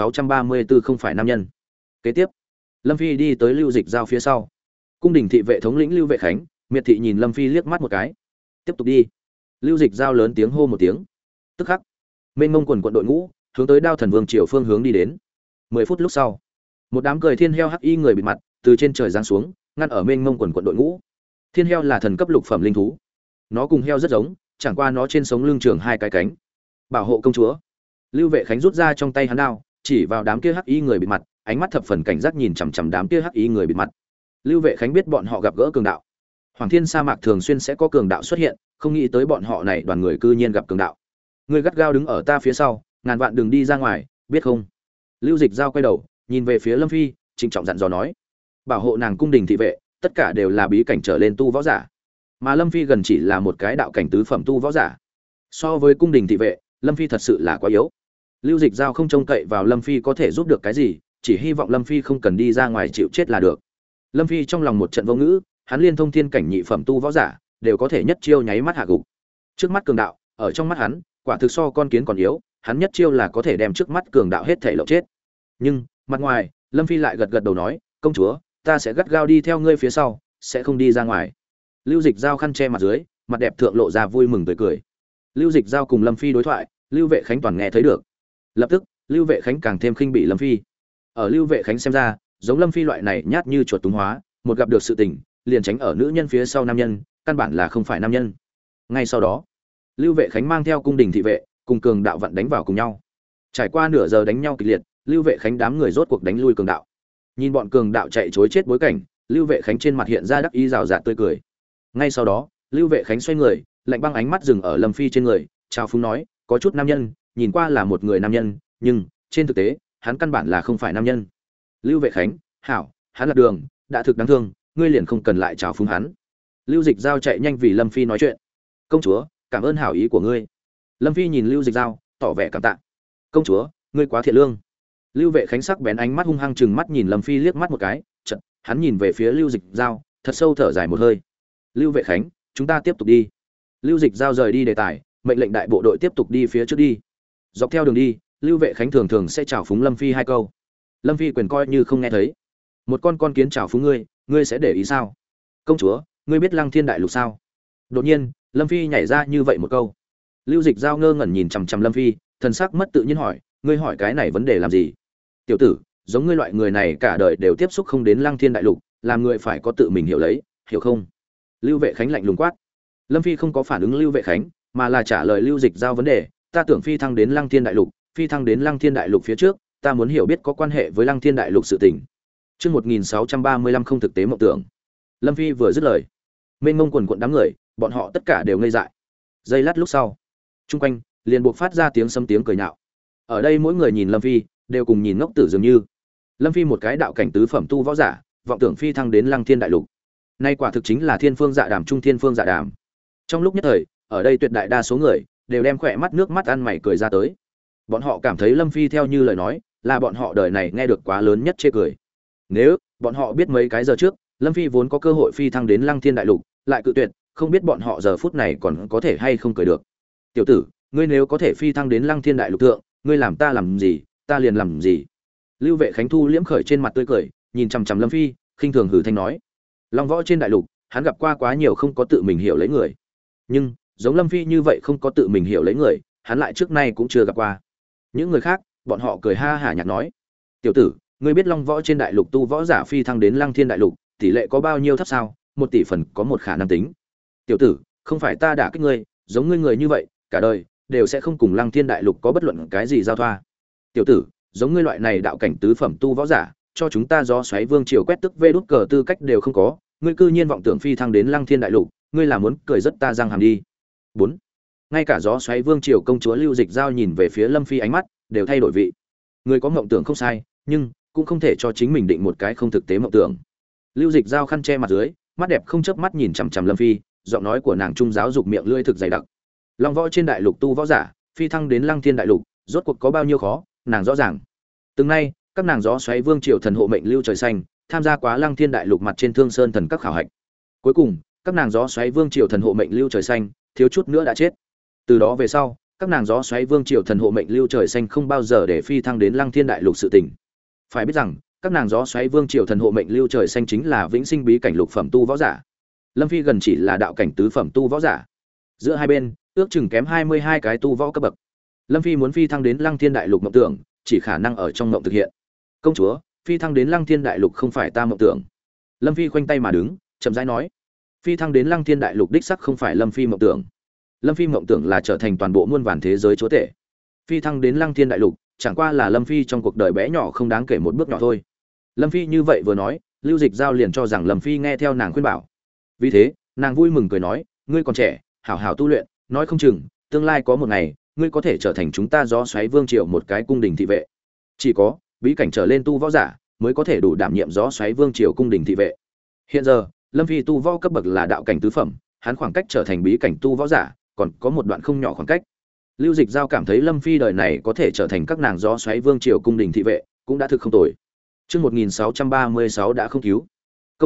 1634 không phải nam nhân. Kế tiếp, Lâm Phi đi tới Lưu Dịch Giao phía sau. Cung đình thị vệ thống lĩnh Lưu Vệ Khánh, miệt thị nhìn Lâm Phi liếc mắt một cái. Tiếp tục đi. Lưu Dịch Giao lớn tiếng hô một tiếng. Tức khắc, mênh mông quần quận đội ngũ hướng tới Đao Thần Vương triều phương hướng đi đến. 10 phút lúc sau, một đám cười thiên heo hắc y người bịt mặt từ trên trời giáng xuống, ngăn ở mênh mông quần quận đội ngũ. Thiên heo là thần cấp lục phẩm linh thú. Nó cùng heo rất giống, chẳng qua nó trên sống lưng trường hai cái cánh. Bảo hộ công chúa. Lưu Vệ Khánh rút ra trong tay hắn đao, chỉ vào đám kia hắc y người bịt mặt, ánh mắt thập phần cảnh giác nhìn chằm chằm đám kia hắc y người bịt mặt. Lưu Vệ Khánh biết bọn họ gặp gỡ cường đạo. Hoàng Thiên sa mạc thường xuyên sẽ có cường đạo xuất hiện, không nghĩ tới bọn họ này đoàn người cư nhiên gặp cường đạo. Ngươi gắt gao đứng ở ta phía sau, ngàn vạn đừng đi ra ngoài, biết không? Lưu Dịch Giao quay đầu, nhìn về phía Lâm Phi, trịnh trọng dặn dò nói: bảo hộ nàng cung đình thị vệ, tất cả đều là bí cảnh trở lên tu võ giả, mà Lâm Phi gần chỉ là một cái đạo cảnh tứ phẩm tu võ giả. So với cung đình thị vệ, Lâm Phi thật sự là quá yếu. Lưu Dịch Giao không trông cậy vào Lâm Phi có thể giúp được cái gì, chỉ hy vọng Lâm Phi không cần đi ra ngoài chịu chết là được. Lâm Phi trong lòng một trận vô ngữ, hắn liên thông thiên cảnh nhị phẩm tu võ giả đều có thể nhất chiêu nháy mắt hạ gục. Trước mắt cường đạo, ở trong mắt hắn, quả thực so con kiến còn yếu, hắn nhất chiêu là có thể đem trước mắt cường đạo hết thảy lộng chết. Nhưng, mặt ngoài, Lâm Phi lại gật gật đầu nói, "Công chúa, ta sẽ gắt gao đi theo ngươi phía sau, sẽ không đi ra ngoài." Lưu Dịch Giao khăn che mặt dưới, mặt đẹp thượng lộ ra vui mừng tươi cười. Lưu Dịch Giao cùng Lâm Phi đối thoại, Lưu Vệ Khánh toàn nghe thấy được. Lập tức, Lưu Vệ Khánh càng thêm khinh bỉ Lâm Phi. Ở Lưu Vệ Khánh xem ra, giống Lâm Phi loại này nhát như chuột túng hóa, một gặp được sự tình, liền tránh ở nữ nhân phía sau nam nhân, căn bản là không phải nam nhân. Ngay sau đó, Lưu Vệ Khánh mang theo cung đình thị vệ, cùng cường đạo vận đánh vào cùng nhau. Trải qua nửa giờ đánh nhau kịch liệt, Lưu Vệ Khánh đám người rốt cuộc đánh lui cường đạo. Nhìn bọn cường đạo chạy trối chết bối cảnh, Lưu Vệ Khánh trên mặt hiện ra đắc ý rào rạt tươi cười. Ngay sau đó, Lưu Vệ Khánh xoay người, lạnh băng ánh mắt dừng ở Lâm Phi trên người, chào phúng nói, có chút nam nhân, nhìn qua là một người nam nhân, nhưng trên thực tế, hắn căn bản là không phải nam nhân. Lưu Vệ Khánh, hảo, hắn là đường, đã thực đáng thương, ngươi liền không cần lại chào phúng hắn. Lưu Dịch Giao chạy nhanh vì Lâm Phi nói chuyện. Công chúa, cảm ơn hảo ý của ngươi. Lâm Phi nhìn Lưu Dịch Giao, tỏ vẻ cảm tạ. Công chúa, ngươi quá thiện lương. Lưu Vệ Khánh sắc bén ánh mắt hung hăng chừng mắt nhìn Lâm Phi liếc mắt một cái, chợt, hắn nhìn về phía Lưu Dịch Giao, thật sâu thở dài một hơi. Lưu Vệ Khánh, chúng ta tiếp tục đi. Lưu Dịch Giao rời đi đề tài, mệnh lệnh đại bộ đội tiếp tục đi phía trước đi. Dọc theo đường đi, Lưu Vệ Khánh thường thường sẽ chào phúng Lâm Phi hai câu. Lâm Phi quyền coi như không nghe thấy. Một con kiến chào phúng ngươi, ngươi sẽ để ý sao? Công chúa, ngươi biết Lăng Thiên Đại Lục sao? Đột nhiên, Lâm Phi nhảy ra như vậy một câu. Lưu Dịch Giao ngơ ngẩn nhìn chằm chằm Lâm Phi, thần sắc mất tự nhiên hỏi, ngươi hỏi cái này vấn đề làm gì? Tiểu tử, giống ngươi loại người này cả đời đều tiếp xúc không đến Lăng Thiên Đại Lục, làm người phải có tự mình hiểu lấy, hiểu không? Lưu Vệ Khánh lạnh lùng quát. Lâm Phi không có phản ứng Lưu Vệ Khánh, mà là trả lời Lưu Dịch Giao vấn đề, ta tưởng phi thăng đến Lăng Thiên Đại Lục, phi thăng đến Lăng Thiên Đại Lục phía trước, ta muốn hiểu biết có quan hệ với Lăng Thiên Đại Lục sự tình. Chương 1635 không thực tế mộng tưởng. Lâm Phi vừa dứt lời, mênh mông quần quần đám người, bọn họ tất cả đều ngây dại. Giây lát lúc sau, chung quanh liền buộc phát ra tiếng sấm tiếng cười nhạo. Ở đây mỗi người nhìn Lâm Phi, đều cùng nhìn ngốc tử dường như. Lâm Phi một cái đạo cảnh tứ phẩm tu võ giả, vọng tưởng phi thăng đến Lăng Thiên Đại Lục. Nay quả thực chính là thiên phương dạ đàm trung thiên phương dạ đàm. Trong lúc nhất thời, ở đây tuyệt đại đa số người đều đem khỏe mắt nước mắt ăn mày cười ra tới. Bọn họ cảm thấy Lâm Phi theo như lời nói, là bọn họ đời này nghe được quá lớn nhất chê cười. Nếu bọn họ biết mấy cái giờ trước, Lâm Phi vốn có cơ hội phi thăng đến Lăng Thiên Đại Lục, lại cự tuyệt, không biết bọn họ giờ phút này còn có thể hay không cười được. Tiểu tử, ngươi nếu có thể phi thăng đến Lăng Thiên Đại Lục thượng, ngươi làm ta làm gì, ta liền làm gì. Lưu Vệ Khánh thu liễm khởi trên mặt tươi cười, nhìn chằm chằm Lâm Phi, khinh thường hừ thanh nói: Long võ trên đại lục, hắn gặp qua quá nhiều không có tự mình hiểu lấy người, nhưng giống Lâm Phi như vậy không có tự mình hiểu lấy người, hắn lại trước nay cũng chưa gặp qua. Những người khác, bọn họ cười ha hả nhạt nói: tiểu tử, ngươi biết Long võ trên đại lục tu võ giả phi thăng đến Lăng Thiên Đại Lục, tỷ lệ có bao nhiêu thấp sao? 1 tỷ phần có một khả năng tính. Tiểu tử, không phải ta đả kích ngươi, giống ngươi người như vậy, cả đời đều sẽ không cùng Lăng Thiên Đại Lục có bất luận cái gì giao thoa. Tiểu tử, giống ngươi loại này đạo cảnh tứ phẩm tu võ giả, cho chúng ta gió xoáy vương triều quét tức vê đút cờ tư cách đều không có, ngươi cư nhiên vọng tưởng phi thăng đến Lăng Thiên Đại Lục, ngươi là muốn cười rất ta răng hàm đi. 4. Ngay cả gió xoáy vương triều công chúa Lưu Dịch Giao nhìn về phía Lâm Phi ánh mắt đều thay đổi vị. Người có mộng tưởng không sai, nhưng cũng không thể cho chính mình định một cái không thực tế mộng tưởng. Lưu Dịch Giao khăn che mặt dưới, mắt đẹp không chớp mắt nhìn chằm chằm Lâm Phi, giọng nói của nàng trung giáo dục miệng lưỡi thực dày đặc. Long võ trên đại lục tu võ giả, phi thăng đến Lăng Thiên Đại Lục, rốt cuộc có bao nhiêu khó, nàng rõ ràng. Từng nay, các nàng gió xoáy vương triều thần hộ mệnh lưu trời xanh, tham gia quá Lăng Thiên Đại Lục mặt trên Thương Sơn thần các khảo hạch. Cuối cùng, các nàng gió xoáy vương triều thần hộ mệnh lưu trời xanh, thiếu chút nữa đã chết. Từ đó về sau, các nàng gió xoáy vương triều thần hộ mệnh lưu trời xanh không bao giờ để phi thăng đến Lăng Thiên Đại Lục sự tình. Phải biết rằng, các nàng gió xoáy vương triều thần hộ mệnh lưu trời xanh chính là vĩnh sinh bí cảnh lục phẩm tu võ giả. Lâm Phi gần chỉ là đạo cảnh tứ phẩm tu võ giả. Giữa hai bên, ước chừng kém 22 cái tu võ cấp bậc. Lâm Phi muốn phi thăng đến Lăng Thiên Đại Lục mộng tưởng, chỉ khả năng ở trong mộng thực hiện. Công chúa, phi thăng đến Lăng Thiên Đại Lục không phải ta mộng tưởng. Lâm Phi khoanh tay mà đứng, chậm rãi nói: phi thăng đến Lăng Thiên Đại Lục đích sắc không phải Lâm Phi mộng tưởng. Lâm Phi mộng tưởng là trở thành toàn bộ muôn vàn thế giới chúa tể. Phi thăng đến Lăng Thiên Đại Lục, chẳng qua là Lâm Phi trong cuộc đời bé nhỏ không đáng kể một bước nhỏ thôi. Lâm Phi như vậy vừa nói, Lưu Dịch Giao liền cho rằng Lâm Phi nghe theo nàng khuyên bảo. Vì thế, nàng vui mừng cười nói: ngươi còn trẻ, hảo hảo tu luyện, nói không chừng tương lai có một ngày, ngươi có thể trở thành chúng ta gió xoáy vương triều một cái cung đình thị vệ. Chỉ có bí cảnh trở lên tu võ giả mới có thể đủ đảm nhiệm gió xoáy vương triều cung đình thị vệ. Hiện giờ, Lâm Phi tu võ cấp bậc là đạo cảnh tứ phẩm, hắn khoảng cách trở thành bí cảnh tu võ giả còn có một đoạn không nhỏ khoảng cách. Lưu Dịch Giao cảm thấy Lâm Phi đời này có thể trở thành các nàng gió xoáy vương triều cung đình thị vệ, cũng đã thực không tồi. Chương 1636 đã không cứu. Công chúa,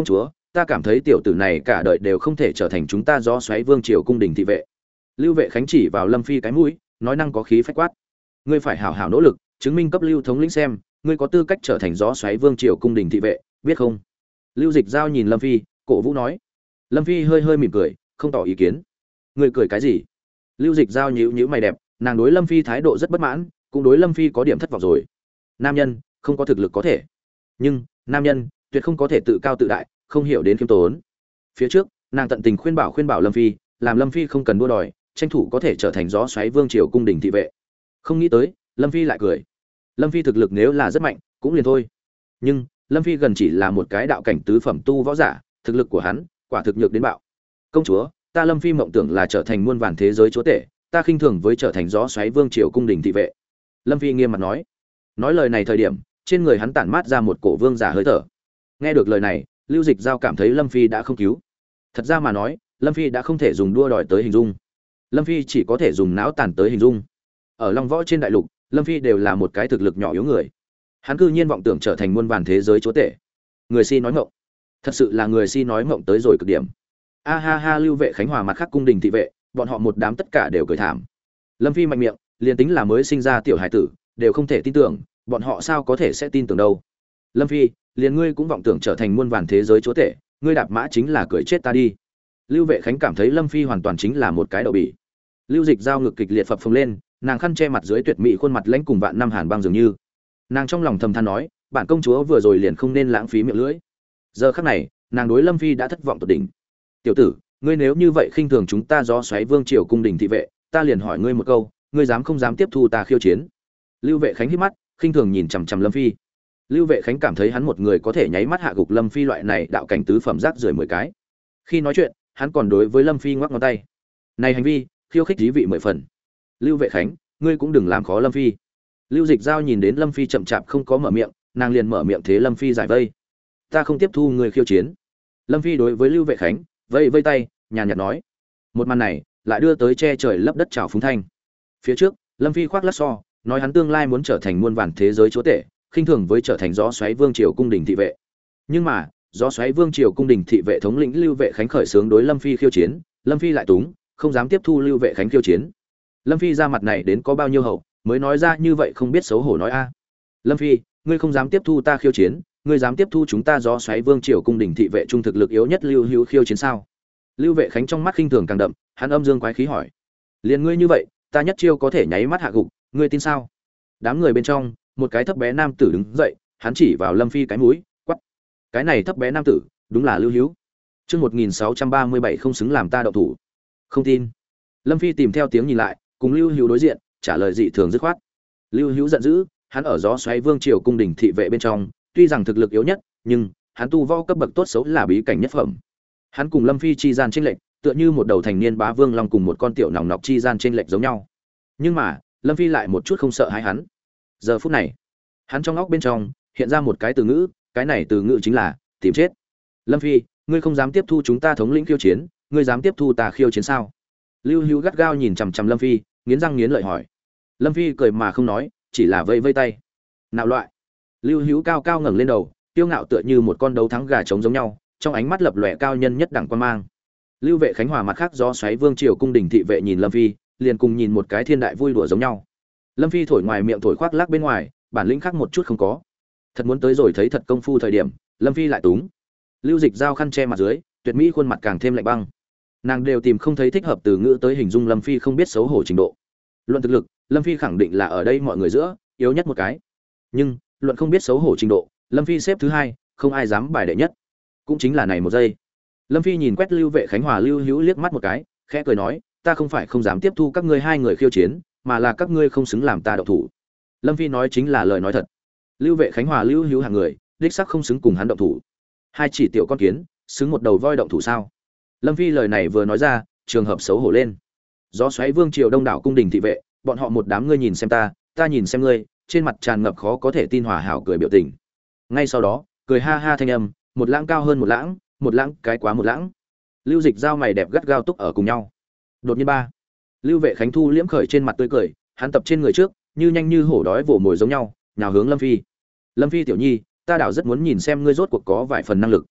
ta cảm thấy tiểu tử này cả đời đều không thể trở thành chúng ta gió xoáy vương triều cung đình thị vệ. Lưu Vệ Khánh chỉ vào Lâm Phi cái mũi, nói năng có khí phách quát: ngươi phải hảo hảo nỗ lực, chứng minh cấp Lưu thống lĩnh xem, ngươi có tư cách trở thành gió xoáy vương triều cung đình thị vệ, biết không? Lưu Dịch Giao nhìn Lâm Phi, cổ vũ nói. Lâm Phi hơi hơi mỉm cười, không tỏ ý kiến. Ngươi cười cái gì? Lưu Dịch Giao nhíu nhíu mày đẹp, nàng đối Lâm Phi thái độ rất bất mãn, cũng đối Lâm Phi có điểm thất vọng rồi. Nam nhân không có thực lực có thể, nhưng nam nhân tuyệt không có thể tự cao tự đại, không hiểu đến khiêm tốn. Phía trước, nàng tận tình khuyên bảo Lâm Phi, làm Lâm Phi không cần đua đòi, tranh thủ có thể trở thành gió xoáy vương triều cung đình thị vệ. Không nghĩ tới, Lâm Phi lại cười. Lâm Phi thực lực nếu là rất mạnh, cũng liền thôi. Nhưng Lâm Phi gần chỉ là một cái đạo cảnh tứ phẩm tu võ giả, thực lực của hắn quả thực nhược đến bạo. Công chúa, ta Lâm Phi mộng tưởng là trở thành muôn vàn thế giới chúa tể, ta khinh thường với trở thành gió xoáy vương triều cung đình thị vệ. Lâm Phi nghiêm mặt nói. Nói lời này thời điểm, trên người hắn tản mát ra một cổ vương giả hơi thở. Nghe được lời này, Lưu Dịch Giao cảm thấy Lâm Phi đã không cứu. Thật ra mà nói, Lâm Phi đã không thể dùng đua đòi tới hình dung. Lâm Phi chỉ có thể dùng não tàn tới hình dung. Ở Long Võ trên đại lục, Lâm Phi đều là một cái thực lực nhỏ yếu người. Hắn cư nhiên vọng tưởng trở thành muôn vàn thế giới chúa tể. Người si nói ngọng. Thật sự là người si nói ngọng tới rồi cực điểm. A ha ha, Lưu Vệ Khánh Hòa mặt khác cung đình thị vệ, bọn họ một đám tất cả đều cười thảm. Lâm Phi mạnh miệng, liền tính là mới sinh ra tiểu hải tử, đều không thể tin tưởng, bọn họ sao có thể sẽ tin tưởng đâu. Lâm Phi, liền ngươi cũng vọng tưởng trở thành muôn vàn thế giới chúa tể, ngươi đạp mã chính là cười chết ta đi. Lưu Vệ Khánh cảm thấy Lâm Phi hoàn toàn chính là một cái đậu bỉ. Lưu Dịch Giao ngực kịch liệt phập phồng lên, nàng khăn che mặt dưới tuyệt mỹ khuôn mặt lãnh cùng vạn năm hàn băng dường như. Nàng trong lòng thầm than nói, bản công chúa vừa rồi liền không nên lãng phí miệng lưỡi. Giờ khắc này, nàng đối Lâm Phi đã thất vọng tột đỉnh. Tiểu tử, ngươi nếu như vậy khinh thường chúng ta gió xoáy vương triều cung đình thị vệ, ta liền hỏi ngươi một câu, ngươi dám không dám tiếp thu ta khiêu chiến? Lưu Vệ Khánh híp mắt, khinh thường nhìn chằm chằm Lâm Phi. Lưu Vệ Khánh cảm thấy hắn một người có thể nháy mắt hạ gục Lâm Phi loại này đạo cảnh tứ phẩm rác rưởi 10 cái. Khi nói chuyện, hắn còn đối với Lâm Phi ngoắc ngón tay. Này hành vi, khiêu khích thí vị 10 phần. Lưu Vệ Khánh, ngươi cũng đừng làm khó Lâm Phi. Lưu Dịch Giao nhìn đến Lâm Phi chậm chạp không có mở miệng, nàng liền mở miệng thế Lâm Phi giải vây. Ta không tiếp thu người khiêu chiến. Lâm Phi đối với Lưu Vệ Khánh vây vây tay, nhàn nhạt nói. Một màn này lại đưa tới che trời lấp đất chào phúng thanh. Phía trước, Lâm Phi khoác lác so, nói hắn tương lai muốn trở thành muôn vàn thế giới chúa tể, khinh thường với trở thành gió xoáy vương triều cung đình thị vệ. Nhưng mà, gió xoáy vương triều cung đình thị vệ thống lĩnh Lưu Vệ Khánh khởi xướng đối Lâm Phi khiêu chiến, Lâm Phi lại túng, không dám tiếp thu Lưu Vệ Khánh khiêu chiến. Lâm Phi ra mặt này đến có bao nhiêu hậu, mới nói ra như vậy không biết xấu hổ nói a. Lâm Phi, ngươi không dám tiếp thu ta khiêu chiến, ngươi dám tiếp thu chúng ta gió xoáy vương triều cung đình thị vệ trung thực lực yếu nhất Lưu Hữu khiêu chiến sao? Lưu Vệ Khánh trong mắt khinh thường càng đậm, hắn âm dương quái khí hỏi: liền ngươi như vậy, ta nhất chiêu có thể nháy mắt hạ gục, ngươi tin sao? Đám người bên trong, một cái thấp bé nam tử đứng dậy, hắn chỉ vào Lâm Phi cái mũi, quát: cái này thấp bé nam tử, đúng là Lưu Hữu. Chương 1637 không xứng làm ta động thủ. Không tin. Lâm Phi tìm theo tiếng nhìn lại, cùng Lưu Hữu đối diện, trả lời dị thường dứt khoát. Lưu Hữu giận dữ, hắn ở gió xoáy vương triều cung đình thị vệ bên trong, tuy rằng thực lực yếu nhất, nhưng hắn tu võ cấp bậc tốt xấu là bí cảnh nhất phẩm. Hắn cùng Lâm Phi chi gian chênh lệch, tựa như một đầu thành niên bá vương long cùng một con tiểu nòng nọc chi gian chênh lệch giống nhau. Nhưng mà, Lâm Phi lại một chút không sợ hãi hắn. Giờ phút này, hắn trong óc bên trong hiện ra một cái từ ngữ, cái này từ ngữ chính là tìm chết. Lâm Phi, ngươi không dám tiếp thu chúng ta thống lĩnh khiêu chiến, ngươi dám tiếp thu ta khiêu chiến sao? Lưu Hữu gắt gao nhìn chằm chằm Lâm Phi, nghiến răng nghiến lợi hỏi. Lâm Phi cười mà không nói, chỉ là vây vây tay. Nạo loại. Lưu Hữu cao cao ngẩng lên đầu, tiêu ngạo tựa như một con đấu thắng gà trống giống nhau, trong ánh mắt lập lòe cao nhân nhất đẳng quan mang. Lưu Vệ Khánh Hòa mặt khác do xoáy vương triều cung đình thị vệ nhìn Lâm Phi, liền cùng nhìn một cái thiên đại vui đùa giống nhau. Lâm Phi thổi ngoài miệng thổi khoác lác bên ngoài, bản lĩnh khác một chút không có. Thật muốn tới rồi thấy thật công phu thời điểm, Lâm Phi lại túng. Lưu Dịch Giao khăn che mặt dưới, tuyệt mỹ khuôn mặt càng thêm lạnh băng. Nàng đều tìm không thấy thích hợp từ ngữ tới hình dung Lâm Phi không biết xấu hổ trình độ. Luận thực lực, Lâm Phi khẳng định là ở đây mọi người giữa yếu nhất một cái. Nhưng, luận không biết xấu hổ trình độ, Lâm Phi xếp thứ hai, không ai dám bài đệ nhất. Cũng chính là này một giây. Lâm Phi nhìn quét Lưu Vệ Khánh Hòa Lưu Hữu liếc mắt một cái, khẽ cười nói, ta không phải không dám tiếp thu các ngươi hai người khiêu chiến, mà là các ngươi không xứng làm ta động thủ. Lâm Phi nói chính là lời nói thật. Lưu Vệ Khánh Hòa Lưu Hữu hàng người, đích xác không xứng cùng hắn động thủ. Hai chỉ tiểu con kiến, xứng một đầu voi động thủ sao? Lâm Phi lời này vừa nói ra, trường hợp xấu hổ lên. Gió xoáy vương triều đông đảo cung đình thị vệ, bọn họ một đám ngươi nhìn xem ta nhìn xem ngươi, trên mặt tràn ngập khó có thể tin hòa hảo cười biểu tình. Ngay sau đó, cười ha ha thanh âm, một lãng cao hơn một lãng cái quá một lãng. Lưu Dịch Giao mày đẹp gắt gao túc ở cùng nhau. Đột nhiên ba, Lưu Vệ Khánh thu liễm khởi trên mặt tươi cười, hắn tập trên người trước, như nhanh như hổ đói vồ mồi giống nhau, nhào hướng Lâm Phi. Lâm Phi tiểu nhi, ta đảo rất muốn nhìn xem ngươi rốt cuộc có vài phần năng lực.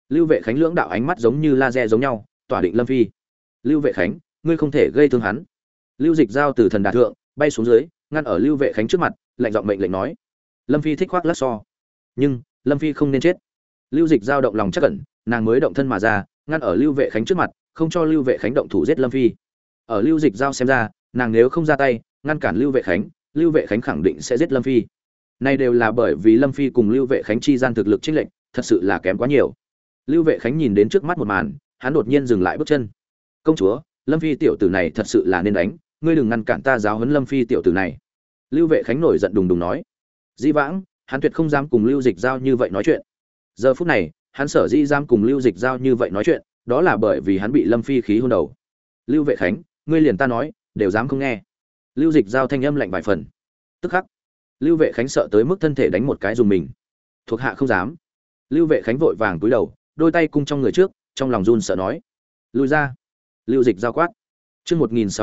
Lưu Vệ Khánh lưỡng đạo ánh mắt giống như laser giống nhau, tỏa định Lâm Phi. Lưu Vệ Khánh, ngươi không thể gây thương hắn. Lưu Dịch Giao từ thần đà thượng bay xuống dưới, ngăn ở Lưu Vệ Khánh trước mặt, lạnh giọng mệnh lệnh nói. Lâm Phi thích khoác lác so, nhưng Lâm Phi không nên chết. Lưu Dịch Giao động lòng chắc ẩn, nàng mới động thân mà ra, ngăn ở Lưu Vệ Khánh trước mặt, không cho Lưu Vệ Khánh động thủ giết Lâm Phi. Ở Lưu Dịch Giao xem ra, nàng nếu không ra tay, ngăn cản Lưu Vệ Khánh khẳng định sẽ giết Lâm Phi. Này đều là bởi vì Lâm Phi cùng Lưu Vệ Khánh chi gian thực lực chênh lệch, thật sự là kém quá nhiều. Lưu Vệ Khánh nhìn đến trước mắt một màn, hắn đột nhiên dừng lại bước chân. Công chúa, Lâm Phi tiểu tử này thật sự là nên đánh, ngươi đừng ngăn cản ta giáo huấn Lâm Phi tiểu tử này. Lưu Vệ Khánh nổi giận đùng đùng nói. Dĩ vãng, hắn tuyệt không dám cùng Lưu Dịch Giao như vậy nói chuyện. Giờ phút này, hắn sở dĩ dám cùng Lưu Dịch Giao như vậy nói chuyện, đó là bởi vì hắn bị Lâm Phi khí hôn đầu. Lưu Vệ Khánh, ngươi liền ta nói, đều dám không nghe. Lưu Dịch Giao thanh âm lạnh vài phần. Tức khắc, Lưu Vệ Khánh sợ tới mức thân thể đánh một cái dùng mình. Thuộc hạ không dám. Lưu Vệ Khánh vội vàng cúi đầu, đôi tay cung trong người trước, trong lòng run sợ nói: "Lùi ra." Lưu Dịch Giao quát. Chương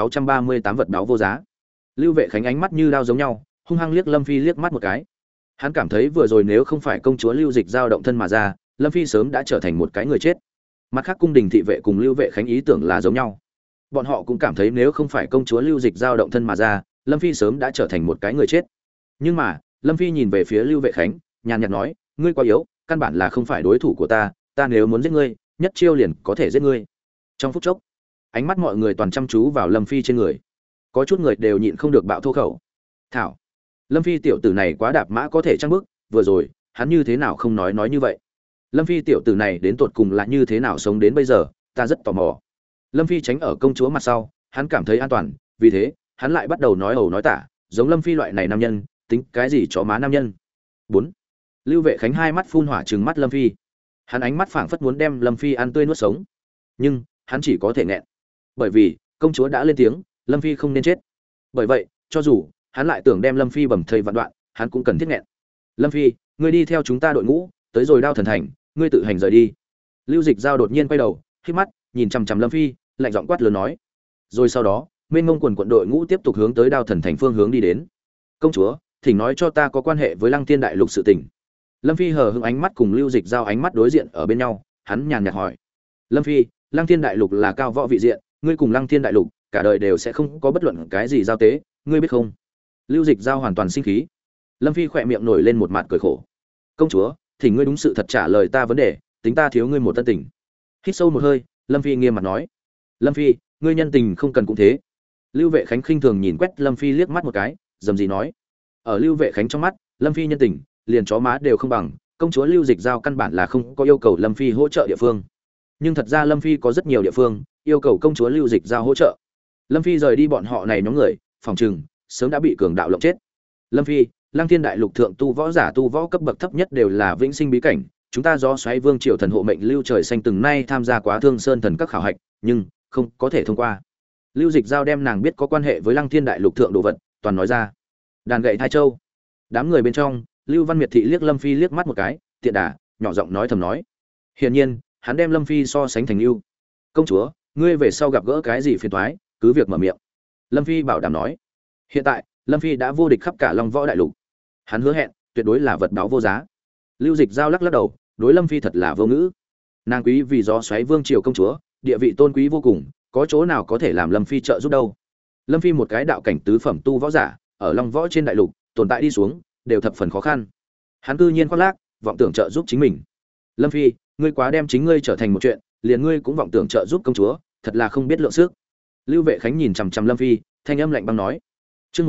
1638 vật báo vô giá. Lưu Vệ Khánh ánh mắt như đao giống nhau, hung hăng liếc Lâm Phi liếc mắt một cái. Hắn cảm thấy vừa rồi nếu không phải công chúa Lưu Dịch Giao động thân mà ra, Lâm Phi sớm đã trở thành một cái người chết. Mặt khác cung đình thị vệ cùng Lưu Vệ Khánh ý tưởng là giống nhau. Bọn họ cũng cảm thấy nếu không phải công chúa Lưu Dịch Giao động thân mà ra, Lâm Phi sớm đã trở thành một cái người chết. Nhưng mà, Lâm Phi nhìn về phía Lưu Vệ Khánh, nhàn nhạt nói: "Ngươi quá yếu, căn bản là không phải đối thủ của ta, ta nếu muốn giết ngươi, nhất chiêu liền có thể giết ngươi." Trong phút chốc, ánh mắt mọi người toàn chăm chú vào Lâm Phi trên người. Có chút người đều nhịn không được bạo thô khẩu. Thảo, Lâm Phi tiểu tử này quá đạp mã có thể trăng bước, vừa rồi, hắn như thế nào không nói như vậy? Lâm Phi tiểu tử này đến tột cùng là như thế nào sống đến bây giờ, ta rất tò mò. Lâm Phi tránh ở công chúa mặt sau, hắn cảm thấy an toàn, vì thế, hắn lại bắt đầu nói ẩu nói tả, giống Lâm Phi loại này nam nhân, tính cái gì chó má nam nhân. 4. Lưu Vệ Khánh hai mắt phun hỏa trừng mắt Lâm Phi. Hắn ánh mắt phảng phất muốn đem Lâm Phi ăn tươi nuốt sống. Nhưng, hắn chỉ có thể nghẹn. Bởi vì, công chúa đã lên tiếng, Lâm Phi không nên chết. Bởi vậy, cho dù hắn lại tưởng đem Lâm Phi bầm thây vạn đoạn, hắn cũng cần thiết nghẹn. Lâm Phi, ngươi đi theo chúng ta đội ngũ, tới rồi Đao Thần Thành, ngươi tự hành rời đi. Lưu Dịch Giao đột nhiên quay đầu, khép mắt, nhìn chằm chằm Lâm Phi, lạnh giọng quát lớn nói. Rồi sau đó, mênh mông quần quận đội ngũ tiếp tục hướng tới Đao Thần Thành phương hướng đi đến. Công chúa, thỉnh nói cho ta có quan hệ với Lăng Thiên Đại Lục sự tình. Lâm Phi hờ hững ánh mắt cùng Lưu Dịch Giao ánh mắt đối diện ở bên nhau, hắn nhàn nhạt hỏi. Lâm Phi, Lăng Thiên Đại Lục là cao võ vị diện, ngươi cùng Lăng Thiên Đại Lục cả đời đều sẽ không có bất luận cái gì giao tế, ngươi biết không? Lưu Dịch Giao hoàn toàn sinh khí. Lâm Phi khỏe miệng nổi lên một mặt cười khổ. Công chúa, thỉnh ngươi đúng sự thật trả lời ta vấn đề, tính ta thiếu ngươi một tân tình. Hít sâu một hơi, Lâm Phi nghiêm mặt nói. Lâm Phi, ngươi nhân tình không cần cũng thế. Lưu Vệ Khánh khinh thường nhìn quét Lâm Phi liếc mắt một cái, dầm gì nói. Ở Lưu Vệ Khánh trong mắt, Lâm Phi nhân tình liền chó má đều không bằng, công chúa Lưu Dịch Giao căn bản là không có yêu cầu Lâm Phi hỗ trợ địa phương. Nhưng thật ra Lâm Phi có rất nhiều địa phương yêu cầu công chúa Lưu Dịch Giao hỗ trợ. Lâm Phi rời đi bọn họ này nhóm người, phòng trừng sớm đã bị cường đạo lộng chết. Lâm Phi, Lăng Thiên Đại Lục thượng tu võ cấp bậc thấp nhất đều là vĩnh sinh bí cảnh, chúng ta do xoáy vương triều thần hộ mệnh Lưu Trời Xanh từng nay tham gia quá Thương Sơn thần các khảo hạch, nhưng không có thể thông qua. Lưu Dịch Giao đem nàng biết có quan hệ với Lăng Thiên Đại Lục thượng đồ vật toàn nói ra. Đàn gậy Thai Châu. Đám người bên trong, Lưu Văn Miệt thị liếc Lâm Phi liếc mắt một cái, tiện đà, nhỏ giọng nói thầm nói. Hiển nhiên, hắn đem Lâm Phi so sánh thành ưu. Công chúa, ngươi về sau gặp gỡ cái gì phiền toái, cứ việc mở miệng. Lâm Phi bảo đảm nói. Hiện tại, Lâm Phi đã vô địch khắp cả Long Võ Đại Lục. Hắn hứa hẹn, tuyệt đối là vật báo vô giá. Lưu Dịch Giao lắc lắc đầu, đối Lâm Phi thật là vô ngữ. Nàng quý vì gió xoáy vương triều công chúa, địa vị tôn quý vô cùng, có chỗ nào có thể làm Lâm Phi trợ giúp đâu. Lâm Phi một cái đạo cảnh tứ phẩm tu võ giả, ở Long Võ trên đại lục, tồn tại đi xuống, đều thập phần khó khăn. Hắn cư nhiên khoác lác, vọng tưởng trợ giúp chính mình. Lâm Phi, ngươi quá đem chính ngươi trở thành một chuyện, liền ngươi cũng vọng tưởng trợ giúp công chúa, thật là không biết lượng sức. Lưu Vệ Khánh nhìn chằm chằm Lâm Phi, thanh âm lạnh băng nói. Chương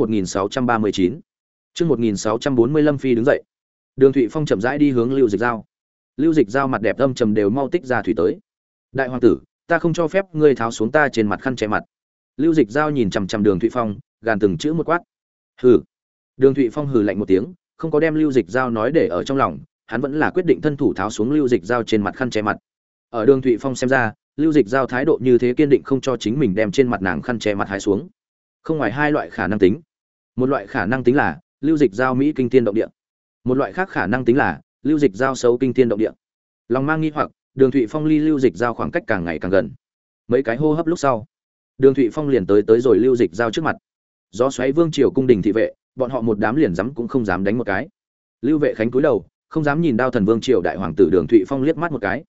1639. Chương 1640 Lâm Phi đứng dậy. Đường Thụy Phong chậm rãi đi hướng Lưu Dịch Giao. Lưu Dịch Giao mặt đẹp âm trầm đều mau tích ra thủy tới. Đại hoàng tử, ta không cho phép ngươi tháo xuống ta trên mặt khăn che mặt. Lưu Dịch Giao nhìn chằm chằm Đường Thụy Phong, gàn từng chữ một quát. Hừ. Đường Thụy Phong hừ lạnh một tiếng, không có đem Lưu Dịch Giao nói để ở trong lòng, hắn vẫn là quyết định thân thủ tháo xuống Lưu Dịch Giao trên mặt khăn che mặt. Ở Đường Thụy Phong xem ra, Lưu Dịch Giao thái độ như thế kiên định không cho chính mình đem trên mặt nàng khăn che mặt hái xuống. Không ngoài hai loại khả năng tính. Một loại khả năng tính là Lưu Dịch Giao mỹ kinh thiên động địa. Một loại khác khả năng tính là Lưu Dịch Giao xấu kinh thiên động địa. Lòng mang nghi hoặc, Đường Thụy Phong ly Lưu Dịch Giao khoảng cách càng ngày càng gần. Mấy cái hô hấp lúc sau, Đường Thụy Phong liền tới rồi Lưu Dịch Giao trước mặt. Gió xoáy vương triều cung đình thị vệ, bọn họ một đám liền dám cũng không dám đánh một cái. Lưu Vệ Khánh cúi đầu, không dám nhìn Đao Thần Vương triều đại hoàng tử Đường Thụy Phong liếc mắt một cái.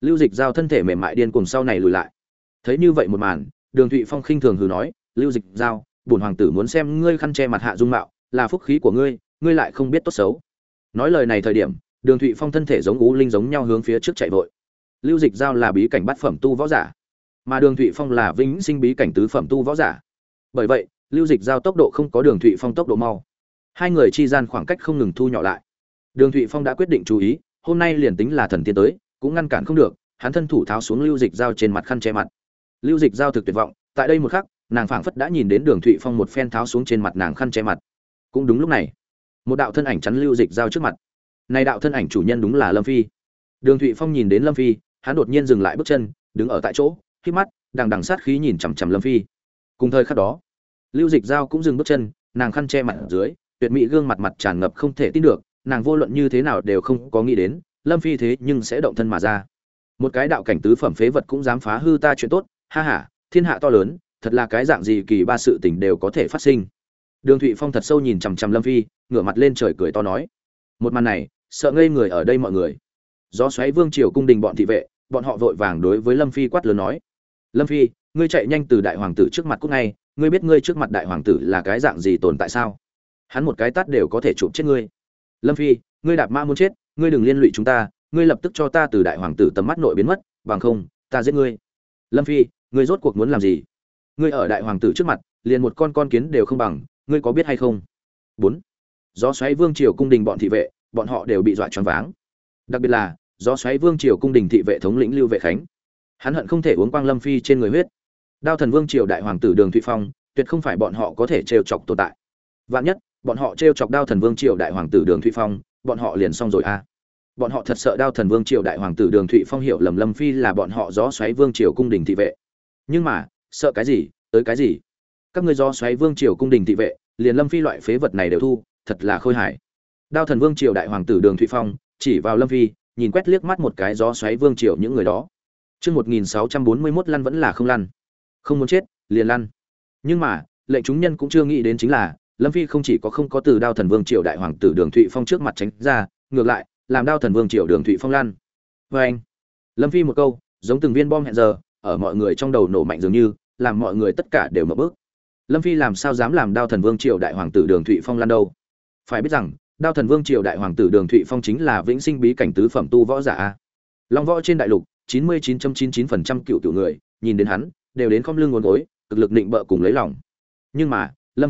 Lưu Dịch Giao thân thể mềm mại điên cuồng sau này lùi lại. Thấy như vậy một màn, Đường Thụy Phong khinh thường hừ nói, "Lưu Dịch Giao, bổn hoàng tử muốn xem ngươi khăn che mặt hạ dung mạo, là phúc khí của ngươi, ngươi lại không biết tốt xấu." Nói lời này thời điểm, Đường Thụy Phong thân thể giống ú linh giống nhau hướng phía trước chạy vội. Lưu Dịch Giao là bí cảnh bát phẩm tu võ giả, mà Đường Thụy Phong là vĩnh sinh bí cảnh tứ phẩm tu võ giả. Bởi vậy, Lưu Dịch Giao tốc độ không có Đường Thụy Phong tốc độ mau. Hai người chi gian khoảng cách không ngừng thu nhỏ lại. Đường Thụy Phong đã quyết định chú ý, hôm nay liền tính là thần tiên tới, cũng ngăn cản không được, hắn thân thủ tháo xuống Lưu Dịch Giao trên mặt khăn che mặt. Lưu Dịch Giao thực tuyệt vọng, tại đây một khắc, nàng phảng phất đã nhìn đến Đường Thụy Phong một phen tháo xuống trên mặt nàng khăn che mặt. Cũng đúng lúc này, một đạo thân ảnh chắn Lưu Dịch Giao trước mặt. Này đạo thân ảnh chủ nhân đúng là Lâm Phi. Đường Thụy Phong nhìn đến Lâm Phi, hắn đột nhiên dừng lại bước chân, đứng ở tại chỗ, khép mắt, đằng đằng sát khí nhìn chằm chằm Lâm Phi. Cùng thời khắc đó, Lưu Dịch Giao cũng dừng bước chân, nàng khăn che mặt ở dưới, tuyệt mỹ gương mặt mặt tràn ngập không thể tin được, nàng vô luận như thế nào đều không có nghĩ đến, Lâm Phi thế nhưng sẽ động thân mà ra. Một cái đạo cảnh tứ phẩm phế vật cũng dám phá hư ta chuyện tốt, ha ha, thiên hạ to lớn, thật là cái dạng gì kỳ ba sự tình đều có thể phát sinh. Đường Thụy Phong thật sâu nhìn chằm chằm Lâm Phi, ngửa mặt lên trời cười to nói. Một màn này, sợ ngây người ở đây mọi người. Gió xoáy vương triều cung đình bọn thị vệ, bọn họ vội vàng đối với Lâm Phi quát lớn nói: "Lâm Phi, ngươi chạy nhanh từ đại hoàng tử trước mặt cút ngay, ngươi biết ngươi trước mặt đại hoàng tử là cái dạng gì tồn tại sao? Hắn một cái tát đều có thể chụp chết ngươi. Lâm Phi, ngươi đạp mã muốn chết, ngươi đừng liên lụy chúng ta, ngươi lập tức cho ta từ đại hoàng tử tầm mắt nội biến mất, bằng không, ta giết ngươi." Lâm Phi, ngươi rốt cuộc muốn làm gì? Ngươi ở đại hoàng tử trước mặt, liền một con kiến đều không bằng, ngươi có biết hay không? 4. Gió xoáy vương triều cung đình bọn thị vệ, bọn họ đều bị dọa choáng váng. Đặc biệt là gió xoáy vương triều cung đình thị vệ thống lĩnh Lưu Vệ Khánh, hắn hận không thể uống quang Lâm Phi trên người huyết. Đao thần vương triều đại hoàng tử Đường Thụy Phong, tuyệt không phải bọn họ có thể trêu chọc tồn tại. Vạn nhất, bọn họ trêu chọc Đao thần vương triều đại hoàng tử Đường Thụy Phong, bọn họ liền xong rồi a. Bọn họ thật sợ Đao thần vương triều đại hoàng tử Đường Thụy Phong hiểu lầm Lâm Phi là bọn họ gió xoáy vương triều cung đình thị vệ. Nhưng mà, sợ cái gì, tới cái gì? Các ngươi gió xoáy vương triều cung đình thị vệ, liền Lâm Phi loại phế vật này đều thu, thật là khôi hài. Đao thần vương triều đại hoàng tử Đường Thụy Phong chỉ vào Lâm Phi, nhìn quét liếc mắt một cái gió xoáy vương triều những người đó. Chương 1641 lăn vẫn là không lăn. Không muốn chết, liền lăn. Nhưng mà, lệnh chúng nhân cũng chưa nghĩ đến chính là, Lâm Phi không chỉ có không có từ Đao thần vương triều đại hoàng tử Đường Thụy Phong trước mặt tránh ra, ngược lại, làm Đao thần vương triều Đường Thụy Phong lăn. Oeng. Lâm Phi một câu, giống từng viên bom hẹn giờ, ở mọi người trong đầu nổ mạnh dường như, làm mọi người tất cả đều ngộp bức. Lâm Phi làm sao dám làm Đao thần vương triều đại hoàng tử Đường Thụy Phong lăn đâu? Phải biết rằng, Đao thần vương triều đại hoàng tử Đường Thụy Phong chính là vĩnh sinh bí cảnh tứ phẩm tu võ giả. Long võ trên đại lục, 99.99% cựu người, nhìn đến hắn, đều đến khom lưng ngốn gối, cực lực định bợ cùng lấy lòng. Nhưng mà, Lâm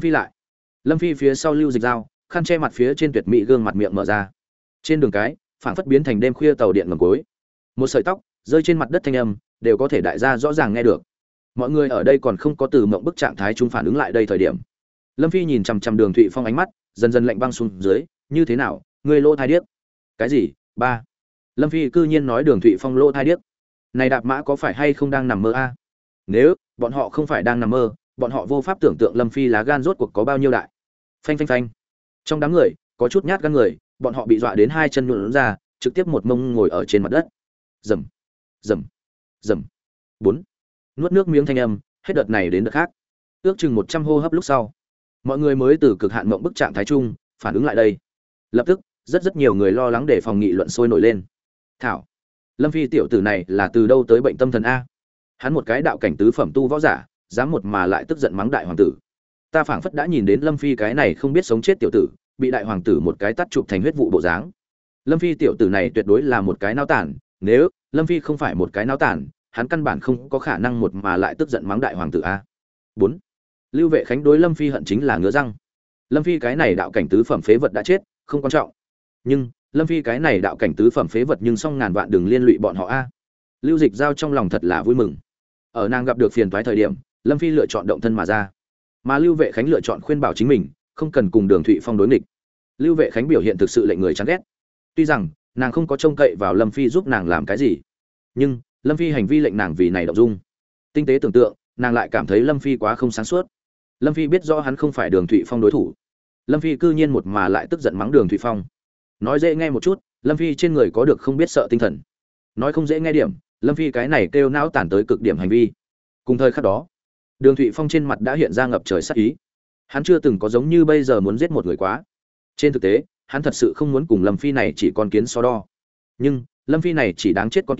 Phi phía sau Lưu Dịch Giao, khăn che mặt phía trên tuyệt mỹ gương mặt miệng mở ra. Trên đường cái, phảng phất biến thành đêm khuya tàu điện ngầm cuối. Một sợi tóc rơi trên mặt đất thanh âm, đều có thể đại gia rõ ràng nghe được. Mọi người ở đây còn không có từ mộng bức trạng thái chúng phản ứng lại đây thời điểm. Lâm Phi nhìn chằm chằm Đường Thụy Phong ánh mắt, dần dần lạnh băng xuống dưới, như thế nào, ngươi lỗ thai điếc? Cái gì? Ba. Lâm Phi cư nhiên nói Đường Thụy Phong lỗ thai điếc. Này đạp mã có phải hay không đang nằm mơ a? Nếu bọn họ không phải đang nằm mơ, bọn họ vô pháp tưởng tượng Lâm Phi lá gan rốt cuộc có bao nhiêu đại. Phanh phanh phanh. Trong đám người, có chút nhát gan người, bọn họ bị dọa đến hai chân nhũn ra, trực tiếp một mông ngồi ở trên mặt đất. Rầm, rầm, rầm. 4. Nuốt nước miếng thanh âm, hết đợt này đến đợt khác. Ước chừng 100 hô hấp lúc sau, mọi người mới từ cực hạn mộng bức trạng thái chung phản ứng lại đây. Lập tức, rất nhiều người lo lắng để phòng nghị luận sôi nổi lên. Thảo, Lâm Phi tiểu tử này là từ đâu tới bệnh tâm thần a? Hắn một cái đạo cảnh tứ phẩm tu võ giả, dám một mà lại tức giận mắng đại hoàng tử. Ta phảng phất đã nhìn đến Lâm Phi cái này không biết sống chết tiểu tử, bị đại hoàng tử một cái tát chụp thành huyết vụ bộ dáng. Lâm Phi tiểu tử này tuyệt đối là một cái náo tản, nếu Lâm Phi không phải một cái náo tản, hắn căn bản không có khả năng một mà lại tức giận mắng đại hoàng tử a. 4. Lưu Vệ Khánh đối Lâm Phi hận chính là ngứa răng. Lâm Phi cái này đạo cảnh tứ phẩm phế vật đã chết, không quan trọng. Nhưng, Lâm Phi cái này đạo cảnh tứ phẩm phế vật nhưng song ngàn vạn đừng liên lụy bọn họ a. Lưu Dịch Giao trong lòng thật là vui mừng. Ở nàng gặp được phiền toái thời điểm, Lâm Phi lựa chọn động thân mà ra. Mà Lưu Vệ Khánh lựa chọn khuyên bảo chính mình, không cần cùng Đường Thụy Phong đối nghịch. Lưu Vệ Khánh biểu hiện thực sự lệnh người chán ghét. Tuy rằng, nàng không có trông cậy vào Lâm Phi giúp nàng làm cái gì, nhưng Lâm Phi hành vi lệnh nàng vì này động dung. Tinh tế tưởng tượng, nàng lại cảm thấy Lâm Phi quá không sáng suốt. Lâm Phi biết rõ hắn không phải Đường Thụy Phong đối thủ. Lâm Phi cư nhiên một mà lại tức giận mắng Đường Thụy Phong. Nói dễ nghe một chút, Lâm Phi trên người có được không biết sợ tinh thần. Nói không dễ nghe điểm, Lâm Phi cái này kêu não tản tới cực điểm hành vi. Cùng thời khắc đó, Đường Thụy Phong trên mặt đã hiện ra ngập trời sát ý. Hắn chưa từng có giống như bây giờ muốn giết một người quá. Trên thực tế, hắn thật sự không muốn cùng Lâm Phi này chỉ con kiến so đo. Nhưng, Lâm Phi này chỉ đáng chết con kiến,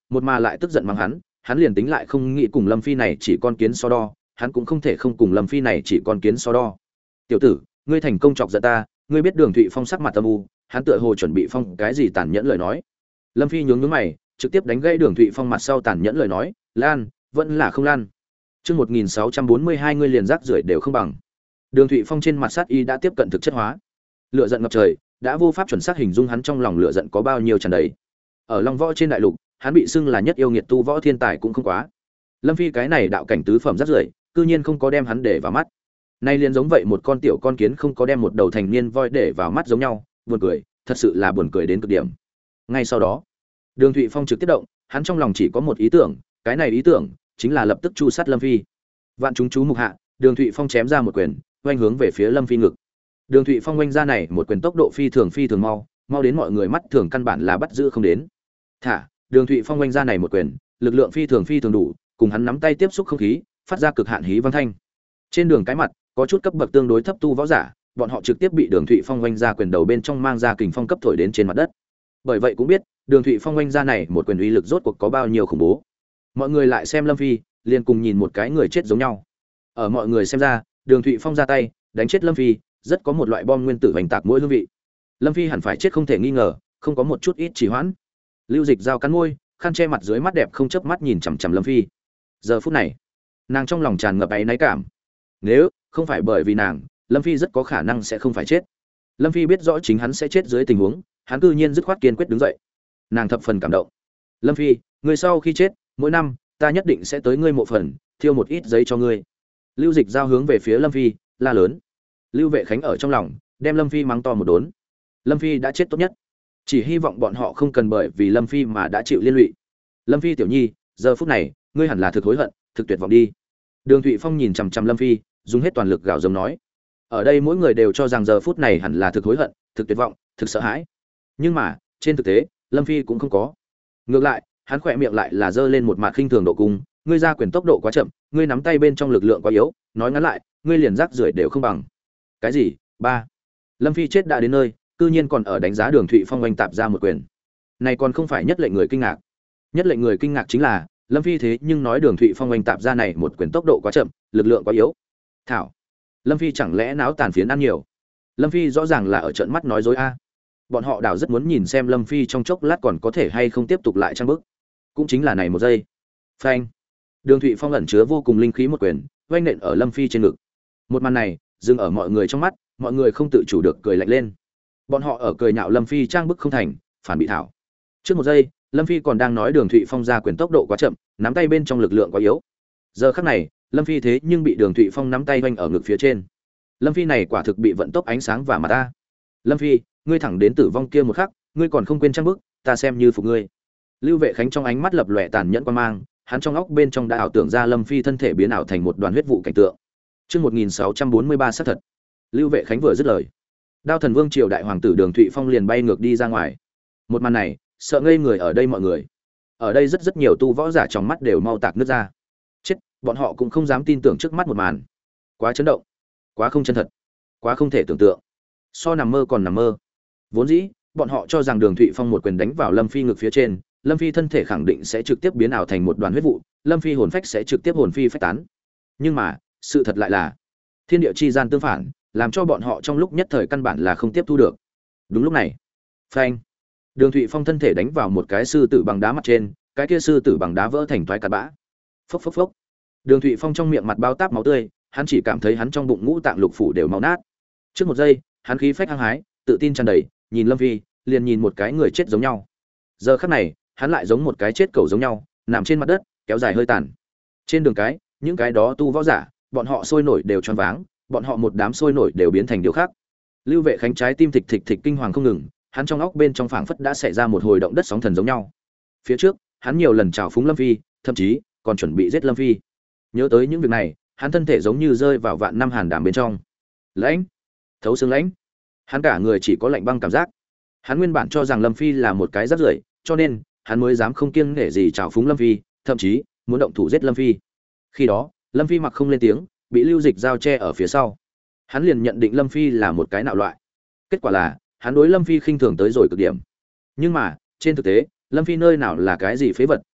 một mà lại tức giận mắng hắn liền tính lại không nghĩ cùng Lâm Phi này chỉ con kiến so đo, hắn cũng không thể không cùng Lâm Phi này chỉ con kiến so đo. Tiểu tử, ngươi thành công chọc giận ta, ngươi biết Đường Thụy Phong sắc mặt âm u, hắn tựa hồ chuẩn bị phong cái gì tàn nhẫn lời nói. Lâm Phi nhướng nhướng mày, trực tiếp đánh gãy Đường Thụy Phong mặt sau tàn nhẫn lời nói, "Lan, vẫn là không lan." Chương 1642 ngươi liền rác rưởi đều không bằng. Đường Thụy Phong trên mặt sát y đã tiếp cận thực chất hóa. Lửa giận ngập trời, đã vô pháp chuẩn xác hình dung hắn trong lòng lửa giận có bao nhiêu tràn đầy. Ở Long Võ trên đại lục, hắn bị xưng là nhất yêu nghiệt tu võ thiên tài cũng không quá. Lâm Phi cái này đạo cảnh tứ phẩm rác rưởi, cư nhiên không có đem hắn để vào mắt. Nay liền giống vậy một con tiểu con kiến không có đem một đầu thành niên voi để vào mắt giống nhau, buồn cười, thật sự là buồn cười đến cực điểm. Ngay sau đó, Đường Thụy Phong trực tiếp động, hắn trong lòng chỉ có một ý tưởng, cái này ý tưởng chính là lập tức chu sát Lâm Phi. Vạn chúng chú mục hạ, Đường Thụy Phong chém ra một quyền, oanh hướng về phía Lâm Phi ngực. Đường Thụy Phong oanh ra này một quyền tốc độ phi thường mau, mau đến mọi người mắt thường căn bản là bắt giữ không đến. Thả, Đường Thụy Phong oanh ra này một quyền, lực lượng phi thường đủ, cùng hắn nắm tay tiếp xúc không khí, phát ra cực hạn hí vang thanh. Trên đường cái mặt, có chút cấp bậc tương đối thấp tu võ giả, bọn họ trực tiếp bị Đường Thụy Phong oanh ra quyền đầu bên trong mang ra kình phong cấp thổi đến trên mặt đất. Bởi vậy cũng biết, Đường Thụy Phong oanh ra này một quyền uy lực rốt cuộc có bao nhiêu khủng bố. Mọi người lại xem Lâm Phi, liền cùng nhìn một cái người chết giống nhau. Ở mọi người xem ra, Đường Thụy Phong ra tay, đánh chết Lâm Phi, rất có một loại bom nguyên tử hoành tạc mỗi hương vị. Lâm Phi hẳn phải chết không thể nghi ngờ, không có một chút ít trì hoãn. Lưu Dịch Giao cắn môi, khăn che mặt dưới mắt đẹp không chớp mắt nhìn chằm chằm Lâm Phi. Giờ phút này, nàng trong lòng tràn ngập áy náy cảm. Nếu không phải bởi vì nàng, Lâm Phi rất có khả năng sẽ không phải chết. Lâm Phi biết rõ chính hắn sẽ chết dưới tình huống, hắn cư nhiên dứt khoát kiên quyết đứng dậy. Nàng thập phần cảm động. Lâm Phi, ngươi sau khi chết, mỗi năm ta nhất định sẽ tới ngươi mộ phần, thiêu một ít giấy cho ngươi. Lưu Dịch Giao hướng về phía Lâm Phi, la lớn. Lưu Vệ Khánh ở trong lòng, đem Lâm Phi mắng to một đốn. Lâm Phi đã chết tốt nhất, chỉ hy vọng bọn họ không cần bởi vì Lâm Phi mà đã chịu liên lụy. Lâm Phi tiểu nhi, giờ phút này, ngươi hẳn là thực hối hận, thực tuyệt vọng đi. Đường Thụy Phong nhìn chằm chằm Lâm Phi, dùng hết toàn lực gào giống nói. Ở đây mỗi người đều cho rằng giờ phút này hẳn là thực hối hận, thực tuyệt vọng, thực sợ hãi. Nhưng mà, trên thực tế, Lâm Phi cũng không có. Ngược lại, hắn khỏe miệng lại là giơ lên một mặt khinh thường độ cung, ngươi ra quyền tốc độ quá chậm, ngươi nắm tay bên trong lực lượng quá yếu, nói ngắn lại, ngươi liền rác rưởi đều không bằng. Cái gì? Ba. Lâm Phi chết đã đến nơi, cư nhiên còn ở đánh giá Đường Thụy Phong oanh tạp ra một quyền. Này còn không phải nhất lệnh người kinh ngạc. Nhất lệnh người kinh ngạc chính là, Lâm Phi thế nhưng nói Đường Thụy Phong oanh tạp ra này một quyền tốc độ quá chậm, lực lượng quá yếu. Thảo, Lâm Phi chẳng lẽ náo tàn phiến ăn nhiều? Lâm Phi rõ ràng là ở trận mắt nói dối a. Bọn họ đảo rất muốn nhìn xem Lâm Phi trong chốc lát còn có thể hay không tiếp tục lại trang bức. Cũng chính là này một giây. Phanh. Đường Thụy Phong ẩn chứa vô cùng linh khí một quyền, oanh nện ở Lâm Phi trên ngực. Một màn này, dừng ở mọi người trong mắt, mọi người không tự chủ được cười lạnh lên. Bọn họ ở cười nhạo Lâm Phi trang bức không thành, phản bị thảo. Trước một giây, Lâm Phi còn đang nói Đường Thụy Phong ra quyền tốc độ quá chậm, nắm tay bên trong lực lượng quá yếu. Giờ khắc này, Lâm Phi thế nhưng bị Đường Thụy Phong nắm tay vênh ở ngực phía trên. Lâm Phi này quả thực bị vận tốc ánh sáng và mặt ta. Lâm Phi, ngươi thẳng đến tử vong kia một khắc, ngươi còn không quên trang bức, ta xem như phục ngươi. Lưu Vệ Khánh trong ánh mắt lập lòe tàn nhẫn quan mang, hắn trong óc bên trong đã ảo tưởng ra Lâm Phi thân thể biến ảo thành một đoàn huyết vụ cảnh tượng. Chương 1643 xác thật. Lưu Vệ Khánh vừa dứt lời, Đao Thần Vương triều đại hoàng tử Đường Thụy Phong liền bay ngược đi ra ngoài. Một màn này, sợ ngây người ở đây mọi người. Ở đây rất nhiều tu võ giả trong mắt đều mau tạc nước ra. Chết, bọn họ cũng không dám tin tưởng trước mắt một màn. Quá chấn động, quá không chân thật, quá không thể tưởng tượng. So nằm mơ còn nằm mơ. Vốn dĩ, bọn họ cho rằng Đường Thụy Phong một quyền đánh vào Lâm Phi ngực phía trên, Lâm Phi thân thể khẳng định sẽ trực tiếp biến ảo thành một đoàn huyết vụ, Lâm Phi hồn phách sẽ trực tiếp hồn phi phách tán. Nhưng mà, sự thật lại là thiên địa chi gian tương phản, làm cho bọn họ trong lúc nhất thời căn bản là không tiếp thu được. Đúng lúc này, phanh, Đường Thụy Phong thân thể đánh vào một cái sư tử bằng đá mặt trên, cái kia sư tử bằng đá vỡ thành toái cát bã. Phốc phốc phốc. Đường Thụy Phong trong miệng mặt bao táp máu tươi, hắn chỉ cảm thấy hắn trong bụng ngũ tạng lục phủ đều máu nát. Trước một giây, hắn khí phách hăng hái, tự tin tràn đầy, nhìn Lâm Phi, liền nhìn một cái người chết giống nhau. Giờ khắc này, hắn lại giống một cái chết cẩu giống nhau, nằm trên mặt đất, kéo dài hơi tàn. Trên đường cái, những cái đó tu võ giả, bọn họ sôi nổi đều choáng váng, bọn họ một đám sôi nổi đều biến thành điều khác. Lưu Vệ Khánh trái tim thịch thịch thịch kinh hoàng không ngừng, hắn trong óc bên trong phảng phất đã xảy ra một hồi động đất sóng thần giống nhau. Phía trước, hắn nhiều lần chào phúng Lâm Phi, thậm chí còn chuẩn bị giết Lâm Phi. Nhớ tới những việc này, hắn thân thể giống như rơi vào vạn năm hàn đàm bên trong. Lãnh, thấu xương lãnh. Hắn cả người chỉ có lạnh băng cảm giác. Hắn nguyên bản cho rằng Lâm Phi là một cái rác rưởi, cho nên hắn mới dám không kiêng nể gì chào phúng Lâm Phi, thậm chí muốn động thủ giết Lâm Phi. Khi đó, Lâm Phi mặc không lên tiếng, bị Lưu Dịch Giao che ở phía sau. Hắn liền nhận định Lâm Phi là một cái nạo loại. Kết quả là, hắn đối Lâm Phi khinh thường tới rồi cực điểm. Nhưng mà, trên thực tế, Lâm Phi nơi nào là cái gì phế vật,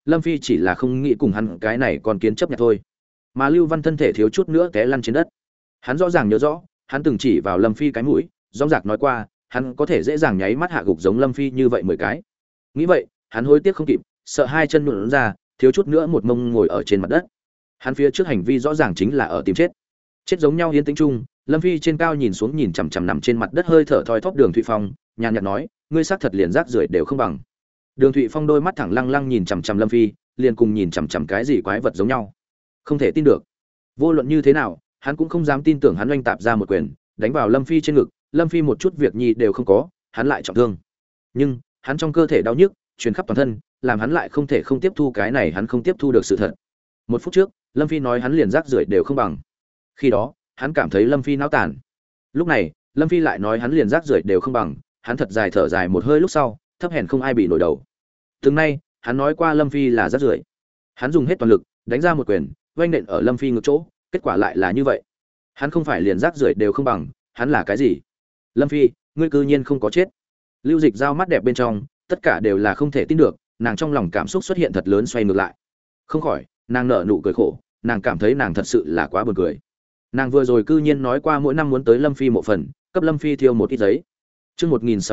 Lâm Phi chỉ là không nghĩ cùng hắn cái này còn kiến chấp nhận thôi. Mà Lưu Văn thân thể thiếu chút nữa té lăn trên đất. Hắn rõ ràng nhớ rõ, hắn từng chỉ vào Lâm Phi cái mũi, rõ ràng nói qua, hắn có thể dễ dàng nháy mắt hạ gục giống Lâm Phi như vậy 10 cái. Nghĩ vậy, hắn hối tiếc không kịp, sợ hai chân nhũn ra, thiếu chút nữa một mông ngồi ở trên mặt đất. Hắn phía trước hành vi rõ ràng chính là ở tìm chết. Chết giống nhau hiến tĩnh chung, Lâm Phi trên cao nhìn xuống nhìn chằm chằm nằm trên mặt đất hơi thở thoi thóp Đường Thụy Phong, nhàn nhạt nói, ngươi xác thật liền rác rưởi đều không bằng. Đường Thụy Phong đôi mắt thẳng lăng lăng nhìn chằm chằm Lâm Phi, liền cùng nhìn chằm chằm cái gì quái vật giống nhau. Không thể tin được. Vô luận như thế nào, hắn cũng không dám tin tưởng hắn oanh tạp ra một quyền, đánh vào Lâm Phi trên ngực, Lâm Phi một chút việc nhi đều không có, hắn lại trọng thương. Nhưng, hắn trong cơ thể đau nhức, truyền khắp toàn thân, làm hắn lại không thể không tiếp thu cái này, hắn không tiếp thu được sự thật. Một phút trước, Lâm Phi nói hắn liền rác rưởi đều không bằng. Khi đó, hắn cảm thấy Lâm Phi náo tàn. Lúc này, Lâm Phi lại nói hắn liền rác rưởi đều không bằng, hắn thật dài thở dài một hơi lúc sau, thấp hèn không ai bị nổi đầu. Từng nay, hắn nói qua Lâm Phi là rác rưởi. Hắn dùng hết toàn lực, đánh ra một quyền, oanh nện ở Lâm Phi ngực chỗ, kết quả lại là như vậy. Hắn không phải liền rác rưởi đều không bằng, hắn là cái gì? Lâm Phi, ngươi cư nhiên không có chết. Lưu Dịch Giao mắt đẹp bên trong, tất cả đều là không thể tin được, nàng trong lòng cảm xúc xuất hiện thật lớn xoay ngược lại. Không khỏi, nàng nở nụ cười khổ, nàng cảm thấy nàng thật sự là quá buồn cười. Nàng vừa rồi cư nhiên nói qua mỗi năm muốn tới Lâm Phi mộ phần, cấp Lâm Phi thiêu một ít giấy. Chương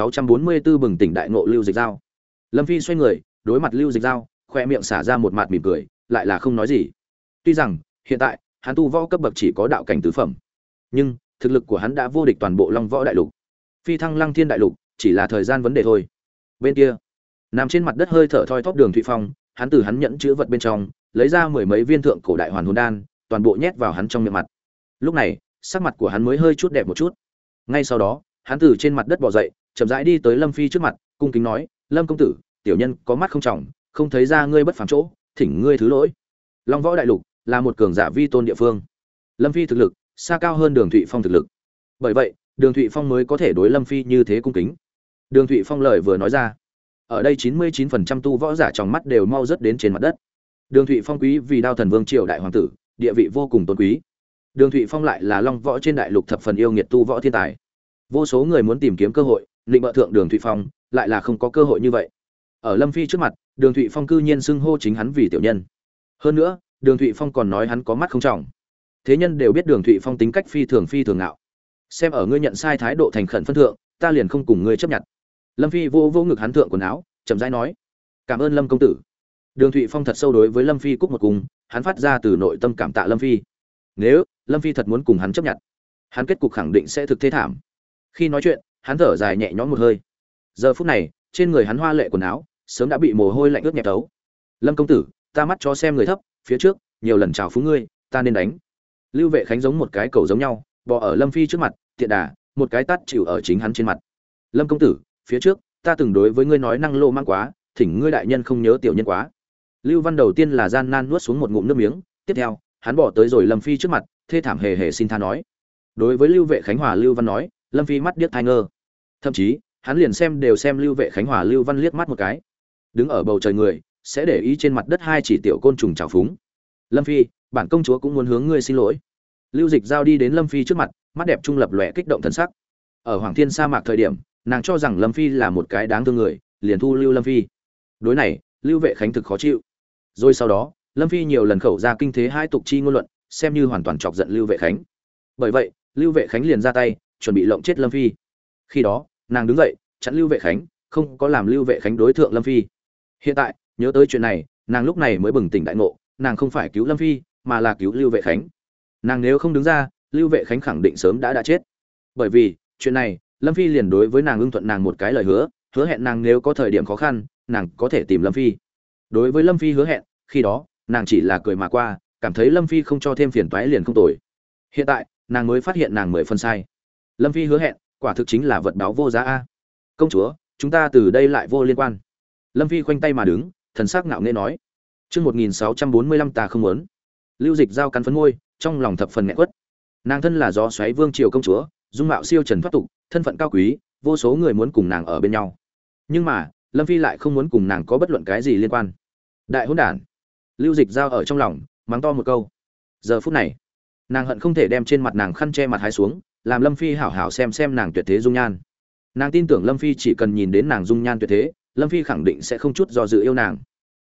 1644 bừng tỉnh đại ngộ Lưu Dịch Giao. Lâm Phi xoay người, đối mặt Lưu Dịch Giao, khoe miệng xả ra một mặt mỉm cười, lại là không nói gì. Tuy rằng, hiện tại, hắn tu võ cấp bậc chỉ có đạo cảnh tứ phẩm, nhưng thực lực của hắn đã vô địch toàn bộ Long Võ đại lục. Phi thăng Lăng Thiên đại lục, chỉ là thời gian vấn đề thôi. Bên kia, nằm trên mặt đất hơi thở thoi thóp Đường Thụy Phong, hắn từ hắn nhẫn chứa vật bên trong, lấy ra mười mấy viên thượng cổ đại hoàn hồn đan, toàn bộ nhét vào hắn trong miệng mặt. Lúc này, sắc mặt của hắn mới hơi chút đẹp một chút. Ngay sau đó, hắn từ trên mặt đất bò dậy, chậm rãi đi tới Lâm Phi trước mặt, cung kính nói, "Lâm công tử, tiểu nhân có mắt không trọng, không thấy ra ngươi bất phàm chỗ, thỉnh ngươi thứ lỗi." Long Võ đại lục là một cường giả vi tôn địa phương. Lâm Phi thực lực xa cao hơn Đường Thụy Phong thực lực. Bởi vậy, Đường Thụy Phong mới có thể đối Lâm Phi như thế cung kính. Đường Thụy Phong lời vừa nói ra, ở đây 99% tu võ giả trong mắt đều mau rớt đến trên mặt đất. Đường Thụy Phong quý vì Đao Thần Vương triều đại hoàng tử, địa vị vô cùng tôn quý. Đường Thụy Phong lại là Long Võ trên đại lục thập phần yêu nghiệt tu võ thiên tài. Vô số người muốn tìm kiếm cơ hội, định bợ thượng Đường Thụy Phong, lại là không có cơ hội như vậy. Ở Lâm Phi trước mặt, Đường Thụy Phong cư nhiên xưng hô chính hắn vì tiểu nhân. Hơn nữa, Đường Thụy Phong còn nói hắn có mắt không trọng. Thế nhân đều biết Đường Thụy Phong tính cách phi thường ngạo. Xem ở ngươi nhận sai thái độ thành khẩn phân thượng, ta liền không cùng ngươi chấp nhận. Lâm Phi vô vô ngực hắn thượng quần áo, chậm rãi nói: "Cảm ơn Lâm công tử." Đường Thụy Phong thật sâu đối với Lâm Phi cúc một cung, hắn phát ra từ nội tâm cảm tạ Lâm Phi. Nếu Lâm Phi thật muốn cùng hắn chấp nhận, hắn kết cục khẳng định sẽ thực thế thảm. Khi nói chuyện, hắn thở dài nhẹ nhõm một hơi. Giờ phút này, trên người hắn hoa lệ quần áo sớm đã bị mồ hôi lạnh ướt nhẹp tấu. "Lâm công tử, ta mắt cho xem người thấp, phía trước nhiều lần chào phúng ngươi, ta nên đánh." Lưu Vệ Khánh giống một cái cầu giống nhau, bò ở Lâm Phi trước mặt, tiện đà, một cái tát chịu ở chính hắn trên mặt. "Lâm công tử, phía trước ta từng đối với ngươi nói năng lô mang quá, thỉnh ngươi đại nhân không nhớ tiểu nhân quá." Lưu Văn đầu tiên là gian nan nuốt xuống một ngụm nước miếng, tiếp theo, hắn bỏ tới rồi Lâm Phi trước mặt, thê thảm hề hề xin tha nói. Đối với Lưu Vệ Khánh Hòa Lưu Văn nói, Lâm Phi mắt điếc tai ngơ. Thậm chí, hắn liền xem đều xem Lưu Vệ Khánh Hòa Lưu Văn liếc mắt một cái. Đứng ở bầu trời người, sẽ để ý trên mặt đất hai chỉ tiểu côn trùng trào phúng. "Lâm Phi, bản công chúa cũng muốn hướng ngươi xin lỗi." Lưu Dịch Giao đi đến Lâm Phi trước mặt, mắt đẹp trung lập lòe kích động thần sắc. Ở Hoàng Thiên sa mạc thời điểm, nàng cho rằng Lâm Phi là một cái đáng thương người, liền thu lưu Lâm Phi. Đối này, Lưu Vệ Khánh thực khó chịu. Rồi sau đó, Lâm Phi nhiều lần khẩu ra kinh thế hai tục chi ngôn luận, xem như hoàn toàn chọc giận Lưu Vệ Khánh. Bởi vậy, Lưu Vệ Khánh liền ra tay, chuẩn bị lộng chết Lâm Phi. Khi đó, nàng đứng dậy, chặn Lưu Vệ Khánh, không có làm Lưu Vệ Khánh đối thượng Lâm Phi. Hiện tại, nhớ tới chuyện này, nàng lúc này mới bừng tỉnh đại ngộ, nàng không phải cứu Lâm Phi, mà là cứu Lưu Vệ Khánh. Nàng nếu không đứng ra, Lưu Vệ Khánh khẳng định sớm đã chết. Bởi vì, chuyện này, Lâm Phi liền đối với nàng ưng thuận nàng một cái lời hứa, hứa hẹn nàng nếu có thời điểm khó khăn, nàng có thể tìm Lâm Phi. Đối với Lâm Phi hứa hẹn, khi đó, nàng chỉ là cười mà qua, cảm thấy Lâm Phi không cho thêm phiền toái liền không tồi. Hiện tại, nàng mới phát hiện nàng 10 phần sai. Lâm Phi hứa hẹn, quả thực chính là vật báo vô giá a. "Công chúa, chúng ta từ đây lại vô liên quan." Lâm Phi khoanh tay mà đứng, thần sắc ngạo nghễ nói. Chương 1645 ta không muốn. Lưu Dịch Giao cắn phấn môi, trong lòng thập phần nghẹn quất. Nàng thân là Gió Xoáy Vương triều công chúa, dung mạo siêu trần thoát tục, thân phận cao quý, vô số người muốn cùng nàng ở bên nhau. Nhưng mà, Lâm Phi lại không muốn cùng nàng có bất luận cái gì liên quan. Đại hỗn đản. Lưu Dịch Giao ở trong lòng mắng to một câu. Giờ phút này, nàng hận không thể đem trên mặt nàng khăn che mặt hái xuống, làm Lâm Phi hảo hảo xem nàng tuyệt thế dung nhan. Nàng tin tưởng Lâm Phi chỉ cần nhìn đến nàng dung nhan tuyệt thế, Lâm Phi khẳng định sẽ không chút do dự yêu nàng.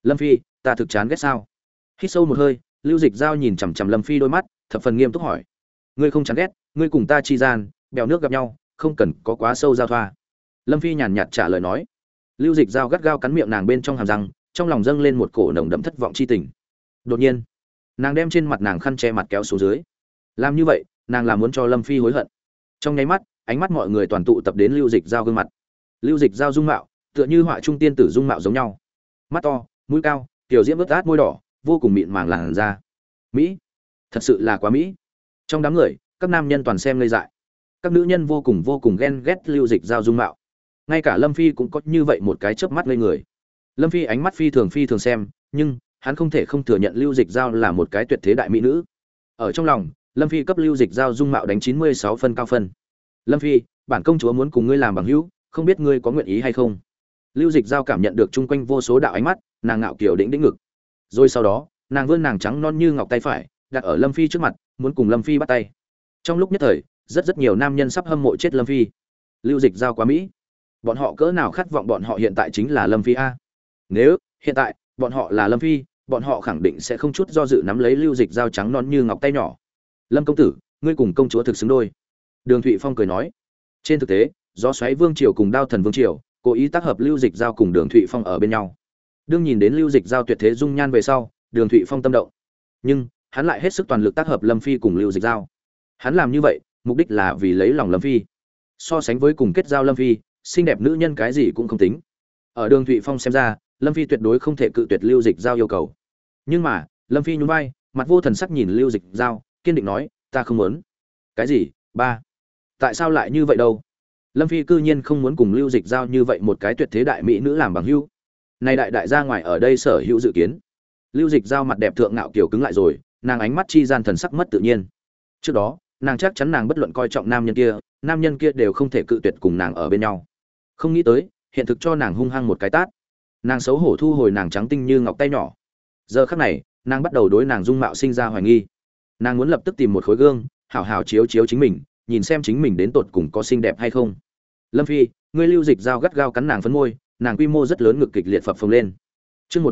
Lâm Phi, ta thực chán ghét sao? Hít sâu một hơi, Lưu Dịch Giao nhìn chằm chằm Lâm Phi đôi mắt, thập phần nghiêm túc hỏi. Ngươi không chán ghét, ngươi cùng ta chi gian, bèo nước gặp nhau, không cần có quá sâu giao thoa. Lâm Phi nhàn nhạt trả lời nói. Lưu Dịch Giao gắt gao cắn miệng nàng bên trong hàm răng, trong lòng dâng lên một cổ nồng đậm thất vọng chi tình. Đột nhiên, nàng đem trên mặt nàng khăn che mặt kéo xuống dưới. Làm như vậy, nàng là muốn cho Lâm Phi hối hận. Trong nháy mắt, ánh mắt mọi người toàn tụ tập đến Lưu Dịch Giao gương mặt. Lưu Dịch Giao dung mạo, tựa như họa trung tiên tử dung mạo giống nhau. Mắt to, mũi cao, tiểu diễm ướt át môi đỏ, vô cùng mịn màng làn da. Mỹ, thật sự là quá mỹ. Trong đám người, các nam nhân toàn xem ngây dại. Các nữ nhân vô cùng ghen ghét Lưu Dịch Giao dung mạo. Ngay cả Lâm Phi cũng có như vậy một cái chớp mắt ngây người. Lâm Phi ánh mắt phi thường xem, nhưng hắn không thể không thừa nhận Lưu Dịch Giao là một cái tuyệt thế đại mỹ nữ. Ở trong lòng, Lâm Phi cấp Lưu Dịch Giao dung mạo đánh 96 phân cao phân. Lâm Phi, bản công chúa muốn cùng ngươi làm bằng hữu, không biết ngươi có nguyện ý hay không? Lưu Dịch Giao cảm nhận được chung quanh vô số đạo ánh mắt, nàng ngạo kiều đĩnh ngực. Rồi sau đó, nàng vươn nàng trắng non như ngọc tay phải, đặt ở Lâm Phi trước mặt, muốn cùng Lâm Phi bắt tay. Trong lúc nhất thời, rất nhiều nam nhân sắp hâm mộ chết Lâm Phi. Lưu Dịch Giao quá mỹ. Bọn họ cỡ nào khát vọng bọn họ hiện tại chính là Lâm Phi a. Nếu hiện tại bọn họ là Lâm Phi, bọn họ khẳng định sẽ không chút do dự nắm lấy Lưu Dịch Giao trắng non như ngọc tay nhỏ. Lâm công tử, ngươi cùng công chúa thực xứng đôi. Đường Thụy Phong cười nói. Trên thực tế, Gió Xoáy Vương triều cùng Đao Thần Vương triều cố ý tác hợp Lưu Dịch Giao cùng Đường Thụy Phong ở bên nhau. Đương nhìn đến Lưu Dịch Giao tuyệt thế dung nhan về sau, Đường Thụy Phong tâm động. Nhưng hắn lại hết sức toàn lực tác hợp Lâm Phi cùng Lưu Dịch Giao. Hắn làm như vậy, mục đích là vì lấy lòng Lâm Phi. So sánh với cùng kết giao Lâm Phi, xinh đẹp nữ nhân cái gì cũng không tính. Ở Đường Thụy Phong xem ra, Lâm Phi tuyệt đối không thể cự tuyệt Lưu Dịch Giao yêu cầu. Nhưng mà, Lâm Phi nhún vai, mặt vô thần sắc nhìn Lưu Dịch Giao, kiên định nói, ta không muốn. Cái gì? Ba? Tại sao lại như vậy đâu? Lâm Phi cư nhiên không muốn cùng Lưu Dịch Giao như vậy một cái tuyệt thế đại mỹ nữ làm bằng hữu. Này đại gia ngoài ở đây sở hữu dự kiến. Lưu Dịch Giao mặt đẹp thượng ngạo kiều cứng lại rồi, nàng ánh mắt chi gian thần sắc mất tự nhiên. Trước đó, nàng chắc chắn nàng bất luận coi trọng nam nhân kia đều không thể cự tuyệt cùng nàng ở bên nhau. Không nghĩ tới, hiện thực cho nàng hung hăng một cái tát. Nàng xấu hổ thu hồi nàng trắng tinh như ngọc tay nhỏ. Giờ khắc này, nàng bắt đầu đối nàng dung mạo sinh ra hoài nghi. Nàng muốn lập tức tìm một khối gương, hảo hảo chiếu chính mình, nhìn xem chính mình đến tột cùng có xinh đẹp hay không. Lâm Phi, ngươi Lưu Dịch Giao gắt gao cắn nàng phấn môi, nàng quy mô rất lớn, ngực kịch liệt phập phồng lên. Chương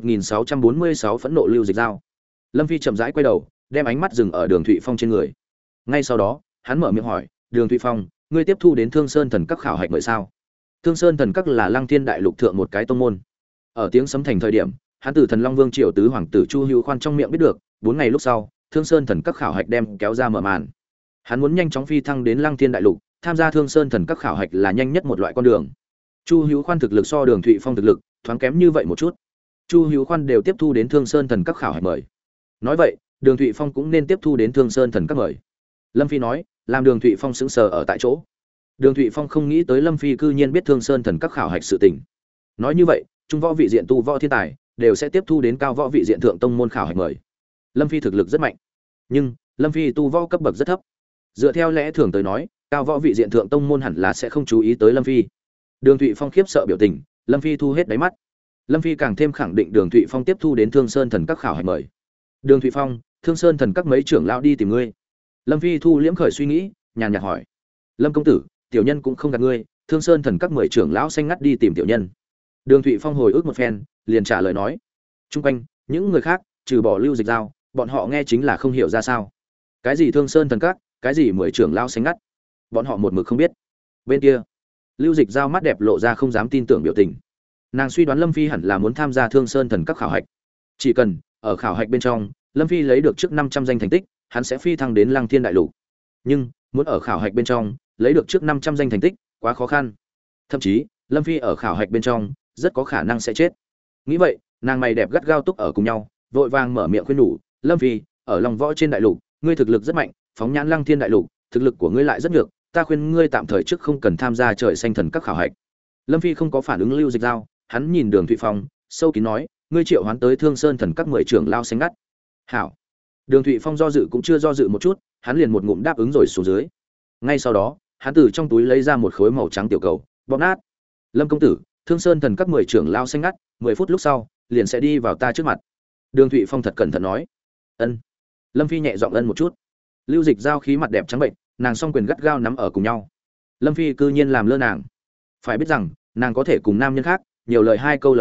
1646 phẫn nộ Lưu Dịch Giao. Lâm Phi chậm rãi quay đầu, đem ánh mắt dừng ở Đường Thụy Phong trên người. Ngay sau đó, hắn mở miệng hỏi, "Đường Thụy Phong, ngươi tiếp thu đến Thương Sơn Thần Các khảo hạch mời sao?" Thương Sơn Thần Các là Lăng Thiên Đại Lục thượng một cái tông môn. Ở tiếng sấm thành thời điểm, hắn từ Thần Long Vương triều tứ hoàng tử Chu Hữu Khoan trong miệng biết được, 4 ngày lúc sau, Thương Sơn Thần Các khảo hạch đem kéo ra mở màn. Hắn muốn nhanh chóng phi thăng đến Lăng Thiên Đại Lục, tham gia Thương Sơn Thần Các khảo hạch là nhanh nhất một loại con đường. Chu Hữu Khoan thực lực so Đường Thụy Phong thực lực thoáng kém như vậy một chút. Chu Hữu Khoan đều tiếp thu đến Thương Sơn Thần Các khảo hạch mời. Nói vậy, Đường Thụy Phong cũng nên tiếp thu đến Thương Sơn Thần Các mời. Lâm Phi nói, làm Đường Thụy Phong sững sờ ở tại chỗ. Đường Thụy Phong không nghĩ tới Lâm Phi cư nhiên biết Thương Sơn Thần Các khảo hạch sự tình. Nói như vậy, trung võ vị diện tu võ thiên tài đều sẽ tiếp thu đến cao võ vị diện thượng tông môn khảo hạch mời. Lâm Phi thực lực rất mạnh, nhưng Lâm Phi tu võ cấp bậc rất thấp. Dựa theo lẽ thường tới nói, cao võ vị diện thượng tông môn hẳn là sẽ không chú ý tới Lâm Phi. Đường Thụy Phong khiếp sợ biểu tình, Lâm Phi thu hết đáy mắt. Lâm Phi càng thêm khẳng định Đường Thụy Phong tiếp thu đến Thương Sơn Thần Các khảo hạch mời. Đường Thụy Phong, Thương Sơn Thần Các mấy trưởng lão đi tìm ngươi. Lâm Phi thu liễm khởi suy nghĩ, nhàn nhạt hỏi, Lâm công tử, tiểu nhân cũng không gạt ngươi, Thương Sơn Thần Các 10 trưởng lão xanh ngắt đi tìm tiểu nhân. Đường Thụy Phong hồi ức một phen, liền trả lời nói, chung quanh những người khác trừ bỏ Lưu Dịch Giao, bọn họ nghe chính là không hiểu ra sao. Cái gì Thương Sơn Thần Các, cái gì 10 trưởng lão xanh ngắt, bọn họ một mực không biết. Bên kia, Lưu Dịch Giao mắt đẹp lộ ra không dám tin tưởng biểu tình. Nàng suy đoán Lâm Phi hẳn là muốn tham gia Thương Sơn Thần Các khảo hạch. Chỉ cần ở khảo hạch bên trong, Lâm Phi lấy được trước 500 danh thành tích, hắn sẽ phi thăng đến Lăng Thiên Đại Lục. Nhưng muốn ở khảo hạch bên trong lấy được trước 500 danh thành tích, quá khó khăn. Thậm chí, Lâm Phi ở khảo hạch bên trong rất có khả năng sẽ chết. Nghĩ vậy, nàng mày đẹp gắt gao túc ở cùng nhau, vội vàng mở miệng khuyên nhủ, Lâm Phi, ở lòng võ trên đại lục, ngươi thực lực rất mạnh, phóng nhãn Lăng Thiên Đại Lục, thực lực của ngươi lại rất nhược, ta khuyên ngươi tạm thời trước không cần tham gia trời xanh thần các khảo hạch. Lâm Phi không có phản ứng Lưu Dịch Giao, hắn nhìn Đường Thụy Phong, sâu kín nói, ngươi triệu hoán tới Thương Sơn Thần Các 10 trưởng lao xanh ngắt. Hảo. Đường Thụy Phong do dự cũng chưa do dự một chút, hắn liền một ngụm đáp ứng rồi xuống dưới. Ngay sau đó, hắn từ trong túi lấy ra một khối màu trắng tiểu cầu, bóp nát. Lâm công tử, Thương Sơn Thần Các 10 trưởng lao xanh ngắt, 10 phút lúc sau, liền sẽ đi vào ta trước mặt. Đường Thụy Phong thật cẩn thận nói. Ân. Lâm Phi nhẹ giọng ân một chút. Lưu Dịch Giao khí mặt đẹp trắng bệnh, nàng song quyền gắt gao nắm ở cùng nhau. Lâm Phi cư nhiên làm lơ nàng. Phải biết rằng, nàng có thể cùng nam nhân khác nhiều lời 2 câu lời nói,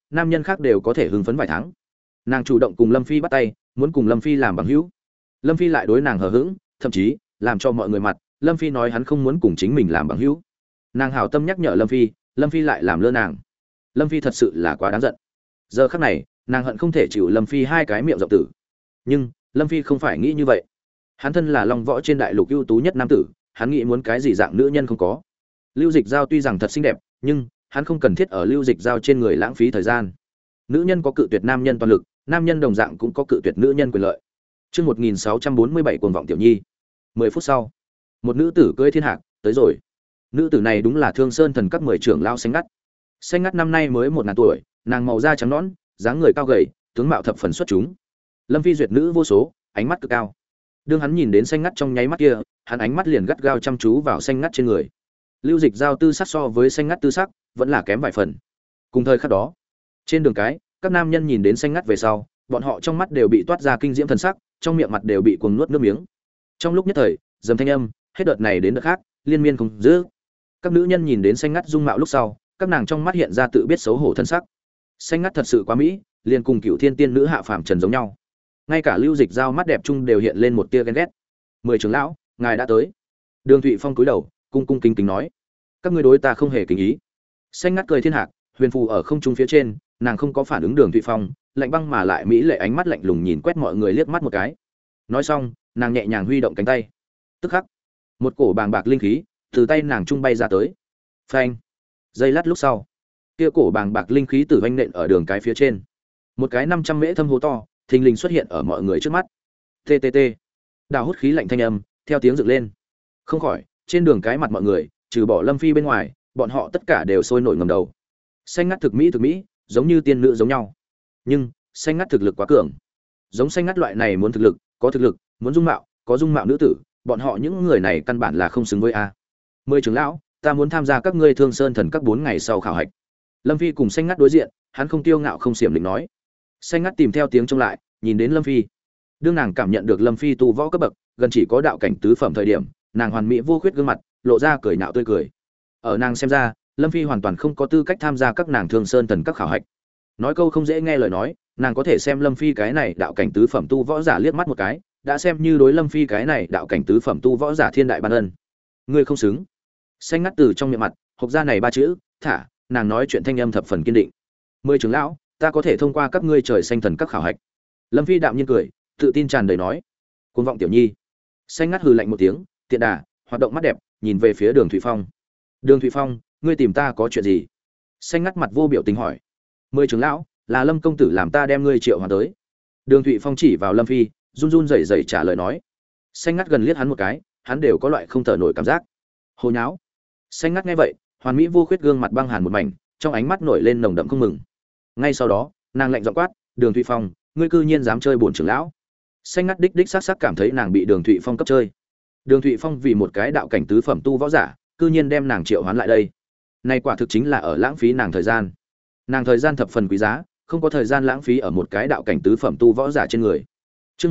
nam nhân khác đều có thể hưng phấn vài tháng. Nàng chủ động cùng Lâm Phi bắt tay, muốn cùng Lâm Phi làm bằng hữu. Lâm Phi lại đối nàng hờ hững, thậm chí làm cho mọi người mặt, Lâm Phi nói hắn không muốn cùng chính mình làm bằng hữu. Nàng hảo tâm nhắc nhở Lâm Phi lại làm lơ nàng. Lâm Phi thật sự là quá đáng giận. Giờ khắc này, nàng hận không thể chịu Lâm Phi hai cái miệng rộng tử. Nhưng Lâm Phi không phải nghĩ như vậy. Hắn thân là Long Võ trên đại lục ưu tú nhất nam tử, hắn nghĩ muốn cái gì dạng nữ nhân không có. Lưu Dịch Giao tuy rằng thật xinh đẹp, nhưng hắn không cần thiết ở Lưu Dịch Giao trên người lãng phí thời gian. Nữ nhân có cự tuyệt nam nhân toàn lực, nam nhân đồng dạng cũng có cự tuyệt nữ nhân quyền lợi. Chương 1647 cuồng vọng tiểu nhi. 10 phút sau, một nữ tử cưỡi thiên hạc tới rồi. Nữ tử này đúng là Thương Sơn Thần Các 10 trưởng lão Xanh Ngắt. Xanh Ngắt năm nay mới 1000 tuổi, nàng màu da trắng nõn, dáng người cao gầy, tướng mạo thập phần xuất chúng. Lâm Phi duyệt nữ vô số, ánh mắt cực cao. Đương hắn nhìn đến Xanh Ngắt trong nháy mắt kia, hắn ánh mắt liền gắt gao chăm chú vào Xanh Ngắt trên người. Lưu Dịch Giao tư sắc so với Xanh Ngắt tư sắc vẫn là kém vài phần. Cùng thời khắc đó, trên đường cái, các nam nhân nhìn đến Xanh Ngắt về sau, bọn họ trong mắt đều bị toát ra kinh diễm thần sắc, trong miệng mặt đều bị cuồng nuốt nước miếng. Trong lúc nhất thời, dầm thanh âm, hết đợt này đến đợt khác, liên miên không dứt. Các nữ nhân nhìn đến Xanh Ngắt dung mạo lúc sau, các nàng trong mắt hiện ra tự biết xấu hổ thân sắc. Xanh Ngắt thật sự quá mỹ, liền cùng Cửu Thiên Tiên nữ hạ phàm trần giống nhau. Ngay cả Lưu Dịch Giao mắt đẹp chung đều hiện lên một tia ghen ghét. 10 trưởng lão, ngài đã tới. Đường Thụy Phong cúi đầu, cung cung kính kính nói: "Các ngươi đối ta không hề kính ý." Xanh Ngắt cười thiên hạc, huyền phù ở không trung phía trên, nàng không có phản ứng Đường Thụy Phong, lạnh băng mà lại mỹ lệ ánh mắt lạnh lùng nhìn quét mọi người liếc mắt một cái. Nói xong, nàng nhẹ nhàng huy động cánh tay. Tức khắc, một cổ bàng bạc linh khí từ tay nàng trung bay ra tới. Phanh! Giây lát lúc sau, kia cổ bàng bạc linh khí từ vanh nện ở đường cái phía trên. Một cái 500 mễ thâm hố to, thình lình xuất hiện ở mọi người trước mắt. TTT. Đào hút khí lạnh thanh âm, theo tiếng dựng lên. Không khỏi, trên đường cái mặt mọi người, trừ bỏ Lâm Phi bên ngoài, bọn họ tất cả đều sôi nổi ngẩng đầu. Xanh Ngắt thực mỹ, giống như tiên nữ giống nhau. Nhưng, Xanh Ngắt thực lực quá cường. Giống Xanh Ngắt loại này muốn thực lực, có thực lực, muốn dung mạo, có dung mạo nữ tử, bọn họ những người này căn bản là không xứng với a. 10 trưởng lão, ta muốn tham gia các ngươi Thương Sơn Thần Các 4 ngày sau khảo hạch. Lâm Phi cùng Xanh Ngắt đối diện, hắn không tiêu ngạo không xiểm định nói. Xanh Ngắt tìm theo tiếng trông lại, nhìn đến Lâm Phi. Đương nàng cảm nhận được Lâm Phi tu võ cấp bậc, gần chỉ có đạo cảnh tứ phẩm thời điểm, nàng hoàn mỹ vô khuyết gương mặt, lộ ra cười nhạo tươi cười. Ở nàng xem ra, Lâm Phi hoàn toàn không có tư cách tham gia các nàng Thương Sơn Thần Các khảo hạch. Nói câu không dễ nghe lời nói, nàng có thể xem Lâm Phi cái này đạo cảnh tứ phẩm tu võ giả liếc mắt một cái, đã xem như đối Lâm Phi cái này đạo cảnh tứ phẩm tu võ giả thiên đại ban ân. Ngươi không xứng. Xanh Ngắt từ trong miệng mặt, hộc ra này ba chữ, thả, nàng nói chuyện thanh âm thập phần kiên định. 10 trưởng lão, ta có thể thông qua các ngươi trời xanh thần các khảo hạch. Lâm Phi đạm nhiên cười, tự tin tràn đầy nói. Cuồng vọng tiểu nhi. Xanh Ngắt hừ lạnh một tiếng, tiện đà, hoạt động mắt đẹp, nhìn về phía Đường Thụy Phong. Đường Thụy Phong, ngươi tìm ta có chuyện gì? Xanh Ngắt mặt vô biểu tình hỏi. 10 trưởng lão, là Lâm công tử làm ta đem ngươi triệu hoàn tới. Đường Thụy Phong chỉ vào Lâm Phi, run run rẩy rẩy trả lời nói. Xanh Ngắt gần liếc hắn một cái, hắn đều có loại không thở nổi cảm giác. Hồ nháo. Xanh Ngắt nghe vậy, hoàn mỹ vô khuyết gương mặt băng hàn một mảnh, trong ánh mắt nổi lên nồng đậm không mừng. Ngay sau đó, nàng lạnh giọng quát, "Đường Thụy Phong, ngươi cư nhiên dám chơi bổn trưởng lão?" Xanh Ngắt đích xác cảm thấy nàng bị Đường Thụy Phong cấp chơi. Đường Thụy Phong vì một cái đạo cảnh tứ phẩm tu võ giả, cư nhiên đem nàng triệu hoán lại đây. Này quả thực chính là ở lãng phí nàng thời gian. Nàng thời gian thập phần quý giá, không có thời gian lãng phí ở một cái đạo cảnh tứ phẩm tu võ giả trên người. Chương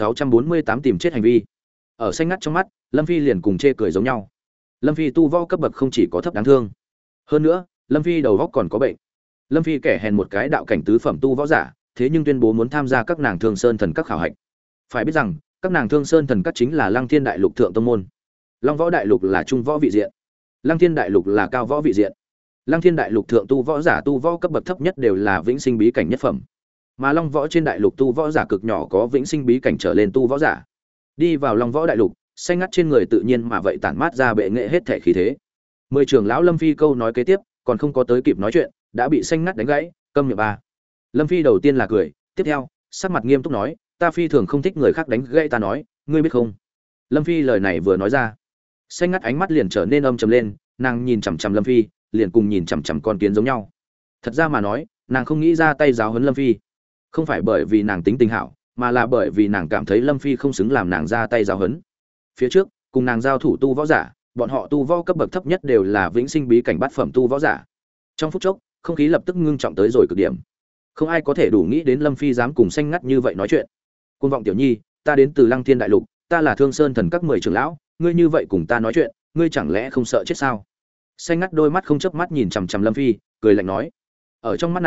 1648 tìm chết hành vi. Ở Xanh Ngắt trong mắt, Lâm Phi liền cùng chê cười giống nhau. Lâm Phi tu võ cấp bậc không chỉ có thấp đáng thương, hơn nữa, Lâm Phi đầu óc còn có bệnh. Lâm Phi kẻ hèn một cái đạo cảnh tứ phẩm tu võ giả, thế nhưng tuyên bố muốn tham gia các nàng Thương Sơn Thần Các khảo hạch. Phải biết rằng, các nàng Thương Sơn Thần Các chính là Lăng Thiên Đại Lục thượng tông môn. Long Võ Đại Lục là trung võ vị diện, Lăng Thiên Đại Lục là cao võ vị diện. Lăng Thiên Đại Lục thượng tu võ giả tu võ cấp bậc thấp nhất đều là vĩnh sinh bí cảnh nhất phẩm. Mà Long Võ trên đại lục tu võ giả cực nhỏ có vĩnh sinh bí cảnh trở lên tu võ giả. Đi vào Long Võ Đại Lục, Xanh Ngắt trên người tự nhiên mà vậy tản mát ra bệ nghệ hết thể khí thế. 10 trưởng lão Lâm Phi câu nói kế tiếp, còn không có tới kịp nói chuyện, đã bị Xanh Ngắt đánh gãy, câm miệng ba. Lâm Phi đầu tiên là cười, tiếp theo, sắc mặt nghiêm túc nói, ta phi thường không thích người khác đánh gãy ta nói, ngươi biết không? Lâm Phi lời này vừa nói ra, Xanh Ngắt ánh mắt liền trở nên âm trầm lên, nàng nhìn chằm chằm Lâm Phi, liền cùng nhìn chằm chằm con kiến giống nhau. Thật ra mà nói, nàng không nghĩ ra tay giáo huấn Lâm Phi, không phải bởi vì nàng tính tình hảo, mà là bởi vì nàng cảm thấy Lâm Phi không xứng làm nàng ra tay giáo huấn. Phía trước, cùng nàng giao thủ tu võ giả, bọn họ tu võ cấp bậc thấp nhất đều là vĩnh sinh bí cảnh bát phẩm tu võ giả. Trong phút chốc, không khí lập tức ngưng trọng tới rồi cực điểm. Không ai có thể đủ nghĩ đến Lâm Phi dám cùng Xanh Ngắt như vậy nói chuyện. Cuồng vọng tiểu nhi, ta đến từ Lăng Thiên Đại Lục, ta là Thương Sơn Thần Các 10 trưởng lão, ngươi như vậy cùng ta nói chuyện, ngươi chẳng lẽ không sợ chết sao? Xanh Ngắt đôi mắt không chớp mắt nhìn chằm chằm Lâm Phi, cười lạnh nói. Ở trong mắt nàng,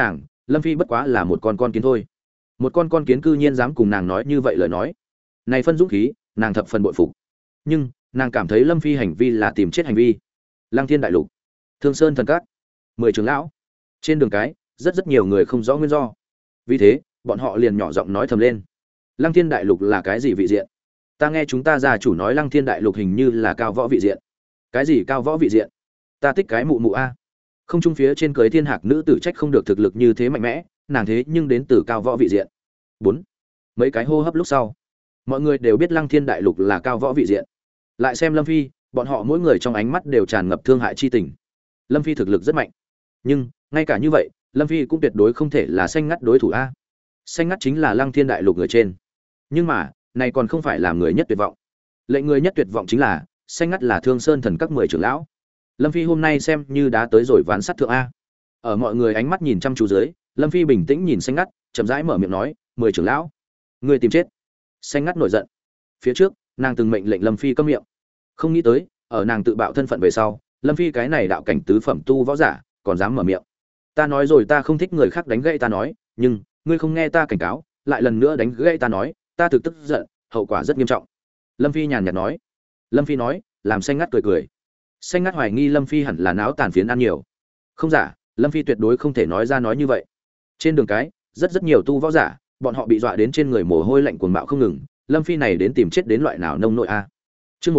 Lâm Phi bất quá là một con kiến thôi. Một con kiến cư nhiên dám cùng nàng nói như vậy lời nói. Này phân dũng khí, nàng thập phần bội phục. Nhưng, nàng cảm thấy Lâm Phi hành vi là tìm chết hành vi. Lăng Thiên đại lục, Thương Sơn thần các, 10 trưởng lão. Trên đường cái, rất nhiều người không rõ nguyên do. Vì thế, bọn họ liền nhỏ giọng nói thầm lên. Lăng Thiên đại lục là cái gì vị diện? Ta nghe chúng ta gia chủ nói Lăng Thiên đại lục hình như là cao võ vị diện. Cái gì cao võ vị diện? Ta thích cái mụ mụ a. Không trung phía trên cưới thiên hạc nữ tử trách không được thực lực như thế mạnh mẽ, nàng thế nhưng đến từ cao võ vị diện. 4. Mấy cái hô hấp lúc sau, mọi người đều biết Lăng Thiên đại lục là cao võ vị diện. Lại xem Lâm Phi, bọn họ mỗi người trong ánh mắt đều tràn ngập thương hại chi tình. Lâm Phi thực lực rất mạnh, nhưng ngay cả như vậy, Lâm Phi cũng tuyệt đối không thể là xanh ngắt đối thủ a. Xanh ngắt chính là Lăng Thiên đại lục người trên. Nhưng mà, này còn không phải làm người nhất tuyệt vọng. Lệnh người nhất tuyệt vọng chính là, xanh ngắt là Thương Sơn thần các 10 trưởng lão. Lâm Phi hôm nay xem như đã tới rồi ván sắt thượng a. Ở mọi người ánh mắt nhìn chăm chú dưới, Lâm Phi bình tĩnh nhìn xanh ngắt, chậm rãi mở miệng nói, 10 trưởng lão, ngươi tìm chết. Xanh ngắt nổi giận. Phía trước, nàng từng mệnh lệnh Lâm Phi câm miệng. Không nghĩ tới, ở nàng tự bạo thân phận về sau, Lâm Phi cái này đạo cảnh tứ phẩm tu võ giả, còn dám mở miệng. Ta nói rồi ta không thích người khác đánh gãy ta nói, nhưng ngươi không nghe ta cảnh cáo, lại lần nữa đánh gãy ta nói, ta thực tức giận, hậu quả rất nghiêm trọng. Lâm Phi nhàn nhạt nói. Lâm Phi nói, làm xanh ngắt cười cười. Xanh ngắt hoài nghi Lâm Phi hẳn là náo tàn phiến ăn nhiều. Không giả, Lâm Phi tuyệt đối không thể nói ra nói như vậy. Trên đường cái, rất nhiều tu võ giả, bọn họ bị dọa đến trên người mồ hôi lạnh cuồng bạo không ngừng, Lâm Phi này đến tìm chết đến loại nào nông nội a. Chương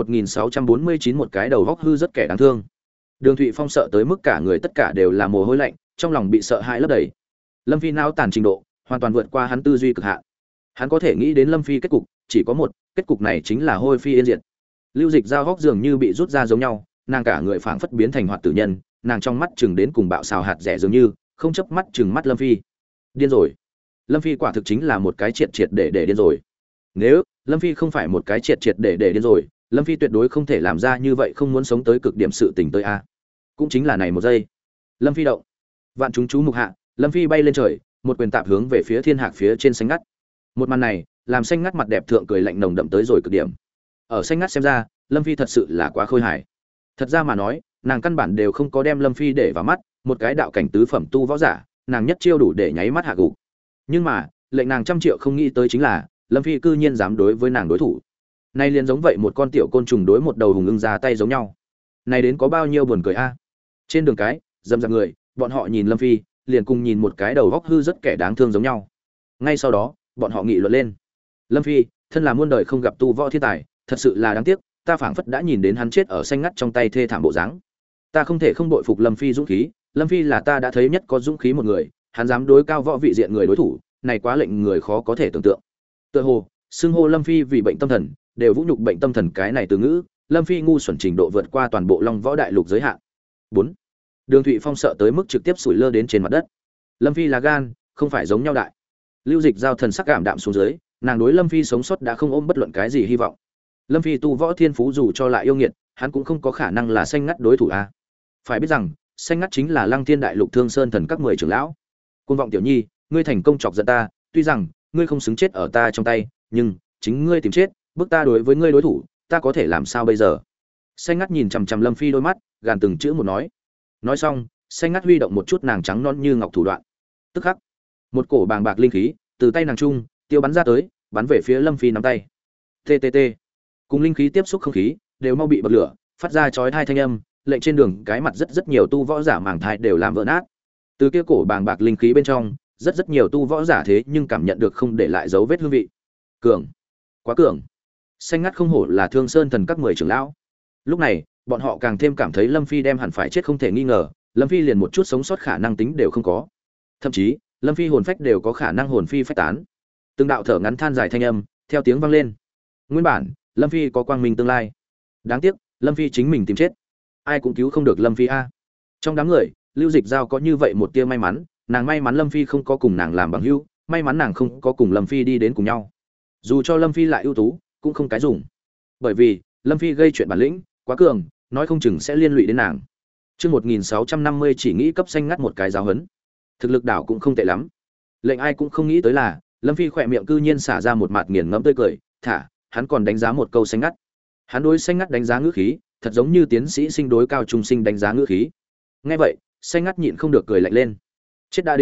1649 một cái đầu góc hư rất kẻ đáng thương. Đường Thụy Phong sợ tới mức cả người tất cả đều là mồ hôi lạnh, trong lòng bị sợ hãi lấp đầy. Lâm Phi náo tàn trình độ, hoàn toàn vượt qua hắn tư duy cực hạn. Hắn có thể nghĩ đến Lâm Phi kết cục, chỉ có một, kết cục này chính là hôi phi yên diệt. Lưu Dịch Giao góc dường như bị rút ra giống nhau, nàng cả người phảng phất biến thành hoạt tử nhân, nàng trong mắt chừng đến cùng bạo xào hạt rẻ dường như, không chớp mắt chừng mắt Lâm Phi. Điên rồi. Lâm Phi quả thực chính là một cái triệt để điên rồi. Nếu Lâm Phi không phải một cái triệt để điên rồi, Lâm Phi tuyệt đối không thể làm ra như vậy không muốn sống tới cực điểm sự tình tới a. Cũng chính là này một giây. Lâm Phi động. Vạn chúng chú mục hạ, Lâm Phi bay lên trời, một quyền tạp hướng về phía thiên hạc phía trên xanh ngắt. Một màn này, làm xanh ngắt mặt đẹp thượng cười lạnh nồng đậm tới rồi cực điểm. Ở xanh ngắt xem ra, Lâm Phi thật sự là quá khôi hài. Thật ra mà nói, nàng căn bản đều không có đem Lâm Phi để vào mắt, một cái đạo cảnh tứ phẩm tu võ giả, nàng nhất chiêu đủ để nháy mắt hạ gục. Nhưng mà, lệnh nàng trăm triệu không nghĩ tới chính là, Lâm Phi cư nhiên dám đối với nàng đối thủ. Nay liền giống vậy một con tiểu côn trùng đối một đầu hùng ưng ra tay giống nhau. Này đến có bao nhiêu buồn cười a. Trên đường cái, dầm dạp người, bọn họ nhìn Lâm Phi, liền cùng nhìn một cái đầu góc hư rất kẻ đáng thương giống nhau. Ngay sau đó, bọn họ nghị luận lên. Lâm Phi, thân là muôn đời không gặp tu võ thiên tài, thật sự là đáng tiếc, ta phảng phất đã nhìn đến hắn chết ở xanh ngắt trong tay thê thảm bộ dáng. Ta không thể không bội phục Lâm Phi dũng khí, Lâm Phi là ta đã thấy nhất có dũng khí một người, hắn dám đối cao võ vị diện người đối thủ, này quá lệnh người khó có thể tưởng tượng. Tựa hồ, xưng hô Lâm Phi vì bệnh tâm thần, đều vũ nhục bệnh tâm thần cái này từ ngữ, Lâm Phi ngu xuẩn trình độ vượt qua toàn bộ Long Võ đại lục giới hạn. 4. Đường Thụy Phong sợ tới mức trực tiếp sủi lơ đến trên mặt đất. Lâm Phi là gan, không phải giống nhau đại. Lưu Dịch Giao thần sắc cảm đạm xuống dưới, nàng đối Lâm Phi sống sót đã không ôm bất luận cái gì hy vọng. Lâm Phi tu võ thiên phú dù cho lại yêu nghiệt, hắn cũng không có khả năng là xanh ngắt đối thủ a. Phải biết rằng, xanh ngắt chính là Lăng Thiên đại lục Thương Sơn thần các 10 trưởng lão. Côn vọng tiểu nhi, ngươi thành công chọc giận ta, tuy rằng ngươi không xứng chết ở ta trong tay, nhưng chính ngươi tìm chết, bức ta đối với ngươi đối thủ, ta có thể làm sao bây giờ? Xanh ngắt nhìn chằm chằm Lâm Phi đôi mắt, gàn từng chữ một nói. Nói xong, xanh ngắt huy động một chút nàng trắng non như ngọc thủ đoạn. Tức khắc, một cổ bàng bạc linh khí từ tay nàng trung tiêu bắn ra tới, bắn về phía Lâm Phi nắm tay. TTT. Cùng linh khí tiếp xúc không khí, đều mau bị bật lửa, phát ra chói tai thanh âm, lệnh trên đường cái mặt rất nhiều tu võ giả màng thai đều làm vỡ nát. Từ kia cổ bàng bạc linh khí bên trong, rất nhiều tu võ giả thế nhưng cảm nhận được không để lại dấu vết hương vị. Cường, quá cường. Xanh ngắt không hổ là Thương Sơn thần các 10 trưởng lão. Lúc này, bọn họ càng thêm cảm thấy Lâm Phi đem hẳn phải chết không thể nghi ngờ, Lâm Phi liền một chút sống sót khả năng tính đều không có. Thậm chí, Lâm Phi hồn phách đều có khả năng hồn phi phách tán. Từng đạo thở ngắn than dài thanh âm, theo tiếng vang lên. Nguyên bản, Lâm Phi có quang minh tương lai. Đáng tiếc, Lâm Phi chính mình tìm chết. Ai cũng cứu không được Lâm Phi a. Trong đám người, Lưu Dịch Giao có như vậy một tia may mắn, nàng may mắn Lâm Phi không có cùng nàng làm bằng hữu, may mắn nàng không có cùng Lâm Phi đi đến cùng nhau. Dù cho Lâm Phi lại ưu tú, cũng không cái dùng. Bởi vì, Lâm Phi gây chuyện bản lĩnh, quá cường, nói không chừng sẽ liên lụy đến nàng. Chương 1650 chỉ nghĩ cấp xanh ngắt một cái giáo huấn. Thực lực đảo cũng không tệ lắm. Lệnh ai cũng không nghĩ tới là, Lâm Phi khỏe miệng cư nhiên xả ra một mặt nghiền ngẫm tươi cười, thả, hắn còn đánh giá một câu xanh ngắt. Hắn đối xanh ngắt đánh giá ngữ khí, thật giống như tiến sĩ sinh đối cao trung sinh đánh giá ngữ khí. Nghe vậy, xanh ngắt nhịn không được cười lạnh lên. Chết đã đến nơi,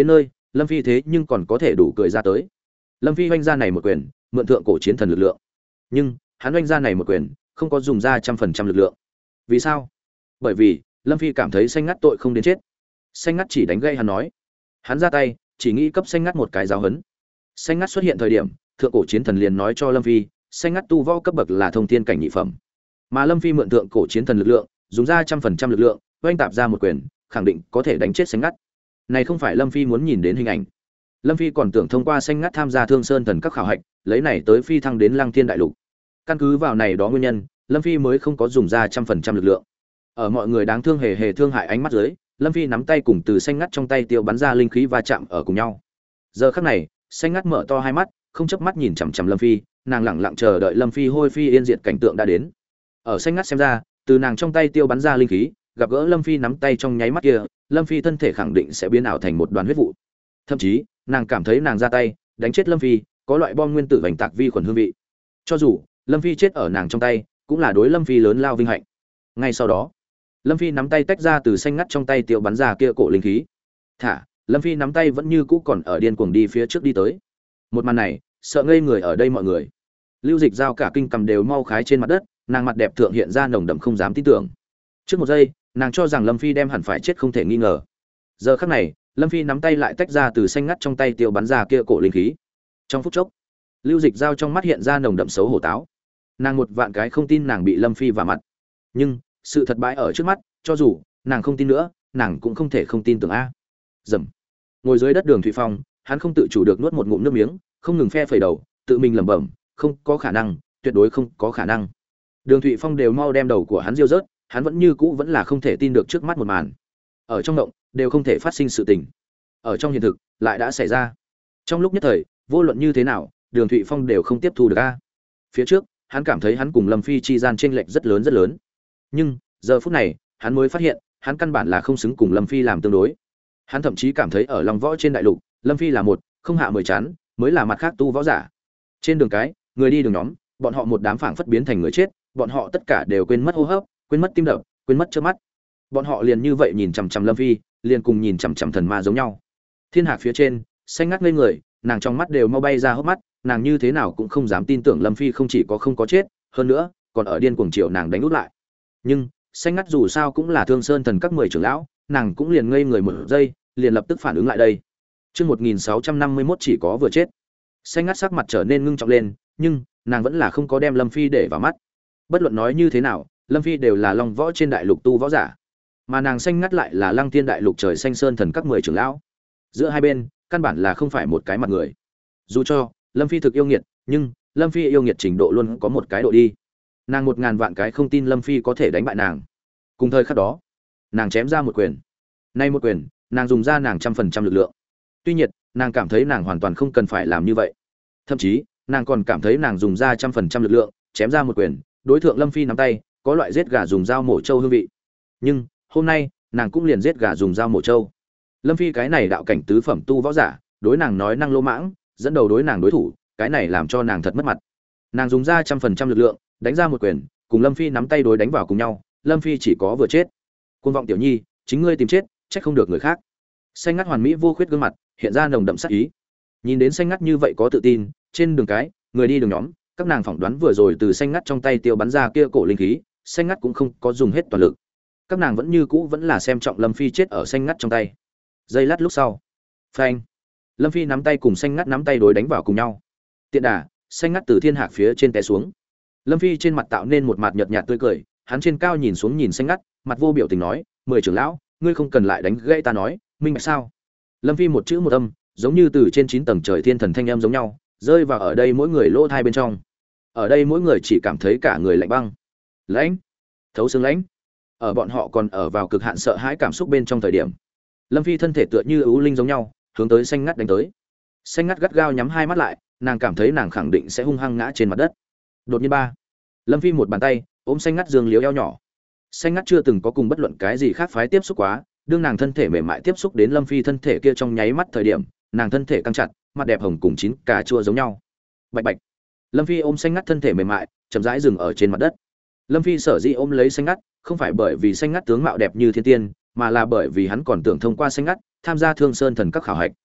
Lâm Phi thế nhưng còn có thể đủ cười ra tới. Lâm Phi oanh ra này một quyền, mượn thượng cổ chiến thần lực lượng. Nhưng, hắn oanh ra này một quyền, không có dùng ra 100% lực lượng. Vì sao? Bởi vì, Lâm Phi cảm thấy xanh ngắt tội không đến chết. Xanh ngắt chỉ đánh gây hắn nói. Hắn ra tay, chỉ nghĩ cấp xanh ngắt một cái giáo hấn. Xanh ngắt xuất hiện thời điểm, thượng cổ chiến thần liền nói cho Lâm Phi, xanh ngắt tu võ cấp bậc là thông thiên cảnh nhị phẩm. Mà Lâm Phi mượn thượng cổ chiến thần lực lượng, dùng ra 100% lực lượng, oanh tạp ra một quyền, khẳng định có thể đánh chết xanh ngắt. Này không phải Lâm Phi muốn nhìn đến hình ảnh. Lâm Phi còn tưởng thông qua xanh ngắt tham gia Thương Sơn thần các khảo hạch, lấy này tới phi thăng đến Lăng Thiên đại lục. Căn cứ vào này đó nguyên nhân, Lâm Phi mới không có dùng ra 100% lực lượng. Ở mọi người đáng thương hề thương hại ánh mắt dưới, Lâm Phi nắm tay cùng từ xanh ngắt trong tay tiêu bắn ra linh khí va chạm ở cùng nhau. Giờ khắc này, xanh ngắt mở to hai mắt, không chớp mắt nhìn chằm chằm Lâm Phi, nàng lẳng lặng chờ đợi Lâm Phi hôi phi yên diệt cảnh tượng đã đến. Ở xanh ngắt xem ra, từ nàng trong tay tiêu bắn ra linh khí, gặp gỡ Lâm Phi nắm tay trong nháy mắt kia, Lâm Phi thân thể khẳng định sẽ biến ảo thành một đoàn huyết vụ. Thậm chí, nàng cảm thấy nàng ra tay, đánh chết Lâm Phi, có loại bom nguyên tử vành tạc vi khuẩn hương vị. Cho dù Lâm Phi chết ở nàng trong tay, cũng là đối Lâm Phi lớn lao vinh hạnh. Ngay sau đó, Lâm Phi nắm tay tách ra từ xanh ngắt trong tay tiêu bắn ra kia cổ linh khí. Thả, Lâm Phi nắm tay vẫn như cũ còn ở điên cuồng đi phía trước đi tới. Một màn này, sợ ngây người ở đây mọi người. Lưu Dịch Giao cả kinh cầm đều mau khái trên mặt đất, nàng mặt đẹp thượng hiện ra nồng đậm không dám tin tưởng. Trước một giây, nàng cho rằng Lâm Phi đem hẳn phải chết không thể nghi ngờ. Giờ khắc này, Lâm Phi nắm tay lại tách ra từ xanh ngắt trong tay tiêu bắn ra kia cổ linh khí. Trong phút chốc, Lưu Dịch Giao trong mắt hiện ra nồng đậm xấu hổ táo. Nàng một vạn cái không tin nàng bị Lâm Phi vả mặt. Nhưng, sự thật bại ở trước mắt, cho dù nàng không tin nữa, nàng cũng không thể không tin tưởng a. Rầm. Ngồi dưới đất Đường Thụy Phong, hắn không tự chủ được nuốt một ngụm nước miếng, không ngừng phe phẩy đầu, tự mình lẩm bẩm, không có khả năng, tuyệt đối không có khả năng. Đường Thụy Phong đều mau đem đầu của hắn diêu rớt, hắn vẫn như cũ vẫn là không thể tin được trước mắt một màn. Ở trong động, đều không thể phát sinh sự tình. Ở trong hiện thực, lại đã xảy ra. Trong lúc nhất thời, vô luận như thế nào, Đường Thụy Phong đều không tiếp thu được a. Phía trước, hắn cảm thấy hắn cùng Lâm Phi chi gian chênh lệch rất lớn rất lớn. Nhưng, giờ phút này, hắn mới phát hiện, hắn căn bản là không xứng cùng Lâm Phi làm tương đối. Hắn thậm chí cảm thấy ở Long Võ trên đại lục, Lâm Phi là một, không hạ 10 chán, mới là mặt khác tu võ giả. Trên đường cái, người đi đường nhóm, bọn họ một đám phảng phất biến thành người chết, bọn họ tất cả đều quên mất hô hấp, quên mất tim đập, quên mất chớp mắt. Bọn họ liền như vậy nhìn chằm chằm Lâm Phi, liền cùng nhìn chằm chằm thần ma giống nhau. Thiên Hạc phía trên, xanh ngắt ngây người, nàng trong mắt đều mau bay ra hốc mắt, nàng như thế nào cũng không dám tin tưởng Lâm Phi không chỉ có không có chết, hơn nữa, còn ở điên cuồng chiều nàng đánh úp lại. Nhưng, xanh ngắt dù sao cũng là Thương Sơn thần các 10 trưởng lão, nàng cũng liền ngây người một giây, liền lập tức phản ứng lại đây. Chương 1651 chỉ có vừa chết. Xanh ngắt sắc mặt trở nên ngưng trọng lên, nhưng nàng vẫn là không có đem Lâm Phi để vào mắt. Bất luận nói như thế nào, Lâm Phi đều là Long Võ trên đại lục tu võ giả, mà nàng xanh ngắt lại là Lăng Thiên đại lục trời xanh sơn thần các 10 trưởng lão. Giữa hai bên, căn bản là không phải một cái mặt người. Dù cho Lâm Phi thực yêu nghiệt, nhưng Lâm Phi yêu nghiệt trình độ luôn có một cái độ đi. Nàng 1000 vạn cái không tin Lâm Phi có thể đánh bại nàng. Cùng thời khắc đó, nàng chém ra một quyền. Nay một quyền, nàng dùng ra nàng 100% lực lượng. Tuy nhiên, nàng cảm thấy nàng hoàn toàn không cần phải làm như vậy. Thậm chí, nàng còn cảm thấy nàng dùng ra 100% lực lượng, chém ra một quyền, đối thượng Lâm Phi nắm tay, có loại giết gà dùng dao mổ trâu hương vị. Nhưng, hôm nay, nàng cũng liền giết gà dùng dao mổ trâu. Lâm Phi cái này đạo cảnh tứ phẩm tu võ giả, đối nàng nói năng lỗ mãng, dẫn đầu đối nàng đối thủ, cái này làm cho nàng thật mất mặt. Nàng dùng ra 100% lực lượng, đánh ra một quyền, cùng Lâm Phi nắm tay đối đánh vào cùng nhau, Lâm Phi chỉ có vừa chết. Cuồng vọng tiểu nhi, chính ngươi tìm chết, trách không được người khác. Xanh ngắt hoàn mỹ vô khuyết gương mặt, hiện ra nồng đậm sát ý. Nhìn đến xanh ngắt như vậy có tự tin, trên đường cái, người đi đường nhóm, các nàng phỏng đoán vừa rồi từ xanh ngắt trong tay tiêu bắn ra kia cổ linh khí, xanh ngắt cũng không có dùng hết toàn lực. Các nàng vẫn như cũ vẫn là xem trọng Lâm Phi chết ở xanh ngắt trong tay. Giây lát lúc sau, phanh, Lâm Phi nắm tay cùng xanh ngắt nắm tay đối đánh vào cùng nhau. Tiện đà, xanh ngắt từ thiên hạc phía trên té xuống. Lâm Phi trên mặt tạo nên một mặt nhợt nhạt tươi cười, hắn trên cao nhìn xuống nhìn xanh ngắt, mặt vô biểu tình nói, 10 trưởng lão, ngươi không cần lại đánh gãy ta nói, minh bạch sao? Lâm Phi một chữ một âm, giống như từ trên 9 tầng trời thiên thần thanh âm giống nhau, rơi vào ở đây mỗi người lỗ thai bên trong. Ở đây mỗi người chỉ cảm thấy cả người lạnh băng, lãnh, thấu xương lãnh. Ở bọn họ còn ở vào cực hạn sợ hãi cảm xúc bên trong thời điểm, Lâm Phi thân thể tựa như ưu linh giống nhau, hướng tới xanh ngắt đánh tới. Xanh ngắt gắt gao nhắm hai mắt lại, nàng cảm thấy nàng khẳng định sẽ hung hăng ngã trên mặt đất. Đột nhiên Lâm Phi một bàn tay ôm xanh ngắt giường liếu eo nhỏ. Xanh ngắt chưa từng có cùng bất luận cái gì khác phái tiếp xúc quá, đương nàng thân thể mềm mại tiếp xúc đến Lâm Phi thân thể kia trong nháy mắt thời điểm, nàng thân thể căng chặt, mặt đẹp hồng cùng chín cà chua giống nhau. Bạch bạch. Lâm Phi ôm xanh ngắt thân thể mềm mại, chậm rãi dừng ở trên mặt đất. Lâm Phi sở dĩ ôm lấy xanh ngắt, không phải bởi vì xanh ngắt tướng mạo đẹp như thiên tiên, mà là bởi vì hắn còn tưởng thông qua xanh ngắt tham gia Thương Sơn thần các khảo hạch.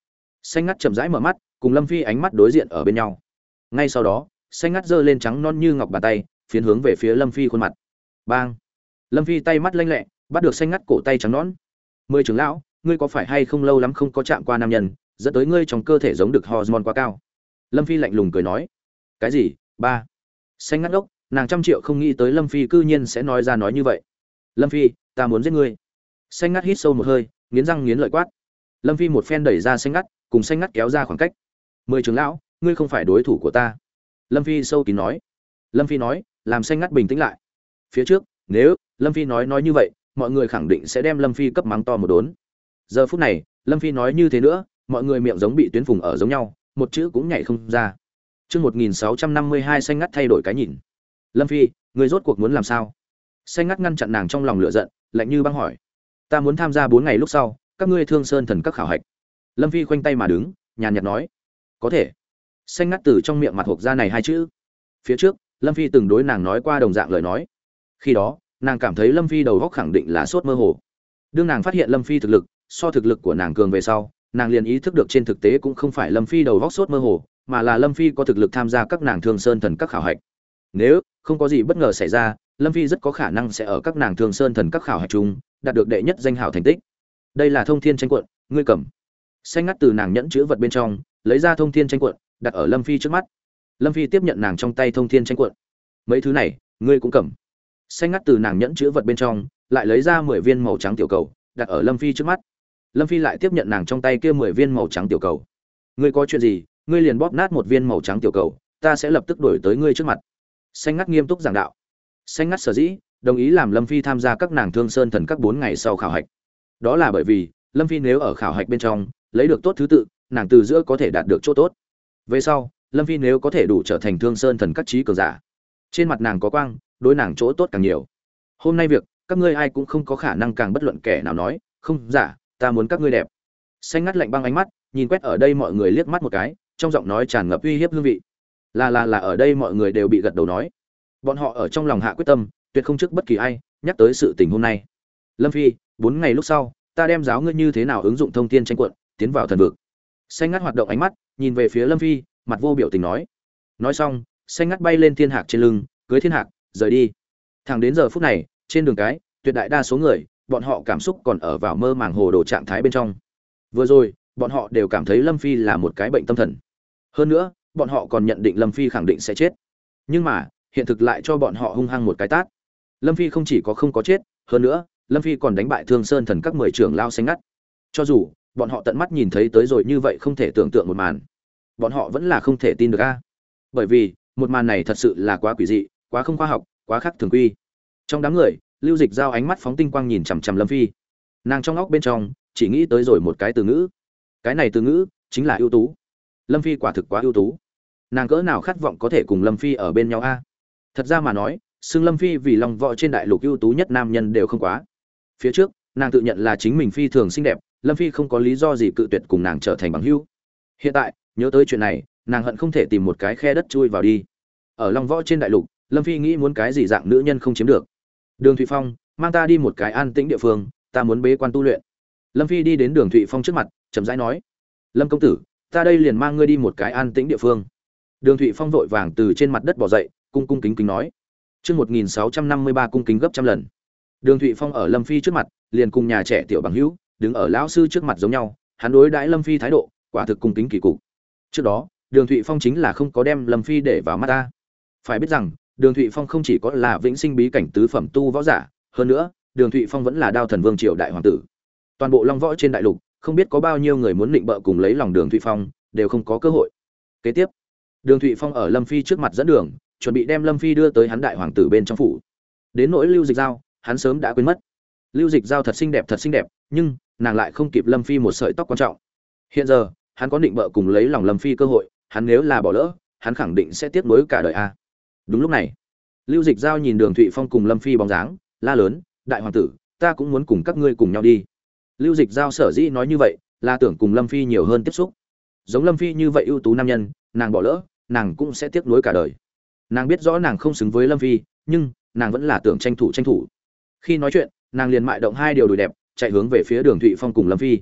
Xanh ngắt chậm rãi mở mắt, cùng Lâm Phi ánh mắt đối diện ở bên nhau. Ngay sau đó, xanh ngắt giơ lên trắng non như ngọc bàn tay, phiến hướng về phía Lâm Phi khuôn mặt. Bang! Lâm Phi tay mắt lanh lẹ, bắt được xanh ngắt cổ tay trắng nõn. Mười trưởng lão, ngươi có phải hay không lâu lắm không có chạm qua nam nhân, dẫn tới ngươi trong cơ thể giống được hormone quá cao. Lâm Phi lạnh lùng cười nói. Cái gì? Ba! Xanh ngắt ốc, nàng trăm triệu không nghĩ tới Lâm Phi cư nhiên sẽ nói ra nói như vậy. Lâm Phi, ta muốn giết ngươi. Xanh ngắt hít sâu một hơi, nghiến răng nghiến lợi quát. Lâm Phi một phen đẩy ra xanh ngắt, cùng xanh ngắt kéo ra khoảng cách. Mười trưởng lão, ngươi không phải đối thủ của ta. Lâm Phi sâu kín nói. Lâm Phi nói, làm xanh ngắt bình tĩnh lại. Phía trước, nếu Lâm Phi nói như vậy, mọi người khẳng định sẽ đem Lâm Phi cấp mắng to một đốn. Giờ phút này, Lâm Phi nói như thế nữa, mọi người miệng giống bị tuyến phùng ở giống nhau, một chữ cũng nhảy không ra. Chương 1652 xanh ngắt thay đổi cái nhìn. Lâm Phi, ngươi rốt cuộc muốn làm sao? Xanh ngắt ngăn chặn nàng trong lòng lửa giận, lạnh như băng hỏi. Ta muốn tham gia 4 ngày lúc sau, các ngươi Thương Sơn thần các khảo hạch. Lâm Phi khoanh tay mà đứng, nhàn nhạt nói. Có thể. Xanh ngắt từ trong miệng mặt hộc ra này hai chữ. Phía trước, Lâm Phi từng đối nàng nói qua đồng dạng lời nói. Khi đó, nàng cảm thấy Lâm Phi đầu óc khẳng định là sốt mơ hồ. Đương nàng phát hiện Lâm Phi thực lực so thực lực của nàng cường về sau, nàng liền ý thức được trên thực tế cũng không phải Lâm Phi đầu óc sốt mơ hồ, mà là Lâm Phi có thực lực tham gia các nàng Thương Sơn thần các khảo hạch. Nếu không có gì bất ngờ xảy ra, Lâm Phi rất có khả năng sẽ ở các nàng Thương Sơn thần các khảo hạch chung đạt được đệ nhất danh hảo thành tích. Đây là thông thiên tranh cuộn, ngươi cầm. Xanh ngắt từ nàng nhẫn chứa vật bên trong lấy ra thông thiên tranh cuộn, đặt ở Lâm Phi trước mắt. Lâm Phi tiếp nhận nàng trong tay thông thiên tranh cuộn. Mấy thứ này, ngươi cũng cầm. Xanh ngắt từ nàng nhẫn chứa vật bên trong lại lấy ra 10 viên màu trắng tiểu cầu, đặt ở Lâm Phi trước mắt. Lâm Phi lại tiếp nhận nàng trong tay kia 10 viên màu trắng tiểu cầu. Ngươi có chuyện gì, ngươi liền bóp nát một viên màu trắng tiểu cầu, ta sẽ lập tức đổi tới ngươi trước mặt. Xanh ngắt nghiêm túc giảng đạo. Xanh ngắt sở dĩ đồng ý làm Lâm Phi tham gia các nàng Thương Sơn thần các 4 ngày sau khảo hạch. Đó là bởi vì, Lâm Phi nếu ở khảo hạch bên trong lấy được tốt thứ tự, nàng từ giữa có thể đạt được chỗ tốt. Về sau, Lâm Phi nếu có thể đủ trở thành Thương Sơn thần các trí cường giả, trên mặt nàng có quang, đối nàng chỗ tốt càng nhiều. Hôm nay việc, các ngươi ai cũng không có khả năng càng bất luận kẻ nào nói, không, giả, ta muốn các ngươi đẹp. Xanh ngắt lạnh băng ánh mắt, nhìn quét ở đây mọi người liếc mắt một cái, trong giọng nói tràn ngập uy hiếp hương vị. Là ở đây mọi người đều bị gật đầu nói. Bọn họ ở trong lòng hạ quyết tâm, tuyệt không trước bất kỳ ai nhắc tới sự tình hôm nay. Lâm Phi, 4 ngày lúc sau, ta đem giáo ngươi như thế nào ứng dụng thông thiên tranh cuộn, tiến vào thần vực. Xanh ngắt hoạt động ánh mắt, nhìn về phía Lâm Phi, mặt vô biểu tình nói. Nói xong, xanh ngắt bay lên thiên hạc trên lưng, cưới thiên hạc, rời đi. Thẳng đến giờ phút này, trên đường cái, tuyệt đại đa số người, bọn họ cảm xúc còn ở vào mơ màng hồ đồ trạng thái bên trong. Vừa rồi, bọn họ đều cảm thấy Lâm Phi là một cái bệnh tâm thần. Hơn nữa, bọn họ còn nhận định Lâm Phi khẳng định sẽ chết. Nhưng mà, hiện thực lại cho bọn họ hung hăng một cái tát. Lâm Phi không chỉ có không có chết, hơn nữa, Lâm Phi còn đánh bại Thương Sơn thần các 10 trưởng lao xanh ngắt. Cho dù bọn họ tận mắt nhìn thấy tới rồi như vậy không thể tưởng tượng một màn, bọn họ vẫn là không thể tin được a. Bởi vì, một màn này thật sự là quá quỷ dị, quá không khoa học, quá khác thường quy. Trong đám người, Lưu Dịch giao ánh mắt phóng tinh quang nhìn chằm chằm Lâm Phi. Nàng trong óc bên trong chỉ nghĩ tới rồi một cái từ ngữ. Cái này từ ngữ chính là ưu tú. Lâm Phi quả thực quá ưu tú. Nàng cỡ nào khát vọng có thể cùng Lâm Phi ở bên nhau a. Thật ra mà nói, xưng Lâm Phi vì lòng võ trên đại lục ưu tú nhất nam nhân đều không quá. Phía trước, nàng tự nhận là chính mình phi thường xinh đẹp, Lâm Phi không có lý do gì cự tuyệt cùng nàng trở thành bằng hữu. Hiện tại, nhớ tới chuyện này, nàng hận không thể tìm một cái khe đất chui vào đi. Ở Long Võ trên đại lục, Lâm Phi nghĩ muốn cái gì dạng nữ nhân không chiếm được. Đường Thụy Phong, mang ta đi một cái an tĩnh địa phương, ta muốn bế quan tu luyện. Lâm Phi đi đến Đường Thụy Phong trước mặt, chậm rãi nói: "Lâm công tử, ta đây liền mang ngươi đi một cái an tĩnh địa phương." Đường Thụy Phong vội vàng từ trên mặt đất bò dậy, cung cung kính kính nói: "Chương 1653 cung kính gấp trăm lần." Đường Thụy Phong ở Lâm Phi trước mặt, liền cùng nhà trẻ tiểu bằng hữu, đứng ở lão sư trước mặt giống nhau, hắn đối đãi Lâm Phi thái độ, quả thực cung kính kỳ cục. Trước đó, Đường Thụy Phong chính là không có đem Lâm Phi để vào mắt ta. Phải biết rằng, Đường Thụy Phong không chỉ có là vĩnh sinh bí cảnh tứ phẩm tu võ giả, hơn nữa, Đường Thụy Phong vẫn là Đao Thần Vương triều đại hoàng tử. Toàn bộ Long Võ trên đại lục, không biết có bao nhiêu người muốn định bợ cùng lấy lòng Đường Thụy Phong, đều không có cơ hội. Kế tiếp, Đường Thụy Phong ở Lâm Phi trước mặt dẫn đường, chuẩn bị đem Lâm Phi đưa tới hắn đại hoàng tử bên trong phủ. Đến nỗi Lưu Dịch Giao, hắn sớm đã quên mất. Lưu Dịch Giao thật xinh đẹp, nhưng nàng lại không kịp Lâm Phi một sợi tóc quan trọng. Hiện giờ, hắn có định bợ cùng lấy lòng Lâm Phi cơ hội, hắn nếu là bỏ lỡ, hắn khẳng định sẽ tiếc nuối cả đời a. Đúng lúc này, Lưu Dịch Giao nhìn Đường Thụy Phong cùng Lâm Phi bóng dáng, la lớn: "Đại hoàng tử, ta cũng muốn cùng các ngươi cùng nhau đi." Lưu Dịch Giao sở dĩ nói như vậy, là tưởng cùng Lâm Phi nhiều hơn tiếp xúc. Giống Lâm Phi như vậy ưu tú nam nhân, nàng bỏ lỡ, nàng cũng sẽ tiếc nuối cả đời. Nàng biết rõ nàng không xứng với Lâm Phi, nhưng nàng vẫn là tưởng tranh thủ. Khi nói chuyện, nàng liền mại động hai điều đùi đẹp, chạy hướng về phía Đường Thụy Phong cùng Lâm Phi.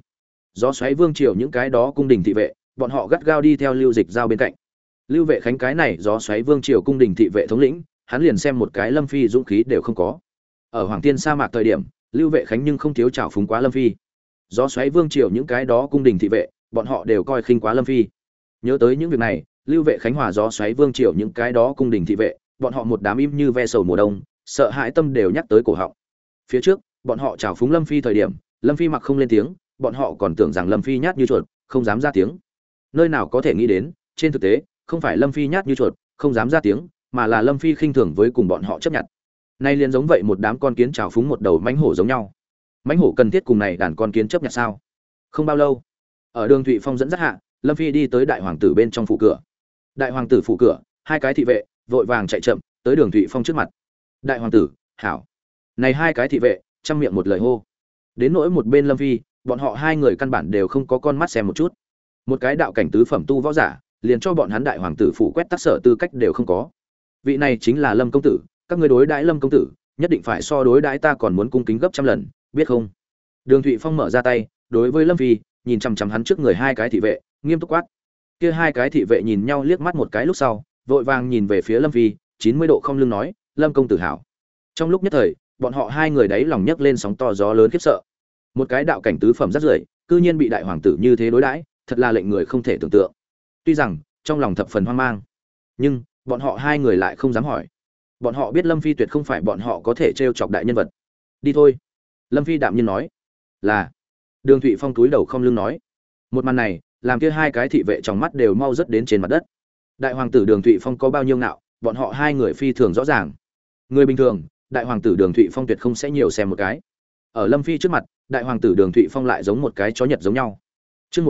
gió xoáy vương triều những cái đó cung đình thị vệ, bọn họ gắt gao đi theo Lưu Dịch Giao bên cạnh. Lưu Vệ Khánh cái này gió xoáy vương triều cung đình thị vệ thống lĩnh, hắn liền xem một cái Lâm Phi dũng khí đều không có. Ở Hoàng Tiên sa mạc thời điểm, Lưu Vệ Khánh nhưng không thiếu trào phúng quá Lâm Phi. Gió xoáy vương triều những cái đó cung đình thị vệ, bọn họ đều coi khinh quá Lâm Phi. Nhớ tới những việc này, Lưu Vệ Khánh hòa gió xoáy vương triều những cái đó cung đình thị vệ, bọn họ một đám im như ve sầu mùa đông, sợ hãi tâm đều nhắc tới cổ họng. Phía trước, bọn họ trào phúng Lâm Phi thời điểm, Lâm Phi mặc không lên tiếng, bọn họ còn tưởng rằng Lâm Phi nhát như chuột, không dám ra tiếng. Nơi nào có thể nghĩ đến, trên thực tế, không phải Lâm Phi nhát như chuột, không dám ra tiếng, mà là Lâm Phi khinh thường với cùng bọn họ chấp nhận. Nay liền giống vậy một đám con kiến trào phúng một đầu mãnh hổ giống nhau. Mãnh hổ cần thiết cùng này đàn con kiến chấp nhận sao? Không bao lâu, ở Đường Thụy Phong dẫn dắt hạ, Lâm Phi đi tới đại hoàng tử bên trong phủ cửa. Đại hoàng tử phủ cửa, hai cái thị vệ vội vàng chạy chậm tới Đường Thụy Phong trước mặt. Đại hoàng tử, hảo. Này hai cái thị vệ, trăm miệng một lời hô. Đến nỗi một bên Lâm Phi, bọn họ hai người căn bản đều không có con mắt xem một chút. Một cái đạo cảnh tứ phẩm tu võ giả, liền cho bọn hắn đại hoàng tử phủ quét tắc sở tư cách đều không có. Vị này chính là Lâm công tử, các ngươi đối đãi Lâm công tử, nhất định phải so đối đãi ta còn muốn cung kính gấp trăm lần, biết không? Đường Thụy Phong mở ra tay, đối với Lâm Phi, nhìn chằm chằm hắn trước người hai cái thị vệ, nghiêm túc quát. Kia hai cái thị vệ nhìn nhau liếc mắt một cái lúc sau, vội vàng nhìn về phía Lâm Phi, 90 độ không lưng nói, Lâm công tử hảo. Trong lúc nhất thời, bọn họ hai người đấy lòng nhấc lên sóng to gió lớn khiếp sợ. Một cái đạo cảnh tứ phẩm rất rưởi, cư nhiên bị đại hoàng tử như thế đối đãi, thật là lệnh người không thể tưởng tượng. Tuy rằng trong lòng thập phần hoang mang, nhưng bọn họ hai người lại không dám hỏi. Bọn họ biết Lâm Phi tuyệt không phải bọn họ có thể trêu chọc đại nhân vật. Đi thôi. Lâm Phi đạm nhiên nói. Là. Đường Thụy Phong túi đầu không lưng nói. Một màn này, làm kia hai cái thị vệ trong mắt đều mau rất đến trên mặt đất. Đại hoàng tử Đường Thụy Phong có bao nhiêu ngạo, bọn họ hai người phi thường rõ ràng. Người bình thường, đại hoàng tử Đường Thụy Phong tuyệt không sẽ nhiều xem một cái. Ở Lâm Phi trước mặt, đại hoàng tử Đường Thụy Phong lại giống một cái chó nhật giống nhau. Chương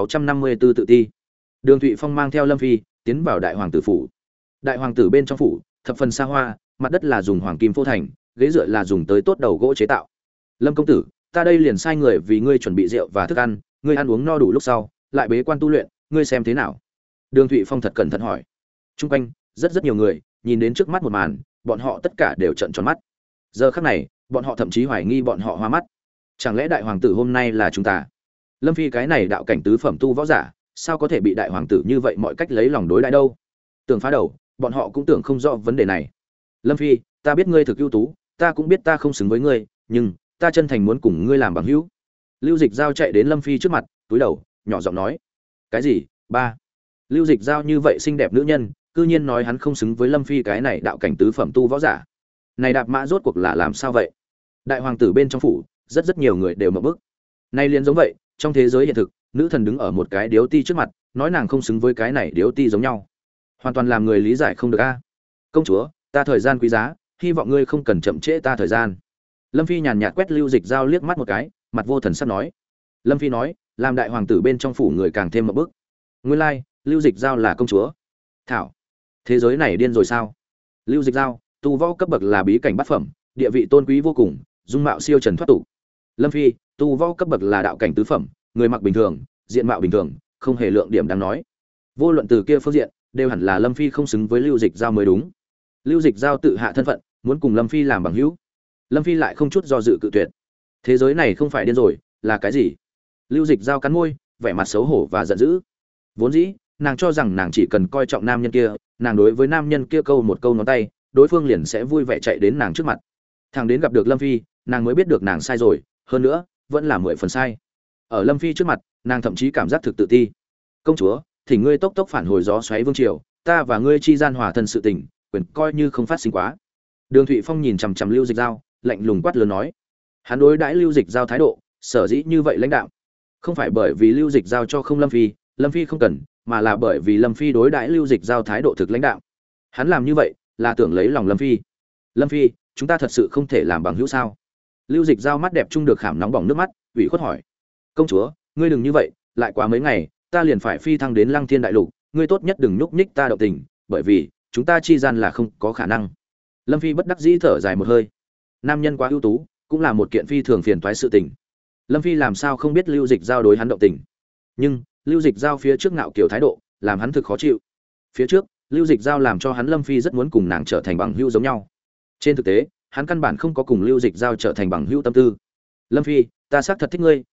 1654 tự ti. Đường Thụy Phong mang theo Lâm Phi tiến vào đại hoàng tử phủ. Đại hoàng tử bên trong phủ, thập phần xa hoa, mặt đất là dùng hoàng kim phô thành, ghế dựa là dùng tới tốt đầu gỗ chế tạo. Lâm công tử, ta đây liền sai người vì ngươi chuẩn bị rượu và thức ăn, ngươi ăn uống no đủ lúc sau, lại bế quan tu luyện, ngươi xem thế nào? Đường Thụy Phong thật cẩn thận hỏi. Trung quanh rất nhiều người nhìn đến trước mắt một màn, bọn họ tất cả đều trợn tròn mắt. Giờ khắc này, bọn họ thậm chí hoài nghi bọn họ hoa mắt. Chẳng lẽ đại hoàng tử hôm nay là chúng ta? Lâm Phi cái này đạo cảnh tứ phẩm tu võ giả, sao có thể bị đại hoàng tử như vậy mọi cách lấy lòng đối đãi đâu? Tưởng phá đầu, bọn họ cũng tưởng không rõ vấn đề này. Lâm Phi, ta biết ngươi thực ưu tú, ta cũng biết ta không xứng với ngươi, nhưng ta chân thành muốn cùng ngươi làm bằng hữu. Lưu Dịch Giao chạy đến Lâm Phi trước mặt, túi đầu, nhỏ giọng nói. Cái gì? Ba? Lưu Dịch Giao như vậy xinh đẹp nữ nhân, cư nhiên nói hắn không xứng với Lâm Phi cái này đạo cảnh tứ phẩm tu võ giả. Này đạp mã rốt cuộc là làm sao vậy? Đại hoàng tử bên trong phủ, rất nhiều người đều mở bức. Này liền giống vậy, trong thế giới hiện thực, nữ thần đứng ở một cái điếu ti trước mặt, nói nàng không xứng với cái này điếu ti giống nhau. Hoàn toàn làm người lý giải không được a. Công chúa, ta thời gian quý giá, hy vọng ngươi không cần chậm trễ ta thời gian. Lâm Phi nhàn nhạt quét Lưu Dịch Giao liếc mắt một cái, mặt vô thần sắc nói. Lâm Phi nói, làm đại hoàng tử bên trong phủ người càng thêm một bước. Nguyên lai, like, Lưu Dịch Giao là công chúa. Thảo, thế giới này điên rồi sao? Lưu Dịch Giao, tu võ cấp bậc là bí cảnh bát phẩm, địa vị tôn quý vô cùng, dung mạo siêu trần thoát tục. Lâm Phi, tu võ cấp bậc là đạo cảnh tứ phẩm, người mặc bình thường, diện mạo bình thường, không hề lượng điểm đáng nói. Vô luận từ kia phương diện, đều hẳn là Lâm Phi không xứng với Lưu Dịch Giao mới đúng. Lưu Dịch Giao tự hạ thân phận, muốn cùng Lâm Phi làm bằng hữu. Lâm Phi lại không chút do dự cự tuyệt. Thế giới này không phải điên rồi, là cái gì? Lưu Dịch Giao cắn môi, vẻ mặt xấu hổ và giận dữ. Vốn dĩ, nàng cho rằng nàng chỉ cần coi trọng nam nhân kia, nàng đối với nam nhân kia câu một câu ngón tay, đối phương liền sẽ vui vẻ chạy đến nàng trước mặt. Thằng đến gặp được Lâm Phi, nàng mới biết được nàng sai rồi, hơn nữa, vẫn là 10 phần sai. Ở Lâm Phi trước mặt, nàng thậm chí cảm giác thực tự ti. Công chúa, thỉnh ngươi tốc tốc phản hồi gió xoáy vương triều, ta và ngươi chi gian hòa thân sự tình, quyền coi như không phát sinh quá. Đường Thụy Phong nhìn chằm chằm Lưu Dịch Giao, lạnh lùng quát lớn nói. Hắn đối đãi Lưu Dịch Giao thái độ, sở dĩ như vậy lãnh đạo, không phải bởi vì Lưu Dịch Giao cho không Lâm Phi không cần, mà là bởi vì Lâm Phi đối đãi Lưu Dịch Giao thái độ thực lãnh đạo. Hắn làm như vậy, là tưởng lấy lòng Lâm Phi. Lâm Phi, chúng ta thật sự không thể làm bằng hữu sao? Lưu Dịch Giao mắt đẹp trung được khảm nóng bỏng nước mắt, ủy khuất hỏi. Công chúa, ngươi đừng như vậy, lại quá mấy ngày, ta liền phải phi thăng đến Lăng Thiên đại lục, ngươi tốt nhất đừng nhúc nhích ta động tình, bởi vì chúng ta chi gian là không có khả năng. Lâm Phi bất đắc dĩ thở dài một hơi. Nam nhân quá ưu tú, cũng là một kiện phi thường phiền toái sự tình. Lâm Phi làm sao không biết Lưu Dịch Giao đối hắn động tình, nhưng Lưu Dịch Giao phía trước ngạo kiểu thái độ, làm hắn thực khó chịu. Phía trước, Lưu Dịch Giao làm cho hắn Lâm Phi rất muốn cùng nàng trở thành bằng hữu giống nhau. Trên thực tế, hắn căn bản không có cùng Lưu Dịch Giao trở thành bằng hữu tâm tư. Lâm Phi, ta xác thật thích ngươi,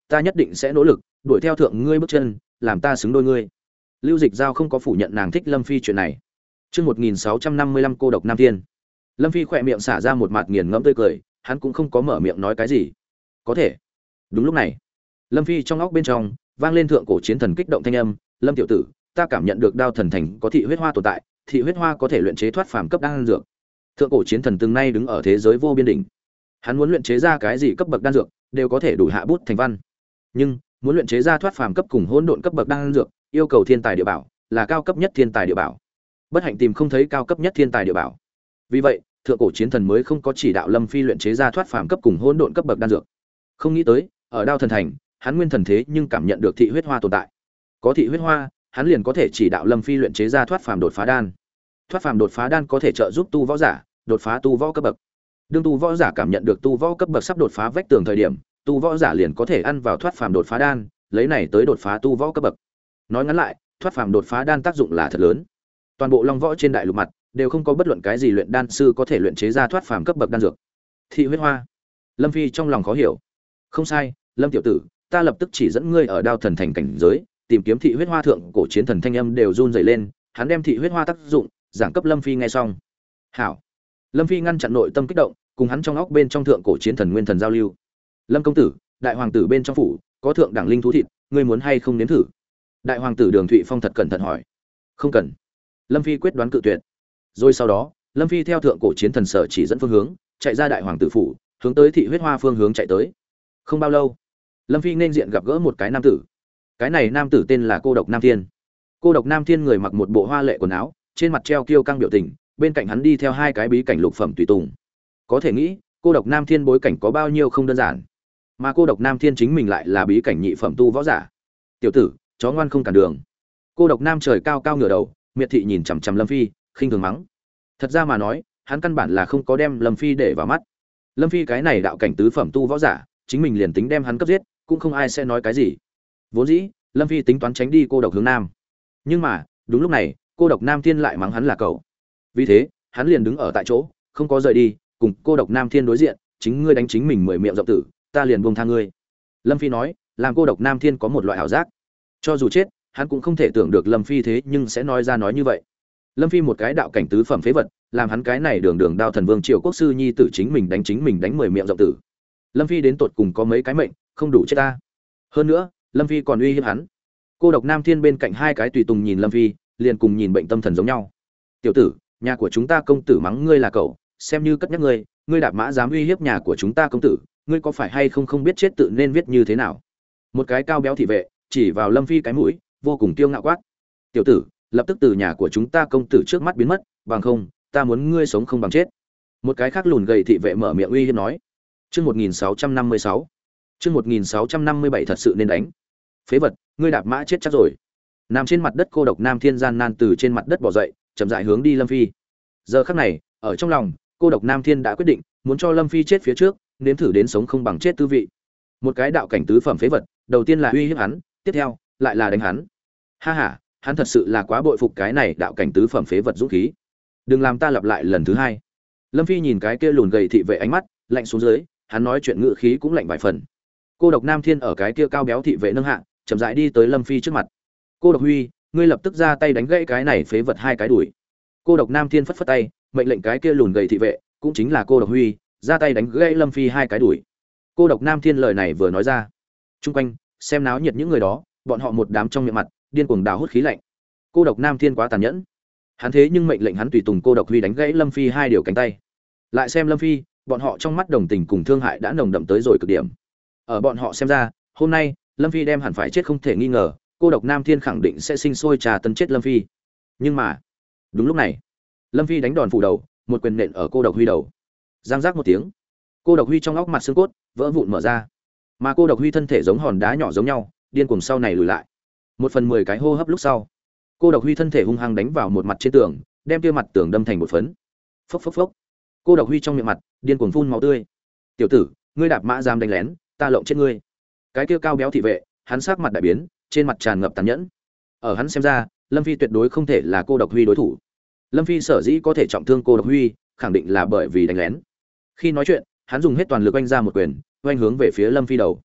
ta nhất định sẽ nỗ lực đuổi theo thượng ngươi bước chân, làm ta xứng đôi ngươi. Lưu Dịch Giao không có phủ nhận nàng thích Lâm Phi chuyện này. Chương 1655 cô độc nam thiên. Lâm Phi khỏe miệng xả ra một mặt nghiền ngẫm tươi cười, hắn cũng không có mở miệng nói cái gì. Có thể. Đúng lúc này, Lâm Phi trong óc bên trong vang lên thượng cổ chiến thần kích động thanh âm, "Lâm tiểu tử, ta cảm nhận được Đao Thần Thành có thị huyết hoa tồn tại, thị huyết hoa có thể luyện chế thoát phàm cấp đan dược." Thượng cổ chiến thần từng nay đứng ở thế giới vô biên đỉnh. Hắn muốn luyện chế ra cái gì cấp bậc đan dược, đều có thể đủ hạ bút thành văn. Nhưng, muốn luyện chế ra thoát phàm cấp cùng hỗn độn cấp bậc đan dược, yêu cầu thiên tài địa bảo, là cao cấp nhất thiên tài địa bảo. Bất hạnh tìm không thấy cao cấp nhất thiên tài địa bảo. Vì vậy, thượng cổ chiến thần mới không có chỉ đạo Lâm Phi luyện chế ra thoát phàm cấp cùng hỗn độn cấp bậc đan dược. Không nghĩ tới, ở Đao Thần Thành, hắn nguyên thần thế nhưng cảm nhận được thị huyết hoa tồn tại. Có thị huyết hoa, hắn liền có thể chỉ đạo Lâm Phi luyện chế ra thoát phàm đột phá đan. Thoát phàm đột phá đan có thể trợ giúp tu võ giả đột phá tu võ cấp bậc. Đương tu võ giả cảm nhận được tu võ cấp bậc sắp đột phá vách tường thời điểm, tu võ giả liền có thể ăn vào thoát phàm đột phá đan, lấy này tới đột phá tu võ cấp bậc. Nói ngắn lại, thoát phàm đột phá đan tác dụng là thật lớn. Toàn bộ long võ trên đại lục mặt đều không có bất luận cái gì luyện đan sư có thể luyện chế ra thoát phàm cấp bậc đan dược. Thị huyết hoa. Lâm Phi trong lòng khó hiểu. Không sai, Lâm tiểu tử, ta lập tức chỉ dẫn ngươi ở Đao Thần Thành cảnh giới, tìm kiếm thị huyết hoa. Thượng cổ chiến thần thanh âm đều run rẩy lên, hắn đem thị huyết hoa tác dụng giảng cấp Lâm Phi nghe xong. Hảo. Lâm Phi ngăn chặn nội tâm kích động, cùng hắn trong óc bên trong thượng cổ chiến thần nguyên thần giao lưu. Lâm công tử, đại hoàng tử bên trong phủ có thượng đẳng linh thú thịt, ngươi muốn hay không nếm thử? Đại hoàng tử Đường Thụy Phong thật cẩn thận hỏi. Không cần. Lâm Phi quyết đoán cự tuyệt. Rồi sau đó, Lâm Phi theo thượng cổ chiến thần sở chỉ dẫn phương hướng, chạy ra đại hoàng tử phủ, hướng tới thị huyết hoa phương hướng chạy tới. Không bao lâu, Lâm Phi nên diện gặp gỡ một cái nam tử. Cái này nam tử tên là Cô độc Nam Thiên. Cô độc Nam Thiên người mặc một bộ hoa lệ quần áo, trên mặt treo kiêu căng biểu tình, bên cạnh hắn đi theo hai cái bí cảnh lục phẩm tùy tùng. Có thể nghĩ, Cô độc Nam Thiên bối cảnh có bao nhiêu không đơn giản. Mà Cô độc Nam Thiên chính mình lại là bí cảnh nhị phẩm tu võ giả. Tiểu tử, chó ngoan không cản đường. Cô độc Nam trời cao cao ngửa đầu, miệt thị nhìn chằm chằm Lâm Phi, khinh thường mắng. Thật ra mà nói, hắn căn bản là không có đem Lâm Phi để vào mắt. Lâm Phi cái này đạo cảnh tứ phẩm tu võ giả, chính mình liền tính đem hắn cấp giết, cũng không ai sẽ nói cái gì. Vốn dĩ, Lâm Phi tính toán tránh đi cô độc hướng nam. Nhưng mà, đúng lúc này, cô độc Nam Thiên lại mắng hắn là cậu. Vì thế, hắn liền đứng ở tại chỗ, không có rời đi, cùng cô độc Nam Thiên đối diện, chính ngươi đánh chính mình 10 miệng rộng tử, ta liền buông tha ngươi. Lâm Phi nói, làm cô độc Nam Thiên có một loại ảo giác. Cho dù chết, hắn cũng không thể tưởng được Lâm Phi thế nhưng sẽ nói ra nói như vậy. Lâm Phi một cái đạo cảnh tứ phẩm phế vật, làm hắn cái này đường đường Đao Thần Vương Triều quốc sư nhi tử chính mình đánh 10 miệng rộng tử. Lâm Phi đến tột cùng có mấy cái mệnh, không đủ chết ta. Hơn nữa, Lâm Phi còn uy hiếp hắn. Cô độc Nam Thiên bên cạnh hai cái tùy tùng nhìn Lâm Phi, liền cùng nhìn bệnh tâm thần giống nhau. Tiểu tử, nhà của chúng ta công tử mắng ngươi là cậu, xem như cất nhắc ngươi, ngươi đạp mã dám uy hiếp nhà của chúng ta công tử, ngươi có phải hay không không biết chết tự nên viết như thế nào? Một cái cao béo thị vệ chỉ vào Lâm Phi cái mũi, vô cùng kiêu ngạo quát. Tiểu tử, lập tức từ nhà của chúng ta công tử trước mắt biến mất, bằng không, ta muốn ngươi sống không bằng chết. Một cái khác lùn gầy thị vệ mở miệng uy hiếp nói. Chương 1656. Chương 1657 thật sự nên đánh. Phế vật, ngươi đạp mã chết chắc rồi. Nằm trên mặt đất cô độc Nam Thiên gian nan từ trên mặt đất bò dậy, chậm rãi hướng đi Lâm Phi. Giờ khắc này, ở trong lòng, cô độc Nam Thiên đã quyết định, muốn cho Lâm Phi chết phía trước, nếm thử đến sống không bằng chết tư vị. Một cái đạo cảnh tứ phẩm phế vật, đầu tiên là uy hiếp hắn, tiếp theo lại là đánh hắn. Ha ha, hắn thật sự là quá bội phục cái này đạo cảnh tứ phẩm phế vật dũng khí. Đừng làm ta lặp lại lần thứ hai. Lâm Phi nhìn cái kia lùn gầy thị vệ ánh mắt lạnh xuống dưới, hắn nói chuyện ngữ khí cũng lạnh vài phần. Cô độc Nam Thiên ở cái kia cao béo thị vệ nâng hạ, chậm rãi đi tới Lâm Phi trước mặt. Cô độc Huy, ngươi lập tức ra tay đánh gãy cái này phế vật hai cái đuổi. Cô độc Nam Thiên phất phất tay, mệnh lệnh cái kia lùn gầy thị vệ, cũng chính là cô độc Huy, ra tay đánh gãy Lâm Phi hai cái đuổi. Cô độc Nam Thiên lời này vừa nói ra, chung quanh xem náo nhiệt những người đó, bọn họ một đám trong miệng mặt điên cuồng đào hút khí lạnh. Cô độc Nam Thiên quá tàn nhẫn, hắn thế nhưng mệnh lệnh hắn tùy tùng cô độc Huy đánh gãy Lâm Phi hai điều cánh tay. Lại xem Lâm Phi, bọn họ trong mắt đồng tình cùng thương hại đã nồng đậm tới rồi cực điểm. Ở bọn họ xem ra, hôm nay Lâm Phi đem hẳn phải chết không thể nghi ngờ, cô độc Nam Thiên khẳng định sẽ sinh sôi trà tấn chết Lâm Phi. Nhưng mà, đúng lúc này, Lâm Phi đánh đòn phủ đầu, một quyền nện ở cô độc Huy đầu. Giang giác một tiếng, cô độc Huy trong óc mặt xương cốt vỡ vụn mở ra, mà cô độc Huy thân thể giống hòn đá nhỏ giống nhau, điên cuồng sau này lùi lại. 1/10 cái hô hấp lúc sau, cô độc Huy thân thể hung hăng đánh vào một mặt trên tường, đem kia mặt tường đâm thành một phấn. Phốc phốc phốc. Cô độc Huy trong miệng mặt điên cuồng phun máu tươi. Tiểu tử, ngươi đạp mã dám đánh lén, ta lộng chết ngươi. Cái kia cao béo thị vệ, hắn sắc mặt đại biến, trên mặt tràn ngập tàn nhẫn. Ở hắn xem ra, Lâm Phi tuyệt đối không thể là cô độc Huy đối thủ. Lâm Phi sở dĩ có thể trọng thương cô độc Huy, khẳng định là bởi vì đánh lén. Khi nói chuyện, hắn dùng hết toàn lực oanh ra một quyền, oanh hướng về phía Lâm Phi đầu.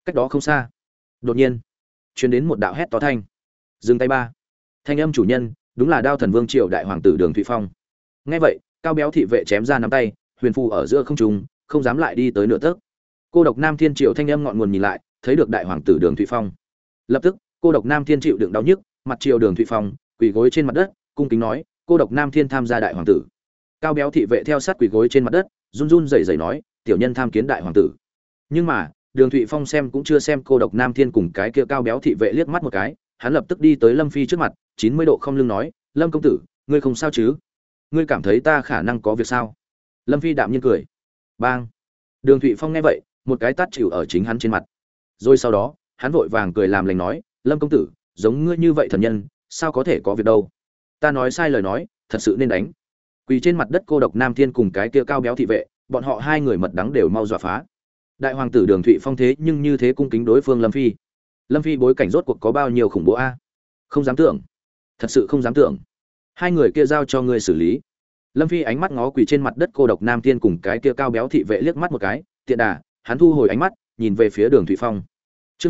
Cách đó không xa, đột nhiên truyền đến một đạo hét to thanh. Dừng tay ba. Thanh âm chủ nhân đúng là Đao Thần Vương Triều đại hoàng tử Đường Thụy Phong. Nghe vậy, cao béo thị vệ chém ra nắm tay, huyền phù ở giữa không trung, không dám lại đi tới nửa tấc. Cô độc Nam Thiên Triệu thanh âm ngọn nguồn nhìn lại, thấy được đại hoàng tử Đường Thụy Phong. Lập tức, cô độc Nam Thiên chịu đựng đau nhức, mặt triều Đường Thụy Phong, quỳ gối trên mặt đất, cung kính nói, cô độc Nam Thiên tham gia đại hoàng tử. Cao béo thị vệ theo sát quỳ gối trên mặt đất, run run rẩy rẩy nói, tiểu nhân tham kiến đại hoàng tử. Nhưng mà, Đường Thụy Phong xem cũng chưa xem cô độc Nam Thiên cùng cái kia cao béo thị vệ liếc mắt một cái, hắn lập tức đi tới Lâm Phi trước mặt, 90 độ không lưng nói, Lâm công tử, ngươi không sao chứ? Ngươi cảm thấy ta khả năng có việc sao? Lâm Phi đạm nhiên cười. Bang. Đường Thụy Phong nghe vậy, một cái tát chịu ở chính hắn trên mặt. Rồi sau đó, hắn vội vàng cười làm lành nói, Lâm công tử, giống ngươi như vậy thần nhân, sao có thể có việc đâu? Ta nói sai lời nói, thật sự nên đánh. Quỳ trên mặt đất cô độc Nam Thiên cùng cái kia cao béo thị vệ, bọn họ hai người mật đắng đều mau dọa phá. Đại hoàng tử Đường Thụy Phong thế nhưng như thế cung kính đối phương Lâm Phi. Lâm Phi bối cảnh rốt cuộc có bao nhiêu khủng bố a? Không dám tưởng, thật sự không dám tưởng. Hai người kia giao cho ngươi xử lý. Lâm Phi ánh mắt ngó quỳ trên mặt đất cô độc Nam Thiên cùng cái kia cao béo thị vệ liếc mắt một cái, tiện đà, hắn thu hồi ánh mắt, nhìn về phía Đường Thụy Phong. Chương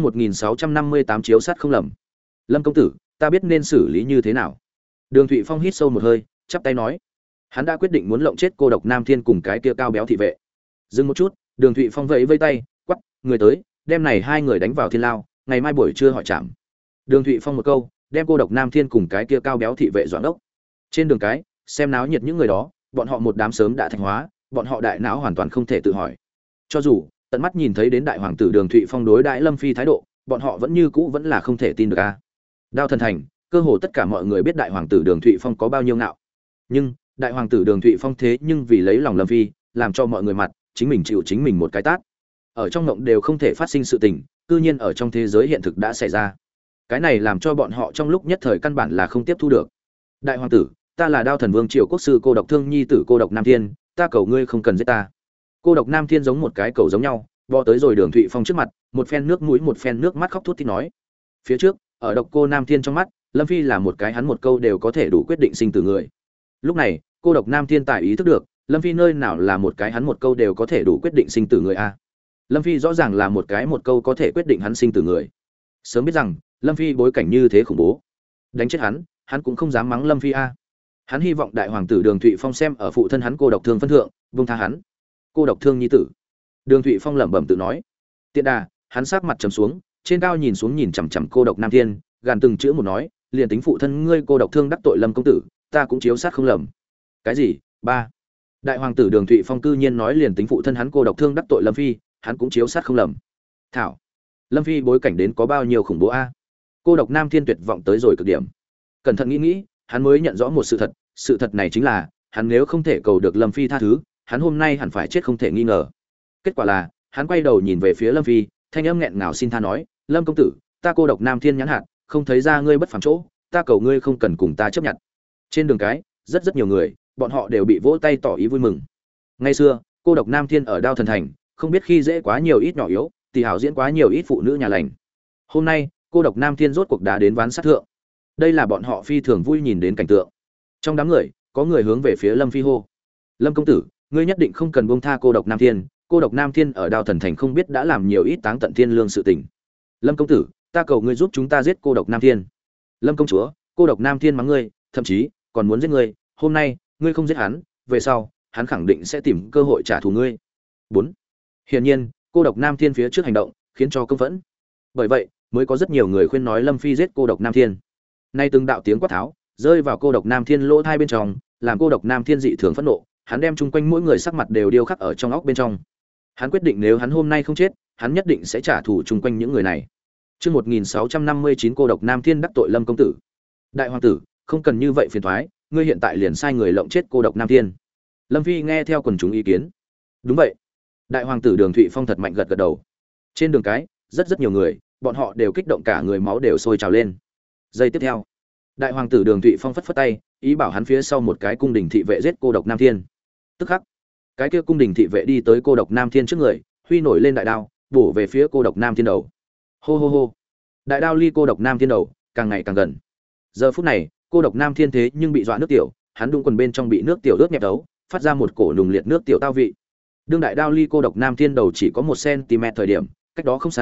1658 chiếu sát không lầm. Lâm công tử, ta biết nên xử lý như thế nào. Đường Thụy Phong hít sâu một hơi, chắp tay nói, hắn đã quyết định muốn lộng chết cô độc Nam Thiên cùng cái kia cao béo thị vệ. Dừng một chút, Đường Thụy Phong vẫy vây tay, quắc, người tới, đem này hai người đánh vào thiên lao, ngày mai buổi trưa hỏi trảm. Đường Thụy Phong một câu, đem cô độc Nam Thiên cùng cái kia cao béo thị vệ dọn đốc. Trên đường cái, xem náo nhiệt những người đó, bọn họ một đám sớm đã thành hóa, bọn họ đại não hoàn toàn không thể tự hỏi. Cho dù tận mắt nhìn thấy đến đại hoàng tử Đường Thụy Phong đối đãi Lâm Phi thái độ, bọn họ vẫn như cũ vẫn là không thể tin được a. Đao Thần Thành, cơ hồ tất cả mọi người biết đại hoàng tử Đường Thụy Phong có bao nhiêu ngạo. Nhưng, đại hoàng tử Đường Thụy Phong thế nhưng vì lấy lòng Lâm Phi, làm cho mọi người mặt, chính mình chịu chính mình một cái tát. Ở trong mộng đều không thể phát sinh sự tình, cư nhiên ở trong thế giới hiện thực đã xảy ra. Cái này làm cho bọn họ trong lúc nhất thời căn bản là không tiếp thu được. Đại hoàng tử, ta là Đao Thần Vương Triều quốc sư cô độc Thương nhi tử cô độc Nam Thiên, ta cầu ngươi không cần giết ta. Cô độc Nam Thiên giống một cái cầu giống nhau, bò tới rồi Đường Thụy Phong trước mặt, một phen nước mũi một phen nước mắt khóc thút thít nói. Phía trước, ở độc cô Nam Thiên trong mắt, Lâm Phi là một cái hắn một câu đều có thể đủ quyết định sinh tử người. Lúc này, cô độc Nam Thiên tài ý thức được, Lâm Phi nơi nào là một cái hắn một câu đều có thể đủ quyết định sinh tử người a. Lâm Phi rõ ràng là một cái một câu có thể quyết định hắn sinh tử người. Sớm biết rằng, Lâm Phi bối cảnh như thế khủng bố, đánh chết hắn cũng không dám mắng Lâm Phi a. Hắn hy vọng đại hoàng tử Đường Thụy Phong xem ở phụ thân hắn cô độc thương phân thượng, buông tha hắn. Cô độc thương nhi tử. Đường Thụy Phong lẩm bẩm tự nói. Tiện đà, hắn sắc mặt trầm xuống, trên cao nhìn xuống nhìn chằm chằm cô độc Nam Thiên, gàn từng chữ một nói, liền tính phụ thân ngươi cô độc thương đắc tội Lâm công tử, ta cũng chiếu sát không lầm. Cái gì? Ba. Đại hoàng tử Đường Thụy Phong cư nhiên nói liền tính phụ thân hắn cô độc thương đắc tội Lâm Phi, hắn cũng chiếu sát không lầm. Thảo, Lâm Phi bối cảnh đến có bao nhiêu khủng bố a? Cô độc Nam Thiên tuyệt vọng tới rồi cực điểm. Cẩn thận nghĩ, hắn mới nhận rõ một sự thật này chính là, hắn nếu không thể cầu được Lâm Phi tha thứ, hắn hôm nay hẳn phải chết không thể nghi ngờ. Kết quả là, hắn quay đầu nhìn về phía Lâm Phi, thanh âm nghẹn ngào xin tha nói, Lâm công tử, ta cô độc Nam Thiên nhãn hạn, không thấy ra ngươi bất phàm chỗ, ta cầu ngươi không cần cùng ta chấp nhận. Trên đường cái, rất nhiều người, bọn họ đều bị vỗ tay tỏ ý vui mừng. Ngày xưa, cô độc Nam Thiên ở Đao Thần Thành, không biết khi dễ quá nhiều ít nhỏ yếu, tỷ hảo diễn quá nhiều ít phụ nữ nhà lành. Hôm nay, cô độc Nam Thiên rốt cuộc đã đến ván sát thượng. Đây là bọn họ phi thường vui nhìn đến cảnh tượng. Trong đám người, có người hướng về phía Lâm Phi hô: "Lâm công tử, ngươi nhất định không cần buông tha cô độc Nam Thiên, cô độc Nam Thiên ở Đao Thần Thành không biết đã làm nhiều ít táng tận thiên lương sự tình. Lâm công tử, ta cầu ngươi giúp chúng ta giết cô độc Nam Thiên." "Lâm công chúa, cô độc Nam Thiên mắng ngươi, thậm chí còn muốn giết ngươi, hôm nay, ngươi không giết hắn, về sau, hắn khẳng định sẽ tìm cơ hội trả thù ngươi." 4. Hiển nhiên, cô độc Nam Thiên phía trước hành động, khiến cho công phẫn. Bởi vậy, mới có rất nhiều người khuyên nói Lâm Phi giết cô độc Nam Thiên. Nay từng đạo tiếng quát tháo, rơi vào cô độc Nam Thiên lỗ tai bên trong, làm cô độc Nam Thiên dị thường phẫn nộ, hắn đem chung quanh mỗi người sắc mặt đều điêu khắc ở trong óc bên trong. Hắn quyết định nếu hắn hôm nay không chết, hắn nhất định sẽ trả thù chung quanh những người này. Chương 1659 cô độc Nam Thiên đắc tội Lâm công tử. Đại hoàng tử, không cần như vậy phiền toái, ngươi hiện tại liền sai người lộng chết cô độc Nam Thiên. Lâm Phi nghe theo quần chúng ý kiến. Đúng vậy. Đại hoàng tử Đường Thụy Phong thật mạnh gật gật đầu. Trên đường cái, rất nhiều người, bọn họ đều kích động cả người máu đều sôi trào lên. Giây tiếp theo, đại hoàng tử Đường Thụy Phong phất phất tay, ý bảo hắn phía sau một cái cung đình thị vệ giết cô độc Nam Thiên. Tức khắc, cái kia cung đình thị vệ đi tới cô độc Nam Thiên trước người, huy nổi lên đại đao, bổ về phía cô độc Nam Thiên đầu. Hô hô hô. Đại đao ly cô độc Nam Thiên đầu, càng ngày càng gần. Giờ phút này, cô độc Nam Thiên thế nhưng bị dọa nước tiểu, hắn đung quần bên trong bị nước tiểu ướt nhẹp đấu, phát ra một cổ nùng liệt nước tiểu tao vị. Đương đại đao ly cô độc Nam Thiên đầu chỉ có 1 cm thời điểm, cách đó không xa,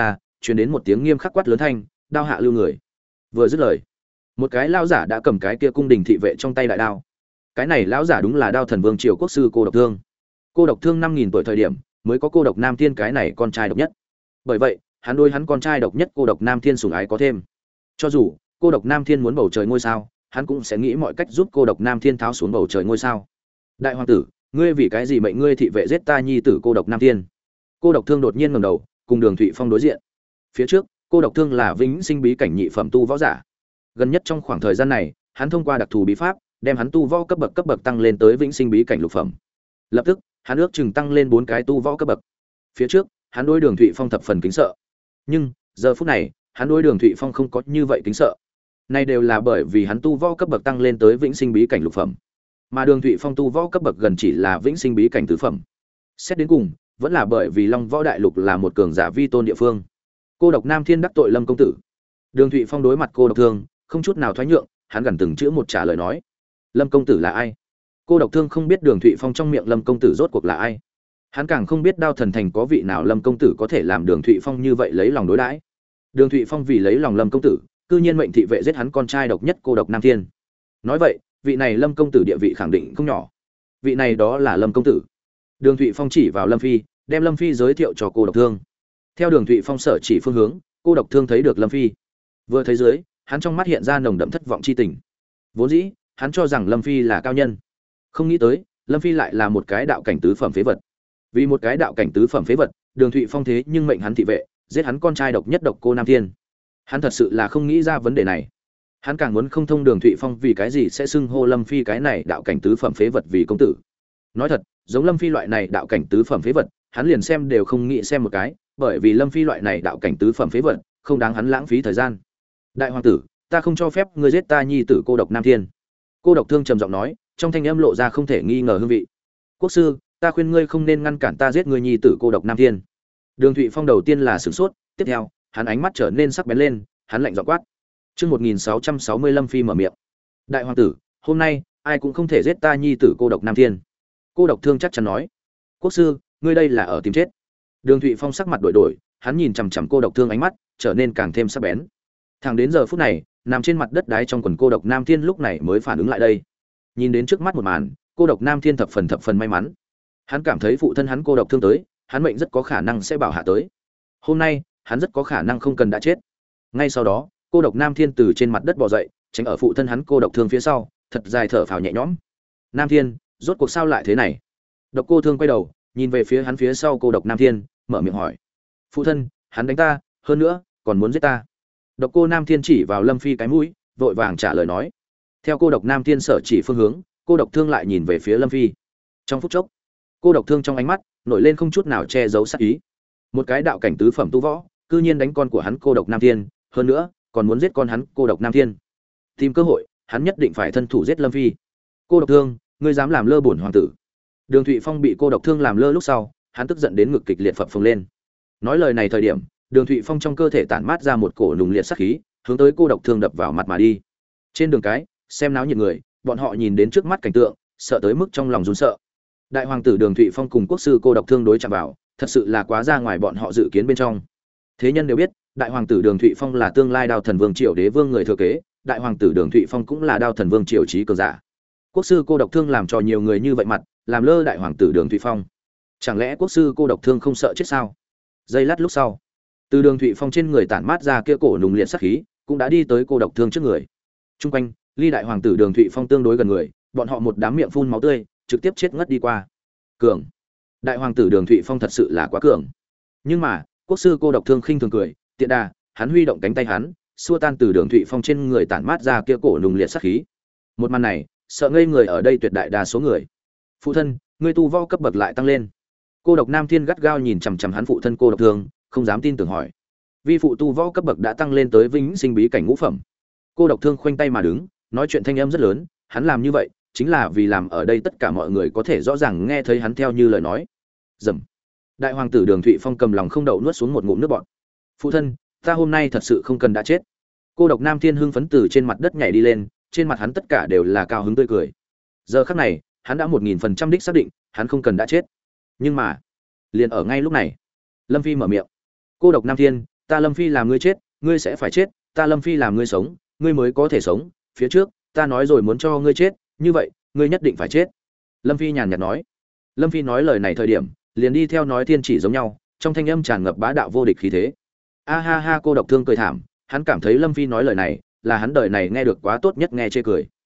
truyền đến một tiếng nghiêm khắc quát lớn thanh, đao hạ lưu người. Vừa dứt lời, một cái lão giả đã cầm cái kia cung đình thị vệ trong tay đại đao. Cái này lão giả đúng là Đao Thần Vương Triều quốc sư Cô Độc Thương. Cô Độc Thương 5000 tuổi thời điểm, mới có Cô Độc Nam Thiên cái này con trai độc nhất. Bởi vậy, hắn đối hắn con trai độc nhất Cô Độc Nam Thiên sủng ái có thêm. Cho dù Cô Độc Nam Thiên muốn bầu trời ngôi sao, hắn cũng sẽ nghĩ mọi cách giúp Cô Độc Nam Thiên tháo xuống bầu trời ngôi sao. Đại hoàng tử, ngươi vì cái gì mệnh ngươi thị vệ giết ta nhi tử Cô Độc Nam Thiên? Cô Độc Thương đột nhiên ngẩng đầu, cùng Đường Thụy Phong đối diện. Phía trước, Cô Độc Thương là vĩnh sinh bí cảnh nhị phẩm tu võ giả. Gần nhất trong khoảng thời gian này, hắn thông qua đặc thù bí pháp, đem hắn tu võ cấp bậc tăng lên tới vĩnh sinh bí cảnh lục phẩm. Lập tức, hắn ước chừng tăng lên 4 cái tu võ cấp bậc. Phía trước, hắn đối Đường Thụy Phong thập phần kính sợ. Nhưng, giờ phút này, hắn đối Đường Thụy Phong không có như vậy kính sợ. Này đều là bởi vì hắn tu võ cấp bậc tăng lên tới vĩnh sinh bí cảnh lục phẩm. Mà Đường Thụy Phong tu võ cấp bậc gần chỉ là vĩnh sinh bí cảnh tứ phẩm. Xét đến cùng, vẫn là bởi vì Long Võ Đại Lục là một cường giả vi tôn địa phương. Cô Độc Nam Thiên đắc tội Lâm công tử. Đường Thụy Phong đối mặt Cô Độc Thương, không chút nào thoái nhượng, hắn gần từng chữ một trả lời nói. Lâm công tử là ai? Cô Độc Thương không biết Đường Thụy Phong trong miệng Lâm công tử rốt cuộc là ai. Hắn càng không biết Đao Thần Thành có vị nào Lâm công tử có thể làm Đường Thụy Phong như vậy lấy lòng đối đãi. Đường Thụy Phong vì lấy lòng Lâm công tử, cư nhiên mệnh thị vệ giết hắn con trai độc nhất Cô Độc Nam Thiên. Nói vậy, vị này Lâm công tử địa vị khẳng định không nhỏ. Vị này đó là Lâm công tử. Đường Thụy Phong chỉ vào Lâm Phi, đem Lâm Phi giới thiệu cho Cô Độc Thương. Theo Đường Thụy Phong sở chỉ phương hướng, Cô Độc Thương thấy được Lâm Phi. Vừa thấy dưới, hắn trong mắt hiện ra nồng đậm thất vọng chi tình. Vốn dĩ, hắn cho rằng Lâm Phi là cao nhân, không nghĩ tới, Lâm Phi lại là một cái đạo cảnh tứ phẩm phế vật. Vì một cái đạo cảnh tứ phẩm phế vật, Đường Thụy Phong thế nhưng mệnh hắn thị vệ, giết hắn con trai độc nhất Độc Cô Nam Thiên. Hắn thật sự là không nghĩ ra vấn đề này. Hắn càng muốn không thông Đường Thụy Phong vì cái gì sẽ xưng hô Lâm Phi cái này đạo cảnh tứ phẩm phế vật vì công tử. Nói thật, giống Lâm Phi loại này đạo cảnh tứ phẩm phế vật, hắn liền xem đều không nghĩ xem một cái, bởi vì Lâm Phi loại này đạo cảnh tứ phẩm phế vật, không đáng hắn lãng phí thời gian. Đại hoàng tử, ta không cho phép ngươi giết ta nhi tử Cô Độc Nam Thiên. Cô Độc Thương trầm giọng nói, trong thanh âm lộ ra không thể nghi ngờ hương vị. Quốc sư, ta khuyên ngươi không nên ngăn cản ta giết ngươi nhi tử Cô Độc Nam Thiên. Đường Thụy Phong đầu tiên là sửng sốt, tiếp theo, hắn ánh mắt trở nên sắc bén lên, hắn lạnh giọng quát. Chương 1660 Lâm Phi mở miệng. Đại hoàng tử, hôm nay ai cũng không thể giết ta nhi tử Cô Độc Nam Thiên. Cô Độc Thương chắc chắn nói. Quốc sư, ngươi đây là ở tìm chết. Đường Thụy Phong sắc mặt đổi đổi, hắn nhìn chằm chằm Cô Độc Thương ánh mắt trở nên càng thêm sắc bén. Thẳng đến giờ phút này, nằm trên mặt đất đái trong quần Cô Độc Nam Thiên lúc này mới phản ứng lại đây. Nhìn đến trước mắt một màn, Cô Độc Nam Thiên thập phần may mắn. Hắn cảm thấy phụ thân hắn Cô Độc Thương tới, hắn mệnh rất có khả năng sẽ bảo hạ tới. Hôm nay, hắn rất có khả năng không cần đã chết. Ngay sau đó, Cô Độc Nam Thiên từ trên mặt đất bò dậy, tránh ở phụ thân hắn Cô Độc Thương phía sau, thật dài thở phào nhẹ nhõm. Nam Thiên, rốt cuộc sao lại thế này? Độc Cô Thương quay đầu, nhìn về phía hắn phía sau Cô Độc Nam Thiên, mở miệng hỏi. Phụ thân, hắn đánh ta, hơn nữa, còn muốn giết ta. Độc Cô Nam Thiên chỉ vào Lâm Phi cái mũi, vội vàng trả lời nói. Theo Cô Độc Nam Thiên sở chỉ phương hướng, Cô Độc Thương lại nhìn về phía Lâm Phi. Trong phút chốc, Cô Độc Thương trong ánh mắt nổi lên không chút nào che giấu sát ý. Một cái đạo cảnh tứ phẩm tu võ, cư nhiên đánh con của hắn Cô Độc Nam Thiên, hơn nữa, còn muốn giết con hắn Cô Độc Nam Thiên. Tìm cơ hội, hắn nhất định phải thân thủ giết Lâm Phi. Cô Độc Thương, ngươi dám làm lơ bổn hoàng tử? Đường Thụy Phong bị Cô Độc Thương làm lơ lúc sau, hắn tức giận đến ngực kịch liệt phập phồng lên. Nói lời này thời điểm, Đường Thụy Phong trong cơ thể tản mát ra một cổ nùng liệt sát khí, hướng tới Cô Độc Thương đập vào mặt mà đi. Trên đường cái, xem náo nhiệt người, bọn họ nhìn đến trước mắt cảnh tượng, sợ tới mức trong lòng run sợ. Đại hoàng tử Đường Thụy Phong cùng quốc sư Cô Độc Thương đối chạm vào, thật sự là quá ra ngoài bọn họ dự kiến bên trong. Thế nhân đều biết, đại hoàng tử Đường Thụy Phong là tương lai Đao Thần Vương Triều đế vương người thừa kế, đại hoàng tử Đường Thụy Phong cũng là Đao Thần Vương Triều chí cường giả. Quốc sư Cô Độc Thương làm cho nhiều người như vậy mặt, làm lơ đại hoàng tử Đường Thụy Phong. Chẳng lẽ quốc sư Cô Độc Thương không sợ chết sao? Giây lát lúc sau, từ Đường Thụy Phong trên người tản mát ra kia cổ nùng liệt sát khí, cũng đã đi tới Cô Độc Thương trước người. Trung quanh, ly đại hoàng tử Đường Thụy Phong tương đối gần người, bọn họ một đám miệng phun máu tươi, trực tiếp chết ngất đi qua. Cường, đại hoàng tử Đường Thụy Phong thật sự là quá cường. Nhưng mà, quốc sư Cô Độc Thương khinh thường cười, tiện đà, hắn huy động cánh tay hắn, xua tan từ Đường Thụy Phong trên người tản mát ra kia cổ nùng liệt sát khí. Một màn này, sợ ngây người ở đây tuyệt đại đa số người. Phụ thân, ngươi tu võ cấp bậc lại tăng lên. Cô Độc Nam Thiên gắt gao nhìn chằm chằm hắn phụ thân Cô Độc Thương, không dám tin tưởng hỏi. Vi phụ tu võ cấp bậc đã tăng lên tới vĩnh sinh bí cảnh ngũ phẩm. Cô Độc Thương khoanh tay mà đứng, nói chuyện thanh âm rất lớn, hắn làm như vậy chính là vì làm ở đây tất cả mọi người có thể rõ ràng nghe thấy hắn theo như lời nói. Dầm. Đại hoàng tử Đường Thụy Phong cầm lòng không đậu nuốt xuống một ngụm nước bọt. Phụ thân, ta hôm nay thật sự không cần đã chết. Cô Độc Nam Thiên hưng phấn từ trên mặt đất nhảy đi lên, trên mặt hắn tất cả đều là cao hứng tươi cười. Giờ khắc này, hắn đã 1000% đích xác định, hắn không cần đã chết. Nhưng mà, liền ở ngay lúc này, Lâm Phi mở miệng. Cô Độc Nam Thiên, ta Lâm Phi làm ngươi chết, ngươi sẽ phải chết, ta Lâm Phi làm ngươi sống, ngươi mới có thể sống, phía trước, ta nói rồi muốn cho ngươi chết, như vậy, ngươi nhất định phải chết." Lâm Phi nhàn nhạt nói. Lâm Phi nói lời này thời điểm, liền đi theo nói thiên chỉ giống nhau, trong thanh âm tràn ngập bá đạo vô địch khí thế. A ha ha, Cô Độc Thương cười thảm, hắn cảm thấy Lâm Phi nói lời này, là hắn đời này nghe được quá tốt nhất nghe chê cười.